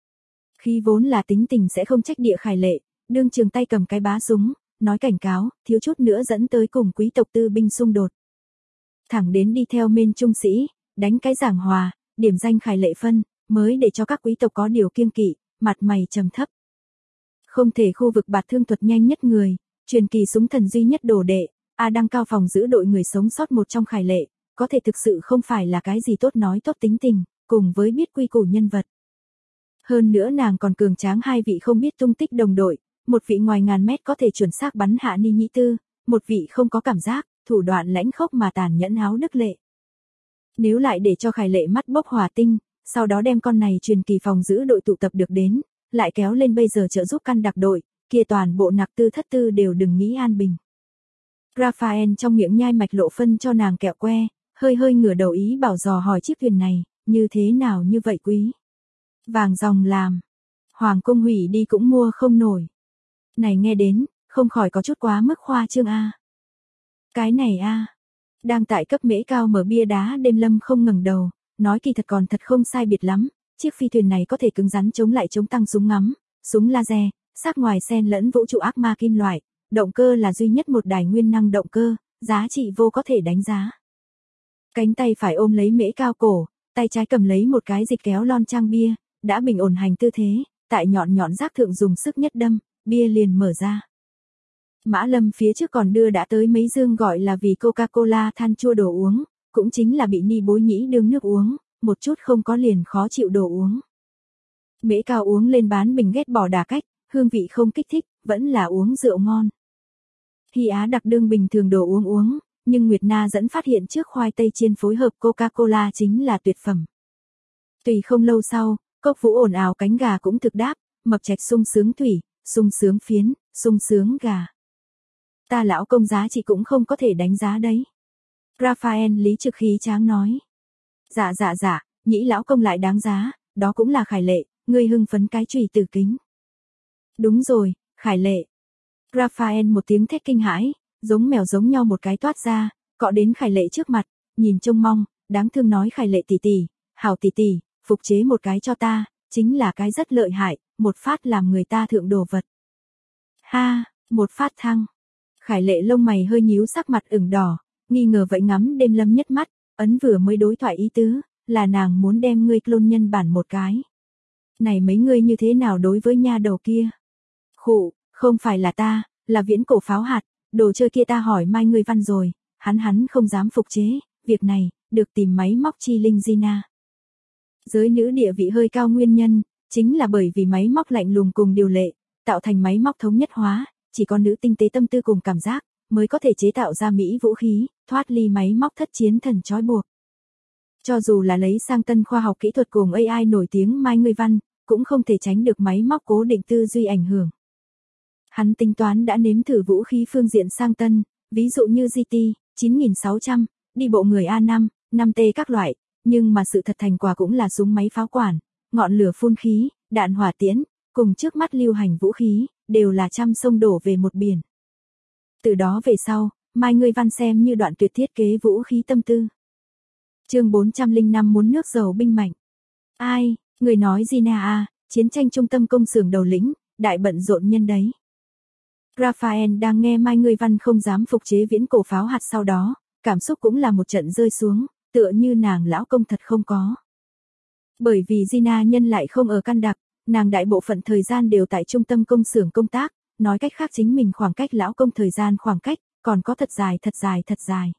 Khi vốn là tính tình sẽ không trách địa Khải Lệ, đương trường tay cầm cái bá súng, nói cảnh cáo, thiếu chút nữa dẫn tới cùng quý tộc tư binh xung đột. Thẳng đến đi theo Mên Trung Sĩ, đánh cái giảng hòa, điểm danh Khải Lệ phân, mới để cho các quý tộc có điều kiêng kỵ, mặt mày trầm thấp. Không thể khu vực bạt thương thuật nhanh nhất người, truyền kỳ súng thần duy nhất đồ đệ, đăng cao phòng giữ đội người sống sót một trong Khải Lệ, có thể thực sự không phải là cái gì tốt nói tốt tính tình, cùng với biết quy củ nhân vật. Hơn nữa nàng còn cường tráng hai vị không biết tung tích đồng đội, một vị ngoài ngàn mét có thể chuẩn xác bắn hạ Ni Nhĩ Tư, một vị không có cảm giác, thủ đoạn lãnh khốc mà tàn nhẫn áo đức lệ. Nếu lại để cho Khải Lệ mắt bốc hỏa tinh, sau đó đem con này truyền kỳ phòng giữ đội tụ tập được đến, lại kéo lên bây giờ trợ giúp căn đặc đội, kia toàn bộ nặc tư thất tư đều đừng nghĩ an bình. Raphael trong miệng nhai mạch lộ phân cho nàng kẹo que, hơi ngửa đầu ý bảo dò hỏi chiếc thuyền này, như thế nào như vậy quý. Vàng dòng làm, hoàng cung hủy đi cũng mua không nổi. Này nghe đến, không khỏi có chút quá mức khoa trương a. Cái này a, đang tại cấp mễ cao mở bia đá Đêm Lâm không ngẩng đầu, nói kỳ thật còn thật không sai biệt lắm, chiếc phi thuyền này có thể cứng rắn chống lại chống tăng súng ngắm, súng laser, xác ngoài xen lẫn vũ trụ ác ma kim loại, động cơ là duy nhất một đài nguyên năng động cơ, giá trị vô có thể đánh giá. Cánh tay phải ôm lấy mễ cao cổ, tay trái cầm lấy một cái dịch kéo lon trang bia, đã bình ổn hành tư thế, tại nhọn nhọn rác thượng dùng sức nhất đâm, bia liền mở ra. Mã Lâm phía trước còn đưa đã tới mấy dương gọi là vì Coca-Cola than chua đồ uống, cũng chính là bị Ni Bối Nhĩ đương nước uống, một chút không có liền khó chịu đồ uống. Mễ cao uống lên bán bình ghét bỏ đà cách, hương vị không kích thích, vẫn là uống rượu ngon. Hy Á đặc đương bình thường đồ uống, nhưng Nguyệt Na dẫn phát hiện trước khoai tây chiên phối hợp Coca-Cola chính là tuyệt phẩm. Tùy không lâu sau, Cốc Vũ ồn ào cánh gà cũng thực đáp, mập trạch sung sướng thủy, sung sướng phiến, sung sướng gà. Ta lão công giá trị cũng không có thể đánh giá đấy. Raphael lý trực khí tráng nói. Dạ, Nhĩ lão công lại đáng giá, đó cũng là Khải Lệ, ngươi hưng phấn cái chùy tử kính. Đúng rồi, Khải Lệ. Raphael một tiếng thét kinh hãi, giống mèo giống nhau một cái toát ra, cọ đến Khải Lệ trước mặt, nhìn trông mong, đáng thương nói Khải Lệ tỷ tỷ, hảo tỷ tỷ, phục chế một cái cho ta, chính là cái rất lợi hại, một phát làm người ta thượng đồ vật. Ha, một phát thăng. Khải Lệ lông mày hơi nhíu sắc mặt ửng đỏ, nghi ngờ vậy ngắm Đêm Lâm nhất mắt, ấn vừa mới đối thoại ý tứ, là nàng muốn đem ngươi clone nhân bản một cái. Này mấy ngươi như thế nào đối với nha đầu kia? Khụ, không phải là ta, là Viễn Cổ pháo hạt, đồ chơi kia ta hỏi Mai ngươi văn rồi, hắn không dám phục chế, việc này, được tìm máy móc chi linh Gina. Giới nữ địa vị hơi cao nguyên nhân, chính là bởi vì máy móc lạnh lùng cùng điều lệ, tạo thành máy móc thống nhất hóa, chỉ có nữ tinh tế tâm tư cùng cảm giác, mới có thể chế tạo ra mỹ vũ khí, thoát ly máy móc thất chiến thần trói buộc. Cho dù là lấy sang tân khoa học kỹ thuật cùng AI nổi tiếng Mai Ngươi Văn, cũng không thể tránh được máy móc cố định tư duy ảnh hưởng. Hắn tính toán đã nếm thử vũ khí phương diện sang tân, ví dụ như GT, 9600, đi bộ người A5, 5T các loại, nhưng mà sự thật thành quả cũng là súng máy pháo quản, ngọn lửa phun khí, đạn hỏa tiễn, cùng trước mắt lưu hành vũ khí, đều là trăm sông đổ về một biển. Từ đó về sau, Mai Ngươi Văn xem như đoạn tuyệt thiết kế vũ khí tâm tư. Chương 405 muốn nước dầu binh mạnh. Ai, người nói Gina à, chiến tranh trung tâm công xưởng đầu lĩnh, đại bận rộn nhân đấy. Raphael đang nghe Mai Ngươi Văn không dám phục chế Viễn Cổ pháo hạt sau đó, cảm xúc cũng là một trận rơi xuống, tựa như nàng lão công thật không có. Bởi vì Gina nhân lại không ở Căn Đặc, nàng đại bộ phận thời gian đều tại trung tâm công xưởng công tác, nói cách khác chính mình khoảng cách lão công thời gian khoảng cách, còn có thật dài.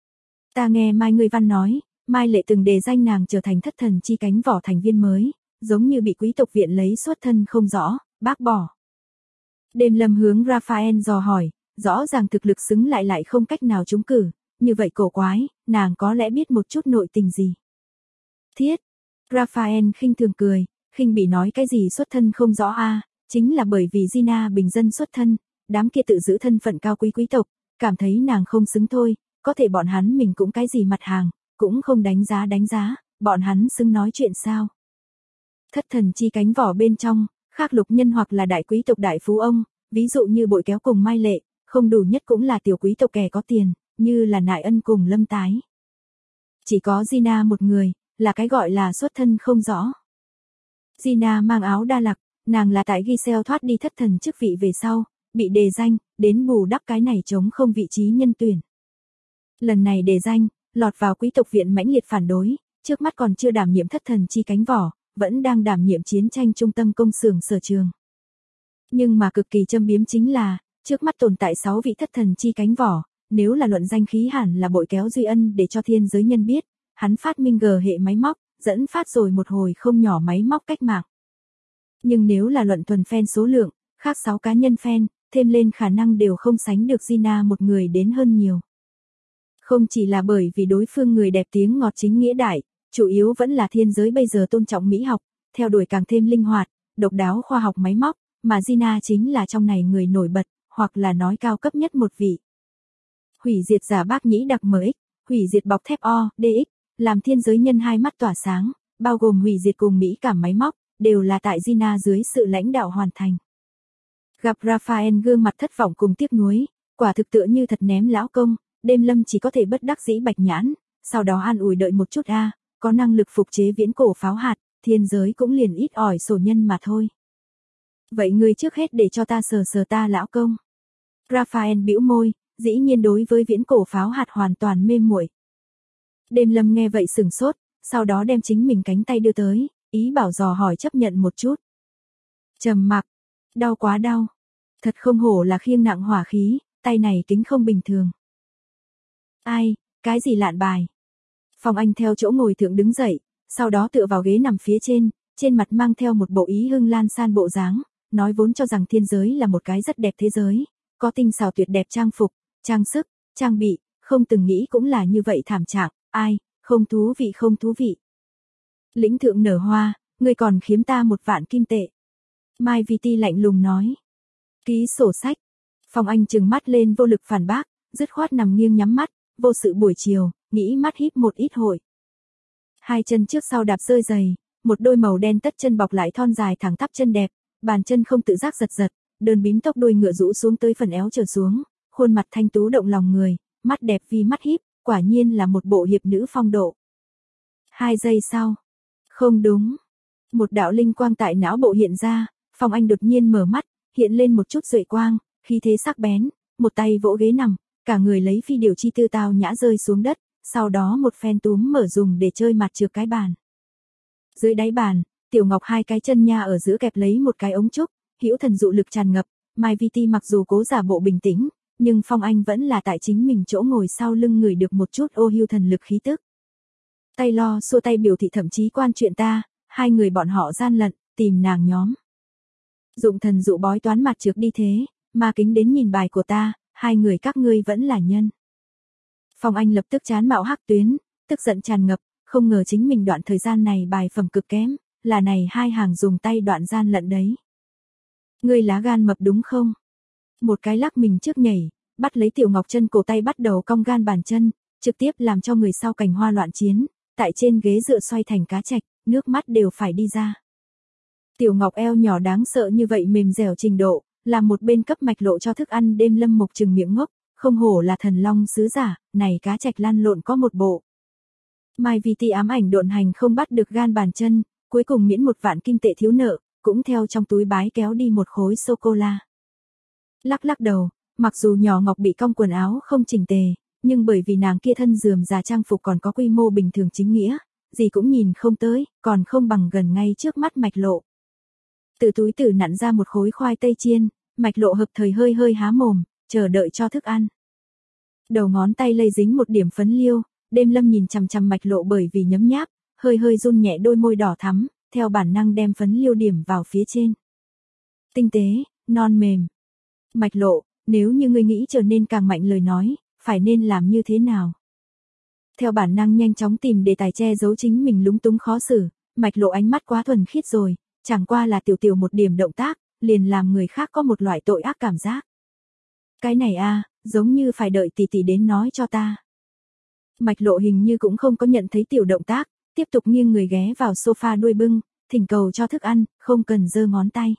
Ta nghe Mai Ngươi Văn nói, Mai Lệ từng đề danh nàng trở thành thất thần chi cánh vỏ thành viên mới, giống như bị quý tộc viện lấy xuất thân không rõ, bác bỏ. Đêm Lâm hướng Raphael dò hỏi, rõ ràng thực lực xứng lại không cách nào trúng cử, như vậy cổ quái, nàng có lẽ biết một chút nội tình gì. Thiết, Raphael khinh thường cười, khinh bỉ nói cái gì xuất thân không rõ a, chính là bởi vì Gina bình dân xuất thân, đám kia tự giữ thân phận cao quý tộc, cảm thấy nàng không xứng thôi, có thể bọn hắn mình cũng cái gì mặt hàng, cũng không đánh giá, bọn hắn xứng nói chuyện sao. Thất thần chi cánh vỏ bên trong, khác lục nhân hoặc là đại quý tộc đại phú ông, ví dụ như Bội Kéo cùng Mai Lệ, không đủ nhất cũng là tiểu quý tộc kẻ có tiền, như là Nại Ân cùng Lâm Tái. Chỉ có Gina một người, là cái gọi là xuất thân không rõ. Gina mang áo Đa Lạc, nàng là tại Giselle thoát đi thất thần chức vị về sau, bị đề danh, đến bù đắp cái này chống không vị trí nhân tuyển. Lần này đề danh, lọt vào quý tộc viện mãnh liệt phản đối, trước mắt còn chưa đảm nhiệm thất thần chi cánh vỏ, vẫn đang đảm nhiệm chiến tranh trung tâm công xưởng sở trường. Nhưng mà cực kỳ châm biếm chính là, trước mắt tồn tại 6 vị thất thần chi cánh vỏ, nếu là luận danh khí hẳn là Bội Kéo Duy Ân để cho thiên giới nhân biết, hắn phát minh G hệ máy móc, dẫn phát rồi một hồi không nhỏ máy móc cách mạng. Nhưng nếu là luận thuần fan số lượng, khác 6 cá nhân fan, thêm lên khả năng đều không sánh được Gina một người đến hơn nhiều. Không chỉ là bởi vì đối phương người đẹp tiếng ngọt chính nghĩa đại, chủ yếu vẫn là thiên giới bây giờ tôn trọng mỹ học, theo đuổi càng thêm linh hoạt, độc đáo khoa học máy móc, mà Gina chính là trong này người nổi bật, hoặc là nói cao cấp nhất một vị. Hủy diệt giả bác nhĩ đặc MX, hủy diệt bọc thép O, DX, làm thiên giới nhân hai mắt tỏa sáng, bao gồm hủy diệt cùng mỹ cảm máy móc, đều là tại Gina dưới sự lãnh đạo hoàn thành. Gặp Raphael gương mặt thất vọng cùng tiếc nuối, quả thực tựa như thật ném lão công, Đêm Lâm chỉ có thể bất đắc dĩ bạch nhãn, sau đó an ủi đợi một chút có năng lực phục chế Viễn Cổ pháo hạt, thiên giới cũng liền ít ỏi sổ nhân mà thôi. Vậy ngươi trước hết để cho ta sờ sờ ta lão công. Raphael bĩu môi, dĩ nhiên đối với viễn cổ pháo hạt hoàn toàn mê muội. Đêm Lâm nghe vậy sửng sốt, sau đó đem chính mình cánh tay đưa tới, ý bảo dò hỏi chấp nhận một chút. Trầm mặc, đau quá đau. Thật không hổ là khiêng nặng hỏa khí, tay này kính không bình thường. Ai, cái gì lạn bài. Phong Anh theo chỗ ngồi thượng đứng dậy, sau đó tựa vào ghế nằm phía trên mặt mang theo một bộ ý hưng lan san bộ dáng, nói vốn cho rằng thiên giới là một cái rất đẹp thế giới, có tinh xảo tuyệt đẹp trang phục, trang sức, trang bị, không từng nghĩ cũng là như vậy thảm trạng, ai, không thú vị không thú vị. Lĩnh thượng nở hoa, ngươi còn khiếm ta 1 vạn kim tệ. Mai Vi Ti lạnh lùng nói. Ký sổ sách. Phong Anh trừng mắt lên vô lực phản bác, dứt khoát nằm nghiêng nhắm mắt, vô sự buổi chiều, nghĩ mắt híp một ít hội. 2 chân trước sau đạp rơi giày, một đôi màu đen tất chân bọc lại thon dài thẳng tắp chân đẹp, bàn chân không tự giác giật giật, đơn bím tóc đuôi ngựa rũ xuống tới phần eo trở xuống, khuôn mặt thanh tú động lòng người, mắt đẹp vì mắt híp, quả nhiên là một bộ hiệp nữ phong độ. 2 giây sau. Không đúng. Một đạo linh quang tại não bộ hiện ra, Phong Anh đột nhiên mở mắt, hiện lên một chút duệ quang, khí thế sắc bén, một tay vỗ ghế nằm, cả người lấy phi điều chi tư tao nhã rơi xuống đất, sau đó một phen túm mở dùng để chơi mặt trượt cái bàn. Dưới đáy bàn, Tiểu Ngọc 2 cái chân nha ở giữa kẹp lấy một cái ống trúc, hữu thần dụ lực tràn ngập, Mai Vi Ti mặc dù cố giả bộ bình tĩnh, nhưng Phong Anh vẫn là tại chính mình chỗ ngồi sau lưng người được một chút ô hưu thần lực khí tức. Tay lo xua tay biểu thị thậm chí quan chuyện ta, 2 người bọn họ gian lận, tìm nàng nhóm. Dụng thần dụ bói toán mặt trược đi thế, mà kính đến nhìn bài của ta, 2 người các ngươi vẫn là nhân. Phong Anh lập tức chán mạo hắc tuyến, tức giận tràn ngập, không ngờ chính mình đoạn thời gian này bài phẩm cực kém, là này 2 hàng dùng tay đoạn gian lận đấy. Ngươi lá gan mập đúng không? Một cái lắc mình trước nhảy, bắt lấy Tiểu Ngọc chân cổ tay bắt đầu cong gan bàn chân, trực tiếp làm cho người sau cành hoa loạn chiến, tại trên ghế dựa xoay thành cá trạch, nước mắt đều phải đi ra. Tiểu Ngọc eo nhỏ đáng sợ như vậy mềm dẻo trình độ, làm một bên cấp mạch lộ cho thức ăn đêm Lâm Mục trừng miệng ngốc, không hổ là thần long sứ giả, này cá trạch lăn lộn có một bộ. Mai Vi Ti ám ảnh độn hành không bắt được gan bàn chân, cuối cùng miễn 1 vạn kim tệ thiếu nợ, cũng theo trong túi bái kéo đi một khối sô-cô-la. Lắc lắc đầu, mặc dù nhỏ Ngọc bị cong quần áo không chỉnh tề, nhưng bởi vì nàng kia thân rườm rà trang phục còn có quy mô bình thường chính nghĩa, gì cũng nhìn không tới, còn không bằng gần ngay trước mắt mạch lộ. Từ túi tử nặn ra một khối khoai tây chiên, mạch lộ hợp thời hơi hơi há mồm, chờ đợi cho thức ăn. Đầu ngón tay lây dính một điểm phấn liêu, đêm Lâm nhìn chằm chằm mạch lộ bởi vì nhấm nháp, hơi hơi run nhẹ đôi môi đỏ thắm, theo bản năng đem phấn liêu điểm vào phía trên. Tinh tế, non mềm. Mạch lộ, nếu như ngươi nghĩ trở nên càng mạnh lời nói, phải nên làm như thế nào? Theo bản năng nhanh chóng tìm đề tài che giấu chính mình lúng túng khó xử, mạch lộ ánh mắt quá thuần khiết rồi, chẳng qua là tiểu một điểm động tác, liền làm người khác có một loại tội ác cảm giác. Cái này a, giống như phải đợi tỷ tỷ đến nói cho ta. Mạch lộ hình như cũng không có nhận thấy tiểu động tác, tiếp tục nghiêng người ghé vào sofa đuôi bưng, thỉnh cầu cho thức ăn, không cần giơ ngón tay.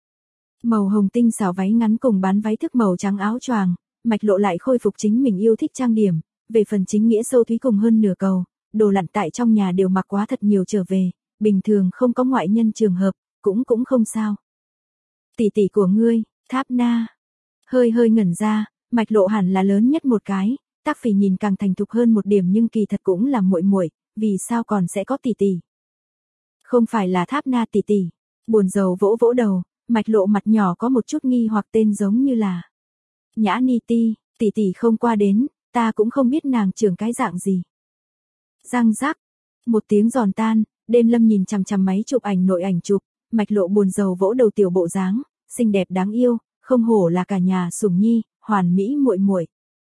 Màu hồng tinh xảo váy ngắn cùng bán váy thức màu trắng áo choàng, mạch lộ lại khôi phục chính mình yêu thích trang điểm, về phần chính nghĩa sâu thúy cùng hơn nửa cầu, đồ lặn tại trong nhà đều mặc quá thật nhiều trở về, bình thường không có ngoại nhân trường hợp, cũng không sao. Tỷ tỷ của ngươi, Tháp Na. Hơi hơi ngẩn ra, mạch lộ hẳn là lớn nhất một cái, Tác Phỉ nhìn càng thành thục hơn một điểm nhưng kỳ thật cũng là muội muội, vì sao còn sẽ có tỷ tỷ? Không phải là Tháp Na tỷ tỷ. Buồn rầu vỗ vỗ đầu, mạch lộ mặt nhỏ có một chút nghi hoặc tên giống như là Nhã Ni Ti, tỷ tỷ không qua đến, ta cũng không biết nàng trưởng cái dạng gì. Răng rắc, một tiếng giòn tan, đêm Lâm nhìn chằm chằm máy chụp ảnh nội ảnh chụp, mạch lộ buồn rầu vỗ đầu tiểu bộ dáng, xinh đẹp đáng yêu, không hổ là cả nhà sủng nhi, hoàn mỹ muội muội.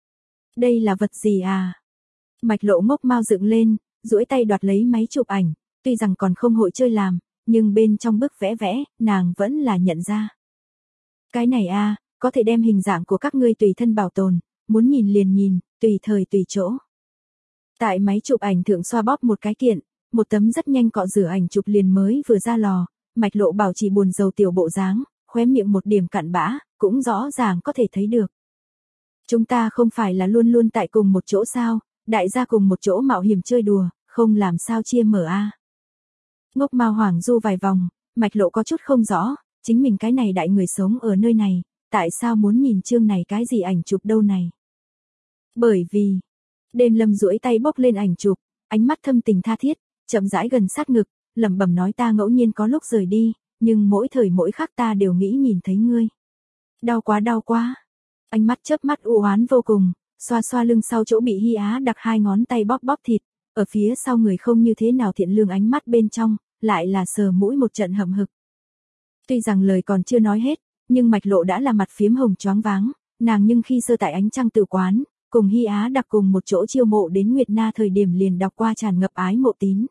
Đây là vật gì à? Mạch lộ ngốc mau dựng lên, duỗi tay đoạt lấy máy chụp ảnh, tuy rằng còn không hội chơi làm, nhưng bên trong bức vẽ vẽ, nàng vẫn là nhận ra. Cái này a, có thể đem hình dạng của các ngươi tùy thân bảo tồn, muốn nhìn liền nhìn, tùy thời tùy chỗ. Tại máy chụp ảnh thượng xoa bóp một cái kiện, một tấm rất nhanh cọ rửa ảnh chụp liền mới vừa ra lò, mạch lộ bảo trì buồn rầu tiểu bộ dáng, khóe miệng một điểm cặn bã, cũng rõ ràng có thể thấy được. Chúng ta không phải là luôn luôn tại cùng một chỗ sao, đại gia cùng một chỗ mạo hiểm chơi đùa, không làm sao chia mở a. Ngốc Mao Hoàng du vài vòng, Mạch Lộ có chút không rõ, chính mình cái này đại người sống ở nơi này, tại sao muốn nhìn chương này cái gì ảnh chụp đâu này. Bởi vì, Đêm Lâm duỗi tay bốc lên ảnh chụp, ánh mắt thâm tình tha thiết, chậm rãi gần sát ngực, lẩm bẩm nói ta ngẫu nhiên có lúc rời đi, nhưng mỗi thời mỗi khắc ta đều nghĩ nhìn thấy ngươi. Đau quá đau quá. Ánh mắt chớp mắt u oán vô cùng, xoa xoa lưng sau chỗ bị Hi Á đặt hai ngón tay bóp bóp thịt, ở phía sau người không như thế nào thiện lương ánh mắt bên trong, lại là sờ mũi một trận hậm hực. Tuy rằng lời còn chưa nói hết, nhưng Mạch Lộ đã là mặt phiếm hồng choáng váng, nàng nhưng khi sơ tại ánh trăng tử quán, cùng Hi Á đặc cùng một chỗ chiêu mộ đến Nguyệt Na thời điểm liền đọc qua tràn ngập ái mộ tín.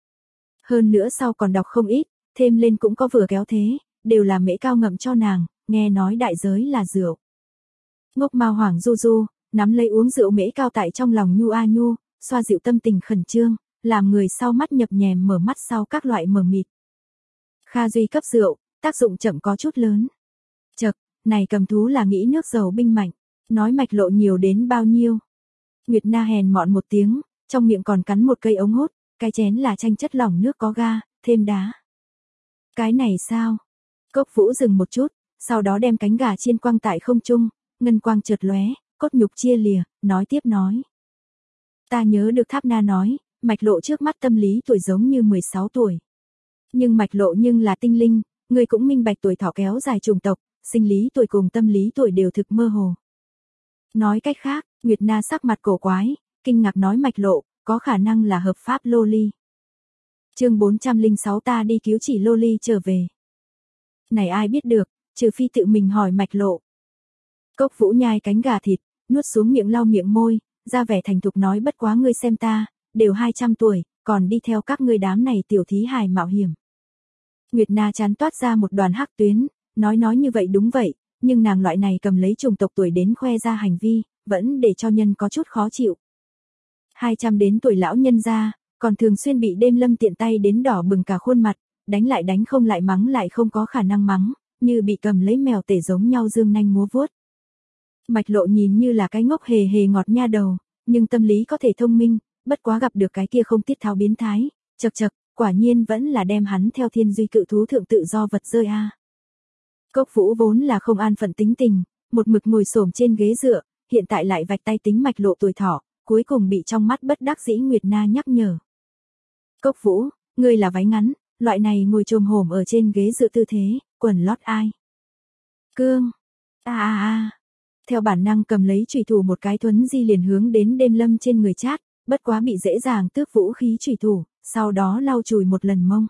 Hơn nữa sau còn đọc không ít, thêm lên cũng có vừa kéo thế, đều là mễ cao ngậm cho nàng, nghe nói đại giới là rượu. Ngốc Mao Hoàng du du, nắm lấy uống rượu mễ cao tại trong lòng nhu a nhu, xoa dịu tâm tình khẩn trương, làm người sau mắt nhập nhèm mở mắt sau các loại mờ mịt. Kha Duy cấp rượu, tác dụng chậm có chút lớn. Chậc, này cầm thú là nghĩ nước giàu binh mạnh, nói Mạch Lộ nhiều đến bao nhiêu. Nguyệt Na hèn mọn một tiếng, trong miệng còn cắn một cây ống hút, cái chén là chanh chất lỏng nước có ga, thêm đá. Cái này sao? Cốc Vũ dừng một chút, sau đó đem cánh gà chiên quang tại không trung, ngân quang chợt lóe, cốt nhục chia lìa, nói tiếp nói. Ta nhớ được Tháp Na nói, Mạch Lộ trước mắt tâm lý tuổi giống như 16 tuổi. Nhưng Mạch Lộ nhưng là tinh linh, người cũng minh bạch tuổi thọ kéo dài chủng tộc, sinh lý tuổi cùng tâm lý tuổi đều thực mơ hồ. Nói cách khác, Nguyệt Na sắc mặt cổ quái, kinh ngạc nói Mạch Lộ, có khả năng là hợp pháp loli. Chương 406 ta đi cứu chỉ loli trở về. Này ai biết được, trừ phi tự mình hỏi Mạch Lộ. Cốc Vũ nhai cánh gà thịt, nuốt xuống miệng lau miệng môi, ra vẻ thành thục nói bất quá ngươi xem ta, đều 200 tuổi, còn đi theo các ngươi đám này tiểu thí hài mạo hiểm. Nguyệt Na chán toát ra một đoàn hắc tuyến, nói như vậy đúng vậy, nhưng nàng loại này cầm lấy chủng tộc tuổi đến khoe ra hành vi, vẫn để cho nhân có chút khó chịu. 200 đến tuổi lão nhân ra, còn thường xuyên bị Đêm Lâm tiện tay đến đỏ bừng cả khuôn mặt, đánh lại đánh không lại mắng lại không có khả năng mắng, như bị cầm lấy mèo tể giống nhau dương nanh múa vuốt. Mạch Lộ nhìn như là cái ngốc hề hề ngọt nha đầu, nhưng tâm lý có thể thông minh, bất quá gặp được cái kia không tiết tháo biến thái, chậc chậc, quả nhiên vẫn là đem hắn theo thiên duy cự thú thượng tự do vật rơi a. Cốc Vũ vốn là không an phận tính tình, một mực ngồi xổm trên ghế dựa, hiện tại lại vạch tay tính Mạch Lộ tuổi thọ, cuối cùng bị trong mắt bất đắc dĩ Nguyệt Na nhắc nhở. Cốc Vũ, ngươi là váy ngắn, loại này ngồi chồm hổm ở trên ghế dựa tư thế, quần lót ai? Cương. Theo bản năng cầm lấy chủy thủ một cái thuấn di liền hướng đến Đêm Lâm trên người chát, bất quá bị dễ dàng tước vũ khí chủy thủ, sau đó lau chùi một lần mông.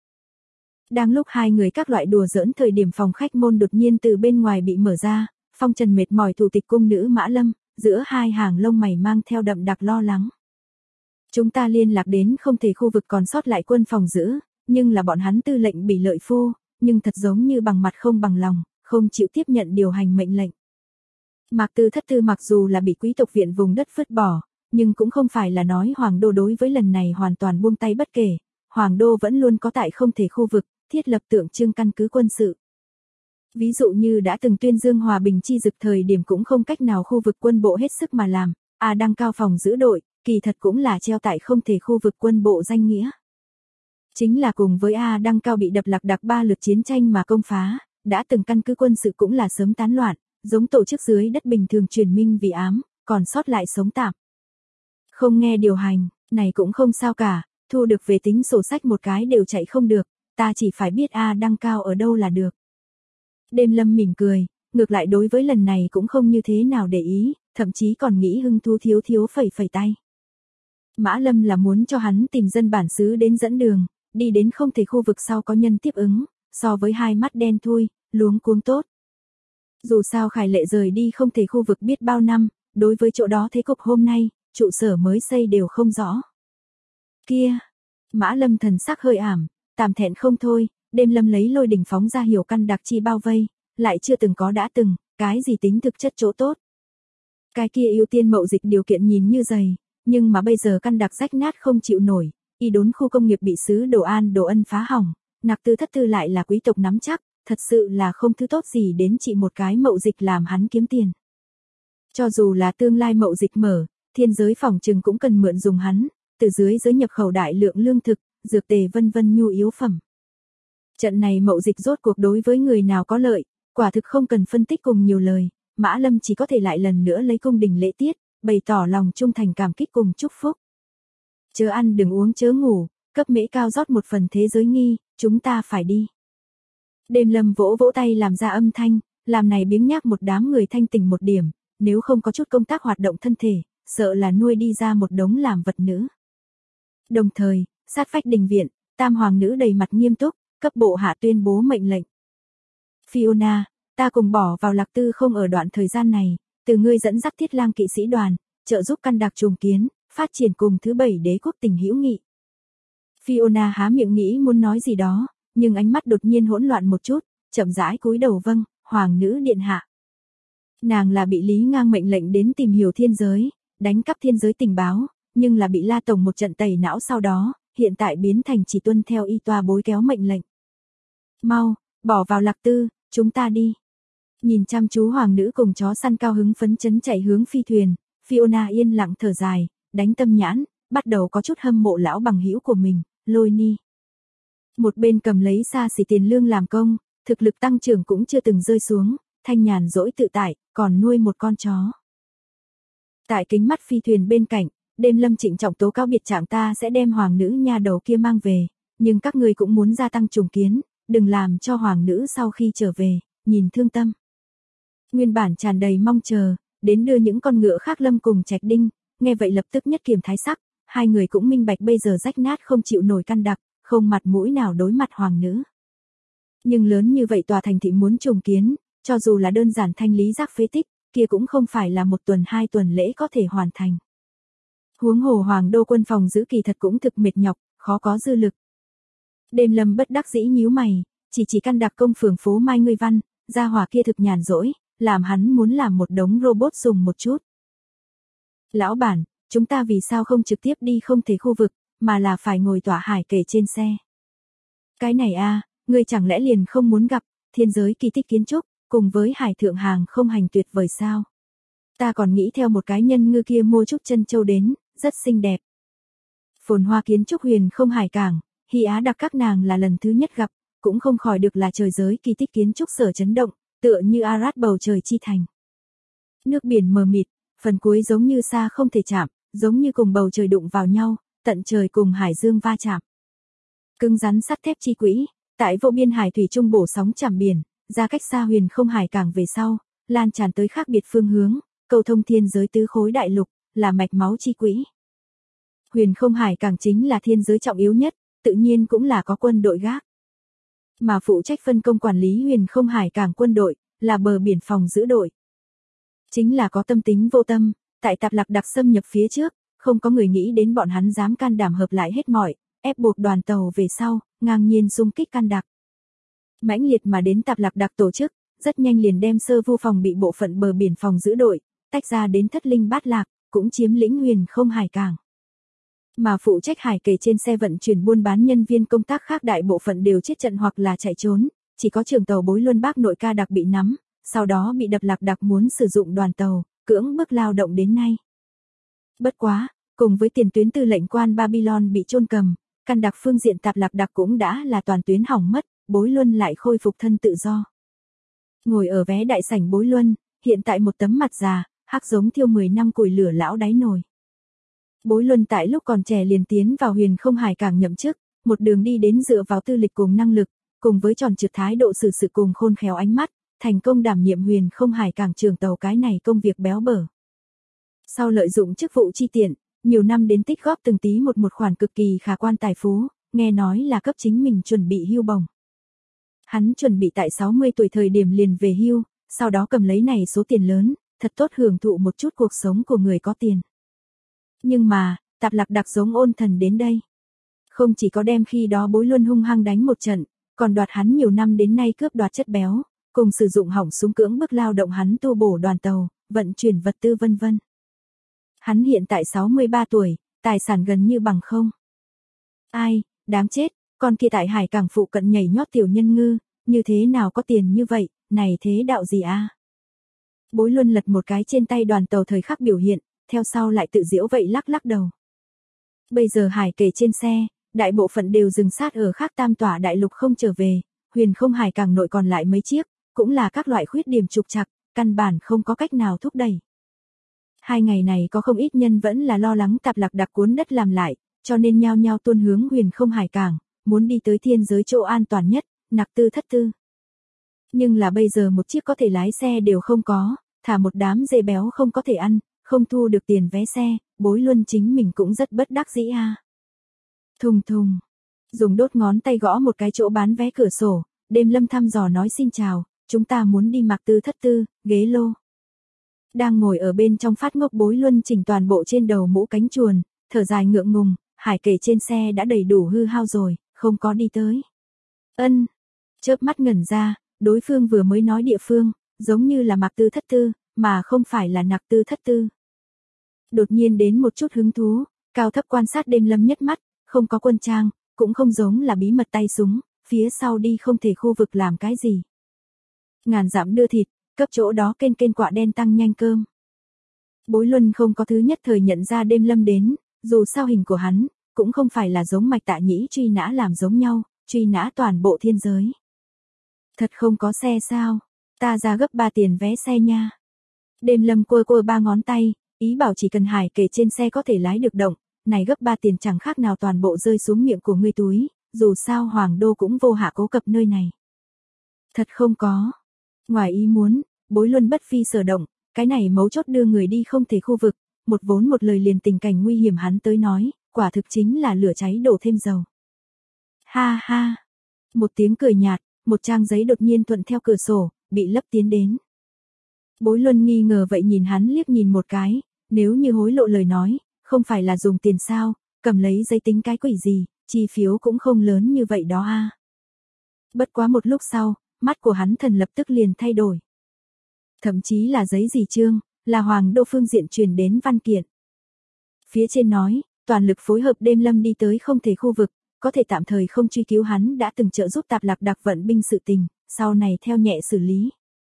Đang lúc hai người các loại đùa giỡn thời điểm phòng khách môn đột nhiên từ bên ngoài bị mở ra, phong trần mệt mỏi thủ tịch cung nữ Mã Lâm, giữa hai hàng lông mày mang theo đậm đặc lo lắng. Chúng ta liên lạc đến không thể khu vực còn sót lại quân phòng giữ, nhưng là bọn hắn tư lệnh bị lợi phu, nhưng thật giống như bằng mặt không bằng lòng, không chịu tiếp nhận điều hành mệnh lệnh. Mạc Tư Thất Tư mặc dù là bị quý tộc viện vùng đất vứt bỏ, nhưng cũng không phải là nói Hoàng đô đối với lần này hoàn toàn buông tay bất kể, Hoàng đô vẫn luôn có tại không thể khu vực, thiết lập tượng trưng căn cứ quân sự. Ví dụ như đã từng tuyên dương hòa bình chi dực thời điểm cũng không cách nào khu vực quân bộ hết sức mà làm, đang cao phòng giữ đội, kỳ thật cũng là treo tại không thể khu vực quân bộ danh nghĩa. Chính là cùng với đăng cao bị đập lạc đặc 3 lượt chiến tranh mà công phá, đã từng căn cứ quân sự cũng là sớm tán loạn, giống tổ chức dưới đất bình thường truyền minh vì ám, còn sót lại sống tạm. Không nghe điều hành, này cũng không sao cả, thu được về tính sổ sách một cái đều chạy không được, ta chỉ phải biết đăng cao ở đâu là được. Đêm Lâm mỉm cười, ngược lại đối với lần này cũng không như thế nào để ý, thậm chí còn nghĩ hưng thú thiếu phẩy tay. Mã Lâm là muốn cho hắn tìm dân bản xứ đến dẫn đường, đi đến không thể khu vực sau có nhân tiếp ứng, so với hai mắt đen thui, luống cuống tốt. Dù sao Khải Lệ rời đi không thể khu vực biết bao năm, đối với chỗ đó thế cục hôm nay, trụ sở mới xây đều không rõ. Kia, Mã Lâm thần sắc hơi ảm, tạm thẹn không thôi, Đêm Lâm lấy lôi đỉnh phóng ra hiểu căn đặc chi bao vây, lại chưa từng có đã từng, cái gì tính thực chất chỗ tốt. Cái kia ưu tiên mậu dịch điều kiện nhìn như dày, nhưng mà bây giờ căn đặc rách nát không chịu nổi, y đốn khu công nghiệp bị xứ đồ an đồ ân phá hỏng, Nặc Tư Thất Tư lại là quý tộc nắm chắc, thật sự là không thứ tốt gì đến trị một cái mậu dịch làm hắn kiếm tiền. Cho dù là tương lai mậu dịch mở, thiên giới phòng trừng cũng cần mượn dùng hắn, từ dưới giới nhập khẩu đại lượng lương thực, dược tề vân vân nhu yếu phẩm. Trận này mậu dịch rốt cuộc đối với người nào có lợi, quả thực không cần phân tích cùng nhiều lời, Mã Lâm chỉ có thể lại lần nữa lấy cung đình lễ tiết, bày tỏ lòng trung thành cảm kích cùng chúc phúc. Chớ ăn đừng uống chớ ngủ, cấp mễ cao rót một phần thế giới nghi, chúng ta phải đi. Đêm Lâm vỗ vỗ tay làm ra âm thanh, làm này biếng nhác một đám người thanh tỉnh một điểm, nếu không có chút công tác hoạt động thân thể, sợ là nuôi đi ra một đống làm vật nữ. Đồng thời, sát vách đình viện, tam hoàng nữ đầy mặt nghiêm túc, cấp bộ hạ tuyên bố mệnh lệnh. Fiona, ta cùng bỏ vào Lạc Tư không ở đoạn thời gian này, từ ngươi dẫn dắt Thiết Lang kỵ sĩ đoàn, trợ giúp căn đặc trùng kiến, phát triển cùng thứ 7 đế quốc tình hữu nghị. Fiona há miệng nghĩ muốn nói gì đó, nhưng ánh mắt đột nhiên hỗn loạn một chút, chậm rãi cúi đầu vâng, hoàng nữ điện hạ. Nàng là bị Lý Ngang mệnh lệnh đến tìm hiểu thiên giới, đánh cắp thiên giới tình báo, nhưng là bị La Tổng một trận tẩy não sau đó, hiện tại biến thành chỉ tuân theo y toa bối kéo mệnh lệnh. Mau, bỏ vào Lạc Tư, chúng ta đi. Nhìn chăm chú hoàng nữ cùng chó săn cao hứng phấn chấn chạy hướng phi thuyền, Fiona yên lặng thở dài, đánh tâm nhãn, bắt đầu có chút hâm mộ lão bằng hữu của mình, Lôi Ni. Một bên cầm lấy xa xỉ tiền lương làm công, thực lực tăng trưởng cũng chưa từng rơi xuống, thanh nhàn dỗi tự tại, còn nuôi một con chó. Tại kính mắt phi thuyền bên cạnh, Đêm Lâm trịnh trọng tố cáo biệt trạng ta sẽ đem hoàng nữ nha đầu kia mang về, nhưng các ngươi cũng muốn gia tăng trùng kiến, đừng làm cho hoàng nữ sau khi trở về, nhìn thương tâm. Nguyên bản tràn đầy mong chờ, đến đưa những con ngựa khác Lâm cùng Trạch Đinh, nghe vậy lập tức nhất kiềm thái sắc, hai người cũng minh bạch bây giờ rách nát không chịu nổi căn đặc, không mặt mũi nào đối mặt hoàng nữ. Nhưng lớn như vậy tòa thành thị muốn trùng kiến, cho dù là đơn giản thanh lý rác phế tích, kia cũng không phải là 1 tuần 2 tuần lễ có thể hoàn thành. Huống hồ hoàng đô quân phòng giữ kỳ thật cũng thực mệt nhọc, khó có dư lực. Đêm Lâm bất đắc dĩ nhíu mày, chỉ căn đặc công phường phố Mai Ngươi Văn, gia hỏa kia thực nhàn rỗi, làm hắn muốn làm một đống robot dùng một chút. Lão bản, chúng ta vì sao không trực tiếp đi không thể khu vực, mà là phải ngồi tỏa hải kể trên xe. Cái này a, ngươi chẳng lẽ liền không muốn gặp thiên giới kỳ tích kiến trúc, cùng với hải thượng hàng không hành tuyệt vời sao? Ta còn nghĩ theo một cái nhân ngư kia mua chút chân châu đến, rất xinh đẹp. Phồn hoa kiến trúc huyền không hải cảng, Hy Á đặc các nàng là lần thứ nhất gặp, cũng không khỏi được là trời giới kỳ tích kiến trúc sở chấn động, tựa như Arad bầu trời chi thành. Nước biển mờ mịt, phần cuối giống như xa không thể chạm, giống như cùng bầu trời đụng vào nhau, tận trời cùng hải dương va chạm. Cứng rắn sắt thép chi quỹ, tại vô biên hải thủy trung bổ sóng chạm biển, ra cách xa huyền không hải cảng về sau, lan tràn tới khác biệt phương hướng, cầu thông thiên giới tứ khối đại lục, là mạch máu chi quỹ. Huyền không hải cảng chính là thiên giới trọng yếu nhất, tự nhiên cũng là có quân đội gác. Mà phụ trách phân công quản lý huyền không hải cảng quân đội, là bờ biển phòng giữ đội. Chính là có tâm tính vô tâm, tại Tạp Lạc Đặc xâm nhập phía trước, không có người nghĩ đến bọn hắn dám can đảm hợp lại hết mọi, ép buộc đoàn tàu về sau, ngang nhiên xung kích can đặc. Mãnh liệt mà đến Tạp Lạc Đặc tổ chức, rất nhanh liền đem sơ vu phòng bị bộ phận bờ biển phòng giữ đội, tách ra đến Thất Linh Bát Lạc, cũng chiếm lĩnh huyền không hải cảng. Mà phụ trách hải kề trên xe vận chuyển buôn bán nhân viên công tác khác đại bộ phận đều chết trận hoặc là chạy trốn, chỉ có trường tàu Bối Luân Bác Nội Ca Đặc bị nắm, sau đó bị Đập Lạc Đặc muốn sử dụng đoàn tàu, cưỡng bức lao động đến nay. Bất quá, cùng với tiền tuyến tư lệnh quan Babylon bị chôn cầm, căn đặc phương diện Tạp Lạc Đặc cũng đã là toàn tuyến hỏng mất, Bối Luân lại khôi phục thân tự do. Ngồi ở vé đại sảnh Bối Luân, hiện tại một tấm mặt già, hắc giống thiêu 10 năm củi lửa lão đáy nồi. Bối Luân tại lúc còn trẻ liền tiến vào huyền không hải cảng nhậm chức, một đường đi đến dựa vào tư lịch cùng năng lực, cùng với tròn trượt thái độ xử sự cùng khôn khéo ánh mắt, thành công đảm nhiệm huyền không hải cảng trường tàu cái này công việc béo bở. Sau lợi dụng chức vụ chi tiện, nhiều năm đến tích góp từng tí một khoản cực kỳ khả quan tài phú, nghe nói là cấp chính mình chuẩn bị hưu bổng. Hắn chuẩn bị tại 60 tuổi thời điểm liền về hưu, sau đó cầm lấy này số tiền lớn, thật tốt hưởng thụ một chút cuộc sống của người có tiền. Nhưng mà, Tạp Lạc Đặc giống ôn thần đến đây. Không chỉ có đem khi đó Bối Luân hung hăng đánh một trận, còn đoạt hắn nhiều năm đến nay cướp đoạt chất béo, cùng sử dụng hỏng súng cưỡng bức lao động hắn tu bổ đoàn tàu, vận chuyển vật tư vân vân. Hắn hiện tại 63 tuổi, tài sản gần như bằng không. Ai, đáng chết, con kia tại hải cảng phụ cận nhảy nhót tiểu nhân ngư, như thế nào có tiền như vậy, này thế đạo gì a? Bối Luân lật một cái trên tay đoàn tàu thời khắc biểu hiện, theo sau lại tự giễu vậy lắc lắc đầu. Bây giờ hải kề trên xe, đại bộ phận đều dừng sát ở khác tam tỏa đại lục không trở về, huyền không hải cảng nội còn lại mấy chiếc, cũng là các loại khuyết điểm trục trặc, căn bản không có cách nào thúc đẩy. 2 ngày này có không ít nhân vẫn là lo lắng Tạp Lạc Đặc cuốn đất làm lại, cho nên nhao nhao tuôn hướng huyền không hải cảng, muốn đi tới thiên giới chỗ an toàn nhất, Nặc Tư Thất Tư. Nhưng là bây giờ một chiếc có thể lái xe đều không có, thả một đám dê béo không có thể ăn, không thu được tiền vé xe, Bối Luân chính mình cũng rất bất đắc dĩ a. Thùng thùng, dùng đốt ngón tay gõ một cái chỗ bán vé cửa sổ, Đêm Lâm thăm dò nói xin chào, chúng ta muốn đi Mạc Tư Thất Tư, ghế lô. Đang ngồi ở bên trong phát ngốc Bối Luân chỉnh toàn bộ trên đầu mũ cánh chuồn, thở dài ngượng ngùng, hải kể trên xe đã đầy đủ hư hao rồi, không có đi tới. Ân, chớp mắt ngẩn ra, đối phương vừa mới nói địa phương, giống như là Mạc Tư Thất Tư, mà không phải là Nặc Tư Thất Tư. Đột nhiên đến một chút hứng thú, cao thấp quan sát Đêm Lâm nhất mắt, không có quân trang, cũng không giống là bí mật tay súng, phía sau đi không thể khu vực làm cái gì. Ngàn dặm đưa thịt, cấp chỗ đó kênh quạ đen tăng nhanh cơm. Bối Luân không có thứ nhất thời nhận ra Đêm Lâm đến, dù sao hình của hắn, cũng không phải là giống Mạch Tạ Nhĩ truy nã làm giống nhau, truy nã toàn bộ thiên giới. Thật không có xe sao, ta ra gấp 3 tiền vé xe nha. Đêm Lâm quơ 3 ngón tay, ý bảo chỉ cần hải kể trên xe có thể lái được động, này gấp 3 tiền chẳng khác nào toàn bộ rơi xuống miệng của ngươi túi, dù sao Hoàng Đô cũng vô hạ cố cập nơi này. Thật không có. Ngoài ý muốn, Bối Luân bất phi sở động, cái này mấu chốt đưa người đi không thể khu vực, một vốn một lời liền tình cảnh nguy hiểm hắn tới nói, quả thực chính là lửa cháy đổ thêm dầu. Ha ha. Một tiếng cười nhạt, một trang giấy đột nhiên thuận theo cửa sổ, bị lấp tiến đến. Bối Luân nghi ngờ vậy nhìn hắn liếc nhìn một cái, nếu như hối lộ lời nói, không phải là dùng tiền sao, cầm lấy giấy tính cái quỷ gì, chi phiếu cũng không lớn như vậy đó a. Bất quá một lúc sau, mắt của hắn thần lập tức liền thay đổi. Thậm chí là giấy gì chương, là Hoàng Đô phương diện truyền đến văn kiện. Phía trên nói, toàn lực phối hợp Đêm Lâm đi tới không thể khu vực, có thể tạm thời không truy cứu hắn đã từng trợ giúp Tạp Lạc Đặc vận binh sự tình, sau này theo nhẹ xử lý.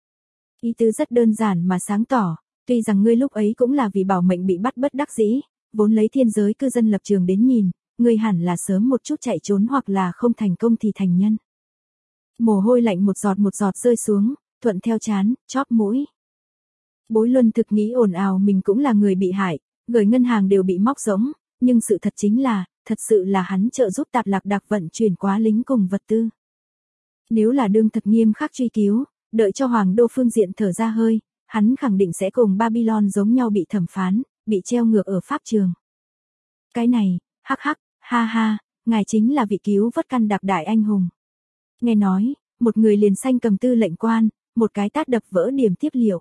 Ý tứ rất đơn giản mà sáng tỏ, tuy rằng ngươi lúc ấy cũng là vì bảo mệnh bị bắt bất đắc dĩ, vốn lấy thiên giới cư dân lập trường đến nhìn, ngươi hẳn là sớm một chút chạy trốn hoặc là không thành công thì thành nhân. Mồ hôi lạnh một giọt rơi xuống, thuận theo trán, chóp mũi. Bối Luân thực nghĩ ồn ào mình cũng là người bị hại, gửi ngân hàng đều bị móc rỗng, nhưng sự thật chính là, thật sự là hắn trợ giúp Tạp Lạc Đặc vận chuyển quá lính cùng vật tư. Nếu là đương thật nghiêm khắc truy cứu, đợi cho Hoàng Đô phương diện thở ra hơi, hắn khẳng định sẽ cùng Babylon giống nhau bị thẩm phán, bị treo ngược ở pháp trường. Cái này, hắc hắc, ha ha, ngài chính là vị cứu vớt Căn Đặc đại anh hùng. Nghe nói, một người liền xanh cầm tư lệnh quan, một cái tát đập vỡ điểm tiếp liệu.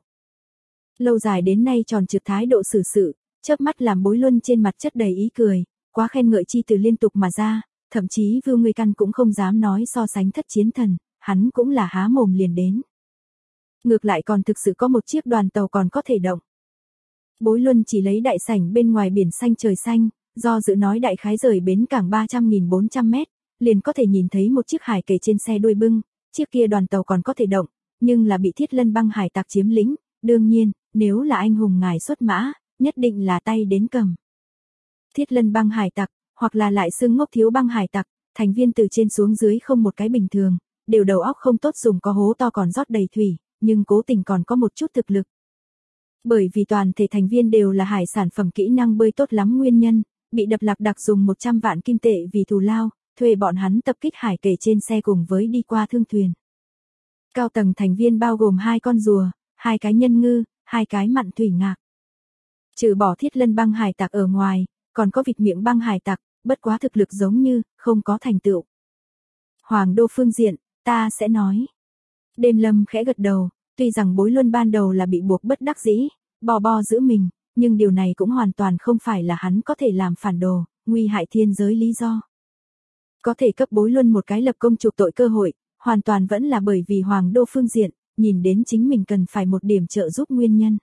Lâu dài đến nay tròn trượt thái độ xử sự, chớp mắt làm Bối Luân trên mặt chất đầy ý cười, quá khen ngợi chi từ liên tục mà ra, thậm chí Vưu Ngươi Căn cũng không dám nói so sánh thất chiến thần, hắn cũng là há mồm liền đến. Ngược lại còn thực sự có một chiếc đoàn tàu còn có thể động. Bối Luân chỉ lấy đại sảnh bên ngoài biển xanh trời xanh, do dự nói đại khái rời bến cảng 300.400 mét, liền có thể nhìn thấy một chiếc hải kề trên xe đuôi bưng, chiếc kia đoàn tàu còn có thể động, nhưng là bị Thiết Lân băng hải tặc chiếm lĩnh, đương nhiên, nếu là anh hùng ngài xuất mã, nhất định là tay đến cầm. Thiết Lân băng hải tặc, hoặc là lại xưng Ngốc Thiếu băng hải tặc, thành viên từ trên xuống dưới không một cái bình thường, đều đầu óc không tốt dùng có hố to còn rót đầy thủy, nhưng cố tình còn có một chút thực lực. Bởi vì toàn thể thành viên đều là hải sản phẩm kỹ năng bơi tốt lắm nguyên nhân, bị Đập Lạc Đặc dùng 100 vạn kim tệ vì thù lao, thuê bọn hắn tập kích hải kề trên xe cùng với đi qua thương thuyền. Cao tầng thành viên bao gồm 2 con rùa, 2 cái nhân ngư, 2 cái mặn thủy ngạc. Trừ bỏ Thiết Lân băng hải tặc ở ngoài, còn có vịt miệng băng hải tặc, bất quá thực lực giống như, không có thành tựu. Hoàng Đô phương diện, ta sẽ nói. Đêm Lâm khẽ gật đầu, tuy rằng Bối Luân ban đầu là bị buộc bất đắc dĩ, bo giữ mình, nhưng điều này cũng hoàn toàn không phải là hắn có thể làm phản đồ, nguy hại thiên giới lý do. Có thể cấp Bối Luân một cái lập công chuộc tội cơ hội, hoàn toàn vẫn là bởi vì Hoàng Đô phương diện, nhìn đến chính mình cần phải một điểm trợ giúp nguyên nhân.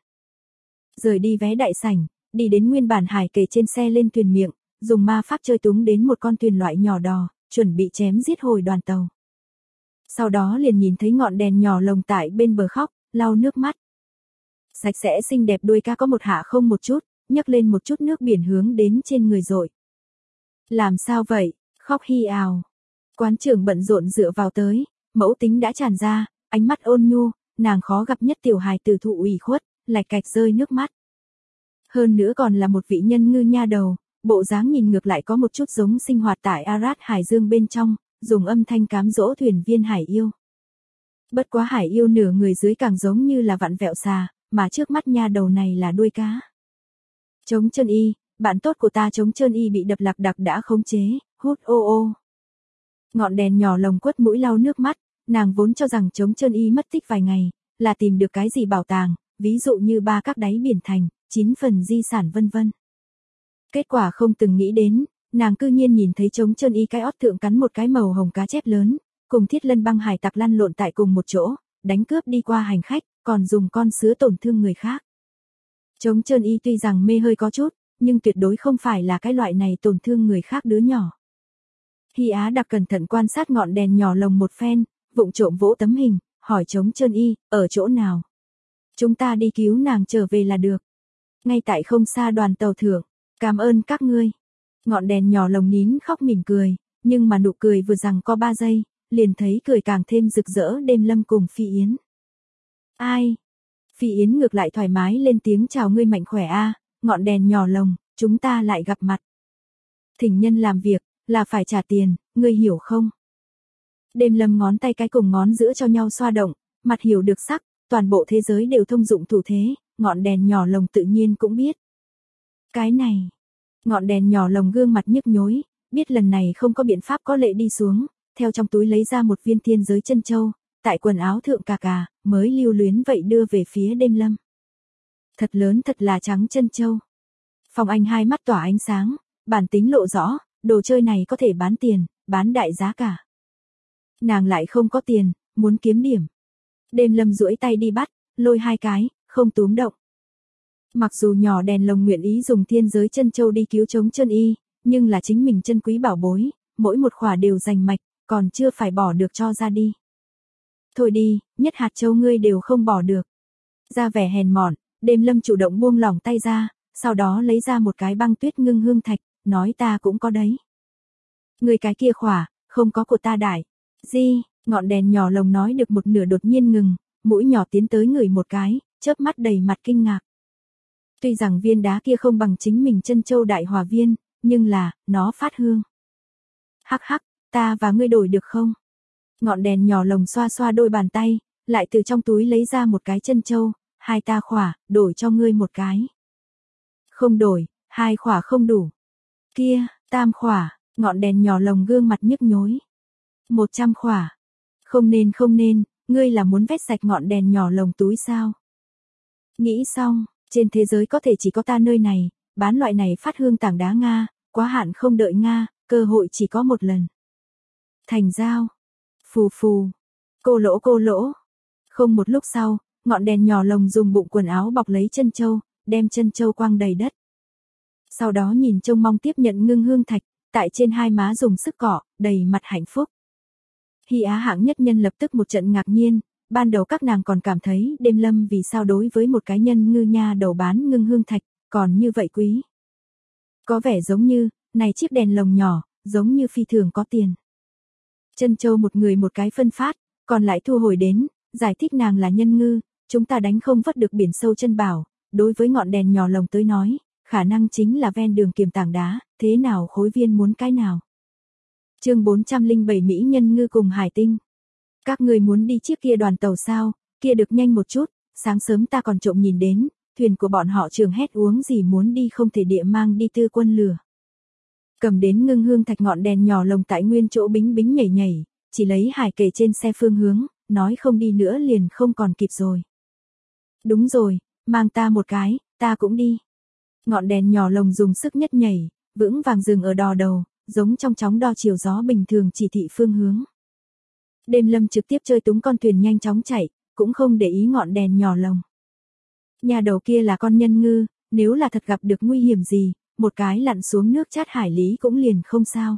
Rời đi vé đại sảnh, đi đến nguyên bản hải kề trên xe lên thuyền miệng, dùng ma pháp chơi túng đến một con thuyền loại nhỏ đò, chuẩn bị chém giết hồi đoàn tàu. Sau đó liền nhìn thấy ngọn đèn nhỏ lồng tại bên bờ khóc, lau nước mắt. Sạch sẽ xinh đẹp đuôi cá có một hạ không một chút, nhấc lên một chút nước biển hướng đến trên người rồi. Làm sao vậy, Khóc hi ào. Quán trưởng bận rộn dựa vào tới, mẫu tính đã tràn ra, ánh mắt ôn nhu, nàng khó gặp nhất tiểu hài tử thụ ủy khuất, lạch cạch rơi nước mắt. Hơn nữa còn là một vị nhân ngư nha đầu, bộ dáng nhìn ngược lại có một chút giống sinh hoạt tại Arat Hải Dương bên trong, dùng âm thanh cám dỗ thuyền viên hải yêu. Bất quá hải yêu nửa người dưới càng giống như là vặn vẹo xà, mà trước mắt nha đầu này là đuôi cá. Trống chân y, bạn tốt của ta trống chân y bị đập lạc đặc đã khống chế, hút ô ô. Ngọn đèn nhỏ lồng quất mũi lau nước mắt, nàng vốn cho rằng trống chân y mất tích vài ngày, là tìm được cái gì bảo tàng, ví dụ như ba các đáy biển thành, 9 phần di sản vân vân. Kết quả không từng nghĩ đến, nàng cư nhiên nhìn thấy trống chân y cái ót thượng cắn một cái màu hồng cá chép lớn, cùng Thiết Lân băng hải tặc lăn lộn tại cùng một chỗ, đánh cướp đi qua hành khách, còn dùng con sứa tổn thương người khác. Trống chân y tuy rằng mê hơi có chút, nhưng tuyệt đối không phải là cái loại này tổn thương người khác đứa nhỏ. Hy Á đặc cẩn thận quan sát ngọn đèn nhỏ lồng một phen, vụng trộm vỗ tấm hình, hỏi trống chân y, ở chỗ nào? Chúng ta đi cứu nàng trở về là được. Ngay tại không xa đoàn tàu thượng, cảm ơn các ngươi. Ngọn đèn nhỏ lồng nín khóc mỉm cười, nhưng mà nụ cười vừa rằng có 3 giây, liền thấy cười càng thêm rực rỡ Đêm Lâm cùng Phi Yến. Ai? Phi Yến ngược lại thoải mái lên tiếng chào ngươi mạnh khỏe a, ngọn đèn nhỏ lồng, chúng ta lại gặp mặt. Thỉnh nhân làm việc, là phải trả tiền, ngươi hiểu không? Đêm Lâm ngón tay cái cùng ngón giữa cho nhau xoa động, mặt hiểu được sắc, toàn bộ thế giới đều thông dụng thủ thế, ngọn đèn nhỏ lồng tự nhiên cũng biết. Cái này, ngọn đèn nhỏ lồng gương mặt nhức nhối, biết lần này không có biện pháp có lệ đi xuống, theo trong túi lấy ra một viên thiên giới chân châu, tại quần áo thượng cà, mới lưu luyến vậy đưa về phía Đêm Lâm. Thật lớn thật là trắng chân châu. Phong Anh hai mắt tỏa ánh sáng, bản tính lộ rõ, đồ chơi này có thể bán tiền, bán đại giá cả. Nàng lại không có tiền, muốn kiếm điểm. Đêm Lâm duỗi tay đi bắt, lôi 2 cái, không túm động. Mặc dù nhỏ đèn lồng nguyện ý dùng thiên giới chân châu đi cứu trống chân y, nhưng là chính mình chân quý bảo bối, mỗi một khỏa đều rành mạch, còn chưa phải bỏ được cho ra đi. Thôi đi, nhất hạt châu ngươi đều không bỏ được. Ra vẻ hèn mọn, Đêm Lâm chủ động buông lỏng tay ra, sau đó lấy ra một cái băng tuyết ngưng hương thạch, nói ta cũng có đấy. Ngươi cái kia khỏa, không có của ta đại. Di, ngọn đèn nhỏ lồng nói được một nửa đột nhiên ngừng, mũi nhỏ tiến tới ngửi một cái, chớp mắt đầy mặt kinh ngạc. Tuy rằng viên đá kia không bằng chính mình chân châu đại hòa viên, nhưng là, nó phát hương. Hắc hắc, ta và ngươi đổi được không? Ngọn đèn nhỏ lồng xoa xoa đôi bàn tay, lại từ trong túi lấy ra một cái chân châu, 2 ta khỏa, đổi cho ngươi một cái. Không đổi, 2 khỏa không đủ. Kia, tam khỏa, ngọn đèn nhỏ lồng gương mặt nhức nhối. 100 khỏa. Không nên, ngươi là muốn vét sạch ngọn đèn nhỏ lồng túi sao? Nghĩ xong, trên thế giới có thể chỉ có ta nơi này, bán loại này phát hương tảng đá Nga, quá hạn không đợi Nga, cơ hội chỉ có một lần. Thành giao. Phù phù. Cô lỗ. Không một lúc sau, ngọn đèn nhỏ lồng dùng bụng quần áo bọc lấy chân châu, đem chân châu quăng đầy đất. Sau đó nhìn trông mong tiếp nhận ngưng hương thạch, tại trên 2 má dùng sức cọ, đầy mặt hạnh phúc. Hy Á hạng nhất nhân lập tức một trận ngạc nhiên, ban đầu các nàng còn cảm thấy Đêm Lâm vì sao đối với một cái nhân ngư nha đầu bán ngưng hương thạch, còn như vậy quý. Có vẻ giống như, này chiếc đèn lồng nhỏ, giống như phi thường có tiền. Chân châu một người một cái phân phát, còn lại thu hồi đến, giải thích nàng là nhân ngư, chúng ta đánh không vớt được biển sâu chân bảo, đối với ngọn đèn nhỏ lồng tới nói, khả năng chính là ven đường kiềm tảng đá, thế nào khối viên muốn cái nào. Chương 407 Mỹ nhân ngư cùng hải tinh. Các người muốn đi chiếc kia đoàn tàu sao, kia được nhanh một chút, sáng sớm ta còn trộm nhìn đến, thuyền của bọn họ trường hét uống gì muốn đi không thể địa mang đi tư quân lửa. Cầm đến ngưng hương thạch ngọn đèn nhỏ lồng tại nguyên chỗ bính bính nhảy nhảy, chỉ lấy hải kể trên xe phương hướng, nói không đi nữa liền không còn kịp rồi. Đúng rồi, mang ta một cái, ta cũng đi. Ngọn đèn nhỏ lồng dùng sức nhất nhảy, vững vàng dừng ở đò đầu, giống trong chóng đo chiều gió bình thường chỉ thị phương hướng. Đêm Lâm trực tiếp chơi túng con thuyền nhanh chóng chạy, cũng không để ý ngọn đèn nhỏ lồng. Nhà đầu kia là con nhân ngư, nếu là thật gặp được nguy hiểm gì, một cái lặn xuống nước chát hải lý cũng liền không sao.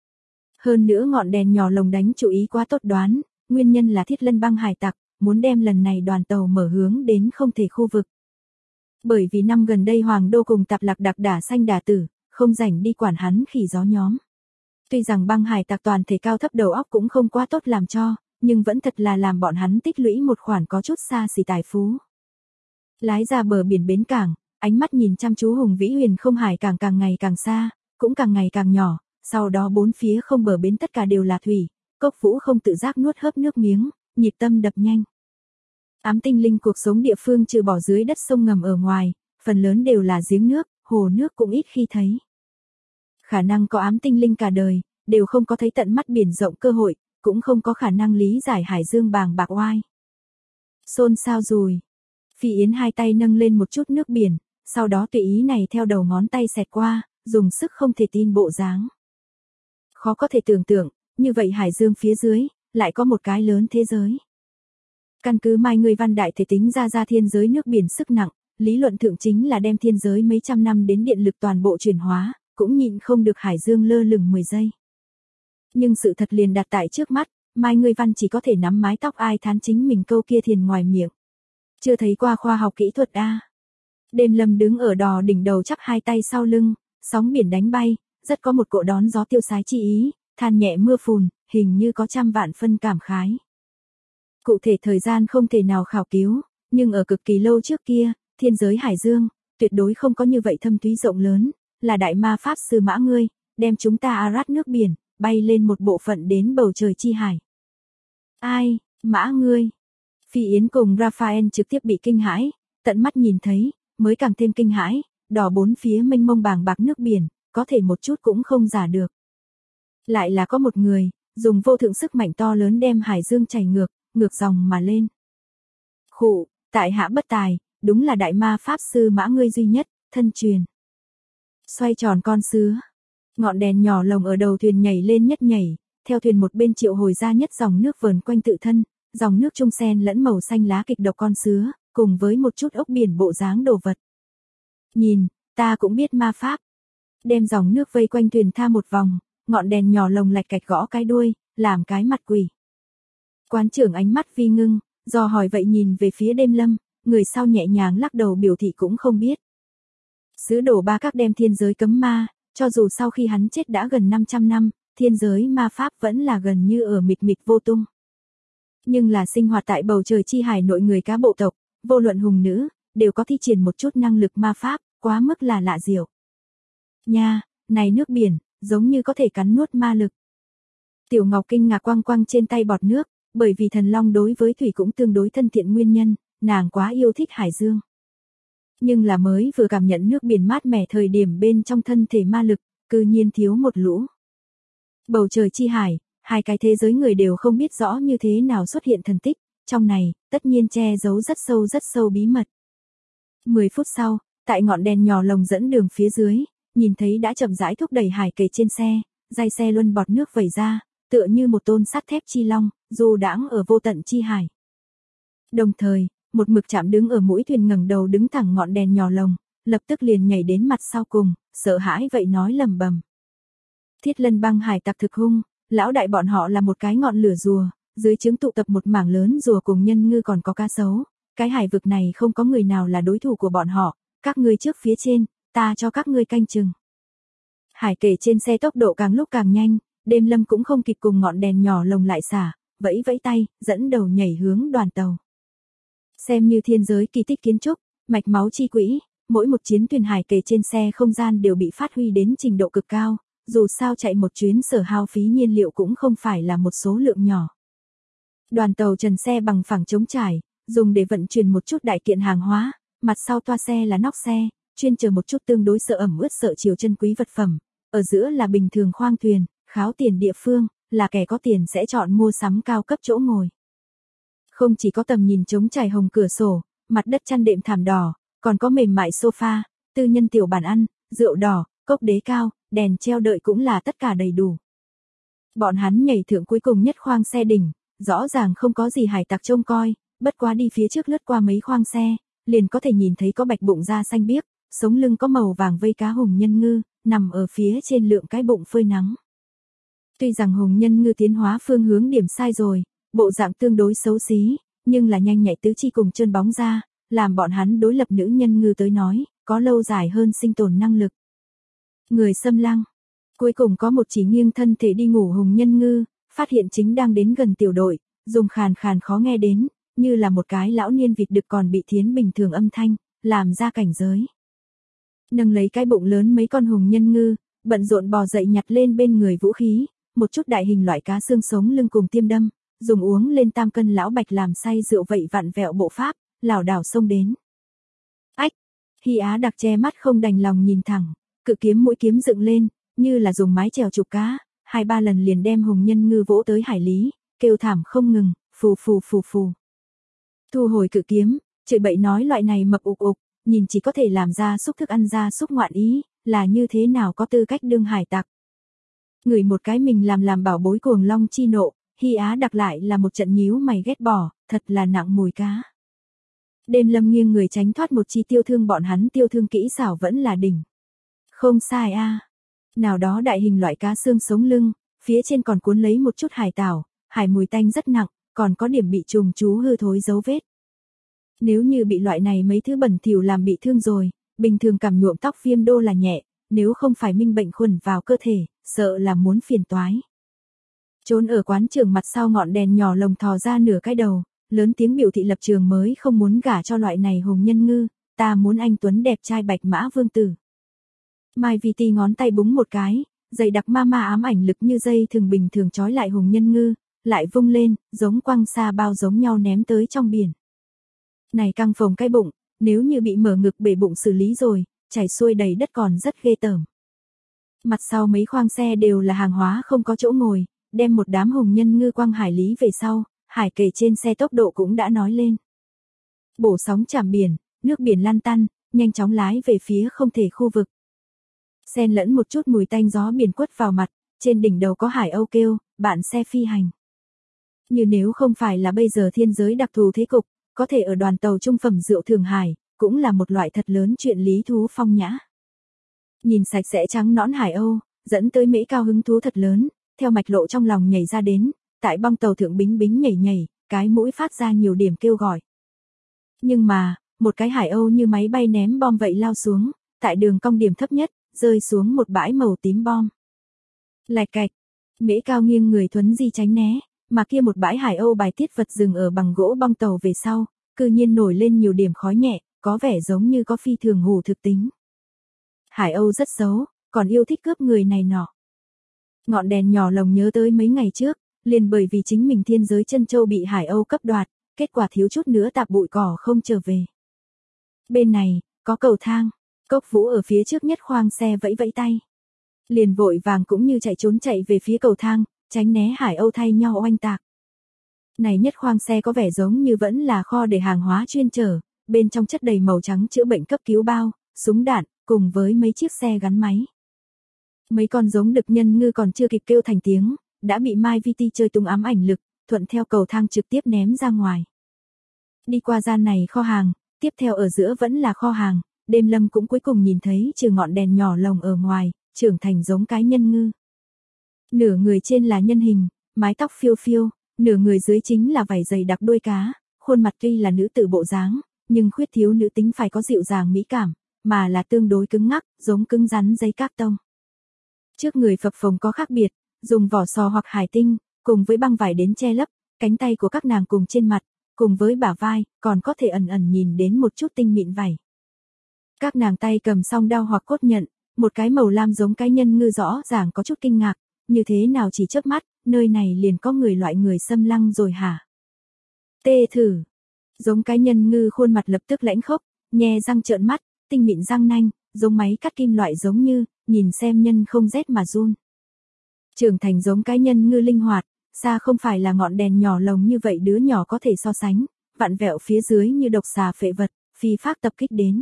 Hơn nữa ngọn đèn nhỏ lồng đánh chú ý quá tốt đoán, nguyên nhân là Thiết Lân băng hải tặc, muốn đem lần này đoàn tàu mở hướng đến không thể khu vực. Bởi vì năm gần đây Hoàng Đô cùng Tạp Lạc Đặc đả xanh đả tử, không rảnh đi quản hắn khỉ gió nhóm. Tuy rằng băng hải tặc toàn thể cao thấp đầu óc cũng không quá tốt làm cho, nhưng vẫn thật là làm bọn hắn tích lũy một khoản có chút xa xỉ tài phú. Lái ra bờ biển bến cảng, ánh mắt nhìn chăm chú hùng vĩ huyền không hải cảng càng ngày càng xa, cũng càng ngày càng nhỏ, sau đó bốn phía không bờ bến tất cả đều là thủy, Cốc Vũ không tự giác nuốt hớp nước miếng, nhịp tâm đập nhanh. Ám tinh linh cuộc sống địa phương trừ bỏ dưới đất sông ngầm ở ngoài, phần lớn đều là giếng nước, hồ nước cũng ít khi thấy. Khả năng có ám tinh linh cả đời, đều không có thấy tận mắt biển rộng cơ hội, cũng không có khả năng lý giải hải dương bàng bạc oai. Xôn xao rồi. Phi Yến hai tay nâng lên một chút nước biển, sau đó tùy ý này theo đầu ngón tay xẹt qua, dùng sức không thể tin bộ dáng. Khó có thể tưởng tượng, như vậy hải dương phía dưới, lại có một cái lớn thế giới. Căn cứ Mai người văn đại thể tính ra thiên giới nước biển sức nặng, lý luận thượng chính là đem thiên giới mấy trăm năm đến điện lực toàn bộ chuyển hóa, cũng nhịn không được hải dương lơ lửng 10 giây. Nhưng sự thật liền đặt tại trước mắt, Mai người văn chỉ có thể nắm mái tóc ai thán chính mình câu kia thiền ngoài miệng. Chưa thấy qua khoa học kỹ thuật a. Đêm Lâm đứng ở đò đỉnh đầu chắp hai tay sau lưng, sóng biển đánh bay, rất có một cỗ đón gió tiêu sái chi ý, than nhẹ mưa phùn, hình như có trăm vạn phân cảm khái. Cụ thể thời gian không thể nào khảo cứu, nhưng ở cực kỳ lâu trước kia, thiên giới hải dương, tuyệt đối không có như vậy thâm thúy rộng lớn, là đại ma pháp sư Mã ngươi, đem chúng ta arat nước biển, bay lên một bộ phận đến bầu trời chi hải. Ai, Mã ngươi? Phi Yến cùng Raphael trực tiếp bị kinh hãi, tận mắt nhìn thấy, mới càng thêm kinh hãi, đỏ bốn phía mênh mông bàng bạc nước biển, có thể một chút cũng không giả được. Lại là có một người, dùng vô thượng sức mạnh to lớn đem hải dương chảy ngược dòng mà lên. Khụ, tại hạ bất tài, đúng là đại ma pháp sư Mã ngươi duy nhất, thân truyền. Xoay tròn con sứa, ngọn đèn nhỏ lồng ở đầu thuyền nhảy lên nhất nhảy, theo thuyền một bên triệu hồi ra nhất dòng nước vờn quanh tự thân, dòng nước trung sen lẫn màu xanh lá kịch độc con sứa, cùng với một chút ốc biển bộ dáng đồ vật. Nhìn, ta cũng biết ma pháp. Đem dòng nước vây quanh thuyền tha một vòng, ngọn đèn nhỏ lồng lạch cạch gõ cái đuôi, làm cái mặt quỷ. Quán trưởng ánh mắt vi ngưng, dò hỏi vậy nhìn về phía Đêm Lâm, người sau nhẹ nhàng lắc đầu biểu thị cũng không biết. Sứ đồ Ba Các đem thiên giới cấm ma, cho dù sau khi hắn chết đã gần 500 năm, thiên giới ma pháp vẫn là gần như ở mịt mịt vô tung. Nhưng là sinh hoạt tại bầu trời chi hải nội người cá bộ tộc, vô luận hùng nữ, đều có thi triển một chút năng lực ma pháp, quá mức là lạ diệu. Nha, này nước biển, giống như có thể cắn nuốt ma lực. Tiểu Ngọc kinh ngạc quăng quăng trên tay bọt nước, bởi vì thần long đối với thủy cũng tương đối thân thiện nguyên nhân, nàng quá yêu thích hải dương. Nhưng là mới vừa cảm nhận nước biển mát mẻ thời điểm bên trong thân thể ma lực, cư nhiên thiếu một lũ. Bầu trời chi hải, hai cái thế giới người đều không biết rõ như thế nào xuất hiện thần tích, trong này, tất nhiên che giấu rất sâu bí mật. 10 phút sau, tại ngọn đèn nhỏ lồng dẫn đường phía dưới, nhìn thấy đã chậm rãi thúc đẩy hải kề trên xe, dây xe luân bọt nước vẩy ra, tựa như một tôn sắt thép chi long, du đãng ở vô tận chi hải. Đồng thời, một mực chạm đứng ở mũi thuyền ngẩng đầu đứng thẳng ngọn đèn nhỏ lồng, lập tức liền nhảy đến mặt sau cùng, sợ hãi vậy nói lầm bầm. Thiết Lân băng hải tặc thực hung, lão đại bọn họ là một cái ngọn lửa rùa, dưới trướng tụ tập một mảng lớn rùa cùng nhân ngư còn có cá sấu, cái hải vực này không có người nào là đối thủ của bọn họ, các ngươi trước phía trên, ta cho các ngươi canh chừng. Hải kể trên xe tốc độ càng lúc càng nhanh, Đêm Lâm cũng không kịp cùng ngọn đèn nhỏ lồng lại xả, vẫy vẫy tay, dẫn đầu nhảy hướng đoàn tàu. Xem như thiên giới kỳ tích kiến trúc, mạch máu chi quỹ, mỗi một chiến thuyền hải kề trên xe không gian đều bị phát huy đến trình độ cực cao, dù sao chạy một chuyến sở hao phí nhiên liệu cũng không phải là một số lượng nhỏ. Đoàn tàu trần xe bằng phẳng chống trải, dùng để vận chuyển một chút đại kiện hàng hóa, mặt sau toa xe là nóc xe, chuyên chở một chút tương đối sợ ẩm ướt sợ chiều chân quý vật phẩm, ở giữa là bình thường khoang thuyền, kháo tiền địa phương, là kẻ có tiền sẽ chọn mua sắm cao cấp chỗ ngồi. Không chỉ có tầm nhìn trống trải hồng cửa sổ, mặt đất chăn đệm thảm đỏ, còn có mềm mại sofa, tư nhân tiểu bàn ăn, rượu đỏ, cốc đế cao, đèn treo đợi cũng là tất cả đầy đủ. Bọn hắn nhảy thượng cuối cùng nhất khoang xe đỉnh, rõ ràng không có gì hải tặc trông coi, bất quá đi phía trước lướt qua mấy khoang xe, liền có thể nhìn thấy có bạch bụng da xanh biếc, sống lưng có màu vàng vây cá hùng nhân ngư, nằm ở phía trên lượng cái bụng phơi nắng. Tuy rằng hùng nhân ngư tiến hóa phương hướng điểm sai rồi, bộ dạng tương đối xấu xí, nhưng là nhanh nhạy tứ chi cùng chân bóng ra, làm bọn hắn đối lập nữ nhân ngư tới nói, có lâu dài hơn sinh tồn năng lực. Người xâm lăng. Cuối cùng có một chỉ nghiêng thân thể đi ngủ Hùng Nhân Ngư, phát hiện chính đang đến gần tiểu đội, dùng khàn khàn khó nghe đến, như là một cái lão niên vịt đực còn bị thiến bình thường âm thanh, làm ra cảnh giới. Nâng lấy cái bụng lớn mấy con Hùng Nhân Ngư, bận rộn bò dậy nhặt lên bên người vũ khí, một chút đại hình loại cá xương sống lưng cùng tiêm đâm, dùng uống lên tam cân lão bạch làm say rượu vậy vặn vẹo bộ pháp, lảo đảo xông đến. Ách! Hy Á Đặc che mắt không đành lòng nhìn thẳng, cự kiếm mũi kiếm dựng lên, như là dùng mái chèo chụp cá, 2-3 lần liền đem Hùng Nhân Ngư vỗ tới hải lý, kêu thảm không ngừng, phù phù phù phù. Thu hồi cự kiếm, chửi bậy nói loại này mập ục ục, nhìn chỉ có thể làm ra xúc thức ăn ra xúc ngoạn ý, là như thế nào có tư cách đương hải tặc. Ngửi một cái mình làm bảo bối cuồng long chi nộ, Hy Á Đặc lại là một trận nhíu mày ghét bỏ, thật là nặng mùi cá. Đêm Lâm nghiêng người tránh thoát một chi tiêu thương, bọn hắn tiêu thương kỹ xảo vẫn là đỉnh. Không sai a. Nào đó đại hình loại cá xương sống lưng, phía trên còn cuốn lấy một chút hải tảo, hải mùi tanh rất nặng, còn có điểm bị trùng chú hư thối dấu vết. Nếu như bị loại này mấy thứ bẩn thỉu làm bị thương rồi, bình thường cảm nhuộm tóc viêm đô là nhẹ, nếu không phải minh bệnh khuẩn vào cơ thể, sợ là muốn phiền toái. Trốn ở quán trường mặt sau ngọn đèn nhỏ lồng thò ra nửa cái đầu, lớn tiếng biểu thị lập trường mới không muốn gả cho loại này Hùng Nhân Ngư, ta muốn anh tuấn đẹp trai bạch mã vương tử. Mai Vi Ti ngón tay búng một cái, dày đặc ma ma ám ảnh lực như dây thường bình thường trói lại Hùng Nhân Ngư, lại vung lên, giống quăng sa bao giống nhau ném tới trong biển. Này căng phồng cái bụng, nếu như bị mở ngực bể bụng xử lý rồi, chảy xuôi đầy đất còn rất ghê tởm. Mặt sau mấy khoang xe đều là hàng hóa không có chỗ ngồi, đem một đám Hùng Nhân Ngư quăng hải lý về sau, hải kề trên xe tốc độ cũng đã nói lên. Bổ sóng chạm biển, nước biển lan tăn, nhanh chóng lái về phía không thể khu vực. Xen lẫn một chút mùi tanh gió biển quất vào mặt, trên đỉnh đầu có Hải Âu kêu, bạn xe phi hành. Như nếu không phải là bây giờ thiên giới đặc thù thế cục, có thể ở đoàn tàu trung phẩm rượu Thường Hải, cũng là một loại thật lớn chuyện lý thú phong nhã. Nhìn sạch sẽ trắng nõn Hải Âu, dẫn tới Mễ Cao hứng thú thật lớn, theo mạch lộ trong lòng nhảy ra đến, tại bong tàu thượng bính bính nhảy nhảy, cái mũi phát ra nhiều điểm kêu gọi. Nhưng mà, một cái Hải Âu như máy bay ném bom vậy lao xuống, tại đường cong điểm thấp nhất, rơi xuống một bãi màu tím bom. Lạch cạch, Mễ Cao nghiêng người thuấn di tránh né, mà kia một bãi Hải Âu bài tiết vật dừng ở bằng gỗ bong tàu về sau, cư nhiên nổi lên nhiều điểm khói nhẹ, có vẻ giống như có phi thường hủ thực tính. Hải Âu rất xấu, còn yêu thích cướp người này nọ. Ngọn đèn nhỏ lồng nhớ tới mấy ngày trước, liền bởi vì chính mình thiên giới chân châu bị Hải Âu cấp đoạt, kết quả thiếu chút nữa tạp bụi cỏ không trở về. Bên này, có cầu thang, Cốc Vũ ở phía trước nhất khoang xe vẫy vẫy tay. Liền vội vàng cũng như chạy trốn chạy về phía cầu thang, tránh né Hải Âu thay nhau oanh tạc. Này nhất khoang xe có vẻ giống như vẫn là kho để hàng hóa chuyên chở, bên trong chất đầy màu trắng chữa bệnh cấp cứu bao, súng đạn, cùng với mấy chiếc xe gắn máy. Mấy con giống đực nhân ngư còn chưa kịp kêu thành tiếng, đã bị Mai Vi Ti chơi tung ám ảnh lực, thuận theo cầu thang trực tiếp ném ra ngoài. Đi qua gian này kho hàng, tiếp theo ở giữa vẫn là kho hàng, Đêm Lâm cũng cuối cùng nhìn thấy trừ ngọn đèn nhỏ lồng ở ngoài, trưởng thành giống cái nhân ngư. Nửa người trên là nhân hình, mái tóc phiêu phiêu, nửa người dưới chính là vảy dày đặc đuôi cá, khuôn mặt tuy là nữ tử bộ dáng, nhưng khuyết thiếu nữ tính phải có dịu dàng mỹ cảm, mà là tương đối cứng ngắc, giống cứng rắn giấy các tông. Trước người phập phồng có khác biệt, dùng vỏ sò hoặc hải tinh, cùng với băng vải đến che lấp, cánh tay của các nàng cùng trên mặt, cùng với bả vai, còn có thể ẩn ẩn nhìn đến một chút tinh mịn vảy. Các nàng tay cầm song đao hoặc cốt nhận, một cái màu lam giống cái nhân ngư rõ ràng có chút kinh ngạc, như thế nào chỉ chớp mắt, nơi này liền có người loại người xâm lăng rồi hả? Tê thử. Giống cái nhân ngư khuôn mặt lập tức lãnh khốc, nhe răng trợn mắt, tinh mịn răng nanh, giống máy cắt kim loại giống như, nhìn xem nhân không rét mà run. Trưởng thành giống cái nhân ngư linh hoạt, xa không phải là ngọn đèn nhỏ lồng như vậy đứa nhỏ có thể so sánh, vặn vẹo phía dưới như độc xà phệ vật, phi phác tập kích đến.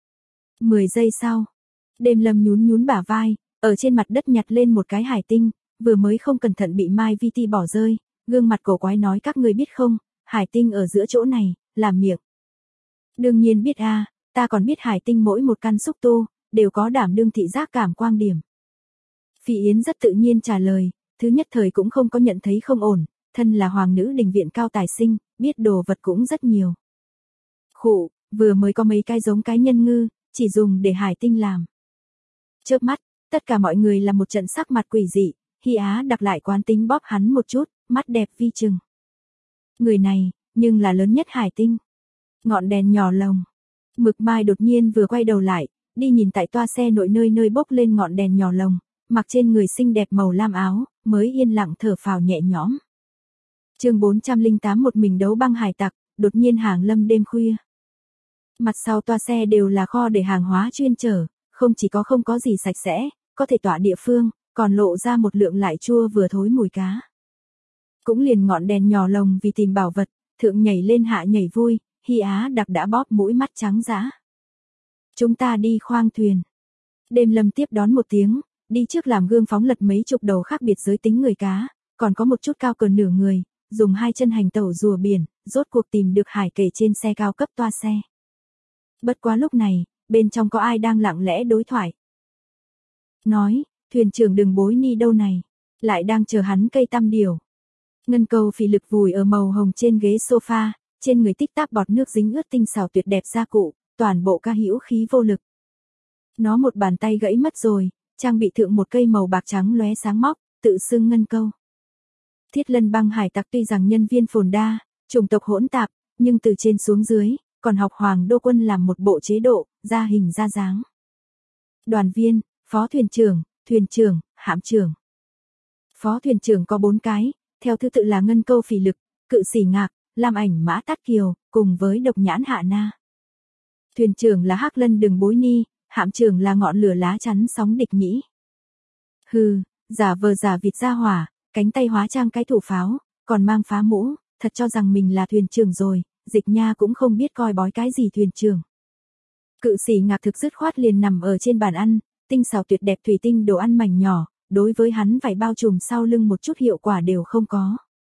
10 giây sau, Đêm Lâm nhún nhún bả vai, ở trên mặt đất nhặt lên một cái hải tinh, vừa mới không cẩn thận bị Mai Vi Ti bỏ rơi, gương mặt cổ quái nói các ngươi biết không, hải tinh ở giữa chỗ này, làm miệng. Đương nhiên biết a, ta còn biết hải tinh mỗi một căn xúc tu, đều có đảm đương thị giác cảm quang điểm. Phi Yến rất tự nhiên trả lời, thứ nhất thời cũng không có nhận thấy không ổn, thân là hoàng nữ đình viện cao tài sinh, biết đồ vật cũng rất nhiều. Khụ, vừa mới có mấy cái giống cái nhân ngư, chỉ dùng để hải tinh làm. Chớp mắt, Tất cả mọi người là một trận sắc mặt quỷ dị, Hy Á Đặc lại quán tính bóp hắn một chút, mắt đẹp vi chừng. Người này, nhưng là lớn nhất hải tinh. Ngọn đèn nhỏ lồng. Mực Mai đột nhiên vừa quay đầu lại, đi nhìn tại toa xe nội nơi nơi bốc lên ngọn đèn nhỏ lồng, mặc trên người xinh đẹp màu lam áo, mới yên lặng thở phào nhẹ nhõm. Chương 408 một mình đấu băng hải tặc, đột nhiên hàng lâm đêm khuya. Mặt sau toa xe đều là kho để hàng hóa chuyên chở, không chỉ có không có gì sạch sẽ, có thể tỏa địa phương, còn lộ ra một lượng lại chua vừa thối mùi cá. Cũng liền ngọn đèn nhỏ lồng vì tìm bảo vật, thượng nhảy lên hạ nhảy vui, Hy Á Đặc đã bóp mũi mắt trắng dã. Chúng ta đi khoang thuyền. Đêm Lâm tiếp đón một tiếng, đi trước làm gương phóng lật mấy chục đầu khác biệt giới tính người cá, còn có một chút cao cờ nửa người, dùng hai chân hành tẩu rùa biển, rốt cuộc tìm được hải kể trên xe cao cấp toa xe. Bất quá lúc này, bên trong có ai đang lặng lẽ đối thoại. Nói, thuyền trưởng đừng bối ni đâu này, lại đang chờ hắn cây tam điều. Ngân Câu Phỉ Lực vùi ở màu hồng trên ghế sofa, trên người tích tắc bọt nước dính ướt tinh xảo tuyệt đẹp gia cụ, toàn bộ ca hữu khí vô lực. Nó một bàn tay gãy mất rồi, trang bị thượng một cây màu bạc trắng lóe sáng móc, tự xưng Ngân Câu. Thiết Lân băng hải tặc tuy rằng nhân viên phồn đa, chủng tộc hỗn tạp, nhưng từ trên xuống dưới, còn học Hoàng Đô Quân làm một bộ chế độ, ra hình ra dáng. Đoàn viên, phó thuyền trưởng, hạm trưởng. Phó thuyền trưởng có 4 cái, theo thứ tự là Ngân Câu Phỉ Lực, Cự Sỉ Ngạc, Lam Ảnh Mã Tát Kiều, cùng với Độc Nhãn Hạ Na. Thuyền trưởng là Hắc Lân Đừng Bối Ni, hạm trưởng là Ngọn Lửa Lá Chắn Sóng Địch Nhĩ. Hừ, giả vờ giả vịt ra hỏa, cánh tay hóa trang cái thủ pháo, còn mang phá mũ, thật cho rằng mình là thuyền trưởng rồi, Dịch Nha cũng không biết coi bói cái gì thuyền trưởng. Cự Sỉ Ngạc thực dứt khoát liền nằm ở trên bàn ăn, tinh xảo tuyệt đẹp thủy tinh đồ ăn mảnh nhỏ, đối với hắn vải bao trùm sau lưng một chút hiệu quả đều không có.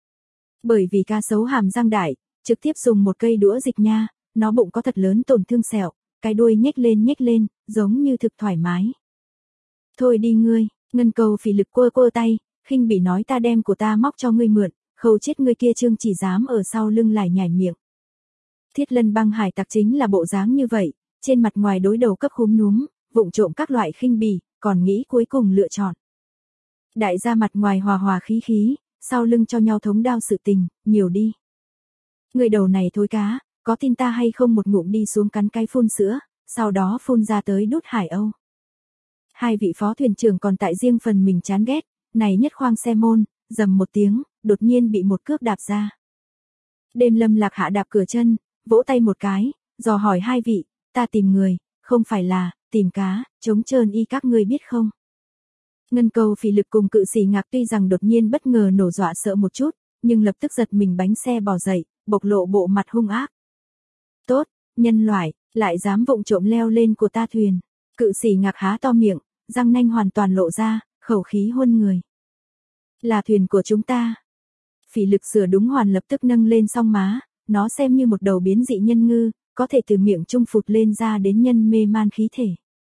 Bởi vì cá sấu hàm răng đại, trực tiếp dùng một cây đũa Dịch Nha, nó bụng có thật lớn tổn thương sẹo, cái đuôi nhếch lên, giống như thực thoải mái. Thôi đi ngươi, Ngân Câu Phỉ Lực quơ tay, khinh bỉ nói ta đem của ta móc cho ngươi mượn, khâu chết ngươi kia Trương chỉ dám ở sau lưng lại nhảy miệng. Thiết Lân băng hải tặc chính là bộ dáng như vậy, trên mặt ngoài đối đầu cấp khúm núm, vụng trộm các loại khinh bỉ, còn nghĩ cuối cùng lựa chọn. Đại gia mặt ngoài hòa hòa khí, sau lưng cho nhau thống đao sự tình, nhiều đi. Người đầu này thối cá, có tin ta hay không một ngụm đi xuống cắn cái phun sữa, sau đó phun ra tới đút Hải Âu. Hai vị phó thuyền trưởng còn tại riêng phần mình chán ghét, này nhất khoang xe môn, rầm một tiếng, đột nhiên bị một cước đạp ra. Đêm Lâm Lạc hạ đạp cửa chân, vỗ tay một cái, dò hỏi hai vị, ta tìm người, không phải là, tìm cá, trống trơn y các ngươi biết không? Ngân Câu Phỉ Lực cùng Cự Sỉ Ngạc tuy rằng đột nhiên bất ngờ nổ dọa sợ một chút, nhưng lập tức giật mình bánh xe bò dậy, bộc lộ bộ mặt hung ác. Tốt, nhân loại, lại dám vụng trộm leo lên của ta thuyền. Cự Sỉ Ngạc há to miệng, răng nanh hoàn toàn lộ ra, khẩu khí hôn người. Là thuyền của chúng ta. Phỉ Lực sửa đúng hoàn lập tức nâng lên song má, nó xem như một đầu biến dị nhân ngư, có thể từ miệng trung phụt lên ra đến nhân mê man khí thể.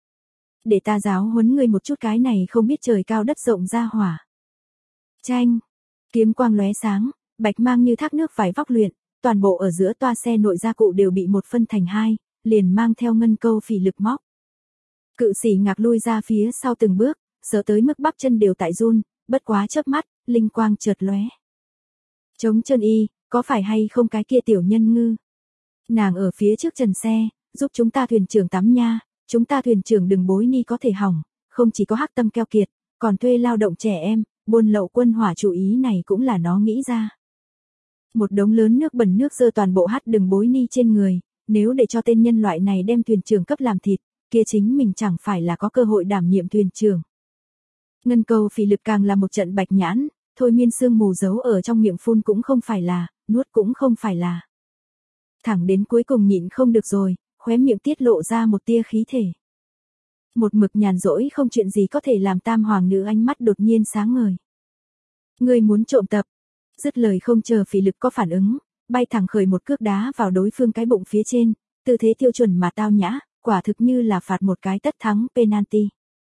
Để ta giáo huấn ngươi một chút cái này không biết trời cao đất rộng ra hỏa. Chanh, kiếm quang lóe sáng, bạch mang như thác nước phải vóc luyện, toàn bộ ở giữa toa xe nội gia cụ đều bị một phân thành hai, liền mang theo Ngân Câu Phỉ Lực móc. Cự Sỉ Ngạc lui ra phía sau từng bước, sợ tới mức bắp chân đều tại run, bất quá chớp mắt, linh quang chợt lóe. Trống chân y, có phải hay không cái kia tiểu nhân ngư? Nàng ở phía trước trần xe, giúp chúng ta thuyền trưởng tắm nha, chúng ta thuyền trưởng Đừng Bối Ni có thể hỏng, không chỉ có hắc tâm keo kiệt, còn thuê lao động trẻ em, buôn lậu quân hỏa chủ ý này cũng là nó nghĩ ra. Một đống lớn nước bẩn nước dơ toàn bộ hắt Đừng Bối Ni trên người, nếu để cho tên nhân loại này đem thuyền trưởng cấp làm thịt, kia chính mình chẳng phải là có cơ hội đảm nhiệm thuyền trưởng. Ngân Câu Phỉ Lực càng là một trận bạch nhãn, thôi miên sương mù giấu ở trong miệng phun cũng không phải là, nuốt cũng không phải là. Thẳng đến cuối cùng nhịn không được rồi, khóe miệng tiết lộ ra một tia khí thể. Một mực nhàn rỗi không chuyện gì có thể làm tam hoàng nữ ánh mắt đột nhiên sáng ngời. Ngươi muốn trộm tập. Dứt lời không chờ Phỉ Lực có phản ứng, bay thẳng khởi một cước đá vào đối phương cái bụng phía trên, tư thế tiêu chuẩn mà tao nhã, quả thực như là phạt một cái tất thắng penalty.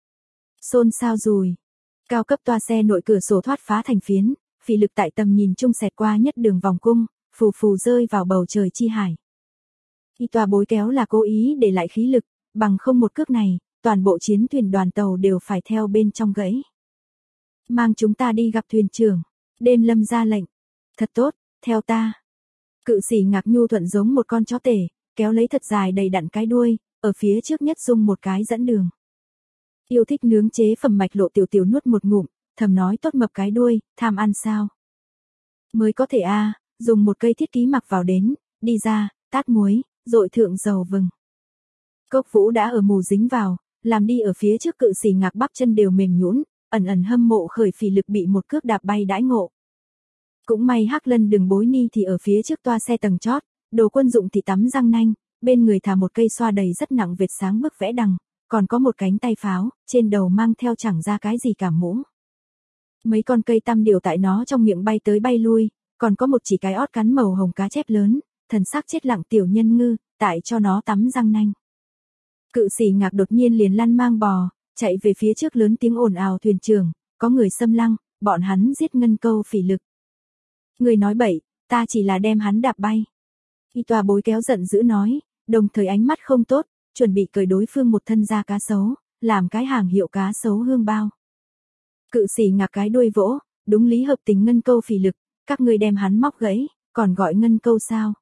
Xôn xao rùi. Cao cấp toa xe nội cửa sổ thoát phá thành phiến, Phỉ Lực tại tầm nhìn chung xẹt qua nhất đường vòng cung, phù phù rơi vào bầu trời chi hải. Y tòa bối kéo là cố ý để lại khí lực, bằng không một cước này, toàn bộ chiến thuyền đoàn tàu đều phải theo bên trong gãy. Mang chúng ta đi gặp thuyền trưởng. Đêm Lâm ra lệnh. Thật tốt, theo ta. Cự sĩ Ngạc nhu thuận giống một con chó tể, kéo lấy thật dài đầy đặn cái đuôi, ở phía trước nhất dung một cái dẫn đường. Yêu thích nướng chế phẩm Mạch Lộ tiểu tiểu nuốt một ngụm, thầm nói tốt mập cái đuôi, tham ăn sao? Mới có thể a, dùng một cây thiết ký mặc vào đến, đi ra, tát muối, dội thượng dầu vừng. Cốc Vũ đã ở mù dính vào, làm đi ở phía trước cự sĩ Ngạc bắp chân đều mềm nhũn, ẩn ẩn hâm mộ khởi phỉ lực bị một cước đạp bay đãi ngộ. Cũng may Hắc Lân Đừng Bối Ni thì ở phía trước toa xe tầng chót, Đồ Quân Dụng thì tắm răng nanh, bên người thả một cây xoa đầy rất nặng vệt sáng bức vẽ đằng, còn có một cánh tay pháo, trên đầu mang theo chẳng ra cái gì cả mũ. Mấy con cây tăm điều tại nó trong miệng bay tới bay lui, còn có một chỉ cái ót cắn màu hồng cá chép lớn, thần sắc chết lặng tiểu nhân ngư, tại cho nó tắm răng nanh. Cự sĩ Ngạc đột nhiên liền lăn mang bò, chạy về phía trước lớn tiếng ồn ào thuyền trưởng, có người xâm lăng, bọn hắn giết ngân câu phỉ lực. Người nói bậy, ta chỉ là đem hắn đạp bay. Y tòa bối kéo giận dữ nói, đồng thời ánh mắt không tốt, chuẩn bị cởi đối phương một thân da cá sấu, làm cái hàng hiệu cá sấu hương bao. Cự sĩ Ngạc cái đuôi vỗ, đúng lý hợp tình ngân câu phỉ lực, các ngươi đem hắn móc gãy, còn gọi ngân câu sao?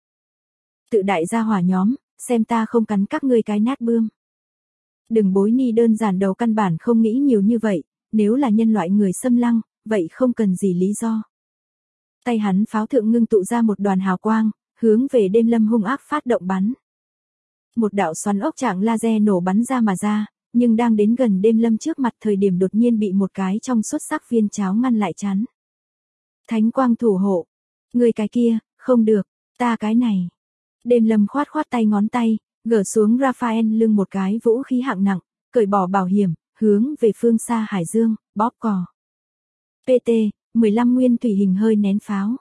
Tự đại gia hỏa nhóm, xem ta không cắn các ngươi cái nát bươm. Đừng Bối Ni đơn giản đầu căn bản không nghĩ nhiều như vậy, nếu là nhân loại người xâm lăng, vậy không cần gì lý do. Tay hắn pháo thượng ngưng tụ ra một đoàn hào quang, hướng về Đêm Lâm hung ác phát động bắn. Một đạo xoắn ốc trạng laser nổ bắn ra mà ra, nhưng đang đến gần Đêm Lâm trước mặt thời điểm đột nhiên bị một cái trong suốt sắc viên cháo ngăn lại chắn. Thánh quang thủ hộ. Người cái kia, không được, ta cái này. Đêm Lâm khoát khoát tay ngón tay, gỡ xuống Raphael lưng một cái vũ khí hạng nặng, cởi bỏ bảo hiểm, hướng về phương xa hải dương, bóp cò. PT, 15 nguyên thủy hình hơi nén pháo.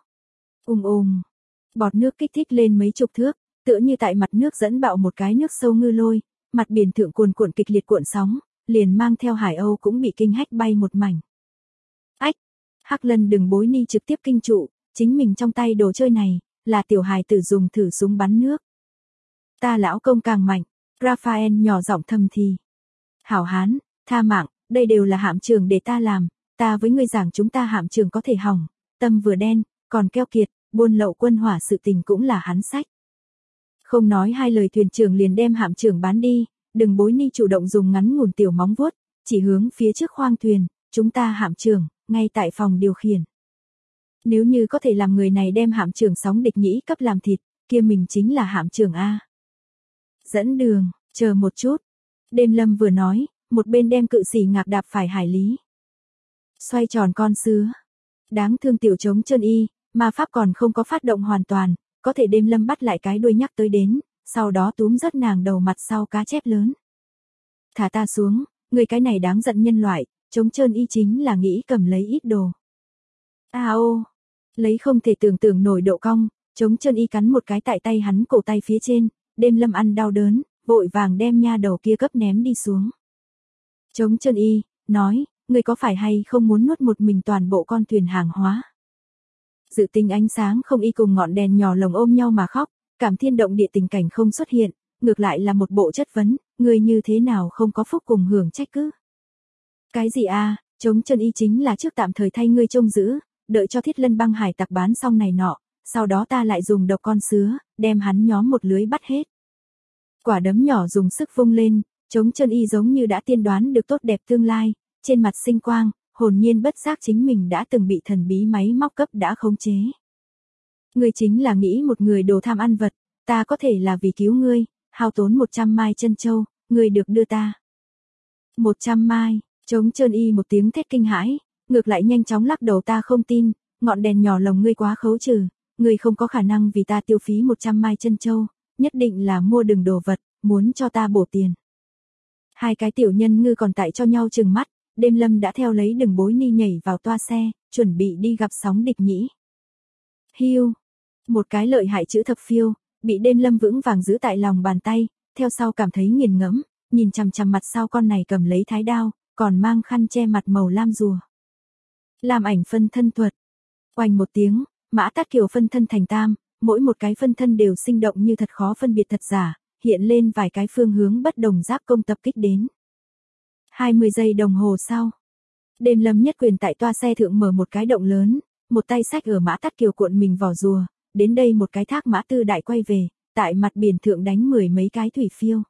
Bọt nước kích thích lên mấy chục thước, tựa như tại mặt nước dẫn bạo một cái nước sâu ngư lôi, mặt biển thượng cuồn cuộn kịch liệt cuộn sóng, liền mang theo Hải Âu cũng bị kinh hách bay một mảnh. Ách, Hắc Lân Đừng Bối Ni trực tiếp kinh trụ, chính mình trong tay đồ chơi này, là tiểu hài tử dùng thử súng bắn nước. Ta lão công càng mạnh, Raphael nhỏ giọng thầm thì. Hảo hán, tha mạng, đây đều là hạm trưởng để ta làm, ta với ngươi giảng chúng ta hạm trưởng có thể hỏng, tâm vừa đen, còn keo kiệt, buôn lậu quân hỏa sự tình cũng là hắn sách. Không nói hai lời thuyền trưởng liền đem hạm trưởng bán đi, Đừng Bối Ni chủ động dùng ngắn ngủn tiểu móng vuốt, chỉ hướng phía trước khoang thuyền, chúng ta hạm trưởng, ngay tại phòng điều khiển. Nếu như có thể làm người này đem hạm trưởng sóng địch nhĩ cấp làm thịt, kia mình chính là hạm trưởng A. Dẫn đường, chờ một chút. Đêm Lâm vừa nói, một bên đem cự sĩ Ngạc đạp phải hải lý. Xoay tròn con sứa. Đáng thương tiểu trống chân y, ma pháp còn không có phát động hoàn toàn, có thể Đêm Lâm bắt lại cái đuôi nhắc tới đến, sau đó túm rớt nàng đầu mặt sau cá chép lớn. Thả ta xuống, người cái này đáng giận nhân loại, trống trơn y chính là nghĩ cầm lấy ít đồ. Lấy không thể tưởng tượng nổi độ cong, trống chân y cắn một cái tại tay hắn cổ tay phía trên, Đêm Lâm ăn đau đớn, vội vàng đem nha đầu kia cấp ném đi xuống. Trống chân y, nói, người có phải hay không muốn nuốt một mình toàn bộ con thuyền hàng hóa? Dự tính ánh sáng không y cùng ngọn đèn nhỏ lồng ôm nhau mà khóc, cảm thiên động địa tình cảnh không xuất hiện, ngược lại là một bộ chất vấn, người như thế nào không có phúc cùng hưởng trách cứ. Cái gì a? Trống chân y chính là trước tạm thời thay ngươi trông giữ, đợi cho Thiết Lân băng hải tặc bán xong này nọ, sau đó ta lại dùng độc con sứa, đem hắn nhóm một lưới bắt hết. Quả đấm nhỏ dùng sức vung lên, trống chân y giống như đã tiên đoán được tốt đẹp tương lai, trên mặt sinh quang, hồn nhiên bất giác chính mình đã từng bị thần bí máy móc cấp đã khống chế. Ngươi chính là nghĩ một người đồ tham ăn vật, ta có thể là vì cứu ngươi, hao tốn 100 mai chân châu, ngươi được đưa ta. 100 mai, trống chân y một tiếng thét kinh hãi, ngược lại nhanh chóng lắc đầu ta không tin, ngọn đèn nhỏ lồng ngươi quá khấu trừ, ngươi không có khả năng vì ta tiêu phí 100 mai chân châu, nhất định là mua đừng đồ vật, muốn cho ta bổ tiền. Hai cái tiểu nhân ngư còn tại cho nhau trừng mắt, Đêm Lâm đã theo lấy Đừng Bối Ni nhảy vào toa xe, chuẩn bị đi gặp sóng địch nhĩ. Hiu, một cái lợi hại chữ thập phiêu, bị Đêm Lâm vững vàng giữ tại lòng bàn tay, theo sau cảm thấy nghiền ngẫm, nhìn chằm chằm mặt sau con này cầm lấy thái đao, còn mang khăn che mặt màu lam rùa. Làm ảnh phân thân thuật. Oanh một tiếng, Mã Tát Kiều phân thân thành tam, mỗi một cái phân thân đều sinh động như thật khó phân biệt thật giả, hiện lên vài cái phương hướng bất đồng giáp công tập kích đến. 20 giây đồng hồ sau, Đêm Lâm nhất quyền tại toa xe thượng mở một cái động lớn, một tay xách ở mã tắt kiều cuộn mình vỏ rùa, đến đây một cái thác mã tư đại quay về, tại mặt biển thượng đánh 10 mấy cái thủy phiêu.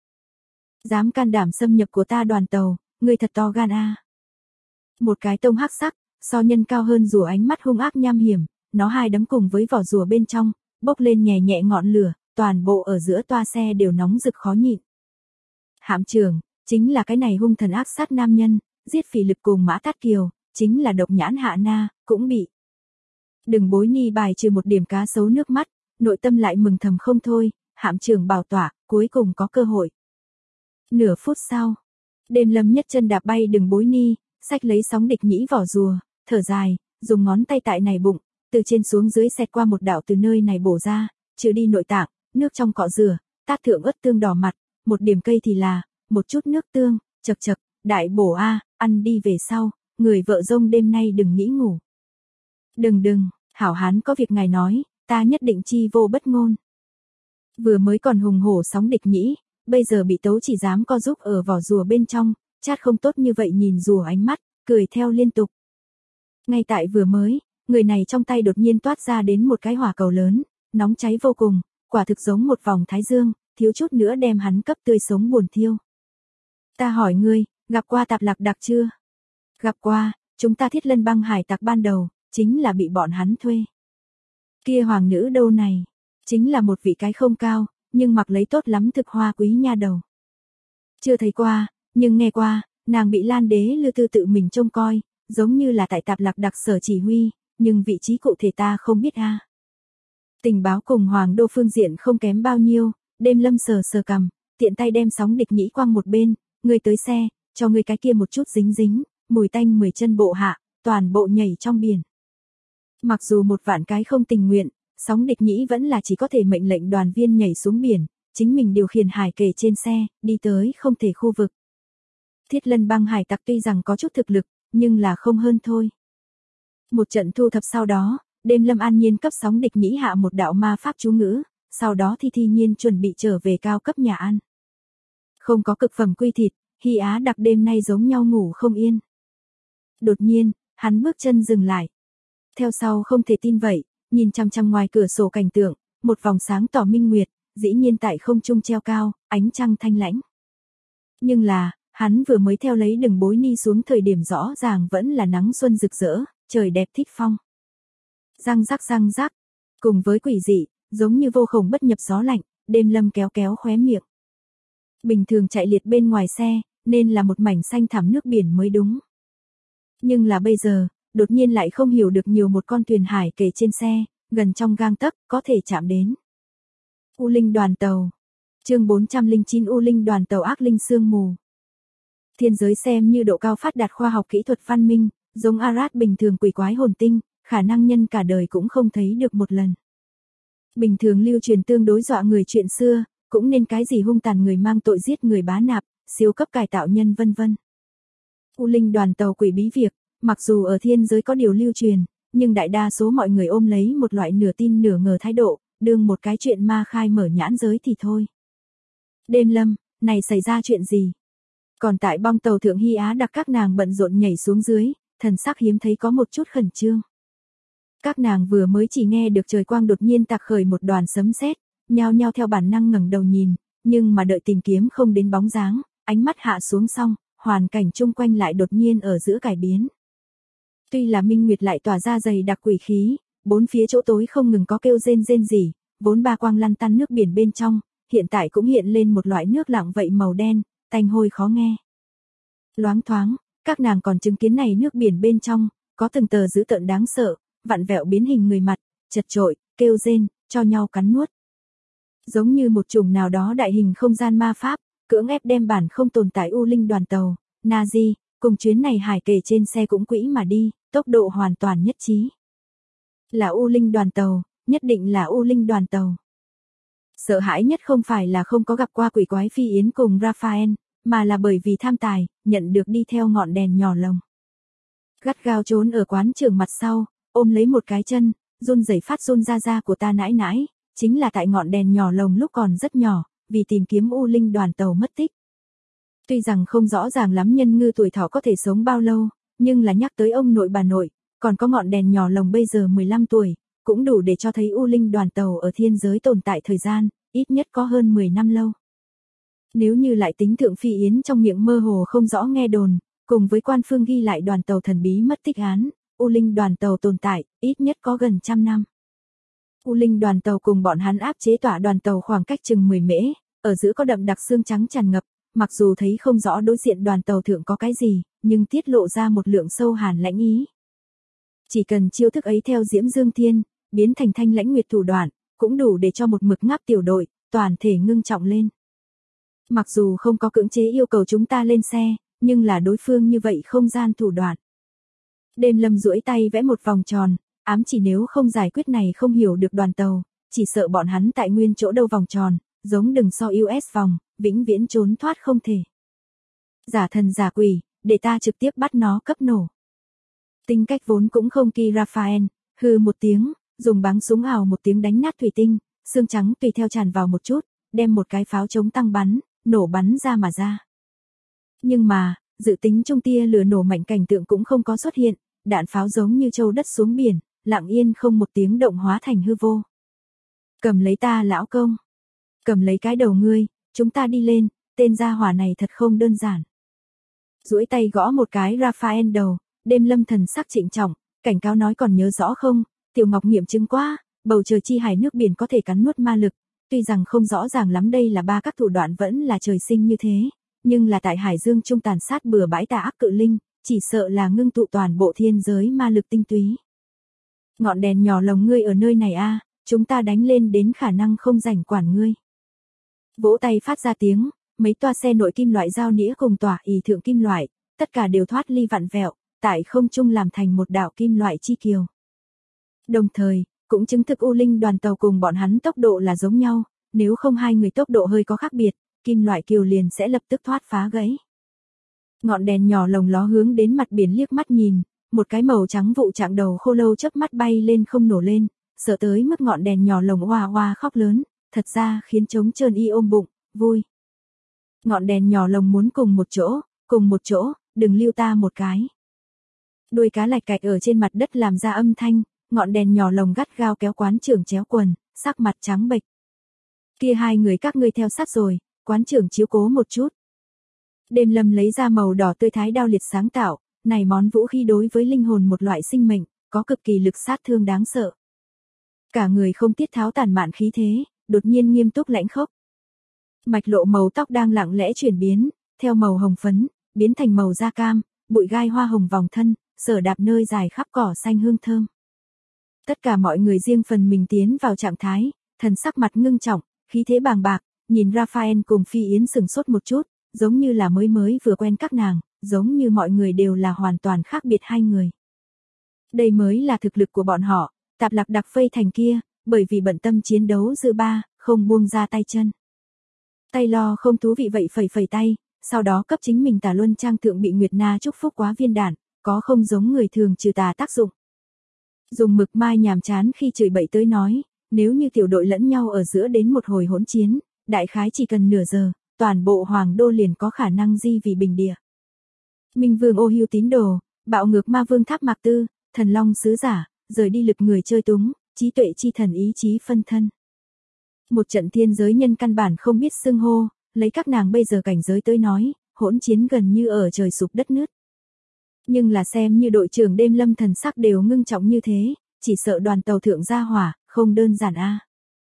Dám can đảm xâm nhập của ta đoàn tàu, ngươi thật to gan a. Một cái tông hắc sắc, so nhân cao hơn rùa ánh mắt hung ác nham hiểm, nó hai đấm cùng với vỏ rùa bên trong, bốc lên nhẹ nhẹ ngọn lửa, toàn bộ ở giữa toa xe đều nóng rực khó nhịn. Hạm trưởng, chính là cái này hung thần ác sát nam nhân, giết Phỉ Lực cùng Mã Tát Kiều, chính là độc nhãn Hạ Na, cũng bị. Đừng bối ni bài trừ một điểm cá sấu nước mắt, nội tâm lại mừng thầm không thôi, hạm trưởng bảo tỏa, cuối cùng có cơ hội. Nửa phút sau, Đêm Lâm nhất chân đạp bay Đừng bối ni, xách lấy sóng địch nhĩ vỏ rùa, thở dài, dùng ngón tay tại này bụng, từ trên xuống dưới xẹt qua một đạo từ nơi này bổ ra, trừ đi nội tạng, nước trong cọ rửa, tát thượng ớt tương đỏ mặt, một điểm cây thì là, một chút nước tương, chậc chậc, đại bổ a, ăn đi về sau, người vợ rông đêm nay đừng nghĩ ngủ. Đừng, hảo hán có việc ngài nói, ta nhất định chi vô bất ngôn. Vừa mới còn hùng hổ sóng địch nhĩ, bây giờ bị tấu chỉ dám co giúp ở vỏ rùa bên trong, chát không tốt như vậy nhìn rùa ánh mắt, cười theo liên tục. Ngay tại vừa mới, người này trong tay đột nhiên toát ra đến một cái hỏa cầu lớn, nóng cháy vô cùng, quả thực giống một vòng thái dương, thiếu chút nữa đem hắn cấp tươi sống buồn thiêu. Ta hỏi ngươi, gặp qua Tạp Lạc Đặc chưa? Gặp qua, chúng ta Thiết Lân Băng hải tặc ban đầu, chính là bị bọn hắn thuê. Kia hoàng nữ đâu này, chính là một vị cái không cao, nhưng mặc lấy tốt lắm thực hoa quý nha đầu. Chưa thấy qua, nhưng nghe qua, nàng bị Lan Đế Lư Tư tự mình trông coi, giống như là tại Tạp Lạc Đặc sở chỉ huy, nhưng vị trí cụ thể ta không biết a. Tình báo cùng Hoàng đô phương diện không kém bao nhiêu, Đêm Lâm sờ sờ cằm, tiện tay đem sóng địch nhĩ quăng một bên, ngươi tới xe, cho ngươi cái kia một chút dính dính, mùi tanh 10 chân bộ hạ, toàn bộ nhảy trong biển. Mặc dù một vạn cái không tình nguyện, sóng địch nhĩ vẫn là chỉ có thể mệnh lệnh đoàn viên nhảy xuống biển, chính mình điều khiển hải kề trên xe, đi tới không thể khu vực. Thiết Lân Băng hải tặc tuy rằng có chút thực lực, nhưng là không hơn thôi. Một trận thu thập sau đó, Đêm Lâm an nhiên cấp sóng địch nhĩ hạ một đạo ma pháp chú ngữ, sau đó thi nhiên chuẩn bị trở về cao cấp nhà ăn. Không có cực phẩm quy thịt, Hy Á Đặc đêm nay giống nhau ngủ không yên. Đột nhiên, hắn bước chân dừng lại. Theo sau không thể tin vậy, nhìn chằm chằm ngoài cửa sổ cảnh tượng, một vòng sáng tỏ minh nguyệt, dĩ nhiên tại không trung treo cao, ánh trăng thanh lãnh. Nhưng là, hắn vừa mới theo lấy Đừng bối ni xuống thời điểm rõ ràng vẫn là nắng xuân rực rỡ, trời đẹp thích phong. Răng rắc, cùng với quỷ dị, giống như vô khổng bất nhập gió lạnh, Đêm Lâm kéo khóe miệng. Bình thường chạy liệt bên ngoài xe, nên là một mảnh xanh thẳm nước biển mới đúng. Nhưng là bây giờ, đột nhiên lại không hiểu được nhiều một con thuyền hải kề trên xe, gần trong gang tấc, có thể chạm đến. U Linh đoàn tàu. Chương 409 U Linh đoàn tàu ác linh sương mù. Thiên giới xem như độ cao phát đạt khoa học kỹ thuật văn minh, giống Arad bình thường quỷ quái hồn tinh, khả năng nhân cả đời cũng không thấy được một lần. Bình thường lưu truyền tương đối dọa người chuyện xưa, cũng nên cái gì hung tàn người mang tội giết người bá nạp, siêu cấp cải tạo nhân vân vân. U Linh đoàn tàu quỷ bí việc, mặc dù ở thiên giới có điều lưu truyền, nhưng đại đa số mọi người ôm lấy một loại nửa tin nửa ngờ thái độ, đương một cái chuyện ma khai mở nhãn giới thì thôi. Đêm Lâm, này xảy ra chuyện gì? Còn tại bong tàu thượng Hy Á Đặc các nàng bận rộn nhảy xuống dưới, thần sắc hiếm thấy có một chút khẩn trương. Các nàng vừa mới chỉ nghe được trời quang đột nhiên tạc khởi một đoàn sấm sét, nhao nhao theo bản năng ngẩng đầu nhìn, nhưng mà đợi tìm kiếm không đến bóng dáng, ánh mắt hạ xuống xong, hoàn cảnh chung quanh lại đột nhiên ở giữa cải biến. Tuy là minh nguyệt lại tỏa ra dày đặc quỷ khí, bốn phía chỗ tối không ngừng có kêu rên rỉ, vốn ba quang lăn tăn nước biển bên trong, hiện tại cũng hiện lên một loại nước lặng vậy màu đen, tanh hôi khó nghe. Loáng thoáng, các nàng còn chứng kiến này nước biển bên trong, có từng tờ dữ tợn đáng sợ, vặn vẹo biến hình người mặt, chật chội, kêu rên, cho nhau cắn nuốt. Giống như một chủng nào đó đại hình không gian ma pháp, cưỡng ép đem bản không tồn tại U Linh đoàn tàu, Nazi, cùng chuyến này hải kề trên xe cũng quỹ mà đi, tốc độ hoàn toàn nhất trí. Là U Linh đoàn tàu, nhất định là U Linh đoàn tàu. Sợ hãi nhất không phải là không có gặp qua quỷ quái Phi Yến cùng Raphael, mà là bởi vì tham tài, nhận được đi theo ngọn đèn nhỏ lồng. Gắt gao trốn ở quán trường mặt sau, ôm lấy một cái chân, run rẩy phát run ra của ta nãi nãi, chính là tại ngọn đèn nhỏ lồng lúc còn rất nhỏ, vì tìm kiếm U Linh đoàn tàu mất tích. Tuy rằng không rõ ràng lắm Nhân Ngư tuổi thọ có thể sống bao lâu, nhưng là nhắc tới ông nội bà nội, còn có ngọn đèn nhỏ lồng bây giờ 15 tuổi, cũng đủ để cho thấy U Linh đoàn tàu ở thiên giới tồn tại thời gian, ít nhất có hơn 10 năm lâu. Nếu như lại tính Thượng Phi Yến trong miệng mơ hồ không rõ nghe đồn, cùng với quan phương ghi lại đoàn tàu thần bí mất tích án, U Linh đoàn tàu tồn tại, ít nhất có gần 100 năm. U Linh đoàn tàu cùng bọn hắn áp chế tọa đoàn tàu khoảng cách chừng 10 mễ, ở giữa có đậm đặc xương trắng tràn ngập, mặc dù thấy không rõ đối diện đoàn tàu thượng có cái gì, nhưng tiết lộ ra một lượng sâu hàn lãnh ý. Chỉ cần chiêu thức ấy theo Diễm Dương Thiên, biến thành Thanh Lãnh Nguyệt thủ đoạn, cũng đủ để cho một mực ngáp tiểu đội, toàn thể ngưng trọng lên. Mặc dù không có cưỡng chế yêu cầu chúng ta lên xe, nhưng là đối phương như vậy không gian thủ đoạn. Đêm Lâm duỗi tay vẽ một vòng tròn, ám chỉ nếu không giải quyết này không hiểu được đoàn tàu, chỉ sợ bọn hắn tại nguyên chỗ đâu vòng tròn, giống đừng so US vòng, vĩnh viễn trốn thoát không thể. Giả thần giả quỷ, để ta trực tiếp bắt nó cấp nổ. Tính cách vốn cũng không kỳ Raphael, hừ một tiếng, dùng báng súng ảo một tiếng đánh nát thủy tinh, xương trắng tùy theo tràn vào một chút, đem một cái pháo chống tăng bắn, nổ bắn ra mà ra. Nhưng mà, dự tính trung tia lửa nổ mạnh cảnh tượng cũng không có xuất hiện, đạn pháo giống như châu đất xuống biển, lặng yên không một tiếng động hóa thành hư vô. Cầm lấy ta lão công. Cầm lấy cái đầu ngươi, chúng ta đi lên, tên gia hỏa này thật không đơn giản. Duỗi tay gõ một cái Raphael đầu, Đêm Lâm thần sắc trịnh trọng, cảnh cáo nói còn nhớ rõ không, Tiểu Ngọc nghiệm chứng quá, bầu trời chi hải nước biển có thể cắn nuốt ma lực, tuy rằng không rõ ràng lắm đây là ba các thủ đoạn vẫn là trời sinh như thế, nhưng là tại hải dương trung tàn sát bừa bãi tà ác cự linh, chỉ sợ là ngưng tụ toàn bộ thiên giới ma lực tinh túy. Ngọn đèn nhỏ lồng ngươi ở nơi này a, chúng ta đánh lên đến khả năng không rảnh quản ngươi. Vỗ tay phát ra tiếng, mấy toa xe nội kim loại giao nĩa cùng tỏa ỷ thượng kim loại, tất cả đều thoát ly vặn vẹo, tại không trung làm thành một đạo kim loại chi kiều. Đồng thời, cũng chứng thực U Linh đoàn tàu cùng bọn hắn tốc độ là giống nhau, nếu không hai người tốc độ hơi có khác biệt, kim loại kiều liền sẽ lập tức thoát phá gãy. Ngọn đèn nhỏ lồng ló hướng đến mặt biển liếc mắt nhìn, một cái màu trắng vụ trạng đầu khô lâu chớp mắt bay lên không nổ lên, sợ tới mức ngọn đèn nhỏ lồng oa oa khóc lớn, thật ra khiến trống trơn y ôm bụng, vui. Ngọn đèn nhỏ lồng muốn cùng một chỗ, đừng lưu ta một cái. Đuôi cá lạch cạch ở trên mặt đất làm ra âm thanh, ngọn đèn nhỏ lồng gắt gao kéo quán trưởng chéo quần, sắc mặt trắng bệch. Kia hai người các ngươi theo sát rồi, quán trưởng chiếu cố một chút. Đêm Lâm lấy ra màu đỏ tươi thái đao liệt sáng tạo, này món vũ khí đối với linh hồn một loại sinh mệnh, có cực kỳ lực sát thương đáng sợ. Cả người không tiết tháo tàn mạn khí thế, đột nhiên nghiêm túc lãnh khốc. Mạch lộ màu tóc đang lặng lẽ chuyển biến, theo màu hồng phấn, biến thành màu da cam, bụi gai hoa hồng vòng thân, sở đạp nơi dài khắp cỏ xanh hương thơm. Tất cả mọi người riêng phần mình tiến vào trạng thái, thần sắc mặt ngưng trọng, khí thế bàng bạc, nhìn Raphael cùng Phi Yến sừng sốt một chút, giống như là mới vừa quen các nàng, giống như mọi người đều là hoàn toàn khác biệt hai người. Đây mới là thực lực của bọn họ, tạp lạc đặc phây thành kia, bởi vì bận tâm chiến đấu dư ba, không buông ra tay chân. Tay lo không thú vị vậy phẩy tay, sau đó cấp chính mình Tà Luân Trang thượng bị Nguyệt Na chúc phúc quá viên đạn, có không giống người thường trừ tà tác dụng. Dùng mực mai nhàm chán khi chửi bậy tới nói, nếu như tiểu đội lẫn nhau ở giữa đến một hồi hỗn chiến, đại khái chỉ cần nửa giờ, toàn bộ hoàng đô liền có khả năng di vì bình địa. Minh Vương Ô Hưu tín đồ, bạo ngược ma vương Tháp Mạc Tư, thần long sứ giả, rời đi lực người chơi túng, trí tuệ chi thần ý chí phân thân. Một trận thiên giới nhân căn bản không biết xưng hô, lấy các nàng bây giờ cảnh giới tới nói, hỗn chiến gần như ở trời sụp đất nứt. Nhưng là xem như đội trưởng Đêm Lâm thần sắc đều ngưng trọng như thế, chỉ sợ đoàn tàu thượng gia hỏa, không đơn giản a.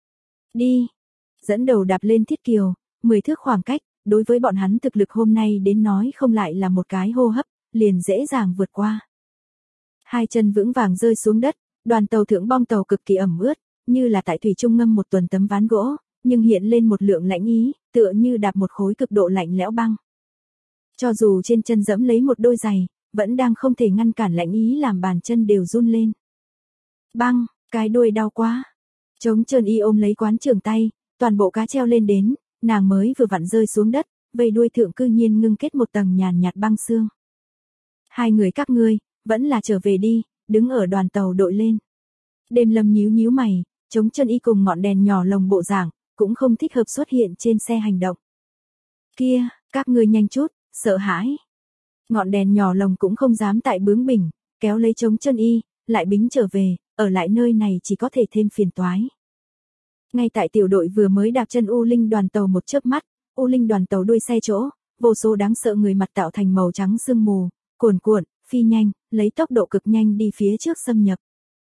Đi, dẫn đầu đạp lên thiết kiều, 10 thước khoảng cách, đối với bọn hắn thực lực hôm nay đến nói không lại là một cái hô hấp, liền dễ dàng vượt qua. Hai chân vững vàng rơi xuống đất, đoàn tàu thượng bong tàu cực kỳ ẩm ướt, như là tại thủy trung ngâm một tuần tấm ván gỗ, nhưng hiện lên một lượng lạnh ý, tựa như đạp một khối cực độ lạnh lẽo băng. Cho dù trên chân dẫm lấy một đôi giày, vẫn đang không thể ngăn cản lạnh ý làm bàn chân đều run lên. Băng, cái đuôi đau quá. Trống trơn y ôm lấy quán trưởng tay, toàn bộ cá treo lên đến, nàng mới vừa vặn rơi xuống đất, vây đuôi thượng cư nhiên ngưng kết một tầng nhàn nhạt băng xương. Hai người các ngươi, vẫn là trở về đi, đứng ở đoàn tàu đội lên. Đêm Lâm nhíu nhíu mày, trống chân y cùng ngọn đèn nhỏ lồng bộ dạng, cũng không thích hợp xuất hiện trên xe hành động. Kia, các ngươi nhanh chút, sợ hãi. Ngọn đèn nhỏ lồng cũng không dám tại bướng bỉnh, kéo lấy chống chân y, lại bính trở về, ở lại nơi này chỉ có thể thêm phiền toái. Ngay tại tiểu đội vừa mới đạp chân U Linh đoàn tàu một chớp mắt, U Linh đoàn tàu đuôi xe chỗ, vô số đáng sợ người mặt tạo thành màu trắng sương mù, cuồn cuộn, phi nhanh, lấy tốc độ cực nhanh đi phía trước xâm nhập.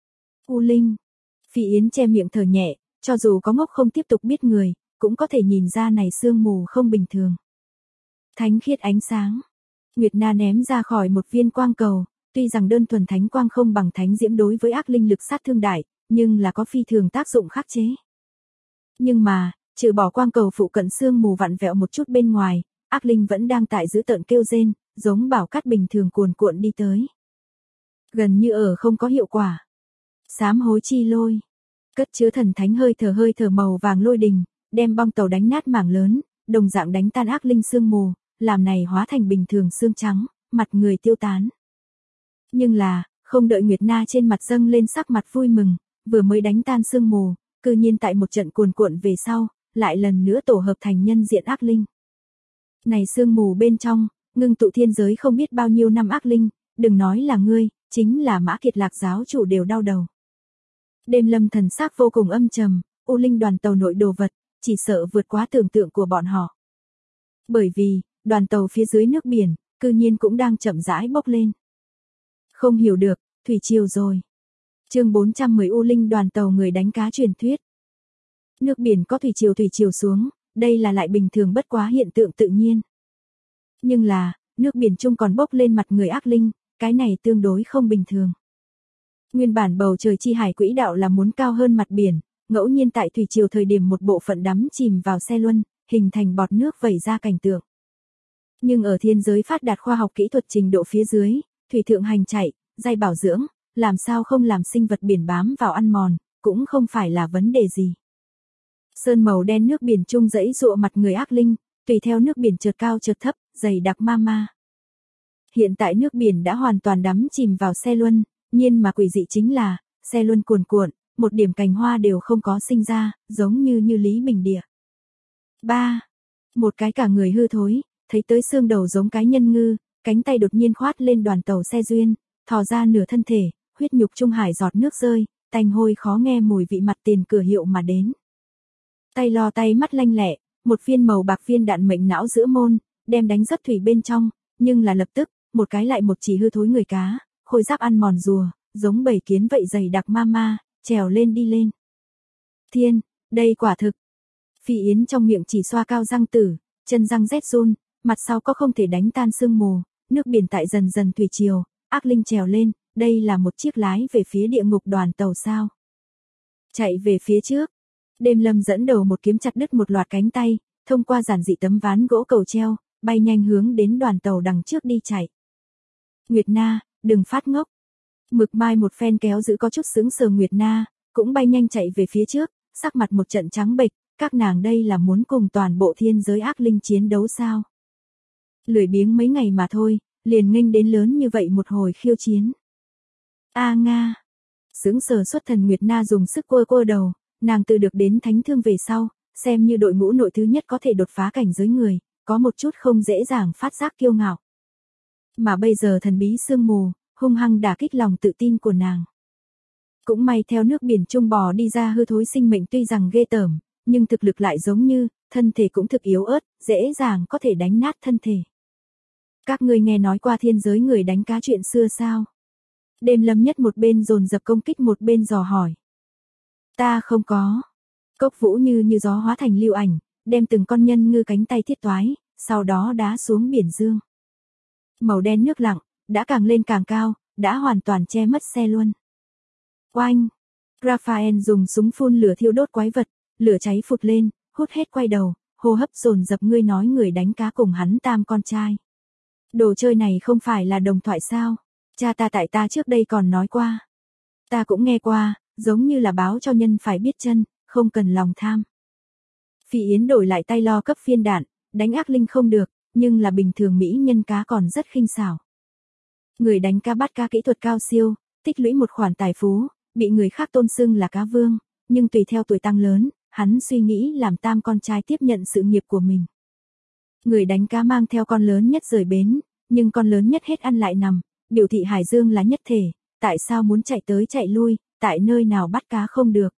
U Linh. Phi Yến che miệng thở nhẹ, cho dù có ngốc không tiếp tục biết người, cũng có thể nhìn ra này sương mù không bình thường. Thánh khiết ánh sáng. Nguyệt Na ném ra khỏi một viên quang cầu, tuy rằng đơn thuần thánh quang không bằng thánh diễm đối với ác linh lực sát thương đại, nhưng là có phi thường tác dụng khắc chế. Nhưng mà, trừ bỏ quang cầu phụ cận sương mù vặn vẹo một chút bên ngoài, ác linh vẫn đang tại dữ tợn kêu rên, giống bảo cát bình thường cuồn cuộn đi tới. Gần như ở không có hiệu quả. Sám hối chi lôi. Cất chứa thần thánh hơi thở màu vàng lôi đình, đem bong tàu đánh nát mảng lớn, đồng dạng đánh tan ác linh sương mù, làm này hóa thành bình thường xương trắng, mặt người tiêu tán. Nhưng là, không đợi Nguyệt Na trên mặt dâng lên sắc mặt vui mừng, vừa mới đánh tan sương mù, cư nhiên tại một trận cuồn cuộn về sau, lại lần nữa tổ hợp thành nhân diện ác linh. Này sương mù bên trong, ngưng tụ thiên giới không biết bao nhiêu năm ác linh, đừng nói là ngươi, chính là Mã Kiệt Lạc giáo chủ đều đau đầu. Đêm Lâm thần sắc vô cùng âm trầm, U Linh đoàn tàu nội đồ vật, chỉ sợ vượt quá tưởng tượng của bọn họ. Bởi vì, đoàn tàu phía dưới nước biển, cư nhiên cũng đang chậm rãi bốc lên. Không hiểu được, thủy triều rồi. Chương 410 U Linh đoàn tàu người đánh cá truyền thuyết. Nước biển có thủy triều xuống, đây là lại bình thường bất quá hiện tượng tự nhiên. Nhưng là, nước biển chung còn bốc lên mặt người ác linh, cái này tương đối không bình thường. Nguyên bản bầu trời chi hải quỹ đạo là muốn cao hơn mặt biển, ngẫu nhiên tại thủy triều thời điểm một bộ phận đắm chìm vào xe luân, hình thành bọt nước vẩy ra cảnh tượng. Nhưng ở thiên giới phát đạt khoa học kỹ thuật trình độ phía dưới, thủy thượng hành chạy, dây bảo dưỡng, làm sao không làm sinh vật biển bám vào ăn mòn, cũng không phải là vấn đề gì. Sơn màu đen nước biển chung dãy dụa mặt người ác linh, tùy theo nước biển chợt cao chợt thấp, dày đặc ma ma. Hiện tại nước biển đã hoàn toàn đắm chìm vào xe luân, nhiên mà quỷ dị chính là, xe luân cuồn cuộn, một điểm cành hoa đều không có sinh ra, giống như Lý Bình Địa. 3. Một cái cả người hư thối, thấy tới xương đầu giống cái nhân ngư, cánh tay đột nhiên khoát lên đoàn tàu xe duyên, thò ra nửa thân thể, huyết nhục trung hải giọt nước rơi, tanh hôi khó nghe mùi vị mặt tiền cửa hiệu mà đến. Tay lo tay mắt lanh lẹ, một viên màu bạc viên đạn mệnh não giữa môn, đem đánh rất thủy bên trong, nhưng là lập tức, một cái lại một chỉ hư thối người cá, khôi giáp ăn mòn rùa, giống bầy kiến vậy dày đặc ma ma, trèo lên đi lên. Thiên, đây quả thực. Phi Yến trong miệng chỉ xoa cao răng tử, chân răng rét run, mặt sau có không thể đánh tan sương mù, nước biển tại dần dần thủy triều, ác linh trèo lên, đây là một chiếc lái về phía địa ngục đoàn tàu sao. Chạy về phía trước, Đêm Lâm dẫn đầu một kiếm chặt đứt một loạt cánh tay, thông qua giản dị tấm ván gỗ cầu treo, bay nhanh hướng đến đoàn tàu đằng trước đi chạy. Nguyệt Na, đừng phát ngốc. Mực Mai một phen kéo giữ có chút sững sờ Nguyệt Na, cũng bay nhanh chạy về phía trước, sắc mặt một trận trắng bệch, các nàng đây là muốn cùng toàn bộ thiên giới ác linh chiến đấu sao? Lười biếng mấy ngày mà thôi, liền nghênh đến lớn như vậy một hồi khiêu chiến. A Nga. Sững sờ xuất thần Nguyệt Na dùng sức quơ đầu, nàng từ được đến thánh thương về sau, xem như đội ngũ nội thứ nhất có thể đột phá cảnh giới người, có một chút không dễ dàng phát giác kiêu ngạo. Mà bây giờ thần bí sương mù, hung hăng đả kích lòng tự tin của nàng. Cũng may theo nước biển trung bò đi ra hư thối sinh mệnh tuy rằng ghê tởm, nhưng thực lực lại giống như, thân thể cũng thực yếu ớt, dễ dàng có thể đánh nát thân thể. Các ngươi nghe nói qua thiên giới người đánh cá chuyện xưa sao? Đêm Lâm nhất một bên dồn dập công kích một bên dò hỏi. Ta không có. Cốc Vũ như gió hóa thành lưu ảnh, đem từng con nhân ngư cánh tay thiết toái, sau đó đá xuống biển dương. Màu đen nước lặng, đã càng lên càng cao, đã hoàn toàn che mất xe luân. Oanh! Raphael dùng súng phun lửa thiêu đốt quái vật, lửa cháy phụt lên, hút hết quay đầu, hô hấp dồn dập ngươi nói người đánh cá cùng hắn tam con trai. Đồ chơi này không phải là đồng thoại sao? Cha ta tại ta trước đây còn nói qua. Ta cũng nghe qua, giống như là báo cho nhân phải biết chân, không cần lòng tham. Phi Yến đổi lại tay lo cấp phiên đạn, đánh ác linh không được, nhưng là bình thường mỹ nhân cá còn rất khinh xảo. Người đánh cá bắt cá kỹ thuật cao siêu, tích lũy một khoản tài phú, bị người khác tôn xưng là cá vương, nhưng tùy theo tuổi tăng lớn, hắn suy nghĩ làm tam con trai tiếp nhận sự nghiệp của mình. Người đánh cá mang theo con lớn nhất rời bến, nhưng con lớn nhất hết ăn lại nằm, biểu thị Hải Dương là nhất thể, tại sao muốn chạy tới chạy lui, tại nơi nào bắt cá không được.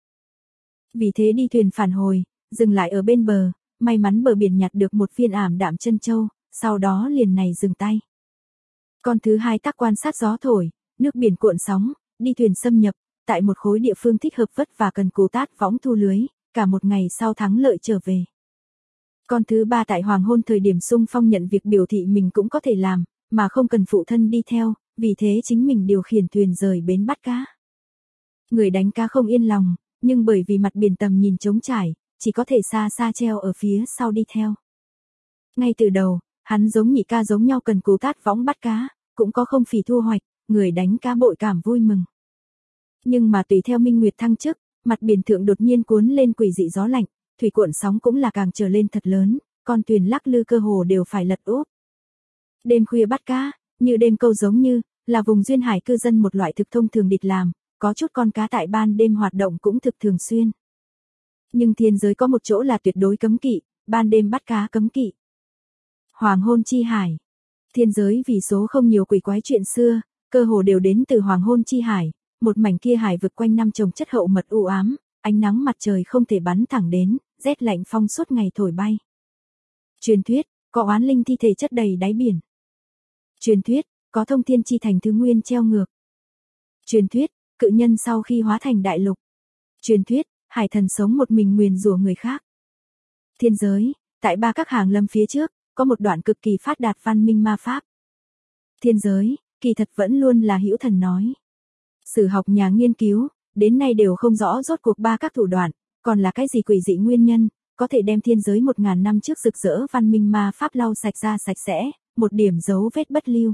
Vì thế đi thuyền phản hồi, dừng lại ở bên bờ, may mắn bờ biển nhặt được một viên ảm đạm chân châu, sau đó liền này dừng tay. Con thứ hai tắc quan sát gió thổi, nước biển cuộn sóng, đi thuyền xâm nhập, tại một khối địa phương thích hợp vất và cần cù tát võng thu lưới, cả một ngày sau thắng lợi trở về. Con thứ ba tại hoàng hôn thời điểm xung phong nhận việc biểu thị mình cũng có thể làm, mà không cần phụ thân đi theo, vì thế chính mình điều khiển thuyền rời bến bắt cá. Người đánh cá không yên lòng, nhưng bởi vì mặt biển tầm nhìn trống trải, chỉ có thể xa xa treo ở phía sau đi theo. Ngay từ đầu, hắn giống nhị ca giống nhau cần cù tát võng bắt cá, cũng có không phì thu hoạch, người đánh cá bội cảm vui mừng. Nhưng mà tùy theo minh nguyệt thăng chức, mặt biển thượng đột nhiên cuốn lên quỷ dị gió lạnh, thủy cuộn sóng cũng là càng trở lên thật lớn, con thuyền lắc lư cơ hồ đều phải lật úp. Đêm khuya bắt cá, như đêm câu giống như, là vùng duyên hải cư dân một loại thực thông thường địch làm, có chút con cá tại ban đêm hoạt động cũng thực thường xuyên. Nhưng thiên giới có một chỗ là tuyệt đối cấm kỵ, ban đêm bắt cá cấm kỵ. Hoàng hôn chi hải. Thiên giới vì số không nhiều quỷ quái chuyện xưa, cơ hồ đều đến từ hoàng hôn chi hải, một mảnh kia hải vực quanh năm trồng chất hậu mật u ám, ánh nắng mặt trời không thể bắn thẳng đến, rét lạnh phong suốt ngày thổi bay. Truyền thuyết, có oán linh thi thể chất đầy đáy biển. Truyền thuyết, có thông thiên chi thành thứ nguyên treo ngược. Truyền thuyết, cự nhân sau khi hóa thành đại lục. Truyền thuyết, hải thần sống một mình nguyền rủa người khác. Thiên giới, tại ba các hàng lâm phía trước, có một đoạn cực kỳ phát đạt văn minh ma pháp. Thiên giới, kỳ thật vẫn luôn là hữu thần nói. Sử học nhà nghiên cứu, đến nay đều không rõ rốt cuộc ba các thủ đoạn, còn là cái gì quỷ dị nguyên nhân, có thể đem thiên giới 1000 năm trước rực rỡ văn minh ma pháp lau sạch ra sạch sẽ, một điểm dấu vết bất lưu.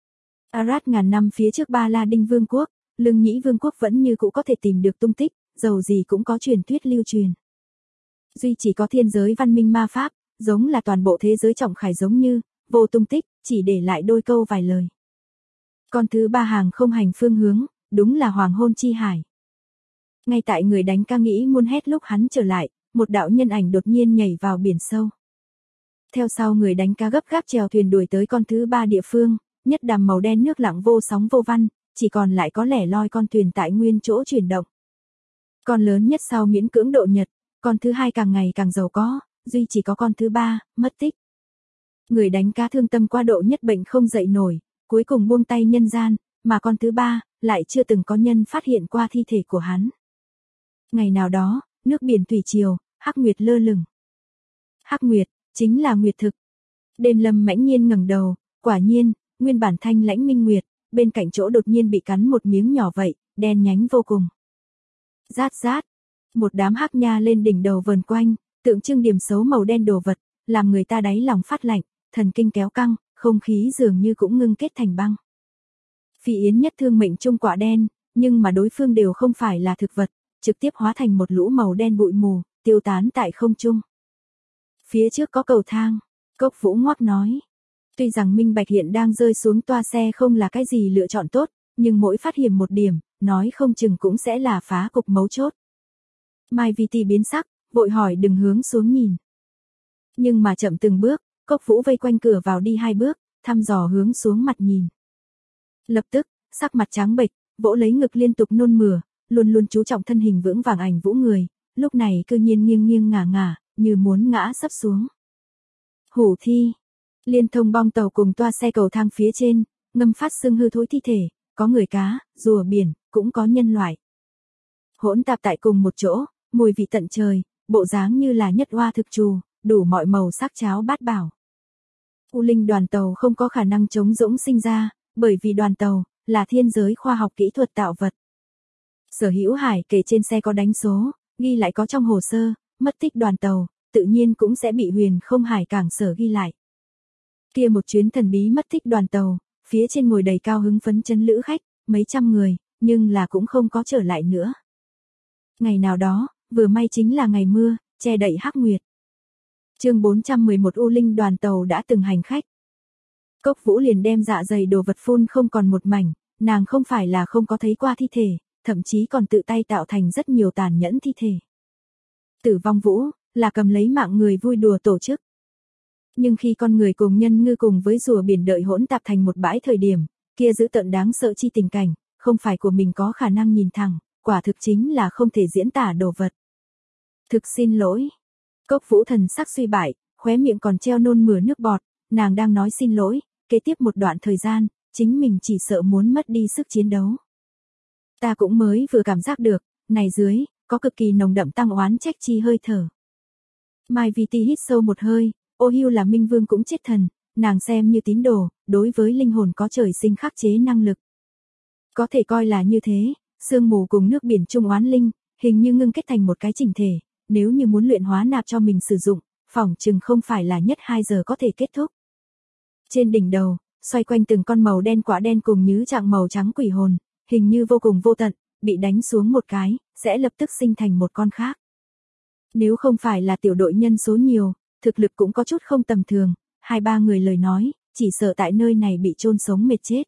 Arad ngàn năm phía trước Ba La Đinh Vương quốc, Lương Nhĩ Vương quốc vẫn như cũ có thể tìm được tung tích, dầu gì cũng có truyền thuyết lưu truyền. Duy chỉ có thiên giới văn minh ma pháp, giống là toàn bộ thế giới trọng khải giống như, vô tung tích, chỉ để lại đôi câu vài lời. Con thứ ba hàng không hành phương hướng, đúng là hoàng hôn chi hải. Ngay tại người đánh ca nghĩ muốn hét lúc hắn trở lại, một đạo nhân ảnh đột nhiên nhảy vào biển sâu. Theo sau người đánh cá gấp gáp chèo thuyền đuổi tới con thứ ba địa phương, nhất đàm màu đen nước lặng vô sóng vô văn, chỉ còn lại có lẻ loi con thuyền tại nguyên chỗ chuyển động. Con lớn nhất sau miễn cưỡng độ nhật, con thứ hai càng ngày càng giàu có, duy chỉ có con thứ ba, mất tích. Người đánh cá thương tâm qua độ nhất bệnh không dậy nổi, cuối cùng buông tay nhân gian, mà con thứ ba, lại chưa từng có nhân phát hiện qua thi thể của hắn. Ngày nào đó, nước biển thủy triều, hắc nguyệt lơ lửng. Hắc nguyệt, chính là nguyệt thực. Đêm Lâm mãnh nhiên ngẩng đầu, quả nhiên, nguyên bản thanh lãnh minh nguyệt, bên cạnh chỗ đột nhiên bị cắn một miếng nhỏ vậy, đen nhánh vô cùng. Rát rát, một đám hắc nha lên đỉnh đầu vờn quanh, tượng trưng điểm xấu màu đen đồ vật, làm người ta đáy lòng phát lạnh, thần kinh kéo căng, không khí dường như cũng ngưng kết thành băng. Phi Yến nhất thương mệnh trung quả đen, nhưng mà đối phương đều không phải là thực vật, trực tiếp hóa thành một lũ màu đen bụi mù, tiêu tán tại không trung. Phía trước có cầu thang, Cốc Vũ ngoắc nói. Tuy rằng minh bạch hiện đang rơi xuống toa xe không là cái gì lựa chọn tốt, nhưng mỗi phát hiểm một điểm, nói không chừng cũng sẽ là phá cục mấu chốt. Mai Vi Ti biến sắc, vội hỏi đừng hướng xuống nhìn. Nhưng mà chậm từng bước, Cốc Vũ vây quanh cửa vào đi 2 bước, thăm dò hướng xuống mặt nhìn. Lập tức, sắc mặt trắng bệch, vỗ lấy ngực liên tục nôn mửa, luôn luôn chú trọng thân hình vững vàng ảnh Vũ người, lúc này cư nhiên nghiêng nghiêng ngả ngả, như muốn ngã sấp xuống. Hủ thi, liên thông bong tàu cùng toa xe cầu thang phía trên, ngâm phát xương hư thối thi thể, có người cá, rùa biển, cũng có nhân loại. Hỗn tạp tại cùng một chỗ, mùi vị tận trời, bộ dáng như là nhất oa thực trù, đủ mọi màu sắc cháo bát bảo. U linh đoàn tàu không có khả năng chống rỗng sinh ra, bởi vì đoàn tàu là thiên giới khoa học kỹ thuật tạo vật. Sở hữu hải kể trên xe có đánh số, ghi lại có trong hồ sơ, mất tích đoàn tàu, tự nhiên cũng sẽ bị huyền không hải cảng sở ghi lại. Kia một chuyến thần bí mất tích đoàn tàu, phía trên ngồi đầy cao hứng phấn chấn lữ khách, mấy trăm người, nhưng là cũng không có trở lại nữa. Ngày nào đó, vừa may chính là ngày mưa, che đậy hắc nguyệt. Chương 411 U linh đoàn tàu đã từng hành khách. Cốc Vũ liền đem dạ dày đồ vật phun không còn một mảnh, nàng không phải là không có thấy qua thi thể, thậm chí còn tự tay tạo thành rất nhiều tàn nhẫn thi thể. Tử vong vũ, là cầm lấy mạng người vui đùa tổ chức. Nhưng khi con người cùng nhân ngư cùng với rùa biển đợi hỗn tạp thành một bãi thời điểm, kia dữ tợn đáng sợ chi tình cảnh, không phải của mình có khả năng nhìn thẳng, quả thực chính là không thể diễn tả đồ vật. Thực xin lỗi. Cốc Vũ thần sắc suy bại, khóe miệng còn treo nôn mửa nước bọt, nàng đang nói xin lỗi, kế tiếp một đoạn thời gian, chính mình chỉ sợ muốn mất đi sức chiến đấu. Ta cũng mới vừa cảm giác được, này dưới, có cực kỳ nồng đậm tăng oán trách chi hơi thở. Mai Viti hít sâu một hơi, Ô Hưu là Minh Vương cũng chết thần, nàng xem như tín đồ, đối với linh hồn có trời sinh khắc chế năng lực. Có thể coi là như thế, sương mù cùng nước biển chung oán linh, hình như ngưng kết thành một cái chỉnh thể, nếu như muốn luyện hóa nạp cho mình sử dụng, phỏng chừng không phải là nhất 2 giờ có thể kết thúc. Trên đỉnh đầu, xoay quanh từng con màu đen quả đen cùng nhứ trạng màu trắng quỷ hồn, hình như vô cùng vô tận, bị đánh xuống một cái, sẽ lập tức sinh thành một con khác. Nếu không phải là tiểu đội nhân số nhiều, thực lực cũng có chút không tầm thường, 2-3 người lời nói, chỉ sợ tại nơi này bị chôn sống mệt chết.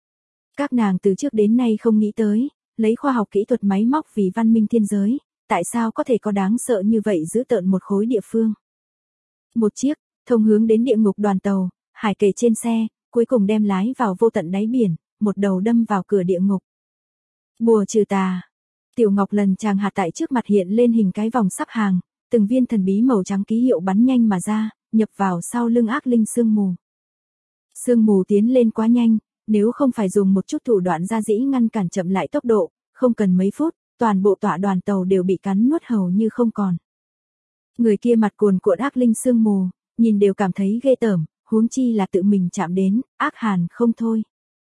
Các nàng từ trước đến nay không nghĩ tới, lấy khoa học kỹ thuật máy móc vì văn minh thiên giới, tại sao có thể có đáng sợ như vậy giữ tợn một khối địa phương. Một chiếc, thông hướng đến địa ngục đoàn tàu, hải kề trên xe, cuối cùng đem lái vào vô tận đáy biển, một đầu đâm vào cửa địa ngục. Bùa trừ tà. Tiểu Ngọc lần chàng hạt tại trước mặt hiện lên hình cái vòng sắp hàng, từng viên thần bí màu trắng ký hiệu bắn nhanh mà ra, nhập vào sau lưng ác linh sương mù. Sương mù tiến lên quá nhanh, nếu không phải dùng một chút thủ đoạn gia dĩ ngăn cản chậm lại tốc độ, không cần mấy phút, toàn bộ tọa đoàn tàu đều bị cắn nuốt hầu như không còn. Người kia mặt cuồn cuộn ác linh sương mù, nhìn đều cảm thấy ghê tởm, huống chi là tự mình chạm đến, ác hàn không thôi.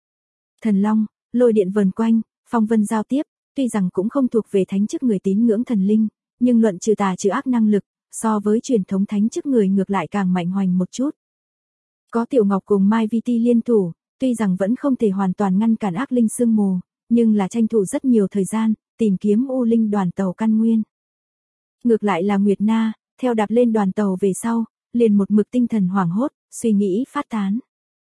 Thần long, lôi điện vần quanh, phong vân giao tiếp, tuy rằng cũng không thuộc về thánh chức người tín ngưỡng thần linh, nhưng luận trừ tà trừ ác năng lực, so với truyền thống thánh chức người ngược lại càng mạnh hoành một chút. Có Tiểu Ngọc cùng Mai Viti liên thủ, tuy rằng vẫn không thể hoàn toàn ngăn cản ác linh sương mù, nhưng là tranh thủ rất nhiều thời gian, tìm kiếm U Linh đoàn tàu căn nguyên. Ngược lại là Nguyệt Na, theo đạp lên đoàn tàu về sau, liền một mực tinh thần hoảng hốt, suy nghĩ phát tán.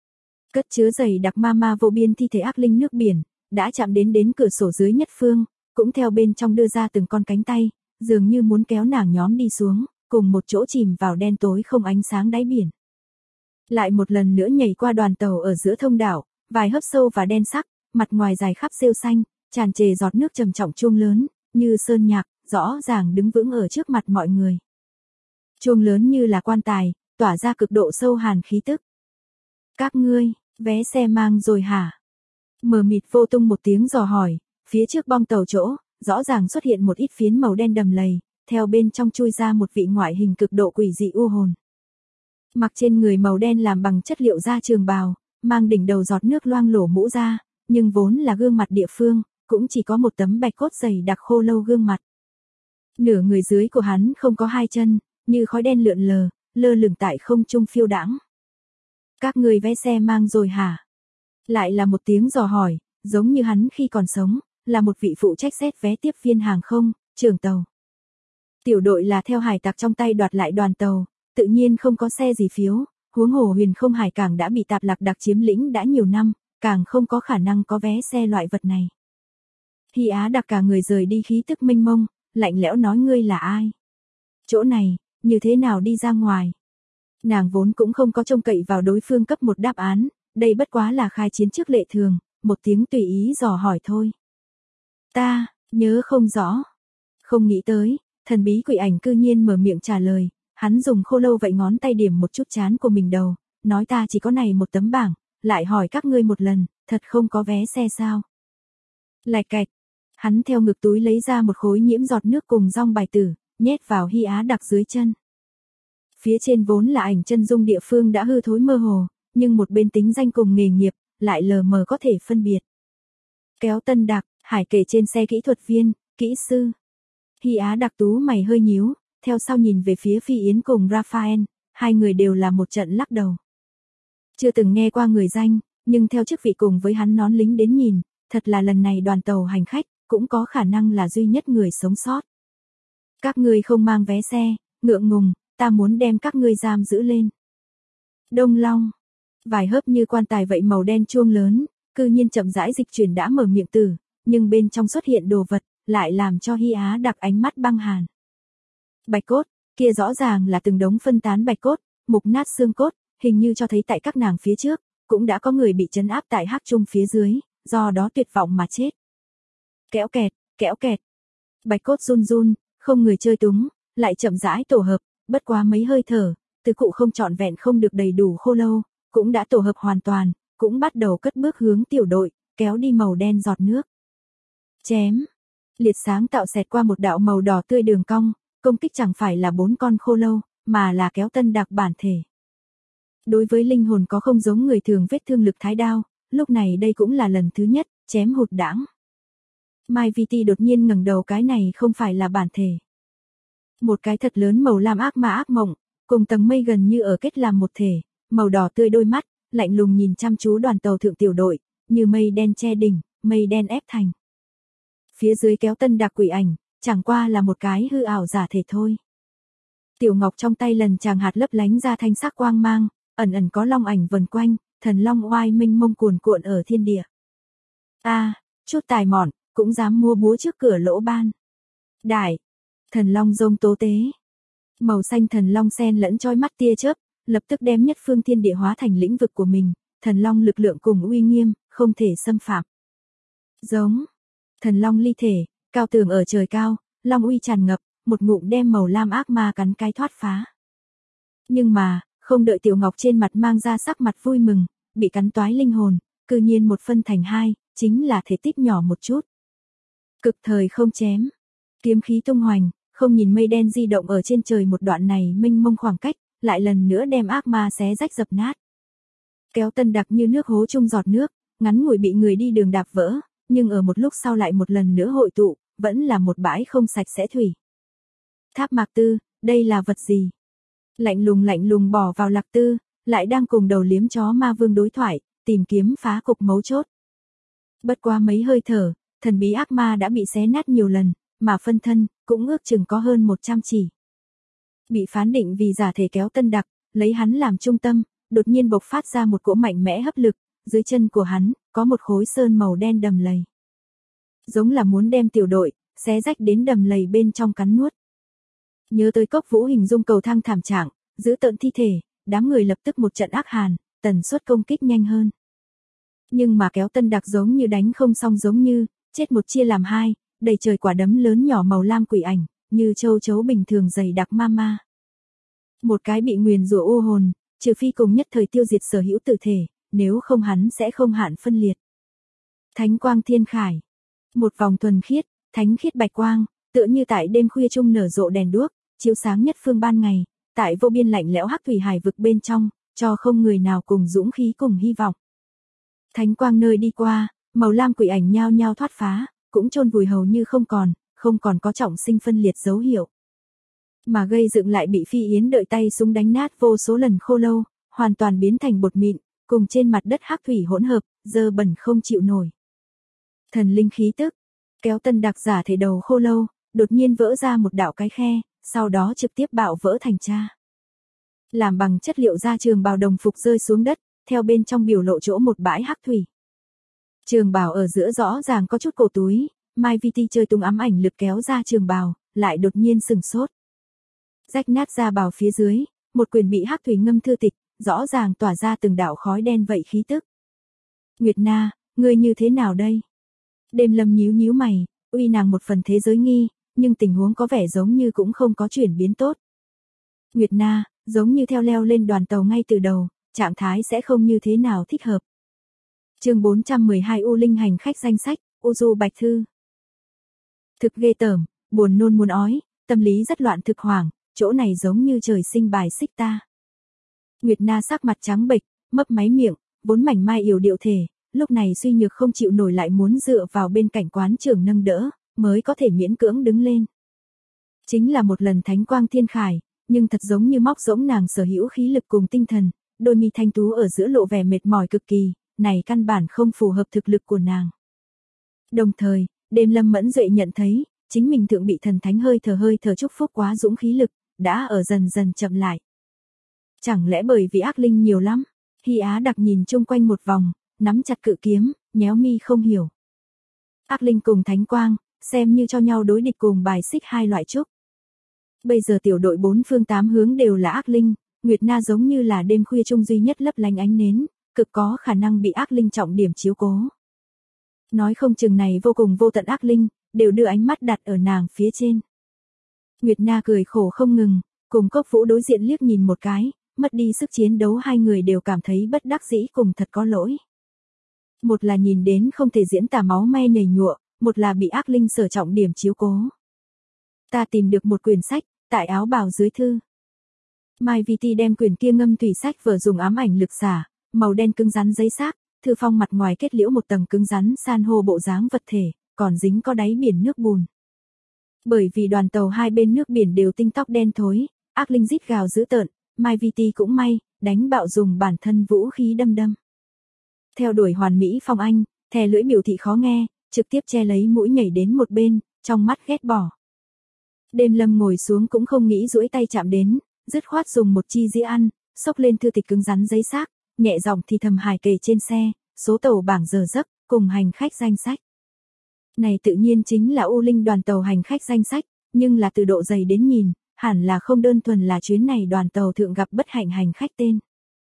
Cất chứa dày đặc ma vô biên thi thể ác linh nước biển, đã chạm đến cửa sổ dưới nhất phương, cũng theo bên trong đưa ra từng con cánh tay, dường như muốn kéo nàng nhóm đi xuống, cùng một chỗ chìm vào đen tối không ánh sáng đáy biển. Lại một lần nữa nhảy qua đoàn tàu ở giữa thông đảo, vài hớp sâu và đen sắc, mặt ngoài dài khắp rêu xanh, tràn trề giọt nước trầm trọng chuông lớn, như sơn nhạc, rõ ràng đứng vững ở trước mặt mọi người. Chuông lớn như là quan tài, tỏa ra cực độ sâu hàn khí tức. Các ngươi, vé xe mang rồi hả? Mờ mịt vô tung một tiếng dò hỏi, phía trước bong tàu chỗ, rõ ràng xuất hiện một ít phiến màu đen đầm lầy, theo bên trong chui ra một vị ngoại hình cực độ quỷ dị u hồn. Mặc trên người màu đen làm bằng chất liệu da trường bào, mang đỉnh đầu giọt nước loang lổ mũ ra, nhưng vốn là gương mặt địa phương, cũng chỉ có một tấm bạch cốt dày đặc khô lâu gương mặt. Nửa người dưới của hắn không có 2 chân, như khói đen lượn lờ, lơ lửng tại không trung phiêu đãng. Các người vé xe mang rồi hả? Lại là một tiếng dò hỏi, giống như hắn khi còn sống, là một vị phụ trách xét vé tiếp viên hàng không, trưởng tàu. Tiểu đội là theo hải tặc trong tay đoạt lại đoàn tàu, tự nhiên không có xe gì phiếu, huống hồ Huyền Không Hải Cảng đã bị Tạp Lạc Đặc chiếm lĩnh đã nhiều năm, càng không có khả năng có vé xe loại vật này. Hy Á Đặc cả người rời đi khí tức mênh mông, lạnh lẽo nói ngươi là ai? Chỗ này, như thế nào đi ra ngoài? Nàng vốn cũng không có trông cậy vào đối phương cấp một đáp án, đây bất quá là khai chiến trước lệ thường, một tiếng tùy ý dò hỏi thôi. Ta, nhớ không rõ. Không nghĩ tới, thần bí quỷ ảnh cư nhiên mở miệng trả lời, hắn dùng khô lâu vậy ngón tay điểm một chút trán của mình đầu, nói ta chỉ có này một tấm bảng, lại hỏi các ngươi một lần, thật không có vé xe sao? Lạch cạch, hắn theo ngực túi lấy ra một khối nhiễm giọt nước cùng rong bài tử, nhét vào Hy Á Đặc dưới chân. Phía trên vốn là ảnh chân dung địa phương đã hư thối mơ hồ, nhưng một bên tính danh cùng nghề nghiệp, lại lờ mờ có thể phân biệt. Kéo Tân Đặc, hải kể trên xe kỹ thuật viên, kỹ sư. Hy Á Đặc tú mày hơi nhíu, theo sau nhìn về phía Phi Yến cùng Raphael, hai người đều là một trận lắc đầu. Chưa từng nghe qua người danh, nhưng theo chức vị cùng với hắn nón lính đến nhìn, thật là lần này đoàn tàu hành khách, cũng có khả năng là duy nhất người sống sót. Các ngươi không mang vé xe, ngượng ngùng, ta muốn đem các ngươi giam giữ lên. Đông Long, vài hớp như quan tài vậy màu đen chuông lớn, cư nhiên chậm rãi dịch chuyển đã mở miệng tử, nhưng bên trong xuất hiện đồ vật, lại làm cho Hy Á Đặc ánh mắt băng hàn. Bạch cốt, kia rõ ràng là từng đống phân tán bạch cốt, mục nát xương cốt, hình như cho thấy tại các nàng phía trước, cũng đã có người bị trấn áp tại hắc trung phía dưới, do đó tuyệt vọng mà chết. Kéo kẹt, kéo kẹt. Bạch cốt run run, không người chơi túng, lại chậm rãi tổ hợp, bất quá mấy hơi thở, tứ cụ không trọn vẹn không được đầy đủ khô lâu, cũng đã tổ hợp hoàn toàn, cũng bắt đầu cất bước hướng tiểu đội, kéo đi màu đen giọt nước. Chém. Liệt sáng tạo xẹt qua một đạo màu đỏ tươi đường cong, công kích chẳng phải là 4 con khô lâu, mà là kéo tân đặc bản thể. Đối với linh hồn có không giống người thường vết thương lực thái đao, lúc này đây cũng là lần thứ nhất, chém hụt đãng. Mai VT đột nhiên ngẩng đầu, cái này không phải là bản thể. Một cái thật lớn màu lam ác ma ác mộng, cùng tầng mây gần như ở kết làm một thể, màu đỏ tươi đôi mắt, lạnh lùng nhìn chăm chú đoàn tàu thượng tiểu đội, như mây đen che đỉnh, mây đen ép thành. Phía dưới kéo tân đặc quỷ ảnh, chẳng qua là một cái hư ảo giả thể thôi. Tiểu ngọc trong tay lần chàng hạt lấp lánh ra thanh sắc quang mang, ẩn ẩn có long ảnh vần quanh, thần long oai minh mông cuồn cuộn ở thiên địa. Chút tài mọn, cũng dám mua búa trước cửa lỗ ban. Đại, thần long rông tố tế. Màu xanh thần long xen lẫn chói mắt tia chớp, lập tức đem nhất phương thiên địa hóa thành lĩnh vực của mình, thần long lực lượng cùng uy nghiêm, không thể xâm phạm. Giống, thần long ly thể, cao tường ở trời cao, long uy tràn ngập, một ngụm đem màu lam ác ma cắn cái thoát phá. Nhưng mà, không đợi tiểu ngọc trên mặt mang ra sắc mặt vui mừng, bị cắn toái linh hồn, cư nhiên một phân thành hai, chính là thể tích nhỏ một chút. Cực thời không chém, kiếm khí tung hoành, không nhìn mây đen di động ở trên trời một đoạn này mênh mông khoảng cách, lại lần nữa đem ác ma xé rách dập nát. Kéo tân đặc như nước hố chung giọt nước, ngắn ngủi bị người đi đường đạp vỡ, nhưng ở một lúc sau lại một lần nữa hội tụ, vẫn là một bãi không sạch sẽ thủy. Tháp Mạc Tư, đây là vật gì? Lạnh lùng bỏ vào Lạc Tư, lại đang cùng đầu liếm chó ma vương đối thoại, tìm kiếm phá cục mấu chốt. Bất qua mấy hơi thở, thần bí ác ma đã bị xé nát nhiều lần, mà phân thân, cũng ước chừng có hơn 100 chỉ. Bị phán định vì giả thể kéo tân đặc, lấy hắn làm trung tâm, đột nhiên bộc phát ra một cỗ mạnh mẽ hấp lực, dưới chân của hắn, có một khối sơn màu đen đầm lầy. Giống là muốn đem tiểu đội, xé rách đến đầm lầy bên trong cắn nuốt. Nhớ tới Cốc Vũ hình dung cầu thang thảm trạng, giữ tợn thi thể, đám người lập tức một trận ác hàn, tần suất công kích nhanh hơn. Nhưng mà kéo tân đặc giống như đánh không xong giống như, chết một chia làm hai, đầy trời quả đấm lớn nhỏ màu lam quỷ ảnh, như châu chấu bình thường dày đặc ma. Một cái bị nguyền rủa u hồn, trừ phi cùng nhất thời tiêu diệt sở hữu tử thể, nếu không hắn sẽ không hạn phân liệt. Thánh quang thiên khải. Một vòng thuần khiết, thánh khiết bạch quang, tựa như tại đêm khuya trung nở rộ đèn đuốc, chiếu sáng nhất phương ban ngày, tại vô biên lạnh lẽo hắc thủy hải vực bên trong, cho không người nào cùng dũng khí cùng hy vọng. Thánh quang nơi đi qua, màu lam quỷ ảnh nhao nhao thoát phá, cũng chôn vùi hầu như không còn có trọng sinh phân liệt dấu hiệu. Mà gây dựng lại bị Phi Yến đợi tay súng đánh nát vô số lần khô lâu, hoàn toàn biến thành bột mịn, cùng trên mặt đất hắc thủy hỗn hợp, dơ bẩn không chịu nổi. Thần linh khí tức, kéo tân đặc giả thể đầu khô lâu, đột nhiên vỡ ra một đạo cái khe, sau đó trực tiếp bạo vỡ thành cha. Làm bằng chất liệu da trường bào đồng phục rơi xuống đất, theo bên trong biểu lộ chỗ một bãi hắc thủy. Trường bào ở giữa rõ ràng có chút cổ túi, Mai VT chơi tung ám ảnh lực kéo ra trường bào, lại đột nhiên sừng sốt. Rách nát da bào phía dưới, một quyền bị hắc thủy ngâm thư tịch, rõ ràng tỏa ra từng đạo khói đen vậy khí tức. Nguyệt Na, ngươi như thế nào đây? Đêm Lâm nhíu mày, uy nàng một phần thế giới nghi, nhưng tình huống có vẻ giống như cũng không có chuyển biến tốt. Nguyệt Na, giống như theo leo lên đoàn tàu ngay từ đầu, trạng thái sẽ không như thế nào thích hợp. Chương 412 U Linh hành khách danh sách, Uzu Bạch Thư. Thực ghê tởm, buồn nôn muốn ói, tâm lý rất loạn thực hoảng, chỗ này giống như trời sinh bài xích ta. Nguyệt Na sắc mặt trắng bệch, mấp máy miệng, vốn mảnh mai yểu điệu thể, lúc này suy nhược không chịu nổi lại muốn dựa vào bên cạnh quán trưởng nâng đỡ, mới có thể miễn cưỡng đứng lên. Chính là một lần thánh quang thiên khải, nhưng thật giống như móc rỗng nàng sở hữu khí lực cùng tinh thần, đôi mi thanh tú ở giữa lộ vẻ mệt mỏi cực kỳ, này căn bản không phù hợp thực lực của nàng. Đồng thời, đêm Lâm mẫn duệ nhận thấy, chính mình thượng bị thần thánh hơi thở chúc phúc quá dũng khí lực, đã ở dần dần chậm lại. Chẳng lẽ bởi vì ác linh nhiều lắm? Hy Á đặc nhìn chung quanh một vòng, nắm chặt cự kiếm, nhéo mi không hiểu. Ác linh cùng thánh quang, xem như cho nhau đối địch cùng bài xích hai loại trúc. Bây giờ tiểu đội bốn phương tám hướng đều là ác linh, Nguyệt Na giống như là đêm khuya trung duy nhất lấp lánh ánh nến, cực có khả năng bị ác linh trọng điểm chiếu cố. Nói không chừng này vô cùng vô tận ác linh, đều đưa ánh mắt đặt ở nàng phía trên. Nguyệt Na cười khổ không ngừng, cùng Cốc Vũ đối diện liếc nhìn một cái, mất đi sức chiến đấu hai người đều cảm thấy bất đắc dĩ cùng thật có lỗi. Một là nhìn đến không thể diễn tả máu me nhầy nhụa, một là bị ác linh sở trọng điểm chiếu cố. Ta tìm được một quyển sách, tại áo bào dưới thư. Mai VT đem quyển kia ngâm thủy sách vở dùng ám ảnh lực xả, màu đen cứng rắn giấy xác, thư phong mặt ngoài kết liễu một tầng cứng rắn san hô bộ dáng vật thể, còn dính có đáy biển nước bùn. Bởi vì đoàn tàu hai bên nước biển đều tinh tóc đen thối, ác linh rít gào dữ tợn, Mai VT cũng may, đánh bạo dùng bản thân vũ khí đâm đâm. Theo đuổi hoàn mỹ phong anh, thè lưỡi biểu thị khó nghe, trực tiếp che lấy mũi nhảy đến một bên, trong mắt ghét bỏ. Đêm Lâm ngồi xuống cũng không nghĩ duỗi tay chạm đến, dứt khoát dùng một chi dĩa ăn, xốc lên thư tịch cứng rắn giấy xác, nhẹ giọng thì thầm hài kề trên xe, số tàu bảng giờ giấc, cùng hành khách danh sách. Này tự nhiên chính là U Linh đoàn tàu hành khách danh sách, nhưng là từ độ dày đến nhìn, hẳn là không đơn thuần là chuyến này đoàn tàu thượng gặp bất hạnh hành khách tên.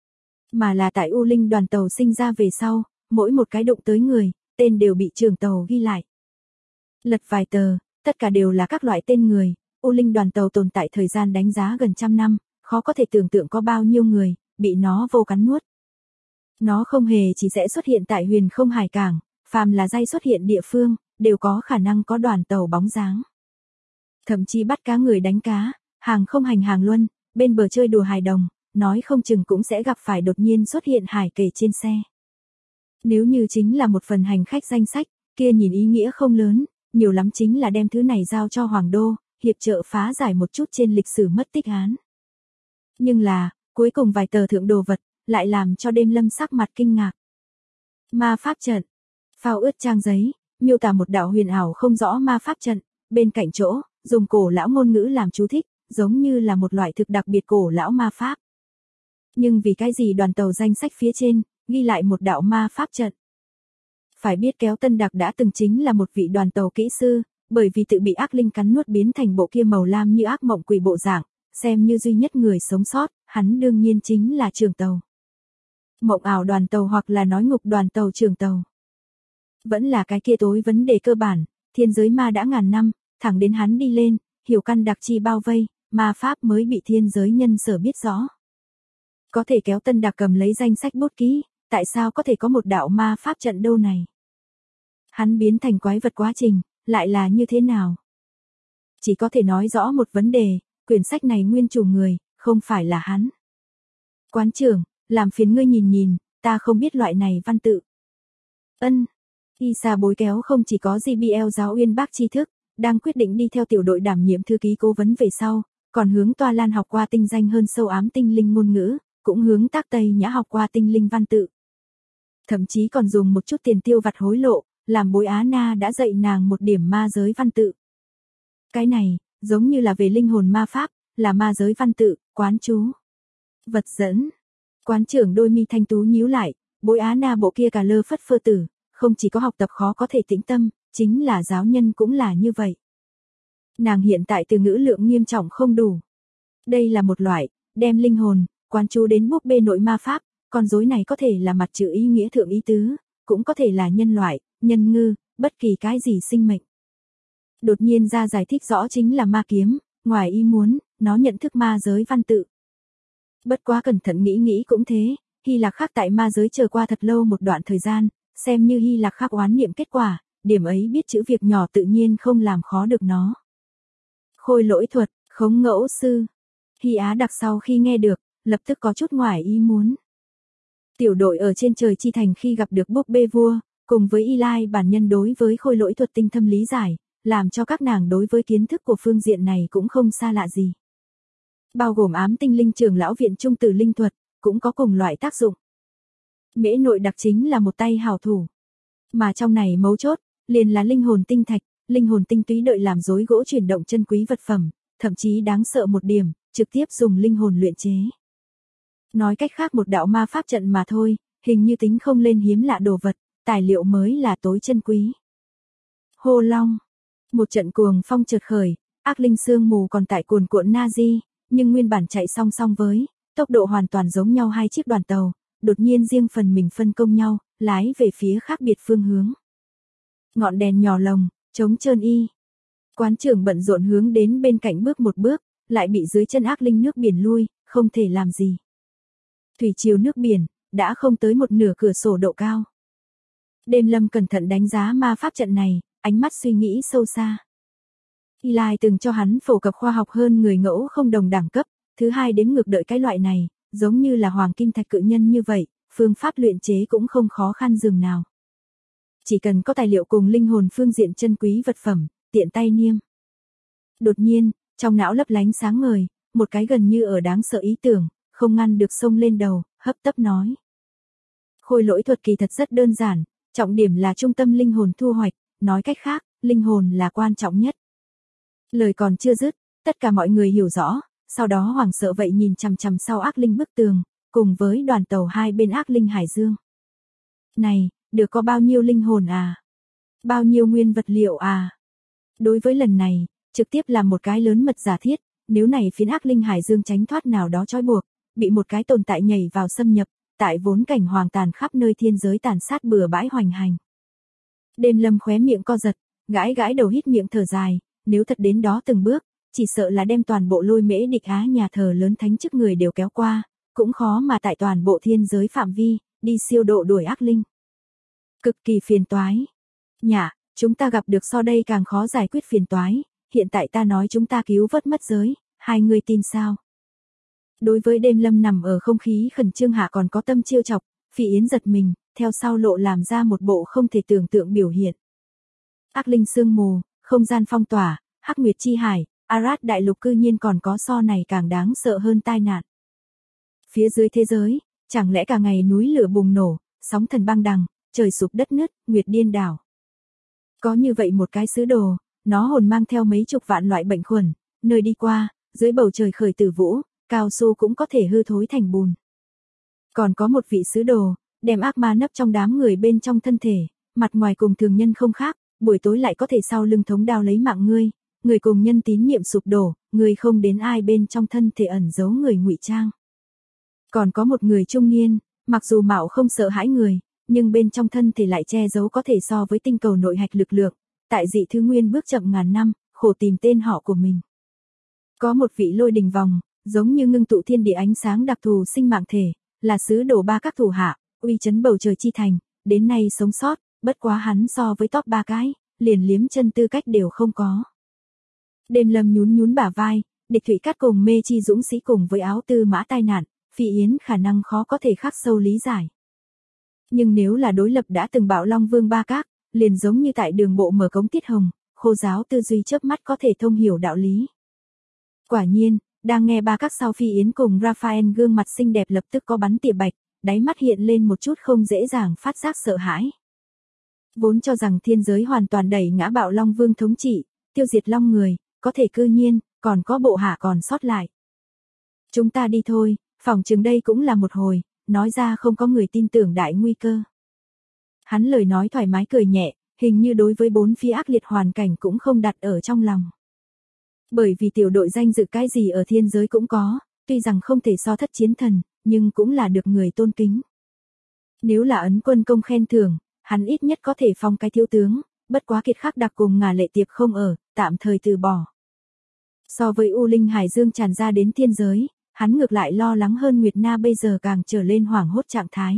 Mà là tại U Linh đoàn tàu sinh ra về sau, mỗi một cái đụng tới người, tên đều bị trưởng tàu ghi lại. Lật vài tờ, tất cả đều là các loại tên người, U Linh đoàn tàu tồn tại thời gian đánh giá gần 100 năm, khó có thể tưởng tượng có bao nhiêu người, bị nó vô cắn nuốt. Nó không hề chỉ sẽ xuất hiện tại Huyền Không Hải Cảng, phàm là dây xuất hiện địa phương, đều có khả năng có đoàn tàu bóng dáng. Thậm chí bắt cá người đánh cá, hàng không hành hàng luân, bên bờ chơi đùa hài đồng, nói không chừng cũng sẽ gặp phải đột nhiên xuất hiện hải kề trên xe. Nếu như chính là một phần hành khách danh sách, kia nhìn ý nghĩa không lớn, nhiều lắm chính là đem thứ này giao cho Hoàng Đô, hiệp trợ phá giải một chút trên lịch sử mất tích án. Nhưng là, cuối cùng vài tờ thượng đồ vật, lại làm cho Đêm Lâm sắc mặt kinh ngạc. Ma pháp trận. Phao ướt trang giấy, miêu tả một đạo huyền ảo không rõ ma pháp trận, bên cạnh chỗ, dùng cổ lão ngôn ngữ làm chú thích, giống như là một loại thực đặc biệt cổ lão ma pháp. Nhưng vì cái gì đoàn tàu danh sách phía trên, ghi lại một đạo ma pháp trận. Phải biết Kéo Tân Đặc đã từng chính là một vị đoàn tàu kỹ sư, bởi vì tự bị ác linh cắn nuốt biến thành bộ kia màu lam như ác mộng quỷ bộ dạng, xem như duy nhất người sống sót, hắn đương nhiên chính là trưởng tàu. Mộng ảo đoàn tàu hoặc là nói ngục đoàn tàu trưởng tàu. Vẫn là cái kia tối vấn đề cơ bản, thiên giới ma đã ngàn năm, thẳng đến hắn đi lên, hiểu căn đặc chi bao vây, ma pháp mới bị thiên giới nhân sở biết rõ. Có thể Kéo Tân Đặc cầm lấy danh sách bút ký, tại sao có thể có một đạo ma pháp trận đâu này? Hắn biến thành quái vật quá trình, lại là như thế nào? Chỉ có thể nói rõ một vấn đề, quyển sách này nguyên chủ người, không phải là hắn. Quán trưởng, làm phiền ngươi nhìn nhìn, ta không biết loại này văn tự. Ân. Isa bối kéo không chỉ có JBL giáo uyên bác tri thức, đang quyết định đi theo tiểu đội đảm nhiệm thư ký cố vấn về sau, còn hướng Toa Lan học qua tinh danh hơn sâu ám tinh linh ngôn ngữ, cũng hướng Tác Tây Nhã học qua tinh linh văn tự. Thậm chí còn dùng một chút tiền tiêu vặt hối lộ, làm bối Á Na đã dạy nàng một điểm ma giới văn tự. Cái này, giống như là về linh hồn ma pháp, là ma giới văn tự, quán chú. Vật dẫn. Quán trưởng đôi mi thanh tú nhíu lại, bối Á Na bộ kia cả lơ phất phơ tử, không chỉ có học tập khó có thể tĩnh tâm, chính là giáo nhân cũng là như vậy. Nàng hiện tại từ ngữ lượng nghiêm trọng không đủ. Đây là một loại, đem linh hồn, quán chú đến búp bê nội ma pháp, con rối này có thể là mặt chữ ý nghĩa thượng ý tứ, cũng có thể là nhân loại, nhân ngư, bất kỳ cái gì sinh mệnh. Đột nhiên ra giải thích rõ chính là ma kiếm, ngoài ý muốn, nó nhận thức ma giới văn tự. Bất quá cẩn thận nghĩ cũng thế, Hy Lạc Khắc tại ma giới chờ qua thật lâu một đoạn thời gian, xem như Hy Lạc Khắc oán niệm kết quả, điểm ấy biết chữ việc nhỏ tự nhiên không làm khó được nó. Khôi lỗi thuật, khống ngẫu sư. Hy Á Đặc sau khi nghe được, lập tức có chút ngoài ý muốn. Tiểu đội ở trên trời chi thành khi gặp được búp bê vua, cùng với Eli bản nhân đối với khôi lỗi thuật tinh thâm lý giải, làm cho các nàng đối với kiến thức của phương diện này cũng không xa lạ gì. Bao gồm ám tinh linh trưởng lão viện trung tử linh thuật, cũng có cùng loại tác dụng. Mễ Nội Đặc chính là một tay hảo thủ. Mà trong này mấu chốt, liền là linh hồn tinh thạch, linh hồn tinh túy đợi làm rối gỗ chuyển động chân quý vật phẩm, thậm chí đáng sợ một điểm, trực tiếp dùng linh hồn luyện chế. Nói cách khác một đạo ma pháp trận mà thôi, hình như tính không lên hiếm lạ đồ vật, tài liệu mới là tối chân quý. Hô Long. Một trận cuồng phong chợt khởi, ác linh sương mù còn tại cuồn cuộn Nazi, nhưng nguyên bản chạy song song với, tốc độ hoàn toàn giống nhau hai chiếc đoàn tàu, đột nhiên riêng phần mình phân công nhau, lái về phía khác biệt phương hướng. Ngọn đèn nhỏ lồng, trống trơn y. Quán trưởng bận rộn hướng đến bên cạnh bước một bước, lại bị dưới chân ác linh nước biển lui, không thể làm gì. Thủy triều nước biển, đã không tới một nửa cửa sổ độ cao. Đêm Lâm cẩn thận đánh giá ma pháp trận này, ánh mắt suy nghĩ sâu xa. Eli từng cho hắn phổ cập khoa học hơn người ngẫu không đồng đẳng cấp, thứ hai đếm ngược đợi cái loại này, giống như là hoàng kim thạch cự nhân như vậy, phương pháp luyện chế cũng không khó khăn dường nào. Chỉ cần có tài liệu cùng linh hồn phương diện chân quý vật phẩm, tiện tay niêm. Đột nhiên, trong não lấp lánh sáng ngời, một cái gần như ở đáng sợ ý tưởng, không ngăn được xông lên đầu, hấp tấp nói. Khôi lỗi thuật kỳ thật rất đơn giản, trọng điểm là trung tâm linh hồn thu hoạch, nói cách khác, linh hồn là quan trọng nhất. Lời còn chưa dứt, tất cả mọi người hiểu rõ, sau đó hoảng sợ vậy nhìn chằm chằm sau ác linh bức tường, cùng với đoàn tàu hai bên ác linh hải dương. Này, được có bao nhiêu linh hồn à? Bao nhiêu nguyên vật liệu à? Đối với lần này, trực tiếp làm một cái lớn mật giả thiết, nếu này phiến ác linh hải dương tránh thoát nào đó trói buộc, bị một cái tồn tại nhảy vào xâm nhập, tại vốn cảnh hoàng tàn khắp nơi thiên giới tàn sát bừa bãi hoành hành. Đêm Lâm khóe miệng co giật, gãi gãi đầu hít miệng thở dài, nếu thật đến đó từng bước, chỉ sợ là đem toàn bộ Lôi Mễ Địch Á nhà thờ lớn thánh chức người đều kéo qua, cũng khó mà tại toàn bộ thiên giới phạm vi, đi siêu độ đuổi ác linh. Cực kỳ phiền toái. Nhạ, chúng ta gặp được so đây càng khó giải quyết phiền toái, hiện tại ta nói chúng ta cứu vớt mất giới, hai người tin sao? Đối với Đêm Lâm nằm ở không khí khẩn trương hạ còn có tâm chiêu chọc, Phi Yến giật mình, theo sau lộ làm ra một bộ không thể tưởng tượng biểu hiện. Ác linh sương mù, không gian phong tỏa, Hắc Nguyệt chi hải, Arad đại lục cư nhiên còn có so này càng đáng sợ hơn tai nạn. Phía dưới thế giới, chẳng lẽ cả ngày núi lửa bùng nổ, sóng thần băng đằng, trời sụp đất nứt, nguyệt điên đảo. Có như vậy một cái sứ đồ, nó hồn mang theo mấy chục vạn loại bệnh khuẩn, nơi đi qua, dưới bầu trời khởi tử vũ, cao su cũng có thể hư thối thành bùn. Còn có một vị sứ đồ, đem ác ma nấp trong đám người bên trong thân thể, mặt ngoài cùng thường nhân không khác, buổi tối lại có thể sau lưng thống đao lấy mạng ngươi, người cùng nhân tín niệm sụp đổ, người không đến ai bên trong thân thể ẩn giấu người ngụy trang. Còn có một người trung niên, mặc dù mạo không sợ hãi người, nhưng bên trong thân thể lại che giấu có thể so với tinh cầu nội hạch lực lượng, tại dị thứ nguyên bước chậm ngàn năm, khổ tìm tên họ của mình. Có một vị lôi đình vòng, giống như ngưng tụ thiên địa ánh sáng đặc thù sinh mạng thể, là sứ đồ ba các thủ hạ, uy chấn bầu trời chi thành, đến nay sống sót, bất quá hắn so với top 3 cái, liền liếm chân tư cách đều không có. Đêm Lâm nhún nhún bả vai, địch thủy cát cùng mê chi dũng sĩ cùng với áo tư mã tai nạn, Phi Yến khả năng khó có thể khắc sâu lý giải. Nhưng nếu là đối lập đã từng bạo Long Vương ba các, liền giống như tại đường bộ mở cống tiết hồng, khô giáo tư duy chớp mắt có thể thông hiểu đạo lý. Quả nhiên, đang nghe ba các sau Phi Yến cùng Raphael gương mặt xinh đẹp lập tức có bắn tỉa bạch, đáy mắt hiện lên một chút không dễ dàng phát giác sợ hãi. Vốn cho rằng thiên giới hoàn toàn đẩy ngã bạo Long Vương thống trị, tiêu diệt Long người, có thể cư nhiên, còn có bộ hạ còn sót lại. Chúng ta đi thôi, phỏng chừng đây cũng là một hồi, nói ra không có người tin tưởng đại nguy cơ. Hắn lời nói thoải mái cười nhẹ, hình như đối với bốn phía ác liệt hoàn cảnh cũng không đặt ở trong lòng. Bởi vì tiểu đội danh dự cái gì ở thiên giới cũng có, tuy rằng không thể so thất chiến thần, nhưng cũng là được người tôn kính. Nếu là ấn quân công khen thưởng, hắn ít nhất có thể phong cái thiếu tướng, bất quá Kiệt Khắc đặc cùng Ngà Lệ Tiệp không ở, tạm thời từ bỏ. So với U Linh Hải Dương tràn ra đến thiên giới, hắn ngược lại lo lắng hơn Nguyệt Na bây giờ càng trở lên hoảng hốt trạng thái.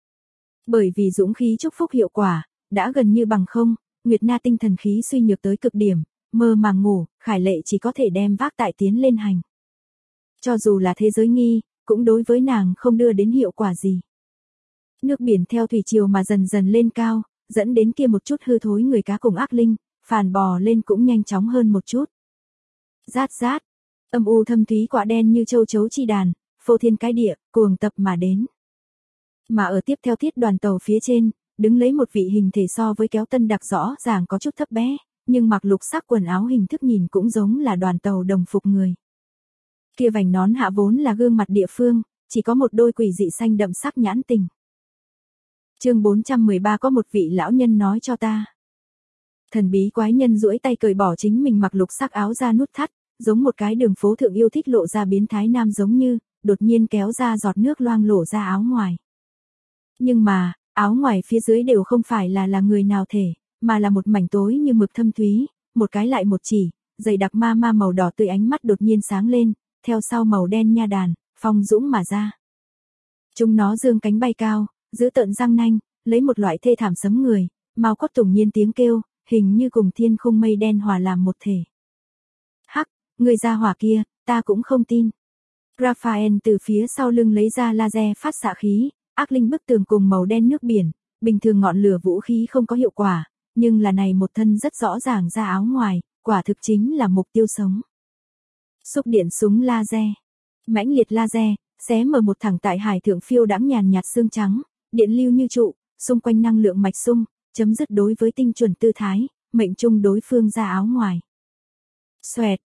Bởi vì dũng khí chúc phúc hiệu quả, đã gần như bằng không, Nguyệt Na tinh thần khí suy nhược tới cực điểm, mơ màng ngủ, Khải Lệ chỉ có thể đem vác tại tiến lên hành. Cho dù là thế giới nghi, cũng đối với nàng không đưa đến hiệu quả gì. Nước biển theo thủy triều mà dần dần lên cao, dẫn đến kia một chút hư thối người cá cùng ác linh, phàn bò lên cũng nhanh chóng hơn một chút. Rát rát, âm u thâm thúy quả đen như châu chấu chi đàn, phô thiên cái địa, cuồng tập mà đến. Mà ở tiếp theo thiết đoàn tàu phía trên, đứng lấy một vị hình thể so với kéo tân đặc rõ ràng có chút thấp bé, nhưng mặc lục sắc quần áo hình thức nhìn cũng giống là đoàn tàu đồng phục người. Kia vành nón hạ vốn là gương mặt địa phương, chỉ có một đôi quỷ dị xanh đậm sắc nhãn tình. Chương 413 có một vị lão nhân nói cho ta. Thần bí quái nhân duỗi tay cởi bỏ chính mình mặc lục sắc áo ra nút thắt, giống một cái đường phố thượng yêu thích lộ ra biến thái nam giống như, đột nhiên kéo ra giọt nước loang lổ ra áo ngoài. Nhưng mà, áo ngoài phía dưới đều không phải là người nào thể, mà là một mảnh tối như mực thâm thúy, một cái lại một chỉ, dày đặc ma màu đỏ tươi, ánh mắt đột nhiên sáng lên, theo sau màu đen nha đàn, phong dũng mà ra. Chúng nó dương cánh bay cao, giữ tợn răng nanh, lấy một loại thê thảm sấm người, mau cốt tùng nhiên tiếng kêu, hình như cùng thiên khung mây đen hòa làm một thể. Hắc, người ra hỏa kia, ta cũng không tin. Raphael từ phía sau lưng lấy ra laser phát xạ khí, ác linh bức tường cùng màu đen nước biển, bình thường ngọn lửa vũ khí không có hiệu quả, nhưng là này một thân rất rõ ràng ra áo ngoài, quả thực chính là mục tiêu sống. Xúc điện súng laser, mãnh liệt laser, xé mở một thẳng tại hải thượng phiêu đãng nhàn nhạt xương trắng, điện lưu như trụ, xung quanh năng lượng mạch sung, chấm dứt đối với tinh chuẩn tư thái, mệnh trung đối phương ra áo ngoài. Xoẹt,